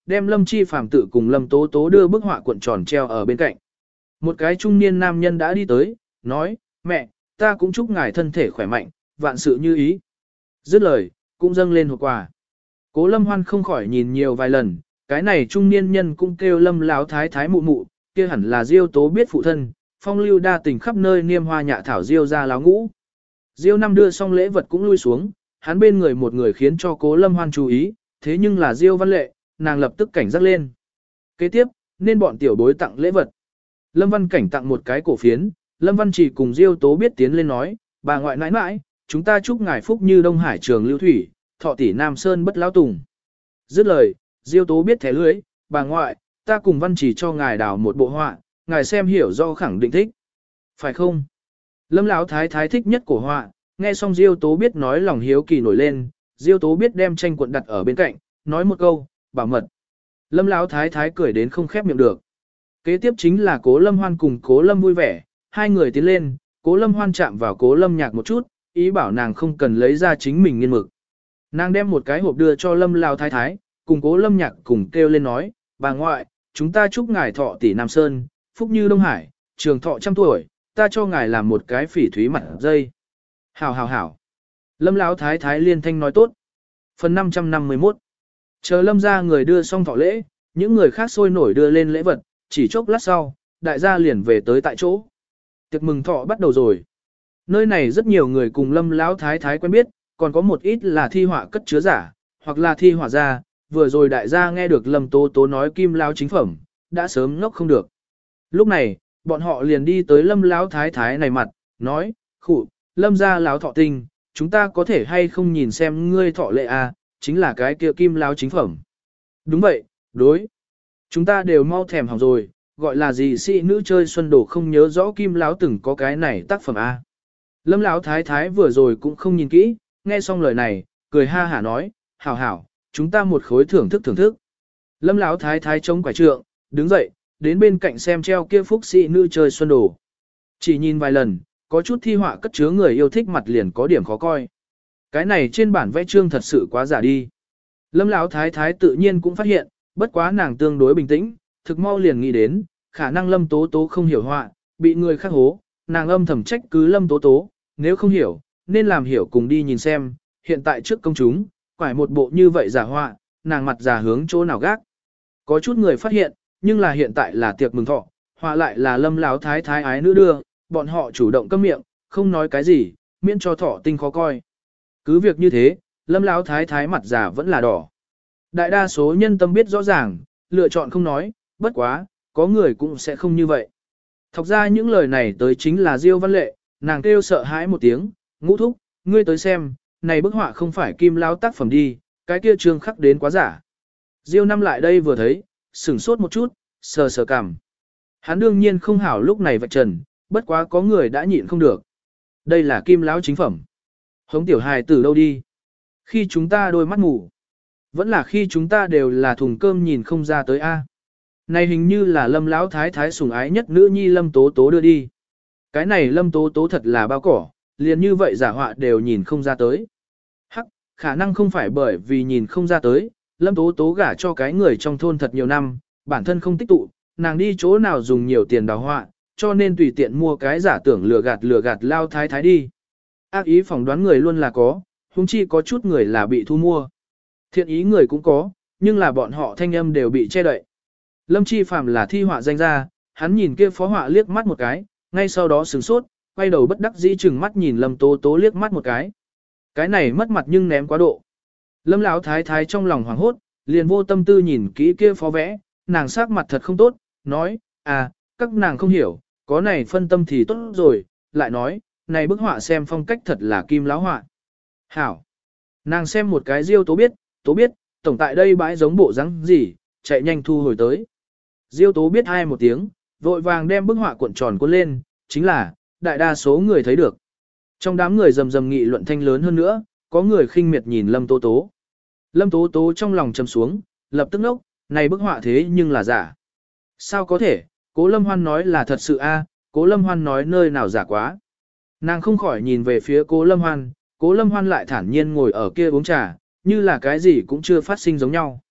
đem Lâm Chi Phàm tự cùng Lâm Tố Tố đưa bức họa cuộn tròn treo ở bên cạnh. Một cái trung niên nam nhân đã đi tới, nói, mẹ, ta cũng chúc ngài thân thể khỏe mạnh, vạn sự như ý. Dứt lời, cũng dâng lên hộp quà. Cố Lâm Hoan không khỏi nhìn nhiều vài lần, cái này trung niên nhân cũng kêu Lâm Láo thái thái mụ mụ, kia hẳn là Diêu Tố biết phụ thân, phong lưu đa tình khắp nơi niêm hoa nhạ thảo Diêu ra láo ngũ. Diêu năm đưa xong lễ vật cũng lui xuống, hắn bên người một người khiến cho Cố Lâm Hoan chú ý, thế nhưng là Diêu Văn Lệ, nàng lập tức cảnh giác lên. Kế tiếp, nên bọn tiểu bối tặng lễ vật. Lâm Văn Cảnh tặng một cái cổ phiến, Lâm Văn Chỉ cùng Diêu Tố biết tiến lên nói, bà ngoại nãi nãi, chúng ta chúc ngài phúc như Đông Hải trường lưu thủy, thọ tỷ Nam Sơn bất lão tùng. Dứt lời, Diêu Tố biết thẻ lưới, bà ngoại, ta cùng Văn Chỉ cho ngài đào một bộ họa, ngài xem hiểu do khẳng định thích. Phải không? Lâm Lão thái thái thích nhất cổ họa, nghe xong Diêu Tố biết nói lòng hiếu kỳ nổi lên, Diêu Tố biết đem tranh cuộn đặt ở bên cạnh, nói một câu, bảo mật. Lâm Lão thái thái cười đến không khép miệng được. Kế tiếp chính là Cố Lâm Hoan cùng Cố Lâm vui vẻ, hai người tiến lên, Cố Lâm Hoan chạm vào Cố Lâm Nhạc một chút, ý bảo nàng không cần lấy ra chính mình nghiên mực. Nàng đem một cái hộp đưa cho Lâm Lão thái thái, cùng Cố Lâm Nhạc cùng kêu lên nói, bà ngoại, chúng ta chúc ngài thọ tỷ Nam Sơn, phúc như Đông Hải, trường thọ trăm tuổi, ta cho ngài làm một cái phỉ thúy mặt dây. Hảo hảo hảo. Lâm Lão thái thái liên thanh nói tốt. Phần năm trăm năm mươi mốt. Chờ Lâm ra người đưa xong thọ lễ, những người khác sôi nổi đưa lên lễ vật, chỉ chốc lát sau, đại gia liền về tới tại chỗ. Tiệc mừng thọ bắt đầu rồi. Nơi này rất nhiều người cùng Lâm Lão thái thái quen biết, còn có một ít là thi họa cất chứa giả, hoặc là thi họa gia. Vừa rồi đại gia nghe được Lâm Tố Tố nói Kim Lão chính phẩm, đã sớm ngốc không được. Lúc này, bọn họ liền đi tới Lâm Lão thái thái này mặt, nói, khụ, Lâm gia Lão thọ tinh, chúng ta có thể hay không nhìn xem ngươi thọ lệ à, chính là cái kia Kim Lão chính phẩm. Đúng vậy, đối. Chúng ta đều mau thèm hỏng rồi, gọi là gì sĩ nữ chơi xuân đồ không nhớ rõ Kim Lão từng có cái này tác phẩm à. Lâm Lão thái thái vừa rồi cũng không nhìn kỹ, nghe xong lời này, cười ha hả nói, hảo hảo, chúng ta một khối thưởng thức thưởng thức. Lâm Lão thái thái chống quả trượng, đứng dậy, đến bên cạnh xem treo kia phúc sĩ nữ chơi xuân đồ. Chỉ nhìn vài lần, có chút thi họa cất chứa người yêu thích mặt liền có điểm khó coi. Cái này trên bản vẽ trương thật sự quá giả đi. Lâm Lão thái thái tự nhiên cũng phát hiện, bất quá nàng tương đối bình tĩnh, thực mau liền nghĩ đến, khả năng Lâm Tố Tố không hiểu họa, bị người khác hố, nàng âm thầm trách cứ Lâm Tố Tố, nếu không hiểu, nên làm hiểu cùng đi nhìn xem, hiện tại trước công chúng, quải một bộ như vậy giả họa, nàng mặt giả hướng chỗ nào gác. Có chút người phát hiện, nhưng là hiện tại là tiệc mừng thọ, họa lại là Lâm Lão thái thái ái nữ đưa, bọn họ chủ động câm miệng, không nói cái gì, miễn cho thọ tinh khó coi. Cứ việc như thế, Lâm Lão thái thái mặt giả vẫn là đỏ. Đại đa số nhân tâm biết rõ ràng, lựa chọn không nói, bất quá, có người cũng sẽ không như vậy. Thật ra những lời này tới chính là Diêu Văn Lệ, nàng kêu sợ hãi một tiếng, ngũ thúc, ngươi tới xem, này bức họa không phải Kim Lão tác phẩm đi, cái kia trương khắc đến quá giả. Diêu năm lại đây vừa thấy, sửng sốt một chút, sờ sờ cằm. Hắn đương nhiên không hảo lúc này vạch trần, bất quá có người đã nhịn không được. Đây là Kim Lão chính phẩm. Hống tiểu hài từ đâu đi? Khi chúng ta đôi mắt ngủ, vẫn là khi chúng ta đều là thùng cơm nhìn không ra tới a. Này hình như là Lâm Lão thái thái sủng ái nhất nữ nhi Lâm Tố Tố đưa đi. Cái này Lâm Tố Tố thật là bao cỏ, liền như vậy giả họa đều nhìn không ra tới. Hắc, khả năng không phải bởi vì nhìn không ra tới, Lâm Tố Tố gả cho cái người trong thôn thật nhiều năm, bản thân không tích tụ, nàng đi chỗ nào dùng nhiều tiền đào họa, cho nên tùy tiện mua cái giả tưởng lừa gạt lừa gạt Lao thái thái đi. Ác ý phỏng đoán người luôn là có, huống chi có chút người là bị thu mua. Thiện ý người cũng có, nhưng là bọn họ thanh âm đều bị che đậy. Lâm Chi Phàm là thi họa danh gia, hắn nhìn kia phó họa liếc mắt một cái, ngay sau đó sửng sốt, quay đầu bất đắc dĩ chừng mắt nhìn Lâm Tố Tố liếc mắt một cái. Cái này mất mặt nhưng ném quá độ. Lâm Lão thái thái trong lòng hoảng hốt, liền vô tâm tư nhìn kỹ kia phó vẽ, nàng sắc mặt thật không tốt, nói, à, các nàng không hiểu, có này phân tâm thì tốt rồi, lại nói, này bức họa xem phong cách thật là Kim Lão họa. Hảo. Nàng xem một cái Diêu Tố biết, Tố biết, tổng tại đây bãi giống bộ rắn gì, chạy nhanh thu hồi tới. Diêu Tố biết hai một tiếng, vội vàng đem bức họa cuộn tròn cuốn lên, chính là, đại đa số người thấy được. Trong đám người rầm rầm nghị luận thanh lớn hơn nữa, có người khinh miệt nhìn Lâm Tố Tố. Lâm Tố Tố trong lòng trầm xuống, lập tức nốc, này bức họa thế nhưng là giả. Sao có thể, Cố Lâm Hoan nói là thật sự a, Cố Lâm Hoan nói nơi nào giả quá. Nàng không khỏi nhìn về phía Cố Lâm Hoan, Cố Lâm Hoan lại thản nhiên ngồi ở kia uống trà, như là cái gì cũng chưa phát sinh giống nhau.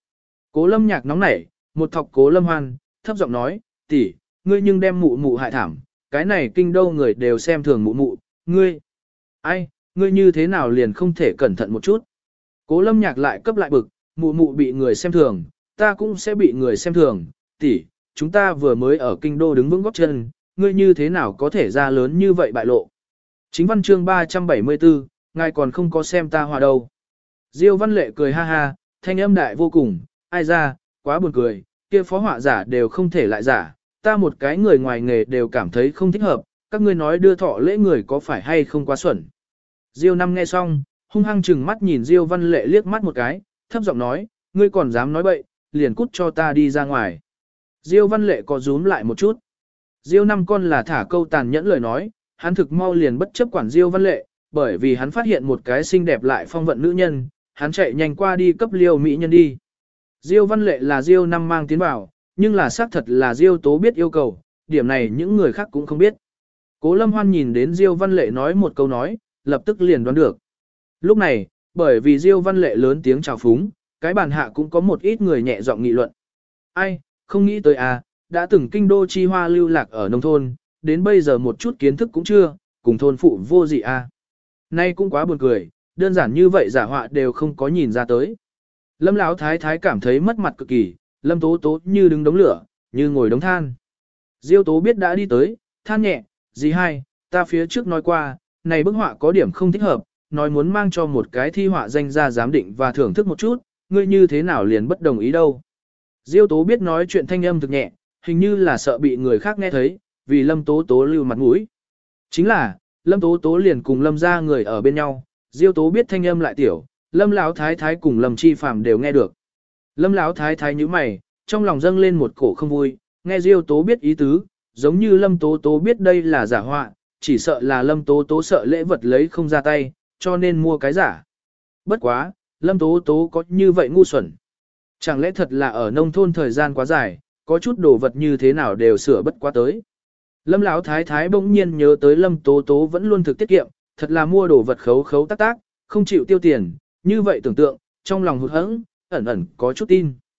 Cố Lâm Nhạc nóng nảy, một thọc Cố Lâm Hoan, thấp giọng nói, tỷ, ngươi nhưng đem mụ mụ hại thảm, cái này kinh đô người đều xem thường mụ mụ, ngươi, ai, ngươi như thế nào liền không thể cẩn thận một chút. Cố Lâm Nhạc lại cấp lại bực, mụ mụ bị người xem thường, ta cũng sẽ bị người xem thường, tỷ, chúng ta vừa mới ở kinh đô đứng vững góp chân, ngươi như thế nào có thể ra lớn như vậy bại lộ. Chính văn chương ba trăm bảy mươi tư, ngài còn không có xem ta hòa đâu. Diêu Văn Lệ cười ha ha, thanh âm đại vô cùng, ai ra, quá buồn cười, kia phó họa giả đều không thể lại giả, ta một cái người ngoài nghề đều cảm thấy không thích hợp, các ngươi nói đưa thọ lễ người có phải hay không quá xuẩn. Diêu Năm nghe xong, hung hăng chừng mắt nhìn Diêu Văn Lệ liếc mắt một cái, thấp giọng nói, ngươi còn dám nói bậy, liền cút cho ta đi ra ngoài. Diêu Văn Lệ có rúm lại một chút. Diêu Năm con là thả câu tàn nhẫn lời nói, hắn thực mau liền bất chấp quản Diêu Văn Lệ, bởi vì hắn phát hiện một cái xinh đẹp lại phong vận nữ nhân, hắn chạy nhanh qua đi cấp liêu mỹ nhân đi. Diêu Văn Lệ là Diêu Năm mang tiến vào, nhưng là xác thật là Diêu Tố biết yêu cầu, điểm này những người khác cũng không biết. Cố Lâm Hoan nhìn đến Diêu Văn Lệ nói một câu nói, lập tức liền đoán được. Lúc này, bởi vì Diêu Văn Lệ lớn tiếng chào phúng, cái bàn hạ cũng có một ít người nhẹ giọng nghị luận. Ai, không nghĩ tới à, đã từng kinh đô chi hoa lưu lạc ở nông thôn, đến bây giờ một chút kiến thức cũng chưa, cùng thôn phụ vô gì à. Nay cũng quá buồn cười, đơn giản như vậy giả họa đều không có nhìn ra tới. Lâm Lão thái thái cảm thấy mất mặt cực kỳ, Lâm Tố Tố như đứng đống lửa, như ngồi đống than. Diêu Tố biết đã đi tới, than nhẹ, dì hai, ta phía trước nói qua, này bức họa có điểm không thích hợp, nói muốn mang cho một cái thi họa danh ra giám định và thưởng thức một chút, ngươi như thế nào liền bất đồng ý đâu. Diêu Tố biết nói chuyện thanh âm thực nhẹ, hình như là sợ bị người khác nghe thấy, vì Lâm Tố Tố lưu mặt mũi. Chính là, Lâm Tố Tố liền cùng Lâm ra người ở bên nhau, Diêu Tố biết thanh âm lại tiểu, Lâm Lão thái thái cùng Lâm Chi Phàm đều nghe được. Lâm Lão thái thái nhíu mày, trong lòng dâng lên một cổ không vui, nghe Diêu Tố biết ý tứ, giống như Lâm Tố Tố biết đây là giả họa, chỉ sợ là Lâm Tố Tố sợ lễ vật lấy không ra tay, cho nên mua cái giả. Bất quá, Lâm Tố Tố có như vậy ngu xuẩn. Chẳng lẽ thật là ở nông thôn thời gian quá dài, có chút đồ vật như thế nào đều sửa bất quá tới. Lâm Lão thái thái bỗng nhiên nhớ tới Lâm Tố Tố vẫn luôn thực tiết kiệm, thật là mua đồ vật khấu khấu tác tác, không chịu tiêu tiền, như vậy tưởng tượng, trong lòng hụt hẫng, ẩn ẩn có chút tin.